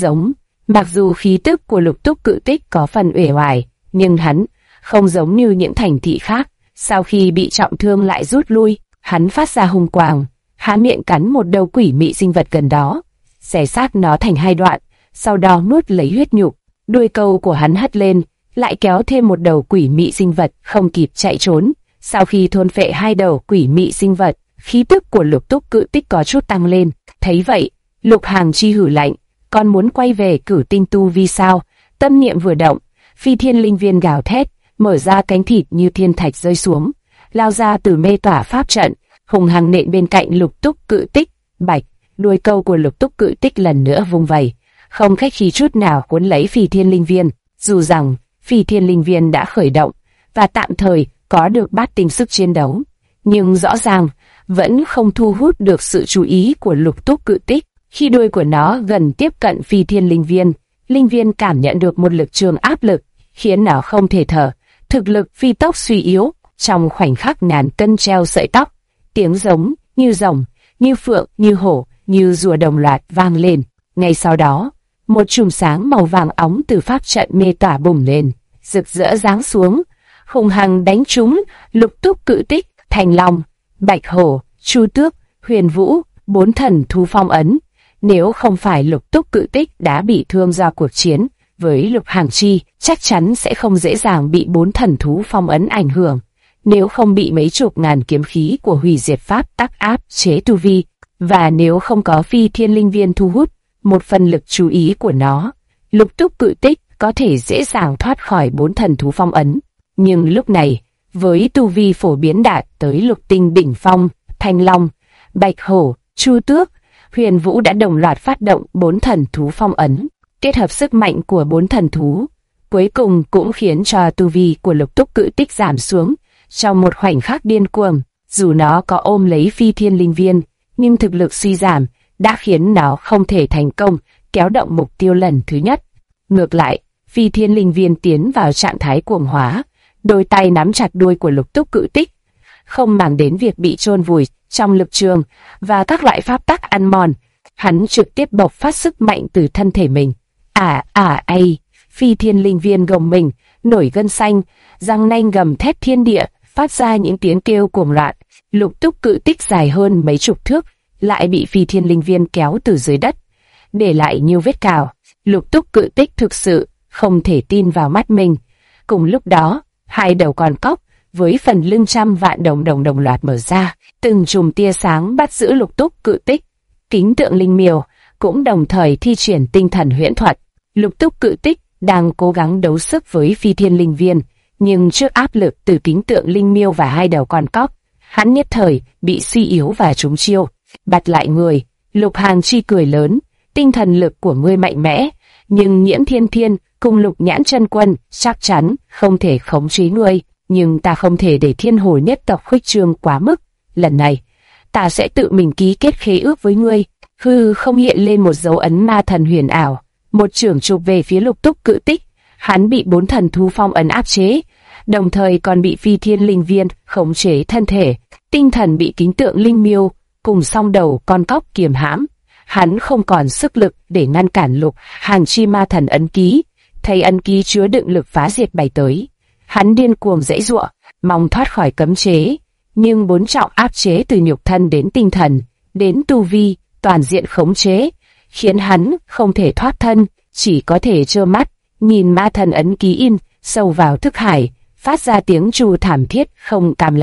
Mặc dù khí tức của Lục Túc Cự Tích có phần uể oải, nhưng hắn không giống như những thành thị khác, sau khi bị trọng thương lại rút lui. Hắn phát ra hung quang, há miệng cắn một đầu quỷ mị sinh vật gần đó, xé xác nó thành 2 đoạn, sau đó nuốt lấy huyết nhục. Đuôi câu của hắn hất lên, lại kéo thêm một đầu quỷ mị sinh vật không kịp chạy trốn. Sau khi thôn phệ 2 đầu quỷ mị sinh vật, khí tức của Lục Túc Cự Tích có chút tăng lên. Thấy vậy, Lục Hàng Chi hử lạnh, còn muốn quay về cử tinh tu vi sao? Tâm niệm vừa động, phi thiên linh viên gào thét, mở ra cánh thịt như thiên thạch rơi xuống, lao ra từ mê tỏa pháp trận, hùng hăng nện bên cạnh Lục Túc Cự Tích. Bạch, đuôi câu của Lục Túc Cự Tích lần nữa vung vẩy, không khách khí chút nào cuốn lấy phi thiên linh viên. Dù rằng phi thiên linh viên đã khởi động và tạm thời có được bát tinh sức chiến đấu, nhưng rõ ràng vẫn không thu hút được sự chú ý của Lục Túc Cự Tích. Khi đuôi của nó gần tiếp cận phi thiên linh viên cảm nhận được một lực trường áp lực, khiến nó không thể thở. Thực lực phi tốc suy yếu, trong khoảnh khắc ngàn cân treo sợi tóc, tiếng giống như rồng, như phượng, như hổ, như rùa đồng loạt vang lên. Ngay sau đó, một chùm sáng màu vàng óng từ pháp trận mê tỏa bùng lên, rực rỡ giáng xuống, hùng hăng đánh trúng Lục Túc Cự Tích. Thanh Long, Bạch Hổ, Chu Tước, Huyền Vũ, 4 thần thú phong ấn. Nếu không phải Lục Túc Cự Tích đã bị thương do cuộc chiến với Lục Hàng Chi, chắc chắn sẽ không dễ dàng bị 4 thần thú phong ấn ảnh hưởng. Nếu không bị mấy chục ngàn kiếm khí của hủy diệt pháp tắc áp chế tu vi, và nếu không có phi thiên linh viên thu hút một phần lực chú ý của nó, Lục Túc Cự Tích có thể dễ dàng thoát khỏi 4 thần thú phong ấn. Nhưng lúc này, với tu vi phổ biến đạt tới lục tinh đỉnh phong, Thanh Long, Bạch Hổ, Chu Tước, Huyền Vũ đã đồng loạt phát động 4 thần thú phong ấn. Kết hợp sức mạnh của 4 thần thú, cuối cùng cũng khiến cho tu vi của Lục Túc Cự Tích giảm xuống trong một khoảnh khắc điên cuồng. Dù nó có ôm lấy phi thiên linh viên, nhưng thực lực suy giảm đã khiến nó không thể thành công kéo động mục tiêu lần thứ nhất. Ngược lại, phi thiên linh viên tiến vào trạng thái cuồng hóa, đôi tay nắm chặt đuôi của Lục Túc Cự Tích, không màng đến việc bị chôn vùi trong lực trường và các loại pháp tắc ăn mòn. Hắn trực tiếp bộc phát sức mạnh từ thân thể mình. Phi thiên linh viên gồng mình, nổi gân xanh, răng nanh gầm thét thiên địa, phát ra những tiếng kêu cuồng loạn. Lục Túc Cự Tích dài hơn mấy chục thước, lại bị phi thiên linh viên kéo từ dưới đất, để lại nhiều vết cào. Lục Túc Cự Tích thực sự không thể tin vào mắt mình. Cùng lúc đó, 2 đầu con cóc với phần lưng trăm vạn đồng loạt mở ra, từng chùm tia sáng bắt giữ Lục Túc Cự Tích. Kính tượng linh miêu cũng đồng thời thi triển tinh thần huyễn thuật. Lục Túc Cự Tích đang cố gắng đấu sức với phi thiên linh viên, nhưng trước áp lực từ kính tượng linh miêu và 2 đầu con cóc, hắn nhất thời bị suy yếu và trúng chiêu. Bật lại người, Lục Hàng Chi cười lớn, tinh thần lực của ngươi mạnh mẽ, nhưng Nhiễm Thiên Thiên cùng Lục Nhãn Chân Quân chắc chắn không thể khống chế ngươi, nhưng ta không thể để Thiên Hồ nhất tộc khuếch trương quá mức. Lần này, ta sẽ tự mình ký kết khế ước với ngươi. Hư không hiện lên một dấu ấn ma thần huyền ảo, một chưởng chụp về phía Lục Túc Cự Tích. Hắn bị 4 thần thú phong ấn áp chế, đồng thời còn bị phi thiên linh viên khống chế thân thể. Tinh thần bị kính tượng linh miêu cùng song đầu con cóc kiềm hãm. Hắn không còn sức lực để ngăn cản Lục Hàng Chi ma thần ấn ký. Thấy ấn ký chứa đựng lực phá diệt bày tới, hắn điên cuồng giãy giụa, mong thoát khỏi cấm chế. Nhưng 4 trọng áp chế từ nhục thân đến tinh thần, đến tu vi, toàn diện khống chế, khiến hắn không thể thoát thân, chỉ có thể trơ mắt nhìn ma thần ấn ký in sâu vào thức hải, phát ra tiếng trù thảm thiết không cam lòng.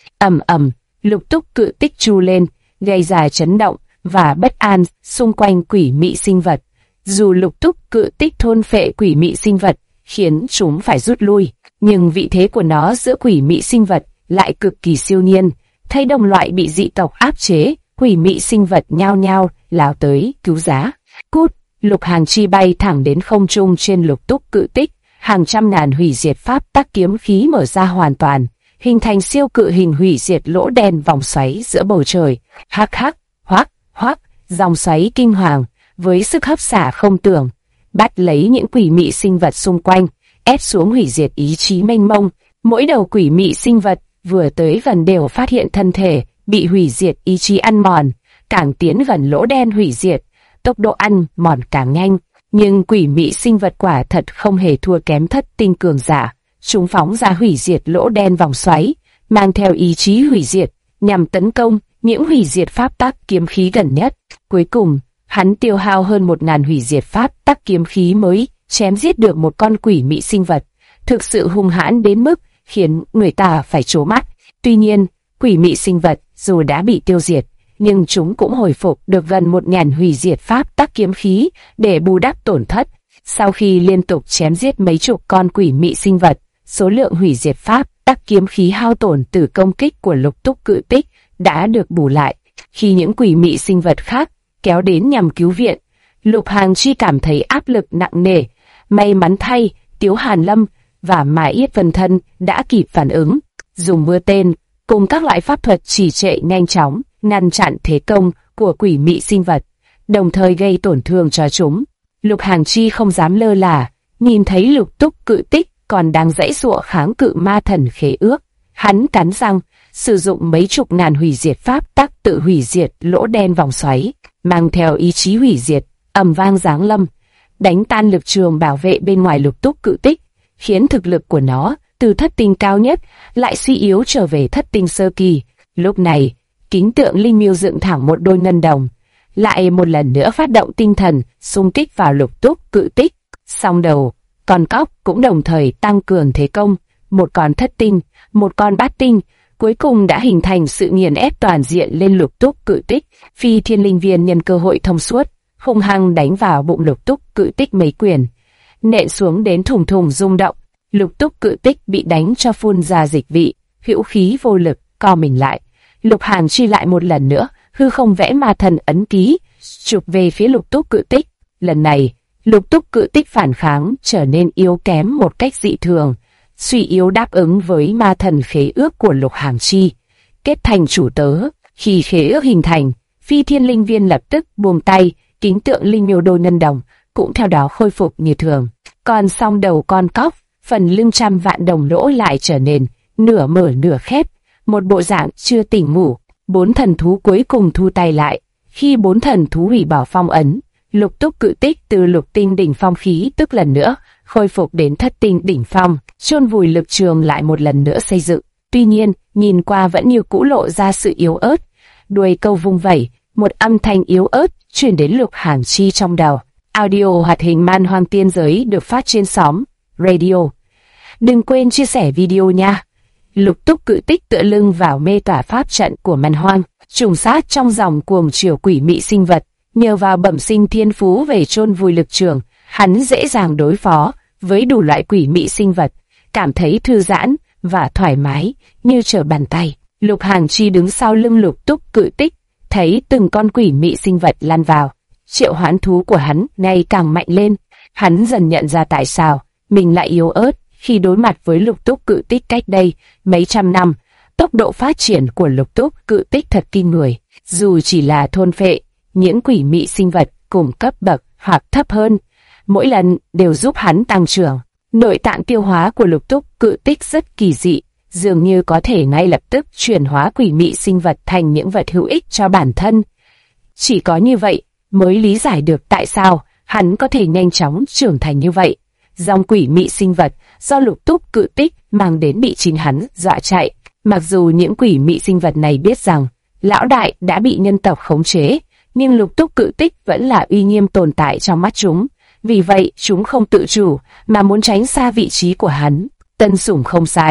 Ầm ầm, Lục Túc cự tích chu lên, gây ra chấn động và bất an xung quanh quỷ mị sinh vật. Dù Lục Túc cự tích thôn phệ quỷ mị sinh vật, khiến chúng phải rút lui, nhưng vị thế của nó giữa quỷ mị sinh vật lại cực kỳ siêu nhiên. Thấy đồng loại bị dị tộc áp chế, quỷ mị sinh vật nhao nhao lao tới cứu giá. Cút! Lục Hàng Chi bay thẳng đến không trung trên Lục Túc cự tích, hàng trăm ngàn hủy diệt pháp tắc kiếm khí mở ra hoàn toàn, hình thành siêu cự hình hủy diệt lỗ đen vòng xoáy giữa bầu trời. Hắc hắc, hoắc hoắc, dòng xoáy kinh hoàng với sức hấp xả không tưởng, bắt lấy những quỷ mị sinh vật xung quanh, ép xuống hủy diệt ý chí mênh mông. Mỗi đầu quỷ mị sinh vật vừa tới gần đều phát hiện thân thể bị hủy diệt ý chí ăn mòn, càng tiến gần lỗ đen hủy diệt, tốc độ ăn mòn càng nhanh. Nhưng quỷ mị sinh vật quả thật không hề thua kém thất tinh cường giả. Chúng phóng ra hủy diệt lỗ đen vòng xoáy, mang theo ý chí hủy diệt, nhằm tấn công những hủy diệt pháp tắc kiếm khí gần nhất. Cuối cùng, hắn tiêu hao hơn 1000 hủy diệt pháp tắc kiếm khí mới chém giết được một con quỷ mị sinh vật, thực sự hung hãn đến mức khiến người ta phải trố mắt. Tuy nhiên, quỷ mị sinh vật dù đã bị tiêu diệt, nhưng chúng cũng hồi phục được gần 1000 hủy diệt pháp tắc kiếm khí để bù đắp tổn thất. Sau khi liên tục chém giết mấy chục con quỷ mị sinh vật, số lượng hủy diệt pháp tắc kiếm khí hao tổn từ công kích của Lục Túc cự tích đã được bù lại. Khi những quỷ mị sinh vật khác kéo đến nhằm cứu viện, Lục Hàng Chi cảm thấy áp lực nặng nề. May mắn thay, Tiếu Hàn Lâm và Mai Yết Vân Thân đã kịp phản ứng, dùng mưa tên cùng các loại pháp thuật trì trệ nhanh chóng ngăn chặn thế công của quỷ mị sinh vật, đồng thời gây tổn thương cho chúng. Lục Hàng Chi không dám lơ là, nhìn thấy Lục Túc cự tích còn đang giãy giụa kháng cự ma thần khế ước. Hắn cắn răng, sử dụng mấy chục ngàn hủy diệt pháp tắc tự hủy diệt lỗ đen vòng xoáy, mang theo ý chí hủy diệt, ầm vang giáng lâm, đánh tan lực trường bảo vệ bên ngoài Lục Túc cự tích, khiến thực lực của nó từ thất tinh cao nhất lại suy yếu trở về thất tinh sơ kỳ. Lúc này, Kính Tượng Linh Miêu dựng thẳng một đôi ngân đồng, lại một lần nữa phát động tinh thần xung kích vào Lục Túc cự tích. Song đầu con cóc cũng đồng thời tăng cường thế công, một con thất tinh, một con bát tinh, cuối cùng đã hình thành sự nghiền ép toàn diện lên Lục Túc cự tích. Phi Thiên Linh Viên nhân cơ hội thông suốt, hung hăng đánh vào bụng Lục Túc cự tích mấy quyền, nện xuống đến thùng thùng rung động. Lục Túc cự tích bị đánh cho phun ra dịch vị, hữu khí vô lực, co mình lại. Lục Hàng Chi lại một lần nữa hư không vẽ ma thần ấn ký, chụp về phía Lục Túc cự tích. Lần này, Lục Túc cự tích phản kháng trở nên yếu kém một cách dị thường, suy yếu đáp ứng với ma thần khế ước của Lục Hàng Chi, kết thành chủ tớ. Khi khế ước hình thành, Phi Thiên Linh Viên lập tức buông tay, Kính Tượng Linh Miêu đôi ngân đồng cũng theo đó khôi phục như thường. Còn song đầu con cóc, phần lưng trăm vạn đồng lỗ lại trở nên nửa mở nửa khép, một bộ dạng chưa tỉnh ngủ. 4 thần thú cuối cùng thu tay lại. Khi 4 thần thú hủy bỏ phong ấn, Lục Túc cự tích từ lục tinh đỉnh phong khí tức lần nữa khôi phục đến thất tinh đỉnh phong, chôn vùi lực trường lại một lần nữa xây dựng. Tuy nhiên, nhìn qua vẫn như cũ lộ ra sự yếu ớt. Đuôi câu vung vẩy, một âm thanh yếu ớt truyền đến Lục Hàng Chi trong đầu. Audio hoạt hình Man Hoang Tiên Giới được phát trên xóm Radio. Đừng quên chia sẻ video nha. Lục Túc cự tích tựa lưng vào mê tỏa pháp trận của Man Hoang, trùng sát trong dòng cuồng triều quỷ mị sinh vật. Nhờ vào bẩm sinh thiên phú về chôn vùi lực trường, hắn dễ dàng đối phó với đủ loại quỷ mị sinh vật, cảm thấy thư giãn và thoải mái như trở bàn tay. Lục Hàng Chi đứng sau lưng Lục Túc cự tích, thấy từng con quỷ mị sinh vật lan vào. Triệu hoán thú của hắn ngày càng mạnh lên. Hắn dần nhận ra tại sao mình lại yếu ớt khi đối mặt với Lục Túc cự tích cách đây mấy trăm năm. Tốc độ phát triển của Lục Túc cự tích thật kinh người. Dù chỉ là thôn phệ những quỷ mị sinh vật cùng cấp bậc hoặc thấp hơn, mỗi lần đều giúp hắn tăng trưởng. Nội tạng tiêu hóa của Lục Túc cự tích rất kỳ dị, dường như có thể ngay lập tức chuyển hóa quỷ mị sinh vật thành những vật hữu ích cho bản thân. Chỉ có như vậy mới lý giải được tại sao hắn có thể nhanh chóng trưởng thành như vậy. Dòng quỷ mị sinh vật do Lục Túc cự tích mang đến bị chính hắn dọa chạy. Mặc dù những quỷ mị sinh vật này biết rằng lão đại đã bị nhân tộc khống chế, nhưng Lục Túc cự tích vẫn là uy nghiêm tồn tại trong mắt chúng. Vì vậy chúng không tự chủ mà muốn tránh xa vị trí của hắn. Tân sủng không sai,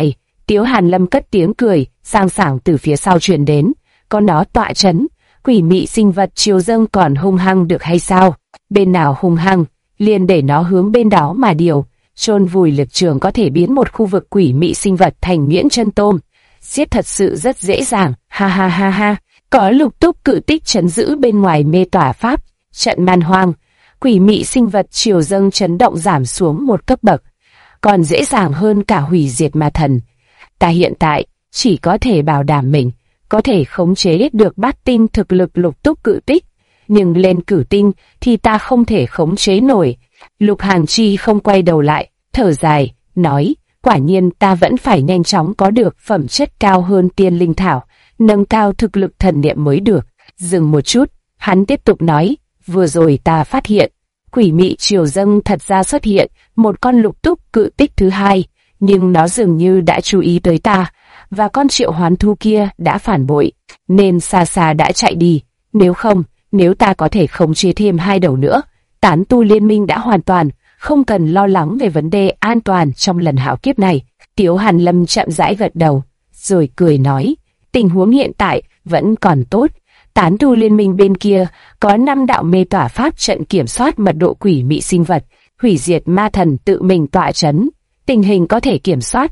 Tiếu Hàn Lâm cất tiếng cười, sang sảng từ phía sau truyền đến. Có nó tọa chấn, quỷ mị sinh vật triều dâng còn hung hăng được hay sao? Bên nào hung hăng, liền để nó hướng bên đó mà điều. Chôn vùi lực trường có thể biến một khu vực quỷ mị sinh vật thành miễn chân tôm. Giết thật sự rất dễ dàng, ha ha ha ha. Có lục túc cự tích chấn giữ bên ngoài mê tỏa pháp, trận man hoang. Quỷ mị sinh vật triều dâng chấn động giảm xuống một cấp bậc, còn dễ dàng hơn cả hủy diệt ma thần. Ta hiện tại chỉ có thể bảo đảm mình có thể khống chế được bát tinh thực lực lục túc cự tích, nhưng lên cửu tinh thì ta không thể khống chế nổi. Lục Hàng Chi không quay đầu lại, thở dài, nói, quả nhiên ta vẫn phải nhanh chóng có được phẩm chất cao hơn tiên linh thảo, nâng cao thực lực thần niệm mới được. Dừng một chút, hắn tiếp tục nói, vừa rồi ta phát hiện, quỷ mị triều dâng thật ra xuất hiện một con lục túc cự tích thứ hai, nhưng nó dường như đã chú ý tới ta, và con triệu hoán thu kia đã phản bội, nên xa xa đã chạy đi. Nếu không, nếu ta có thể khống chế thêm hai đầu nữa, tán tu liên minh đã hoàn toàn không cần lo lắng về vấn đề an toàn trong lần hạo kiếp này. Tiếu Hàn Lâm chậm rãi gật đầu, rồi cười nói, tình huống hiện tại vẫn còn tốt. Tán tu liên minh bên kia có 5 đạo mê tỏa pháp trận kiểm soát mật độ quỷ mị sinh vật, hủy diệt ma thần tự mình tọa chấn, tình hình có thể kiểm soát.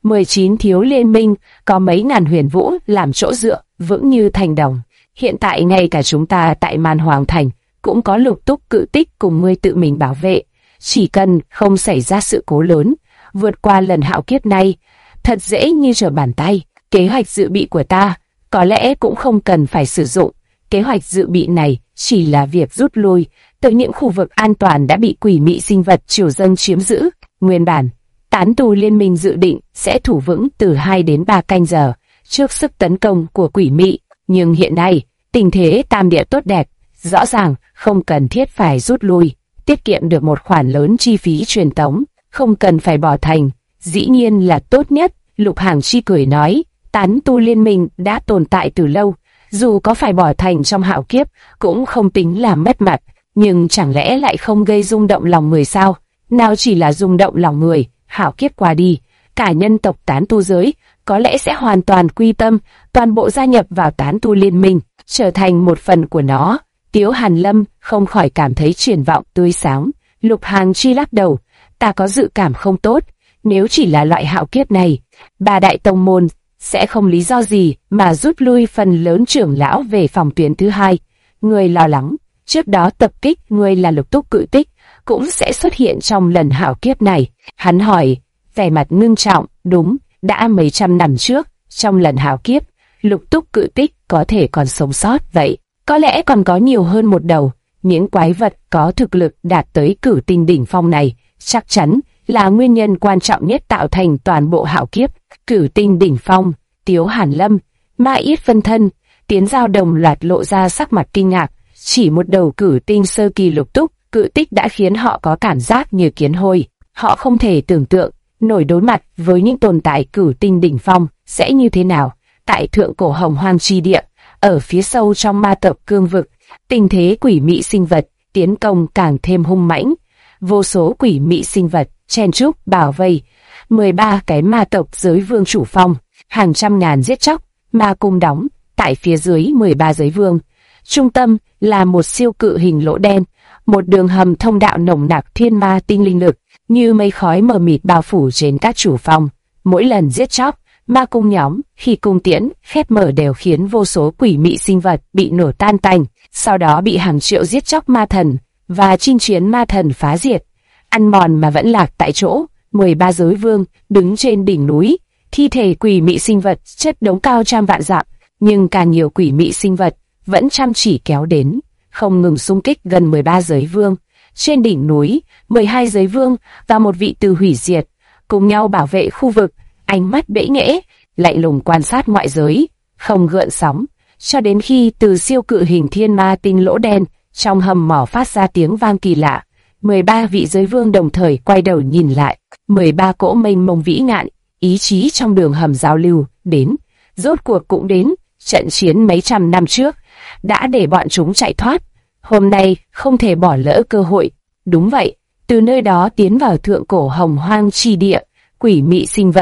19 thiếu liên minh có mấy ngàn huyền vũ làm chỗ dựa vững như thành đồng. Hiện tại ngay cả chúng ta tại Man Hoàng Thành cũng có lục túc cự tích cùng ngươi tự mình bảo vệ. Chỉ cần không xảy ra sự cố lớn, vượt qua lần hạo kiếp này, thật dễ như trở bàn tay. Kế hoạch dự bị của ta có lẽ cũng không cần phải sử dụng. Kế hoạch dự bị này chỉ là việc rút lui từ những khu vực an toàn đã bị quỷ mị sinh vật triều dâng chiếm giữ. Nguyên bản, tán tu liên minh dự định sẽ thủ vững từ 2 đến 3 canh giờ trước sức tấn công của quỷ mị, nhưng hiện nay, tình thế tam địa tốt đẹp, rõ ràng không cần thiết phải rút lui, tiết kiệm được một khoản lớn chi phí truyền tống, không cần phải bỏ thành, dĩ nhiên là tốt nhất. Lục Hàng Chi cười nói, tán tu liên minh đã tồn tại từ lâu, dù có phải bỏ thành trong hạo kiếp cũng không tính là mất mặt, nhưng chẳng lẽ lại không gây rung động lòng người sao? Nào chỉ là rung động lòng người, hạo kiếp qua đi, cả nhân tộc tán tu giới có lẽ sẽ hoàn toàn quy tâm, toàn bộ gia nhập vào tán tu liên minh, trở thành một phần của nó. Tiếu Hàn Lâm không khỏi cảm thấy triển vọng tươi sáng. Lục Hàng Chi lắc đầu, ta có dự cảm không tốt, nếu chỉ là loại hạo kiếp này, 3 đại tông môn sẽ không lý do gì mà rút lui phần lớn trưởng lão về phòng tuyến thứ hai. Người lo lắng, trước đó tập kích người là lục túc cự tích, cũng sẽ xuất hiện trong lần hạo kiếp này. Hắn hỏi, vẻ mặt ngưng trọng, đúng, đã mấy trăm năm trước, trong lần hạo kiếp, lục túc cự tích có thể còn sống sót vậy. Có lẽ còn có nhiều hơn một đầu, những quái vật có thực lực đạt tới cửu tinh đỉnh phong này, chắc chắn là nguyên nhân quan trọng nhất tạo thành toàn bộ hạo kiếp. Cửu tinh đỉnh phong, Tiếu Hàn Lâm, Ma Yết phân thân, Tiến Giao đồng loạt lộ ra sắc mặt kinh ngạc, chỉ một đầu cửu tinh sơ kỳ lục túc cự tích đã khiến họ có cảm giác như kiến hôi. Họ không thể tưởng tượng nổi đối mặt với những tồn tại cửu tinh đỉnh phong sẽ như thế nào. Tại thượng cổ hồng hoang chi địa, ở phía sâu trong ma tộc cương vực, tình thế quỷ mị sinh vật tiến công càng thêm hung mãnh. Vô số quỷ mị sinh vật chen chúc bảo vây 13 cái ma tộc giới vương chủ phong, hàng trăm ngàn giết chóc, ma cung đóng tại phía dưới 13 giới vương. Trung tâm là một siêu cự hình lỗ đen, một đường hầm thông đạo nồng nặc thiên ma tinh linh lực, như mây khói mờ mịt bao phủ trên các chủ phong. Mỗi lần giết chóc, ma cung nhóm khi cung tiễn khép mở đều khiến vô số quỷ mị sinh vật bị nổ tan tành, sau đó bị hàng triệu giết chóc ma thần và chinh chiến ma thần phá diệt. Ăn mòn mà vẫn lạc tại chỗ, 13 giới vương đứng trên đỉnh núi, thi thể quỷ mị sinh vật chất đống cao trăm vạn dặm, nhưng càng nhiều quỷ mị sinh vật vẫn chăm chỉ kéo đến, không ngừng xung kích gần 13 giới vương. Trên đỉnh núi, 12 giới vương và một vị từ hủy diệt cùng nhau bảo vệ khu vực, ánh mắt bẽ nghễ, lạnh lùng quan sát ngoại giới, không gợn sóng, cho đến khi từ siêu cự hình thiên ma tinh lỗ đen trong hầm mỏ phát ra tiếng vang kỳ lạ. 13 vị giới vương đồng thời quay đầu nhìn lại, 13 cỗ mênh mông vĩ ngạn, ý chí trong đường hầm giao lưu, đến, rốt cuộc cũng đến. Trận chiến mấy trăm năm trước đã để bọn chúng chạy thoát, hôm nay không thể bỏ lỡ cơ hội. Đúng vậy, từ nơi đó tiến vào thượng cổ hồng hoang chi địa, quỷ mị sinh vật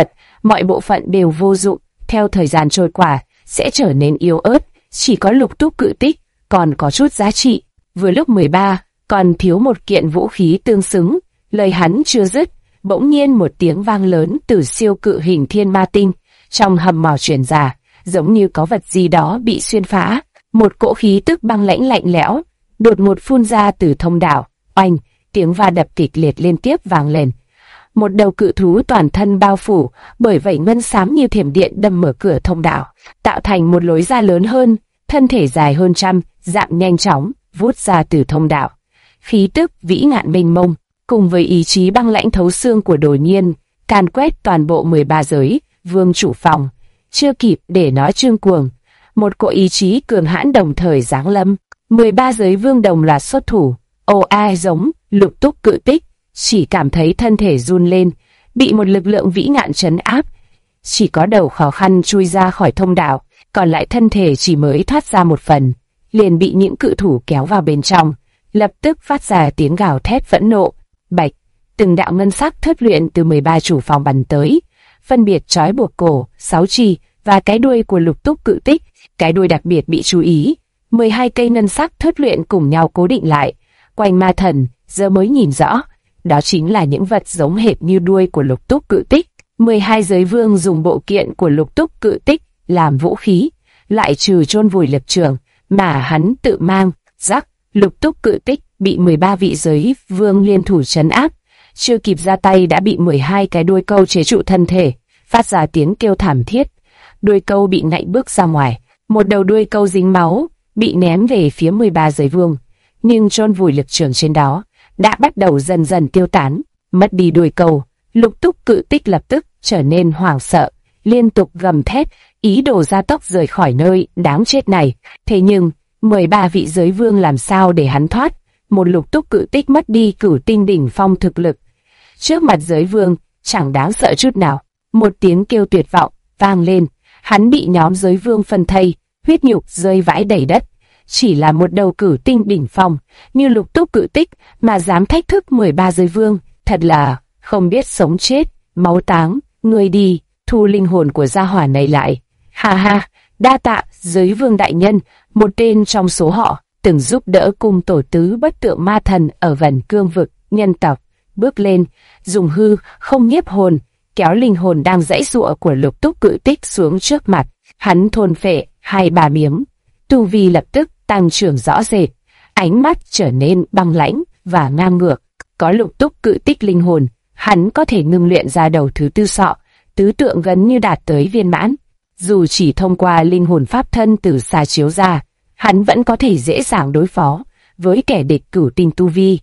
mọi bộ phận đều vô dụng, theo thời gian trôi qua, sẽ trở nên yếu ớt, chỉ có lục túc cự tích, còn có chút giá trị. Vừa lúc 13, còn thiếu một kiện vũ khí tương xứng, lời hắn chưa dứt, bỗng nhiên một tiếng vang lớn từ siêu cự hình thiên ma tinh, trong hầm mỏ truyền ra, giống như có vật gì đó bị xuyên phá, một cỗ khí tức băng lãnh lạnh lẽo, đột ngột phun ra từ thông đạo, oanh, tiếng va đập kịch liệt liên tiếp vang lên. Một đầu cự thú toàn thân bao phủ bởi vảy ngân xám như thiểm điện đâm mở cửa thông đạo, tạo thành một lối ra lớn hơn, thân thể dài hơn trăm, dạng nhanh chóng vút ra từ thông đạo. Khí tức vĩ ngạn mênh mông, cùng với ý chí băng lãnh thấu xương của Đồ Nhiên, càn quét toàn bộ 13 giới vương chủ phòng. Chưa kịp để nó trương cuồng, một cỗ ý chí cường hãn đồng thời giáng lâm. 13 giới vương đồng loạt xuất thủ, ồ ai giống lục túc cự tích, chỉ cảm thấy thân thể run lên, bị một lực lượng vĩ ngạn trấn áp. Chỉ có đầu khó khăn chui ra khỏi thông đạo, còn lại thân thể chỉ mới thoát ra một phần, liền bị những cự thủ kéo vào bên trong, lập tức phát ra tiếng gào thét phẫn nộ. Bạch, từng đạo ngân sắc thất luyện từ 13 chủ phòng bắn tới, phân biệt trói buộc cổ, sáu chi và cái đuôi của lục túc cự tích. Cái đuôi đặc biệt bị chú ý, 12 cây ngân sắc thất luyện cùng nhau cố định lại. Quanh ma thần giờ mới nhìn rõ, đó chính là những vật giống hệt như đuôi của lục túc cự tích. 12 giới vương dùng bộ kiện của lục túc cự tích làm vũ khí, lại trừ chôn vùi lực trường mà hắn tự mang. Rắc, lục túc cự tích bị 13 vị giới vương liên thủ trấn áp, chưa kịp ra tay đã bị 12 cái đuôi câu chế trụ thân thể, phát ra tiếng kêu thảm thiết. Đuôi câu bị nạy bước ra ngoài, một đầu đuôi câu dính máu, bị ném về phía 13 giới vương, nhưng chôn vùi lực trường trên đó đã bắt đầu dần dần tiêu tán. Mất đi đuôi câu, lục túc cự tích lập tức trở nên hoảng sợ, liên tục gầm thét, ý đồ gia tốc rời khỏi nơi đáng chết này. Thế nhưng 13 vị giới vương làm sao để hắn thoát? Một lục túc cự tích mất đi cửu tinh đỉnh phong thực lực, trước mặt giới vương chẳng đáng sợ chút nào. Một tiếng kêu tuyệt vọng vang lên, hắn bị nhóm giới vương phân thây, huyết nhục rơi vãi đầy đất. Chỉ là một đầu cửu tinh đỉnh phong như lục túc cự tích mà dám thách thức 13 giới vương, thật là không biết sống chết. Máu táng, người đi, thu linh hồn của gia hỏa này lại. Ha ha, đa tạ giới vương đại nhân, một tên trong số họ từng giúp đỡ cung tổ tứ bất tượng ma thần ở Vân Cương vực nhân tộc, bước lên, dùng hư không nhiếp hồn, kéo linh hồn đang giãy giụa của lục túc cự tích xuống trước mặt. Hắn thôn phệ 2-3 miếng, tu vi lập tức tăng trưởng rõ rệt, ánh mắt trở nên băng lãnh và ngang ngược. Có lục túc cự tích linh hồn, hắn có thể ngưng luyện ra đầu thứ tư sọ, tứ tượng gần như đạt tới viên mãn. Dù chỉ thông qua linh hồn pháp thân từ xa chiếu ra, hắn vẫn có thể dễ dàng đối phó với kẻ địch cửu tinh tu vi.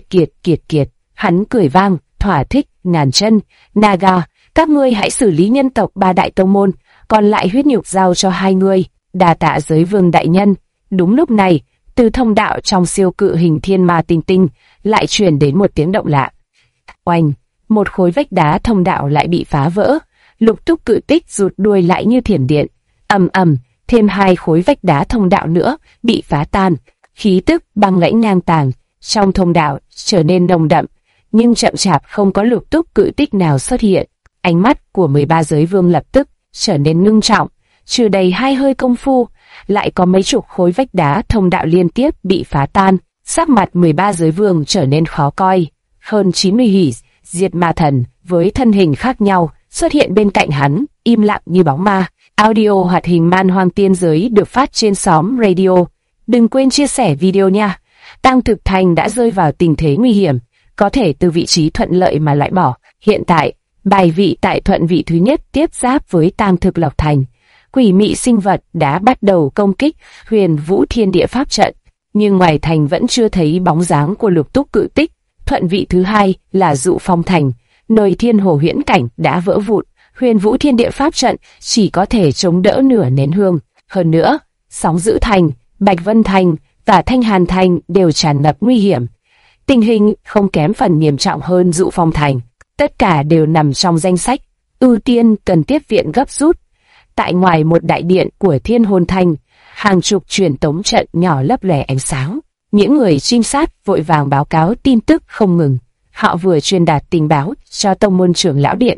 Kiệt, hắn cười vang, thỏa thích. Ngàn chân, Naga, các ngươi hãy xử lý nhân tộc 3 đại tông môn, còn lại huyết nhục giao cho 2 người. Đa tạ giới vương đại nhân. Đúng lúc này, từ thông đạo trong siêu cự hình thiên ma tinh lại truyền đến một tiếng động lạ. Oanh, một khối vách đá thông đạo lại bị phá vỡ, lục túc cự tích rụt đuôi lại như thiểm điện. Ầm, thêm 2 khối vách đá thông đạo nữa bị phá tan, khí tức băng lãnh ngang tàng trong thông đạo trở nên nồng đậm, nhưng chậm chạp không có lục túc cự tích nào xuất hiện. Ánh mắt của 13 giới vương lập tức trở nên ngưng trọng, trừ đầy 2 hơi công phu, lại có mấy chục khối vách đá thông đạo liên tiếp bị phá tan. Sắc mặt 13 giới vương trở nên khó coi. Hơn 90 hủy diệt ma thần với thân hình khác nhau xuất hiện bên cạnh hắn, im lặng như bóng ma. Audio hoạt hình Man Hoang Tiên Giới được phát trên xóm radio. Đừng quên chia sẻ video nha. Tang Thực Thành đã rơi vào tình thế nguy hiểm, có thể từ vị trí thuận lợi mà loại bỏ. Hiện tại, bài vị tại thuận vị thứ nhất tiếp giáp với Tang Thực Lộc Thành. Quỷ mị sinh vật đã bắt đầu công kích Huyền Vũ Thiên Địa Pháp trận, nhưng ngoài thành vẫn chưa thấy bóng dáng của lục túc cự tích. Thuận vị thứ hai là Dụ Phong Thành, nơi thiên hồ huyễn cảnh đã vỡ vụn, Huyền Vũ Thiên Địa Pháp trận chỉ có thể chống đỡ nửa nén hương. Hơn nữa, Sóng Dữ Thành, Bạch Vân Thành và Thanh Hàn Thành đều tràn ngập nguy hiểm. Tình hình không kém phần nghiêm trọng hơn Dụ Phong Thành. Tất cả đều nằm trong danh sách ưu tiên cần tiếp viện gấp rút. Tại ngoài một đại điện của Thiên Hồn Thành, hàng chục truyền tống trận nhỏ lấp lẻ ánh sáng. Những người trinh sát vội vàng báo cáo tin tức không ngừng. Họ vừa truyền đạt tình báo cho tông môn trưởng lão điện,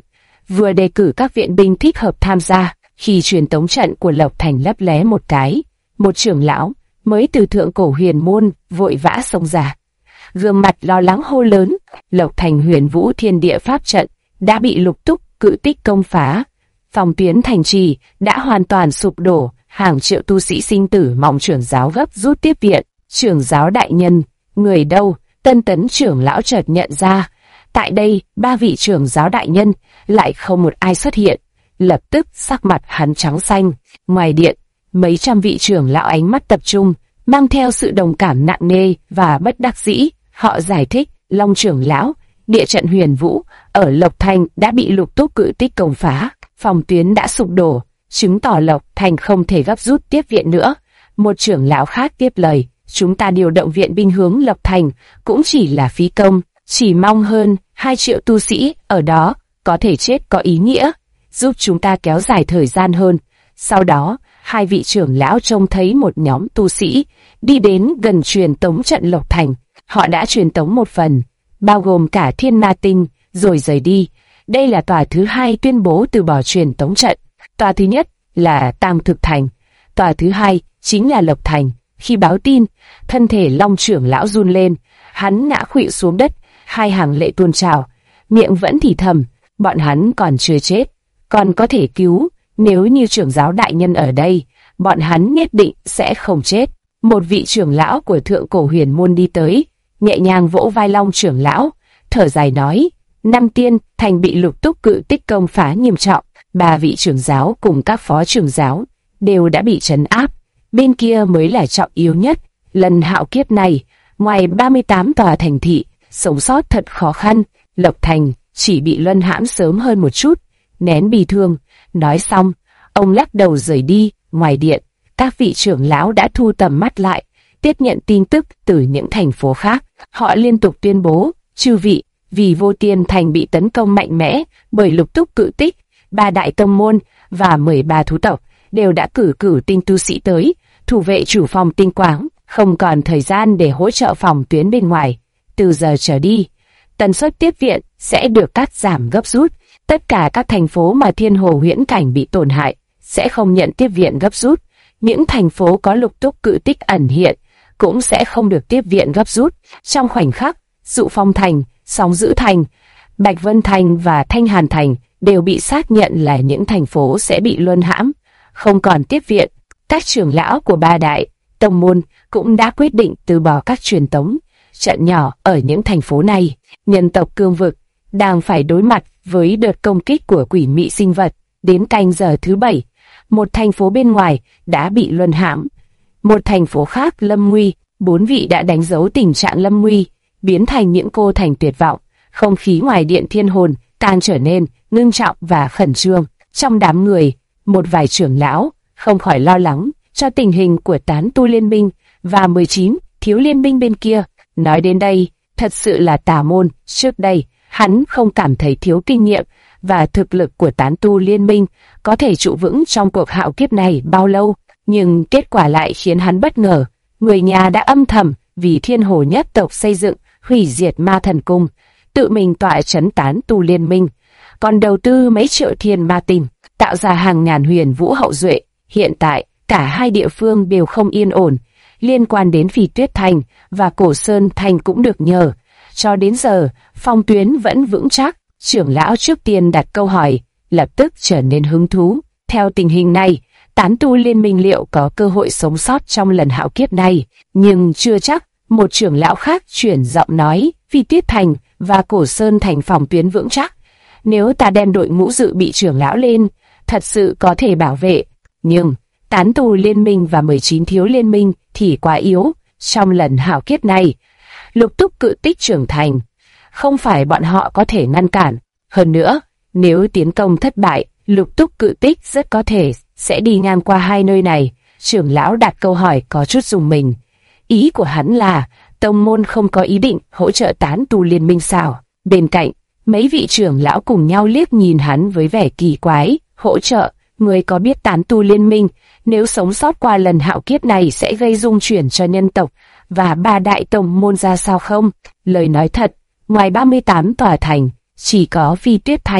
vừa đề cử các viện binh thích hợp tham gia. Khi truyền tống trận của Lộc Thành lấp lé một cái, một trưởng lão mới từ thượng cổ huyền môn vội vã xông ra, gương mặt lo lắng hô lớn: Lộc Thành Huyền Vũ Thiên Địa Pháp trận đã bị Lục Túc Cự Tích công phá, phòng tuyến thành trì đã hoàn toàn sụp đổ, hàng triệu tu sĩ sinh tử mong trưởng giáo gấp rút tiếp viện. Trưởng giáo đại nhân, người đâu? Tân tấn trưởng lão chợt nhận ra, tại đây 3 vị trưởng giáo đại nhân lại không một ai xuất hiện. Lập tức sắc mặt hắn trắng xanh. Ngoài điện, mấy trăm vị trưởng lão ánh mắt tập trung, mang theo sự đồng cảm nặng nề và bất đắc dĩ. Họ giải thích: Long trưởng lão, địa trận Huyền Vũ ở Lộc Thành đã bị Lục Túc Cự Tích công phá, phòng tuyến đã sụp đổ, chứng tỏ Lộc Thành không thể gấp rút tiếp viện nữa. Một trưởng lão khác tiếp lời: chúng ta điều động viện binh hướng Lộc Thành cũng chỉ là phí công, chỉ mong hơn 2 triệu tu sĩ ở đó có thể chết có ý nghĩa, giúp chúng ta kéo dài thời gian hơn. Sau đó, 2 vị trưởng lão trông thấy một nhóm tu sĩ đi đến gần truyền tống trận Lộc Thành. Họ đã truyền tống một phần, bao gồm cả Thiên Ma Tinh, rồi rời đi. Đây là tòa thứ 2 tuyên bố từ bỏ truyền tống trận. Tòa thứ nhất là Tam Thực Thành, tòa thứ 2 chính là Lộc Thành. Khi báo tin, thân thể Long trưởng lão run lên, hắn ngã khuỵu xuống đất, 2 hàng lệ tuôn trào, miệng vẫn thì thầm: bọn hắn còn chưa chết, còn có thể cứu, nếu như trưởng giáo đại nhân ở đây, bọn hắn nhất định sẽ không chết. Một vị trưởng lão của thượng cổ huyền môn đi tới, nhẹ nhàng vỗ vai Long trưởng lão, thở dài nói: Nam Tiên Thành bị Lục Túc Cự Tích công phá nghiêm trọng, 3 vị trưởng giáo cùng các phó trưởng giáo đều đã bị trấn áp, bên kia mới là trọng yếu nhất. Lần hạo kiếp này, ngoài 38 tòa thành thị, sống sót thật khó khăn. Lộc Thành chỉ bị luân hãm sớm hơn một chút. Nén bi thương, nói xong, ông lắc đầu rời đi. Ngoài điện, các vị trưởng lão đã thu tầm mắt lại, tiếp nhận tin tức từ những thành phố khác. Họ liên tục tuyên bố: chư vị, vì Vô Tiên Thành bị tấn công mạnh mẽ bởi Lục Túc Cự Tích, 3 đại tông môn và 13 thú tộc đều đã cử tinh tu sĩ tới thủ vệ chủ phòng Tinh Quáng, không còn thời gian để hỗ trợ phòng tuyến bên ngoài. Từ giờ trở đi, tần suất tiếp viện sẽ được cắt giảm gấp rút. Tất cả các thành phố mà Thiên Hồ Huyễn Cảnh bị tổn hại sẽ không nhận tiếp viện gấp rút. Những thành phố có Lục Túc Cự Tích ẩn hiện cũng sẽ không được tiếp viện gấp rút. Trong khoảnh khắc, Dụ Phong Thành, Sóng Dữ Thành, Bạch Vân Thành và Thanh Hàn Thành đều bị xác nhận là những thành phố sẽ bị luân hãm, không còn tiếp viện. Các trưởng lão của 3 đại tông môn cũng đã quyết định từ bỏ các truyền tống trận nhỏ ở những thành phố này. Nhân tộc Cương Vực đang phải đối mặt với đợt công kích của quỷ mị sinh vật. Đến canh giờ thứ 7, một thành phố bên ngoài đã bị luân hãm, một thành phố khác lâm nguy. 4 vị đã đánh dấu tình trạng lâm nguy, biến thành những cô thành tuyệt vọng. Không khí ngoài điện Thiên Hồn càng trở nên ngưng trọng và khẩn trương. Trong đám người, một vài trưởng lão không khỏi lo lắng cho tình hình của tán tu liên minh và 19 thiếu liên minh bên kia. Nói đến đây, thật sự là tà môn. Trước đây, hắn không cảm thấy thiếu kinh nghiệm và thực lực của tán tu liên minh có thể trụ vững trong cuộc hạo kiếp này bao lâu. Nhưng kết quả lại khiến hắn bất ngờ. Người nhà đã âm thầm vì Thiên Hồ nhất tộc xây dựng hủy diệt Ma Thần Cung, tự mình tọa trấn tán tu liên minh, còn đầu tư mấy triệu thiên ma tinh, tạo ra hàng ngàn huyền vũ hậu duệ. Hiện tại, cả hai địa phương đều không yên ổn. Liên quan đến Phỉ Tuyết Thành và Cổ Sơn Thành cũng được nhờ. Cho đến giờ, phòng tuyến vẫn vững chắc. Trưởng lão trước tiên đặt câu hỏi, lập tức trở nên hứng thú. Theo tình hình này, tán tu liên minh liệu có cơ hội sống sót trong lần hạo kiếp này? Nhưng chưa chắc. Một trưởng lão khác chuyển giọng nói, Phỉ Tuyết Thành và Cổ Sơn Thành phòng tuyến vững chắc. Nếu ta đem đội ngũ dự bị trưởng lão lên, thật sự có thể bảo vệ. Nhưng tán tu liên minh và 19 thiếu liên minh thì quá yếu. Trong lần hạo kiếp này, Lục Túc Cự Tích trưởng thành, không phải bọn họ có thể ngăn cản. Hơn nữa, nếu tiến công thất bại, Lục Túc Cự Tích rất có thể sẽ đi ngang qua hai nơi này. Trưởng lão đặt câu hỏi có chút rùng mình. Ý của hắn là tông môn không có ý định hỗ trợ tán tu liên minh sao? Bên cạnh, mấy vị trưởng lão cùng nhau liếc nhìn hắn với vẻ kỳ quái. Hỗ trợ? Người có biết tán tu liên minh nếu sống sót qua lần hạo kiếp này sẽ gây rung chuyển cho nhân tộc và 3 đại tông môn ra sao không? Lời nói thật, ngoài 38 tòa thành, chỉ có Phi Tuyết Thành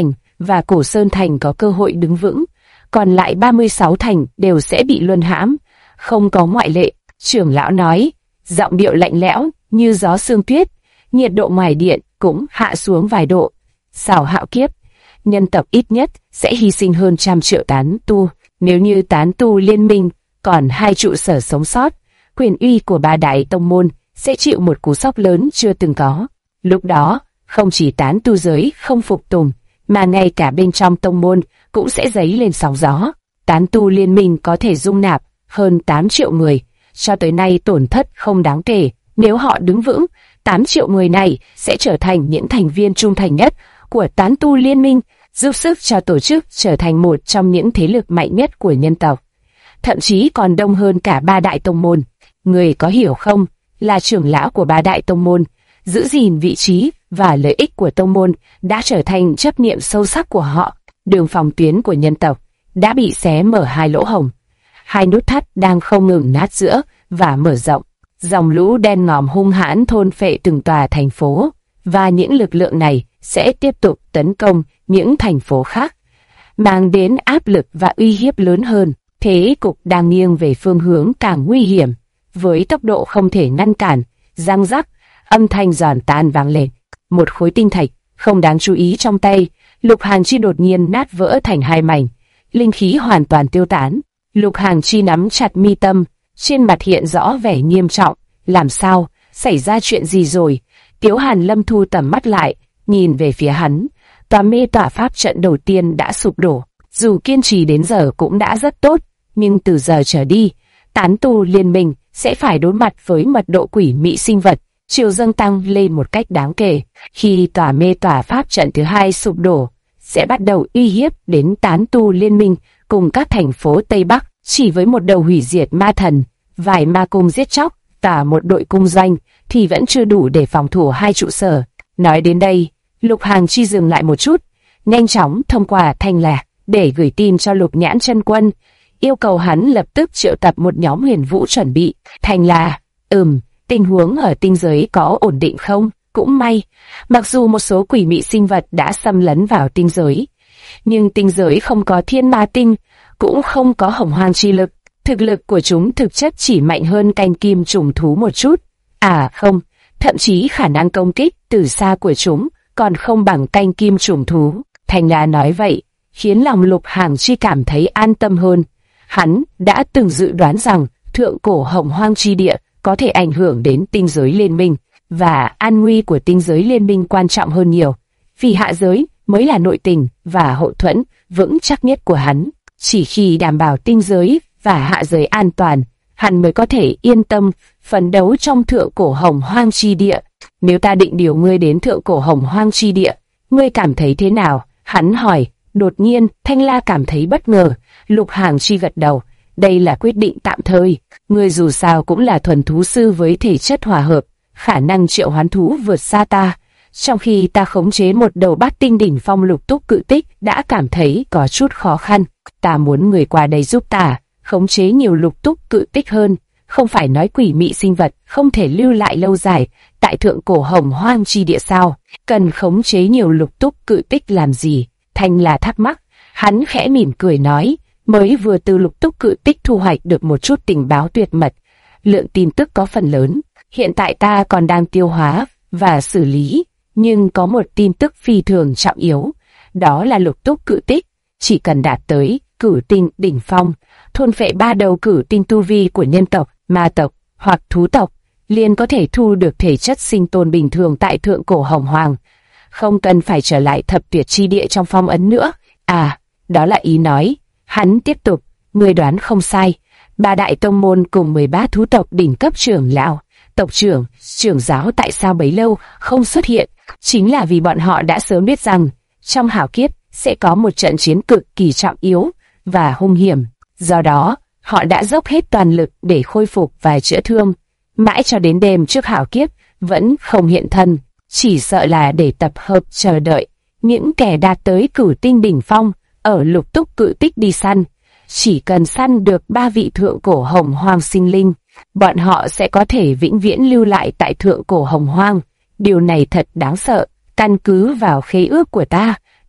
và Cổ Sơn Thành có cơ hội đứng vững, còn lại 36 thành đều sẽ bị luân hãm, không có ngoại lệ. Trưởng lão nói, giọng điệu lạnh lẽo như gió sương tuyết, nhiệt độ ngoài điện cũng hạ xuống vài độ. Sao Hạo Kiếp, nhân tộc ít nhất sẽ hy sinh hơn 100 triệu tán tu. Nếu như tán tu liên minh còn 2 trụ sở sống sót, quyền uy của 3 đại tông môn sẽ chịu một cú sốc lớn chưa từng có. Lúc đó, không chỉ tán tu giới không phục tùng, mà ngay cả bên trong tông môn cũng sẽ dấy lên sóng gió. Tán tu liên minh có thể dung nạp hơn 8 triệu người, cho tới nay tổn thất không đáng kể. Nếu họ đứng vững, 8 triệu người này sẽ trở thành những thành viên trung thành nhất của tán tu liên minh, giúp sức cho tổ chức trở thành một trong những thế lực mạnh nhất của nhân tộc. Thậm chí còn đông hơn cả 3 đại tông môn. Người có hiểu không, là trưởng lão của 3 đại tông môn, giữ gìn vị trí và lợi ích của tông môn đã trở thành chấp niệm sâu sắc của họ. Đường phòng tuyến của nhân tộc đã bị xé mở 2 lỗ hổng. 2 nút thắt đang không ngừng nát giữa và mở rộng. Dòng lũ đen ngòm hung hãn thôn phệ từng tòa thành phố, và những lực lượng này sẽ tiếp tục tấn công những thành phố khác, mang đến áp lực và uy hiếp lớn hơn. Thế cục đang nghiêng về phương hướng càng nguy hiểm, với tốc độ không thể ngăn cản. Răng rắc, âm thanh giòn tan vang lên. Một khối tinh thạch không đáng chú ý trong tay Lục Hàng Chi đột nhiên nát vỡ thành 2 mảnh, linh khí hoàn toàn tiêu tán. Lục Hàng Chi nắm chặt mi tâm, trên mặt hiện rõ vẻ nghiêm trọng. Làm sao? Xảy ra chuyện gì rồi? Tiếu Hàn Lâm thu tầm mắt lại, nhìn về phía hắn. Tòa mê tỏa pháp trận đầu tiên đã sụp đổ. Dù kiên trì đến giờ cũng đã rất tốt, nhưng từ giờ trở đi, tán tu liên minh sẽ phải đối mặt với mật độ quỷ mị sinh vật, chiều dâng tăng lên một cách đáng kể. Khi tòa mê tỏa pháp trận thứ 2 sụp đổ, sẽ bắt đầu uy hiếp đến tán tu liên minh cùng các thành phố Tây Bắc. Chỉ với một đầu hủy diệt ma thần, vài ma cung giết chóc và một đội cung doanh thì vẫn chưa đủ để phòng thủ 2 trụ sở. Nói đến đây, Lục Hàng Chi dừng lại một chút, nhanh chóng thông qua Thanh Lạc để gửi tin cho Lục Nhãn Chân Quân, yêu cầu hắn lập tức triệu tập một nhóm huyền vũ chuẩn bị. Thanh Lạc, tình huống ở tinh giới có ổn định không? Cũng may, mặc dù một số quỷ mị sinh vật đã xâm lấn vào tinh giới, nhưng tinh giới không có thiên ma tinh, cũng không có hồng hoang chi lực. Thực lực của chúng thực chất chỉ mạnh hơn canh kim trùng thú một chút. À không, thậm chí khả năng công kích từ xa của chúng còn không bằng canh kim trùng thú. Thanh La nói vậy, khiến lòng Lục Hàng Chi cảm thấy an tâm hơn. Hắn đã từng dự đoán rằng thượng cổ hồng hoang chi địa có thể ảnh hưởng đến tinh giới liên minh, và an nguy của tinh giới liên minh quan trọng hơn nhiều, vì hạ giới mới là nội tình và hậu thuẫn vững chắc nhất của hắn. Chỉ khi đảm bảo tinh giới và hạ giới an toàn, hắn mới có thể yên tâm phấn đấu trong thượng cổ hồng hoang chi địa. Nếu ta định điều ngươi đến thượng cổ hồng hoang chi địa, ngươi cảm thấy thế nào? Hắn hỏi. Đột nhiên, Thanh La cảm thấy bất ngờ. Lục Hàng Chi gật đầu. Đây là quyết định tạm thời. Ngươi dù sao cũng là thuần thú sư với thể chất hòa hợp, khả năng triệu hoán thú vượt xa ta. Trong khi ta khống chế một đầu bát tinh đỉnh phong lục túc cự tích đã cảm thấy có chút khó khăn. Ta muốn người qua đây giúp ta khống chế nhiều lục túc cự tích hơn. Không phải nói quỷ mị sinh vật không thể lưu lại lâu dài tại thượng cổ hồng hoang chi địa sao? Cần khống chế nhiều lục túc cự tích làm gì? Thanh La thắc mắc. Hắn khẽ mỉm cười nói, mới vừa từ lục túc cự tích thu hoạch được một chút tình báo tuyệt mật. Lượng tin tức có phần lớn. Hiện tại ta còn đang tiêu hóa và xử lý, nhưng có một tin tức phi thường trọng yếu. Đó là lục túc cự tích. Chỉ cần đạt tới cửu tinh đỉnh phong, thôn phệ 3 đầu cửu tinh tu vi của nhân tộc, ma tộc hoặc thú tộc, liền có thể thu được thể chất sinh tồn bình thường tại thượng cổ hồng hoàng. Không cần phải trở lại thập tuyệt chi địa trong phong ấn nữa. À, đó là ý nói. Hắn tiếp tục, ngươi đoán không sai. 3 đại tông môn cùng 13 thú tộc đỉnh cấp trưởng lão, tộc trưởng, trưởng giáo tại sao bấy lâu không xuất hiện? Chính là vì bọn họ đã sớm biết rằng trong hảo kiếp sẽ có một trận chiến cực kỳ trọng yếu và hung hiểm. Do đó, họ đã dốc hết toàn lực để khôi phục và chữa thương. Mãi cho đến đêm trước hảo kiếp vẫn không hiện thân, chỉ sợ là để tập hợp chờ đợi những kẻ đạt tới cửu tinh đỉnh phong ở lục túc cự tích đi săn. Chỉ cần săn được 3 vị thượng cổ hồng hoang sinh linh, bọn họ sẽ có thể vĩnh viễn lưu lại tại thượng cổ hồng hoang. Điều này thật đáng sợ. Căn cứ vào khế ước của ta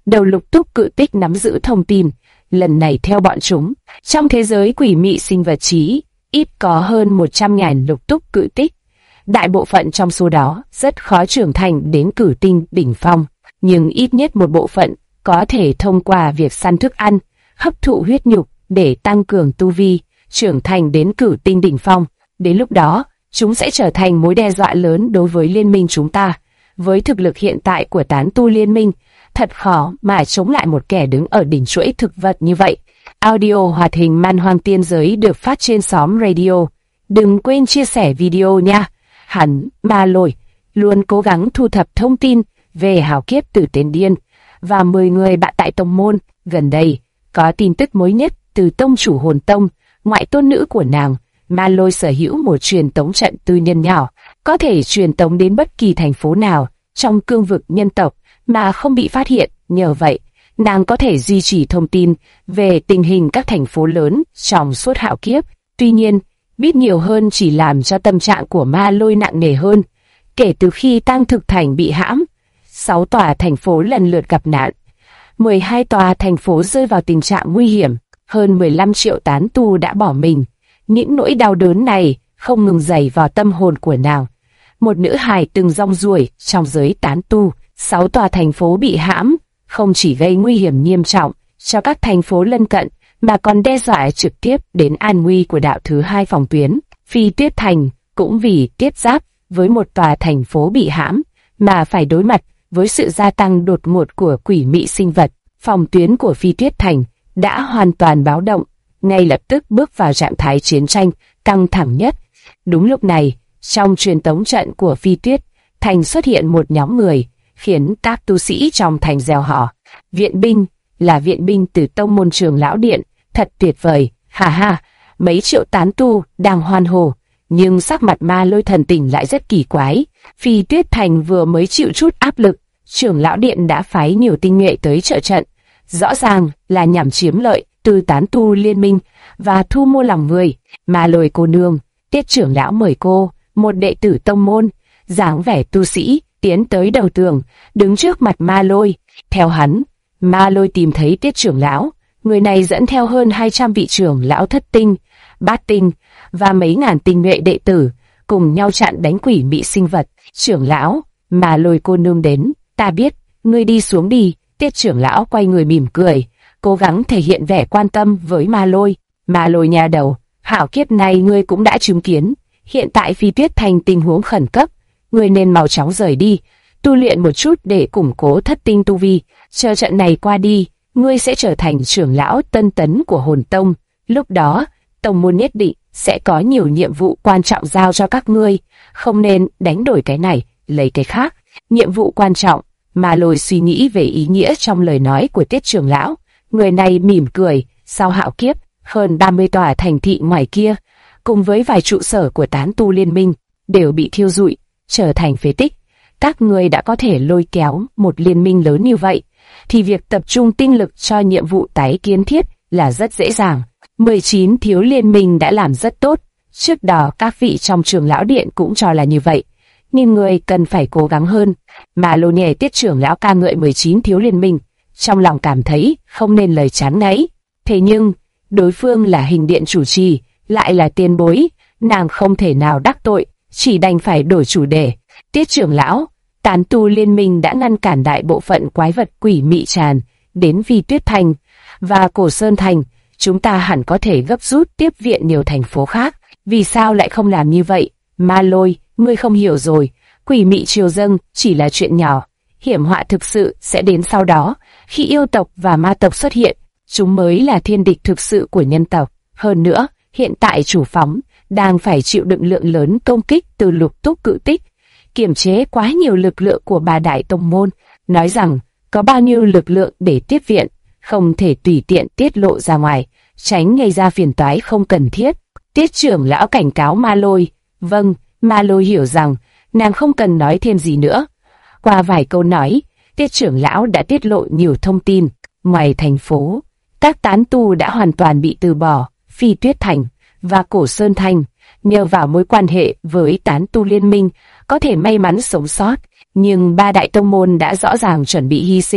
đầu lục túc cự tích nắm giữ thông tin. Lần này theo bọn chúng, trong thế giới quỷ mị sinh vật chí ít có hơn 100.000 lục túc cự tích. Đại bộ phận trong số đó rất khó trưởng thành đến cử tinh đỉnh phong, nhưng ít nhất một bộ phận có thể thông qua việc săn thức ăn, hấp thụ huyết nhục để tăng cường tu vi, trưởng thành đến cử tinh đỉnh phong. Đến lúc đó, chúng sẽ trở thành mối đe dọa lớn đối với liên minh chúng ta. Với thực lực hiện tại của tán tu liên minh, thật khó mà chống lại một kẻ đứng ở đỉnh chuỗi thực vật như vậy. Audio hoạt hình Man Hoang Tiên Giới được phát trên xóm radio. Đừng quên chia sẻ video nha. Hắn, Ma Lôi, luôn cố gắng thu thập thông tin về hào kiếp tử tên điên và 10 người bạn tại tông môn. Gần đây, có tin tức mới nhất từ tông chủ Hồn Tông, ngoại tôn nữ của nàng. Ma Lôi sở hữu một truyền tống trận tư nhân nhỏ, có thể truyền tống đến bất kỳ thành phố nào trong cương vực nhân tộc mà không bị phát hiện. Nhờ vậy, nàng có thể duy trì thông tin về tình hình các thành phố lớn trong suốt hạo kiếp. Tuy nhiên, biết nhiều hơn chỉ làm cho tâm trạng của Ma Lôi nặng nề hơn. Kể từ khi Tang Thực Thành bị hãm, 6 tòa thành phố lần lượt gặp nạn, 12 tòa thành phố rơi vào tình trạng nguy hiểm, hơn 15 triệu tán tu đã bỏ mình. Những nỗi đau đớn này không ngừng dày vào tâm hồn của nàng. Một nữ hài từng rong ruổi trong giới tán tu. 6 tòa thành phố bị hãm không chỉ gây nguy hiểm nghiêm trọng cho các thành phố lân cận, mà còn đe dọa trực tiếp đến an nguy của đạo thứ 2 phòng tuyến. Phi Tuyết Thành cũng vì tiếp giáp với một tòa thành phố bị hãm mà phải đối mặt với sự gia tăng đột ngột của quỷ mị sinh vật. Phòng tuyến của Phi Tuyết Thành đã hoàn toàn báo động, ngay lập tức bước vào trạng thái chiến tranh căng thẳng nhất. Đúng lúc này, trong truyền tống trận của Phi Tuyết Thành xuất hiện một nhóm người, khiến các tu sĩ trong thành reo hò. Viện binh, là viện binh từ tông môn Trường Lão Điện, thật tuyệt vời, ha ha. Mấy triệu tán tu đang hoan hô, nhưng sắc mặt Ma Lôi thần tình lại rất kỳ quái. Phi Tuyết Thành vừa mới chịu chút áp lực, Trưởng Lão Điện đã phái nhiều tinh nhuệ tới trợ trận, rõ ràng là nhằm chiếm lợi từ tán tu liên minh và thu mua lòng người. Ma Lôi cô nương, Tiết trưởng lão mời cô, một đệ tử tông môn, dáng vẻ tu sĩ, tiến tới đầu tường, đứng trước mặt Ma Lôi. Theo hắn, Ma Lôi tìm thấy Tiết trưởng lão. Người này dẫn theo hơn 200 vị trưởng lão thất tinh, bát tinh và mấy ngàn tinh nhuệ đệ tử, cùng nhau chặn đánh quỷ mị sinh vật. Trưởng lão, Ma Lôi cô nương đến, ta biết, ngươi đi xuống đi. Tiết trưởng lão quay người mỉm cười, cố gắng thể hiện vẻ quan tâm với Ma Lôi. Ma Lôi nhà đầu, hảo kiếp này ngươi cũng đã chứng kiến. Hiện tại Phi Tuyết Thành tình huống khẩn cấp, ngươi nên mau chóng rời đi, tu luyện một chút để củng cố thất tinh tu vi. Chờ trận này qua đi, ngươi sẽ trở thành trưởng lão tân tấn của Hồn Tông. Lúc đó, tông môn nhất định sẽ có nhiều nhiệm vụ quan trọng giao cho các ngươi, không nên đánh đổi cái này lấy cái khác. Nhiệm vụ quan trọng. Ma Lôi suy nghĩ về ý nghĩa trong lời nói của Tiết trưởng lão. Người này mỉm cười. Sau hạo kiếp, hơn 30 tòa thành thị ngoài kia, cùng với vài trụ sở của tán tu liên minh, đều bị thiêu rụi, trở thành phế tích. Các ngươi đã có thể lôi kéo một liên minh lớn như vậy, thì việc tập trung tinh lực cho nhiệm vụ tái kiến thiết là rất dễ dàng. 19 thiếu liên minh đã làm rất tốt. Trước đó các vị trong Trường Lão Điện cũng cho là như vậy, nhưng người cần phải cố gắng hơn. Mà Lô nhẹ Tiết trưởng lão ca ngợi 19 thiếu liên minh, trong lòng cảm thấy không nên lời chán ngấy. Thế nhưng, đối phương là Hình Điện chủ trì, lại là tiền bối, nàng không thể nào đắc tội, chỉ đành phải đổi chủ đề. Tiết trưởng lão, tán tu liên minh đã ngăn cản đại bộ phận quái vật quỷ mị tràn đến Phi Tuyết Thành và Cổ Sơn Thành. Chúng ta hẳn có thể gấp rút tiếp viện nhiều thành phố khác. Vì sao lại không làm như vậy? Ma Lôi, ngươi không hiểu rồi. Quỷ mị triều dâng chỉ là chuyện nhỏ. Hiểm họa thực sự sẽ đến sau đó. Khi yêu tộc và ma tộc xuất hiện, chúng mới là thiên địch thực sự của nhân tộc. Hơn nữa, hiện tại chủ phóng đang phải chịu đựng lượng lớn công kích từ lục túc cự tích, kiềm chế quá nhiều lực lượng của ba đại tông môn. Nói rằng có bao nhiêu lực lượng để tiếp viện, không thể tùy tiện tiết lộ ra ngoài, tránh gây ra phiền toái không cần thiết. Tiết trưởng lão cảnh cáo Ma Lôi. Vâng, Ma Lôi hiểu rằng nàng không cần nói thêm gì nữa. Qua vài câu nói, Tiết trưởng lão đã tiết lộ nhiều thông tin. Ngoài thành phố, các tán tu đã hoàn toàn bị từ bỏ. Phi Tuyết Thành và Cổ Sơn Thành nhờ vào mối quan hệ với tán tu liên minh có thể may mắn sống sót, nhưng ba đại tông môn đã rõ ràng chuẩn bị hy sinh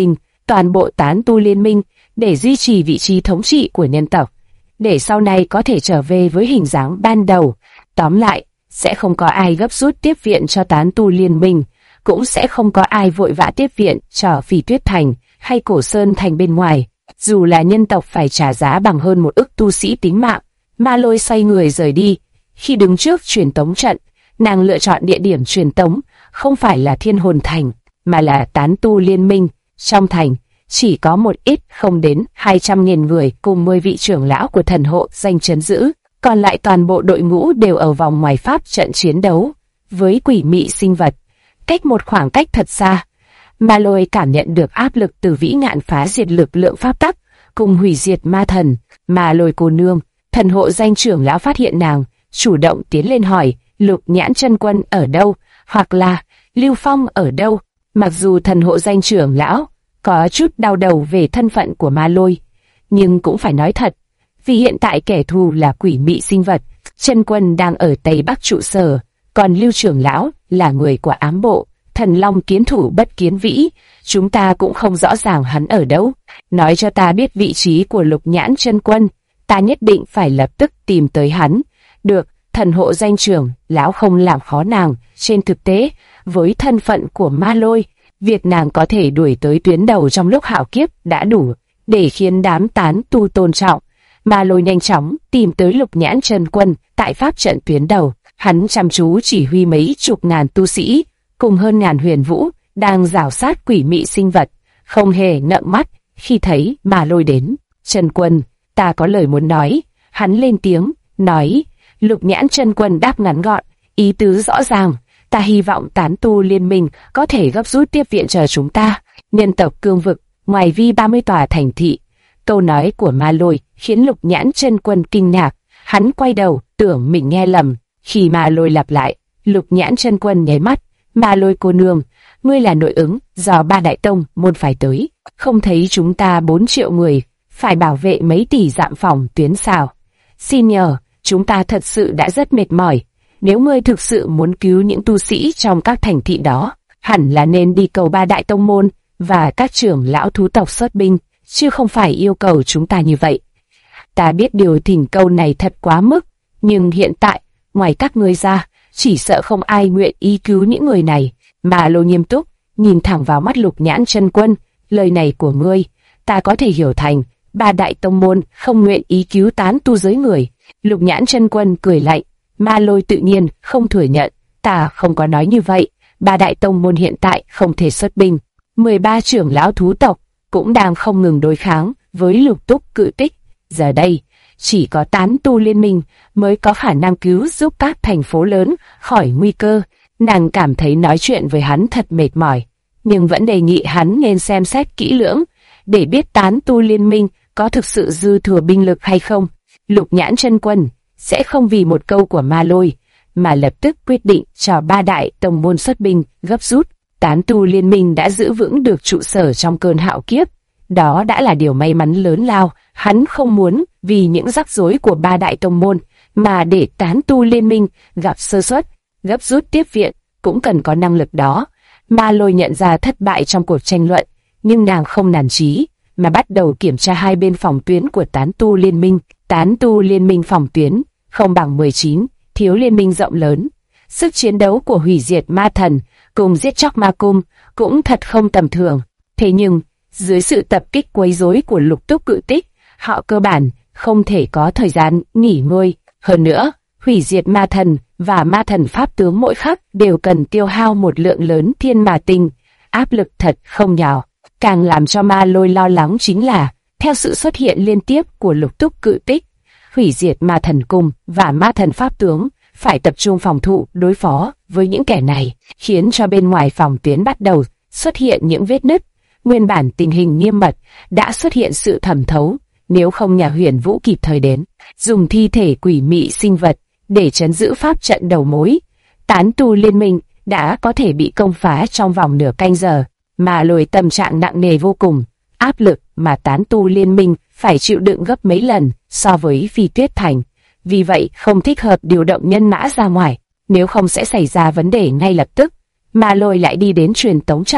toàn bộ tán tu liên minh để duy trì vị trí thống trị của nhân tộc, để sau này có thể trở về với hình dáng ban đầu. Tóm lại, sẽ không có ai gấp rút tiếp viện cho tán tu liên minh, cũng sẽ không có ai vội vã tiếp viện cho Phỉ Tuyết Thành hay Cổ Sơn Thành bên ngoài, dù là nhân tộc phải trả giá bằng hơn 1 ức tu sĩ tính mạng. Ma Lôi xoay người rời đi. Khi đứng trước truyền tống trận, nàng lựa chọn địa điểm truyền tống không phải là Thiên Hồn Thành, mà là tán tu liên minh. Trong thành, chỉ có một ít không đến 200.000 người cùng 10 vị trưởng lão của thần hộ danh trấn giữ, còn lại toàn bộ đội ngũ đều ở vòng ngoài pháp trận chiến đấu với quỷ mị sinh vật, cách một khoảng cách thật xa. Ma Lôi cảm nhận được áp lực từ vĩ ngạn phá diệt lực lượng pháp tắc cùng hủy diệt ma thần. Ma Lôi cô nương, thần hộ danh trưởng lão phát hiện nàng, chủ động tiến lên hỏi Lục Nhãn chân quân ở đâu, hoặc là Lưu Phong ở đâu. Mặc dù thần hộ danh trưởng lão có chút đau đầu về thân phận của Ma Lôi, nhưng cũng phải nói thật, vì hiện tại kẻ thù là quỷ mị sinh vật, chân quân đang ở Tây Bắc trụ sở, còn Lưu trưởng lão là người của ám bộ, thần long kiến thủ Bất Kiến Vĩ, chúng ta cũng không rõ ràng hắn ở đâu. Nói cho ta biết vị trí của Lục Nhãn chân quân, ta nhất định phải lập tức tìm tới hắn. Được, thần hộ danh trưởng lão không làm khó nàng. Trên thực tế, với thân phận của Ma Lôi, việc nàng có thể đuổi tới tuyến đầu trong lúc hạo kiếp đã đủ để khiến đám tán tu tôn trọng. Ma Lôi nhanh chóng tìm tới Lục Nhãn chân quân tại pháp trận tuyến đầu. Hắn chăm chú chỉ huy mấy chục ngàn tu sĩ cùng hơn ngàn huyền vũ đang rào sát quỷ mị sinh vật, không hề nợm mắt khi thấy Ma Lôi đến. Chân quân, ta có lời muốn nói. Hắn lên tiếng, nói. Lục Nhãn chân quân đáp ngắn gọn, ý tứ rõ ràng. Ta hy vọng tán tu liên minh có thể gấp rút tiếp viện chờ chúng ta. Nhân tộc cương vực, ngoài vi 30 tòa thành thị. Câu nói của Ma Lôi khiến Lục Nhãn chân quân kinh ngạc. Hắn quay đầu, tưởng mình nghe lầm. Khi Ma Lôi lặp lại, Lục Nhãn chân quân nháy mắt. Ma Lôi cô nương, ngươi là nội ứng do 3 đại tông môn phải tới. Không thấy chúng ta 4 triệu người phải bảo vệ mấy tỷ dặm phòng tuyến sao? Xin nhờ, chúng ta thật sự đã rất mệt mỏi. Nếu ngươi thực sự muốn cứu những tu sĩ trong các thành thị đó, hẳn là nên đi cầu 3 đại tông môn và các trưởng lão thú tộc xuất binh, chứ không phải yêu cầu chúng ta như vậy. Ta biết điều thỉnh cầu này thật quá mức, nhưng hiện tại, ngoài các ngươi ra, chỉ sợ không ai nguyện ý cứu những người này. Ma Lôi nghiêm túc, nhìn thẳng vào mắt Lục Nhãn chân quân, lời này của ngươi, ta có thể hiểu thành 3 đại tông môn không nguyện ý cứu tán tu giới người. Lục Nhãn chân quân cười lạnh. Ma Lôi tự nhiên không thừa nhận, ta không có nói như vậy. 3 đại tông môn hiện tại không thể xuất binh. 13 trưởng lão thú tộc cũng đang không ngừng đối kháng với Lục Túc Cự Tích. Giờ đây, chỉ có tán tu liên minh mới có khả năng cứu giúp các thành phố lớn khỏi nguy cơ. Nàng cảm thấy nói chuyện với hắn thật mệt mỏi, nhưng vẫn đề nghị hắn nên xem xét kỹ lưỡng để biết tán tu liên minh có thực sự dư thừa binh lực hay không. Lục Nhãn chân quân sẽ không vì một câu của Ma Lôi mà lập tức quyết định cho 3 đại tông môn xuất binh gấp rút. Tán tu liên minh đã giữ vững được trụ sở trong cơn hạo kiếp, đó đã là điều may mắn lớn lao. Hắn không muốn vì những rắc rối của 3 đại tông môn mà để tán tu liên minh gặp sơ suất. Gấp rút tiếp viện cũng cần có năng lực đó. Ma Lôi nhận ra thất bại trong cuộc tranh luận, nhưng nàng không nản chí mà bắt đầu kiểm tra hai bên phòng tuyến của tán tu liên minh. Tán tu liên minh phòng tuyến không bằng 19, thiếu liên minh rộng lớn. Sức chiến đấu của hủy diệt ma thần cùng giết chóc ma cung cũng thật không tầm thường. Thế nhưng, dưới sự tập kích quấy rối của Lục Túc Cự Tích, họ cơ bản không thể có thời gian nghỉ ngơi. Hơn nữa, hủy diệt ma thần và ma thần pháp tướng mỗi khắc đều cần tiêu hao một lượng lớn thiên ma tinh, áp lực thật không nhỏ. Càng làm cho Ma Lôi lo lắng chính là, theo sự xuất hiện liên tiếp của Lục Túc Cự Tích, hủy diệt ma thần cung và ma thần pháp tướng phải tập trung phòng thủ đối phó với những kẻ này, khiến cho bên ngoài phòng tuyến bắt đầu xuất hiện những vết nứt. Nguyên bản tình hình nghiêm mật đã xuất hiện sự thẩm thấu, nếu không nhà Huyền Vũ kịp thời đến, dùng thi thể quỷ mị sinh vật để trấn giữ pháp trận đầu mối, tán tu liên minh đã có thể bị công phá trong vòng nửa canh giờ. Ma Lôi tâm trạng nặng nề vô cùng, áp lực mà tán tu liên minh phải chịu đựng gấp mấy lần so với Phi Tuyết Thành. Vì vậy không thích hợp điều động nhân mã ra ngoài, nếu không sẽ xảy ra vấn đề ngay lập tức. Ma Lôi lại đi đến truyền tống trận,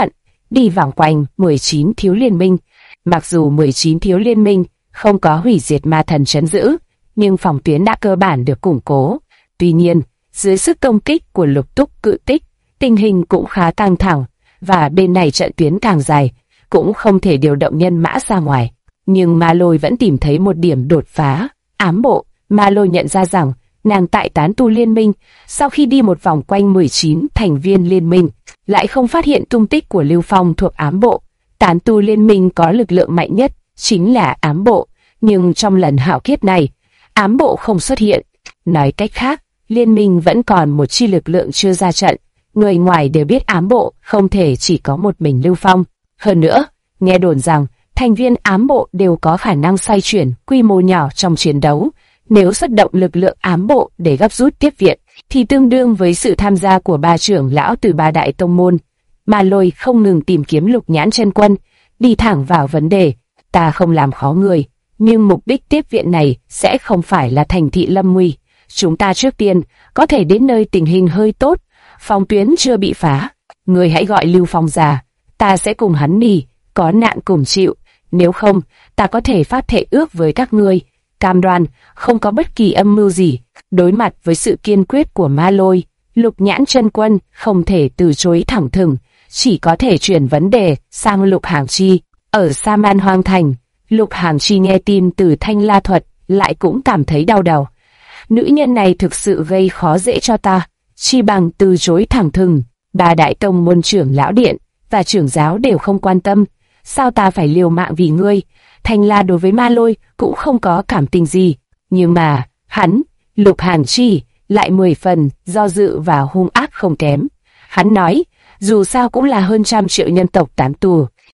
đi vòng quanh 19 thiếu liên minh. Mặc dù 19 thiếu liên minh không có hủy diệt ma thần trấn giữ, nhưng phòng tuyến đã cơ bản được củng cố. Tuy nhiên, dưới sức công kích của Lục Túc Cự Tích, tình hình cũng khá căng thẳng, và bên này trận tuyến càng dài, cũng không thể điều động nhân mã ra ngoài. Nhưng Ma Lôi vẫn tìm thấy một điểm đột phá. Ám bộ, Ma Lôi nhận ra rằng nàng tại tán tu liên minh, sau khi đi một vòng quanh 19 thành viên liên minh, lại không phát hiện tung tích của Lưu Phong thuộc ám bộ. Tán tu liên minh có lực lượng mạnh nhất chính là ám bộ, nhưng trong lần hạo kiếp này, ám bộ không xuất hiện. Nói cách khác, liên minh vẫn còn một chi lực lượng chưa ra trận. Người ngoài đều biết ám bộ không thể chỉ có một mình Lưu Phong. Hơn nữa, nghe đồn rằng thành viên ám bộ đều có khả năng xoay chuyển quy mô nhỏ trong chiến đấu. Nếu xuất động lực lượng ám bộ để gấp rút tiếp viện, thì tương đương với sự tham gia của 3 trưởng lão từ 3 đại tông môn. Ma Lôi không ngừng tìm kiếm Lục Nhãn Chân Quân, đi thẳng vào vấn đề. Ta không làm khó người, nhưng mục đích tiếp viện này sẽ không phải là thành thị Lâm Nguy. Chúng ta trước tiên có thể đến nơi tình hình hơi tốt, phòng tuyến chưa bị phá. Người hãy gọi Lưu Phong ra, ta sẽ cùng hắn đi, có nạn cùng chịu. Nếu không, ta có thể phát thệ ước với các ngươi, cam đoan không có bất kỳ âm mưu gì. Đối mặt với sự kiên quyết của Ma Lôi, Lục Nhãn Chân Quân không thể từ chối thẳng thừng, chỉ có thể chuyển vấn đề sang Lục Hàng Chi. Ở Sa Man Hoang Thành, Lục Hàng Chi nghe tin từ Thanh La Thuật lại cũng cảm thấy đau đầu. Nữ nhân này thực sự gây khó dễ cho ta, chi bằng từ chối thẳng thừng. 3 đại tông môn trưởng lão điện và trưởng giáo đều không quan tâm, sao ta phải liều mạng vì ngươi? Thanh La đối với Ma Lôi cũng không có cảm tình gì, nhưng mà hắn, Lục Hàng Chi, lại 10 phần do dự và hung ác không kém. Hắn nói, dù sao cũng là hơn 100 triệu nhân tộc tán tu,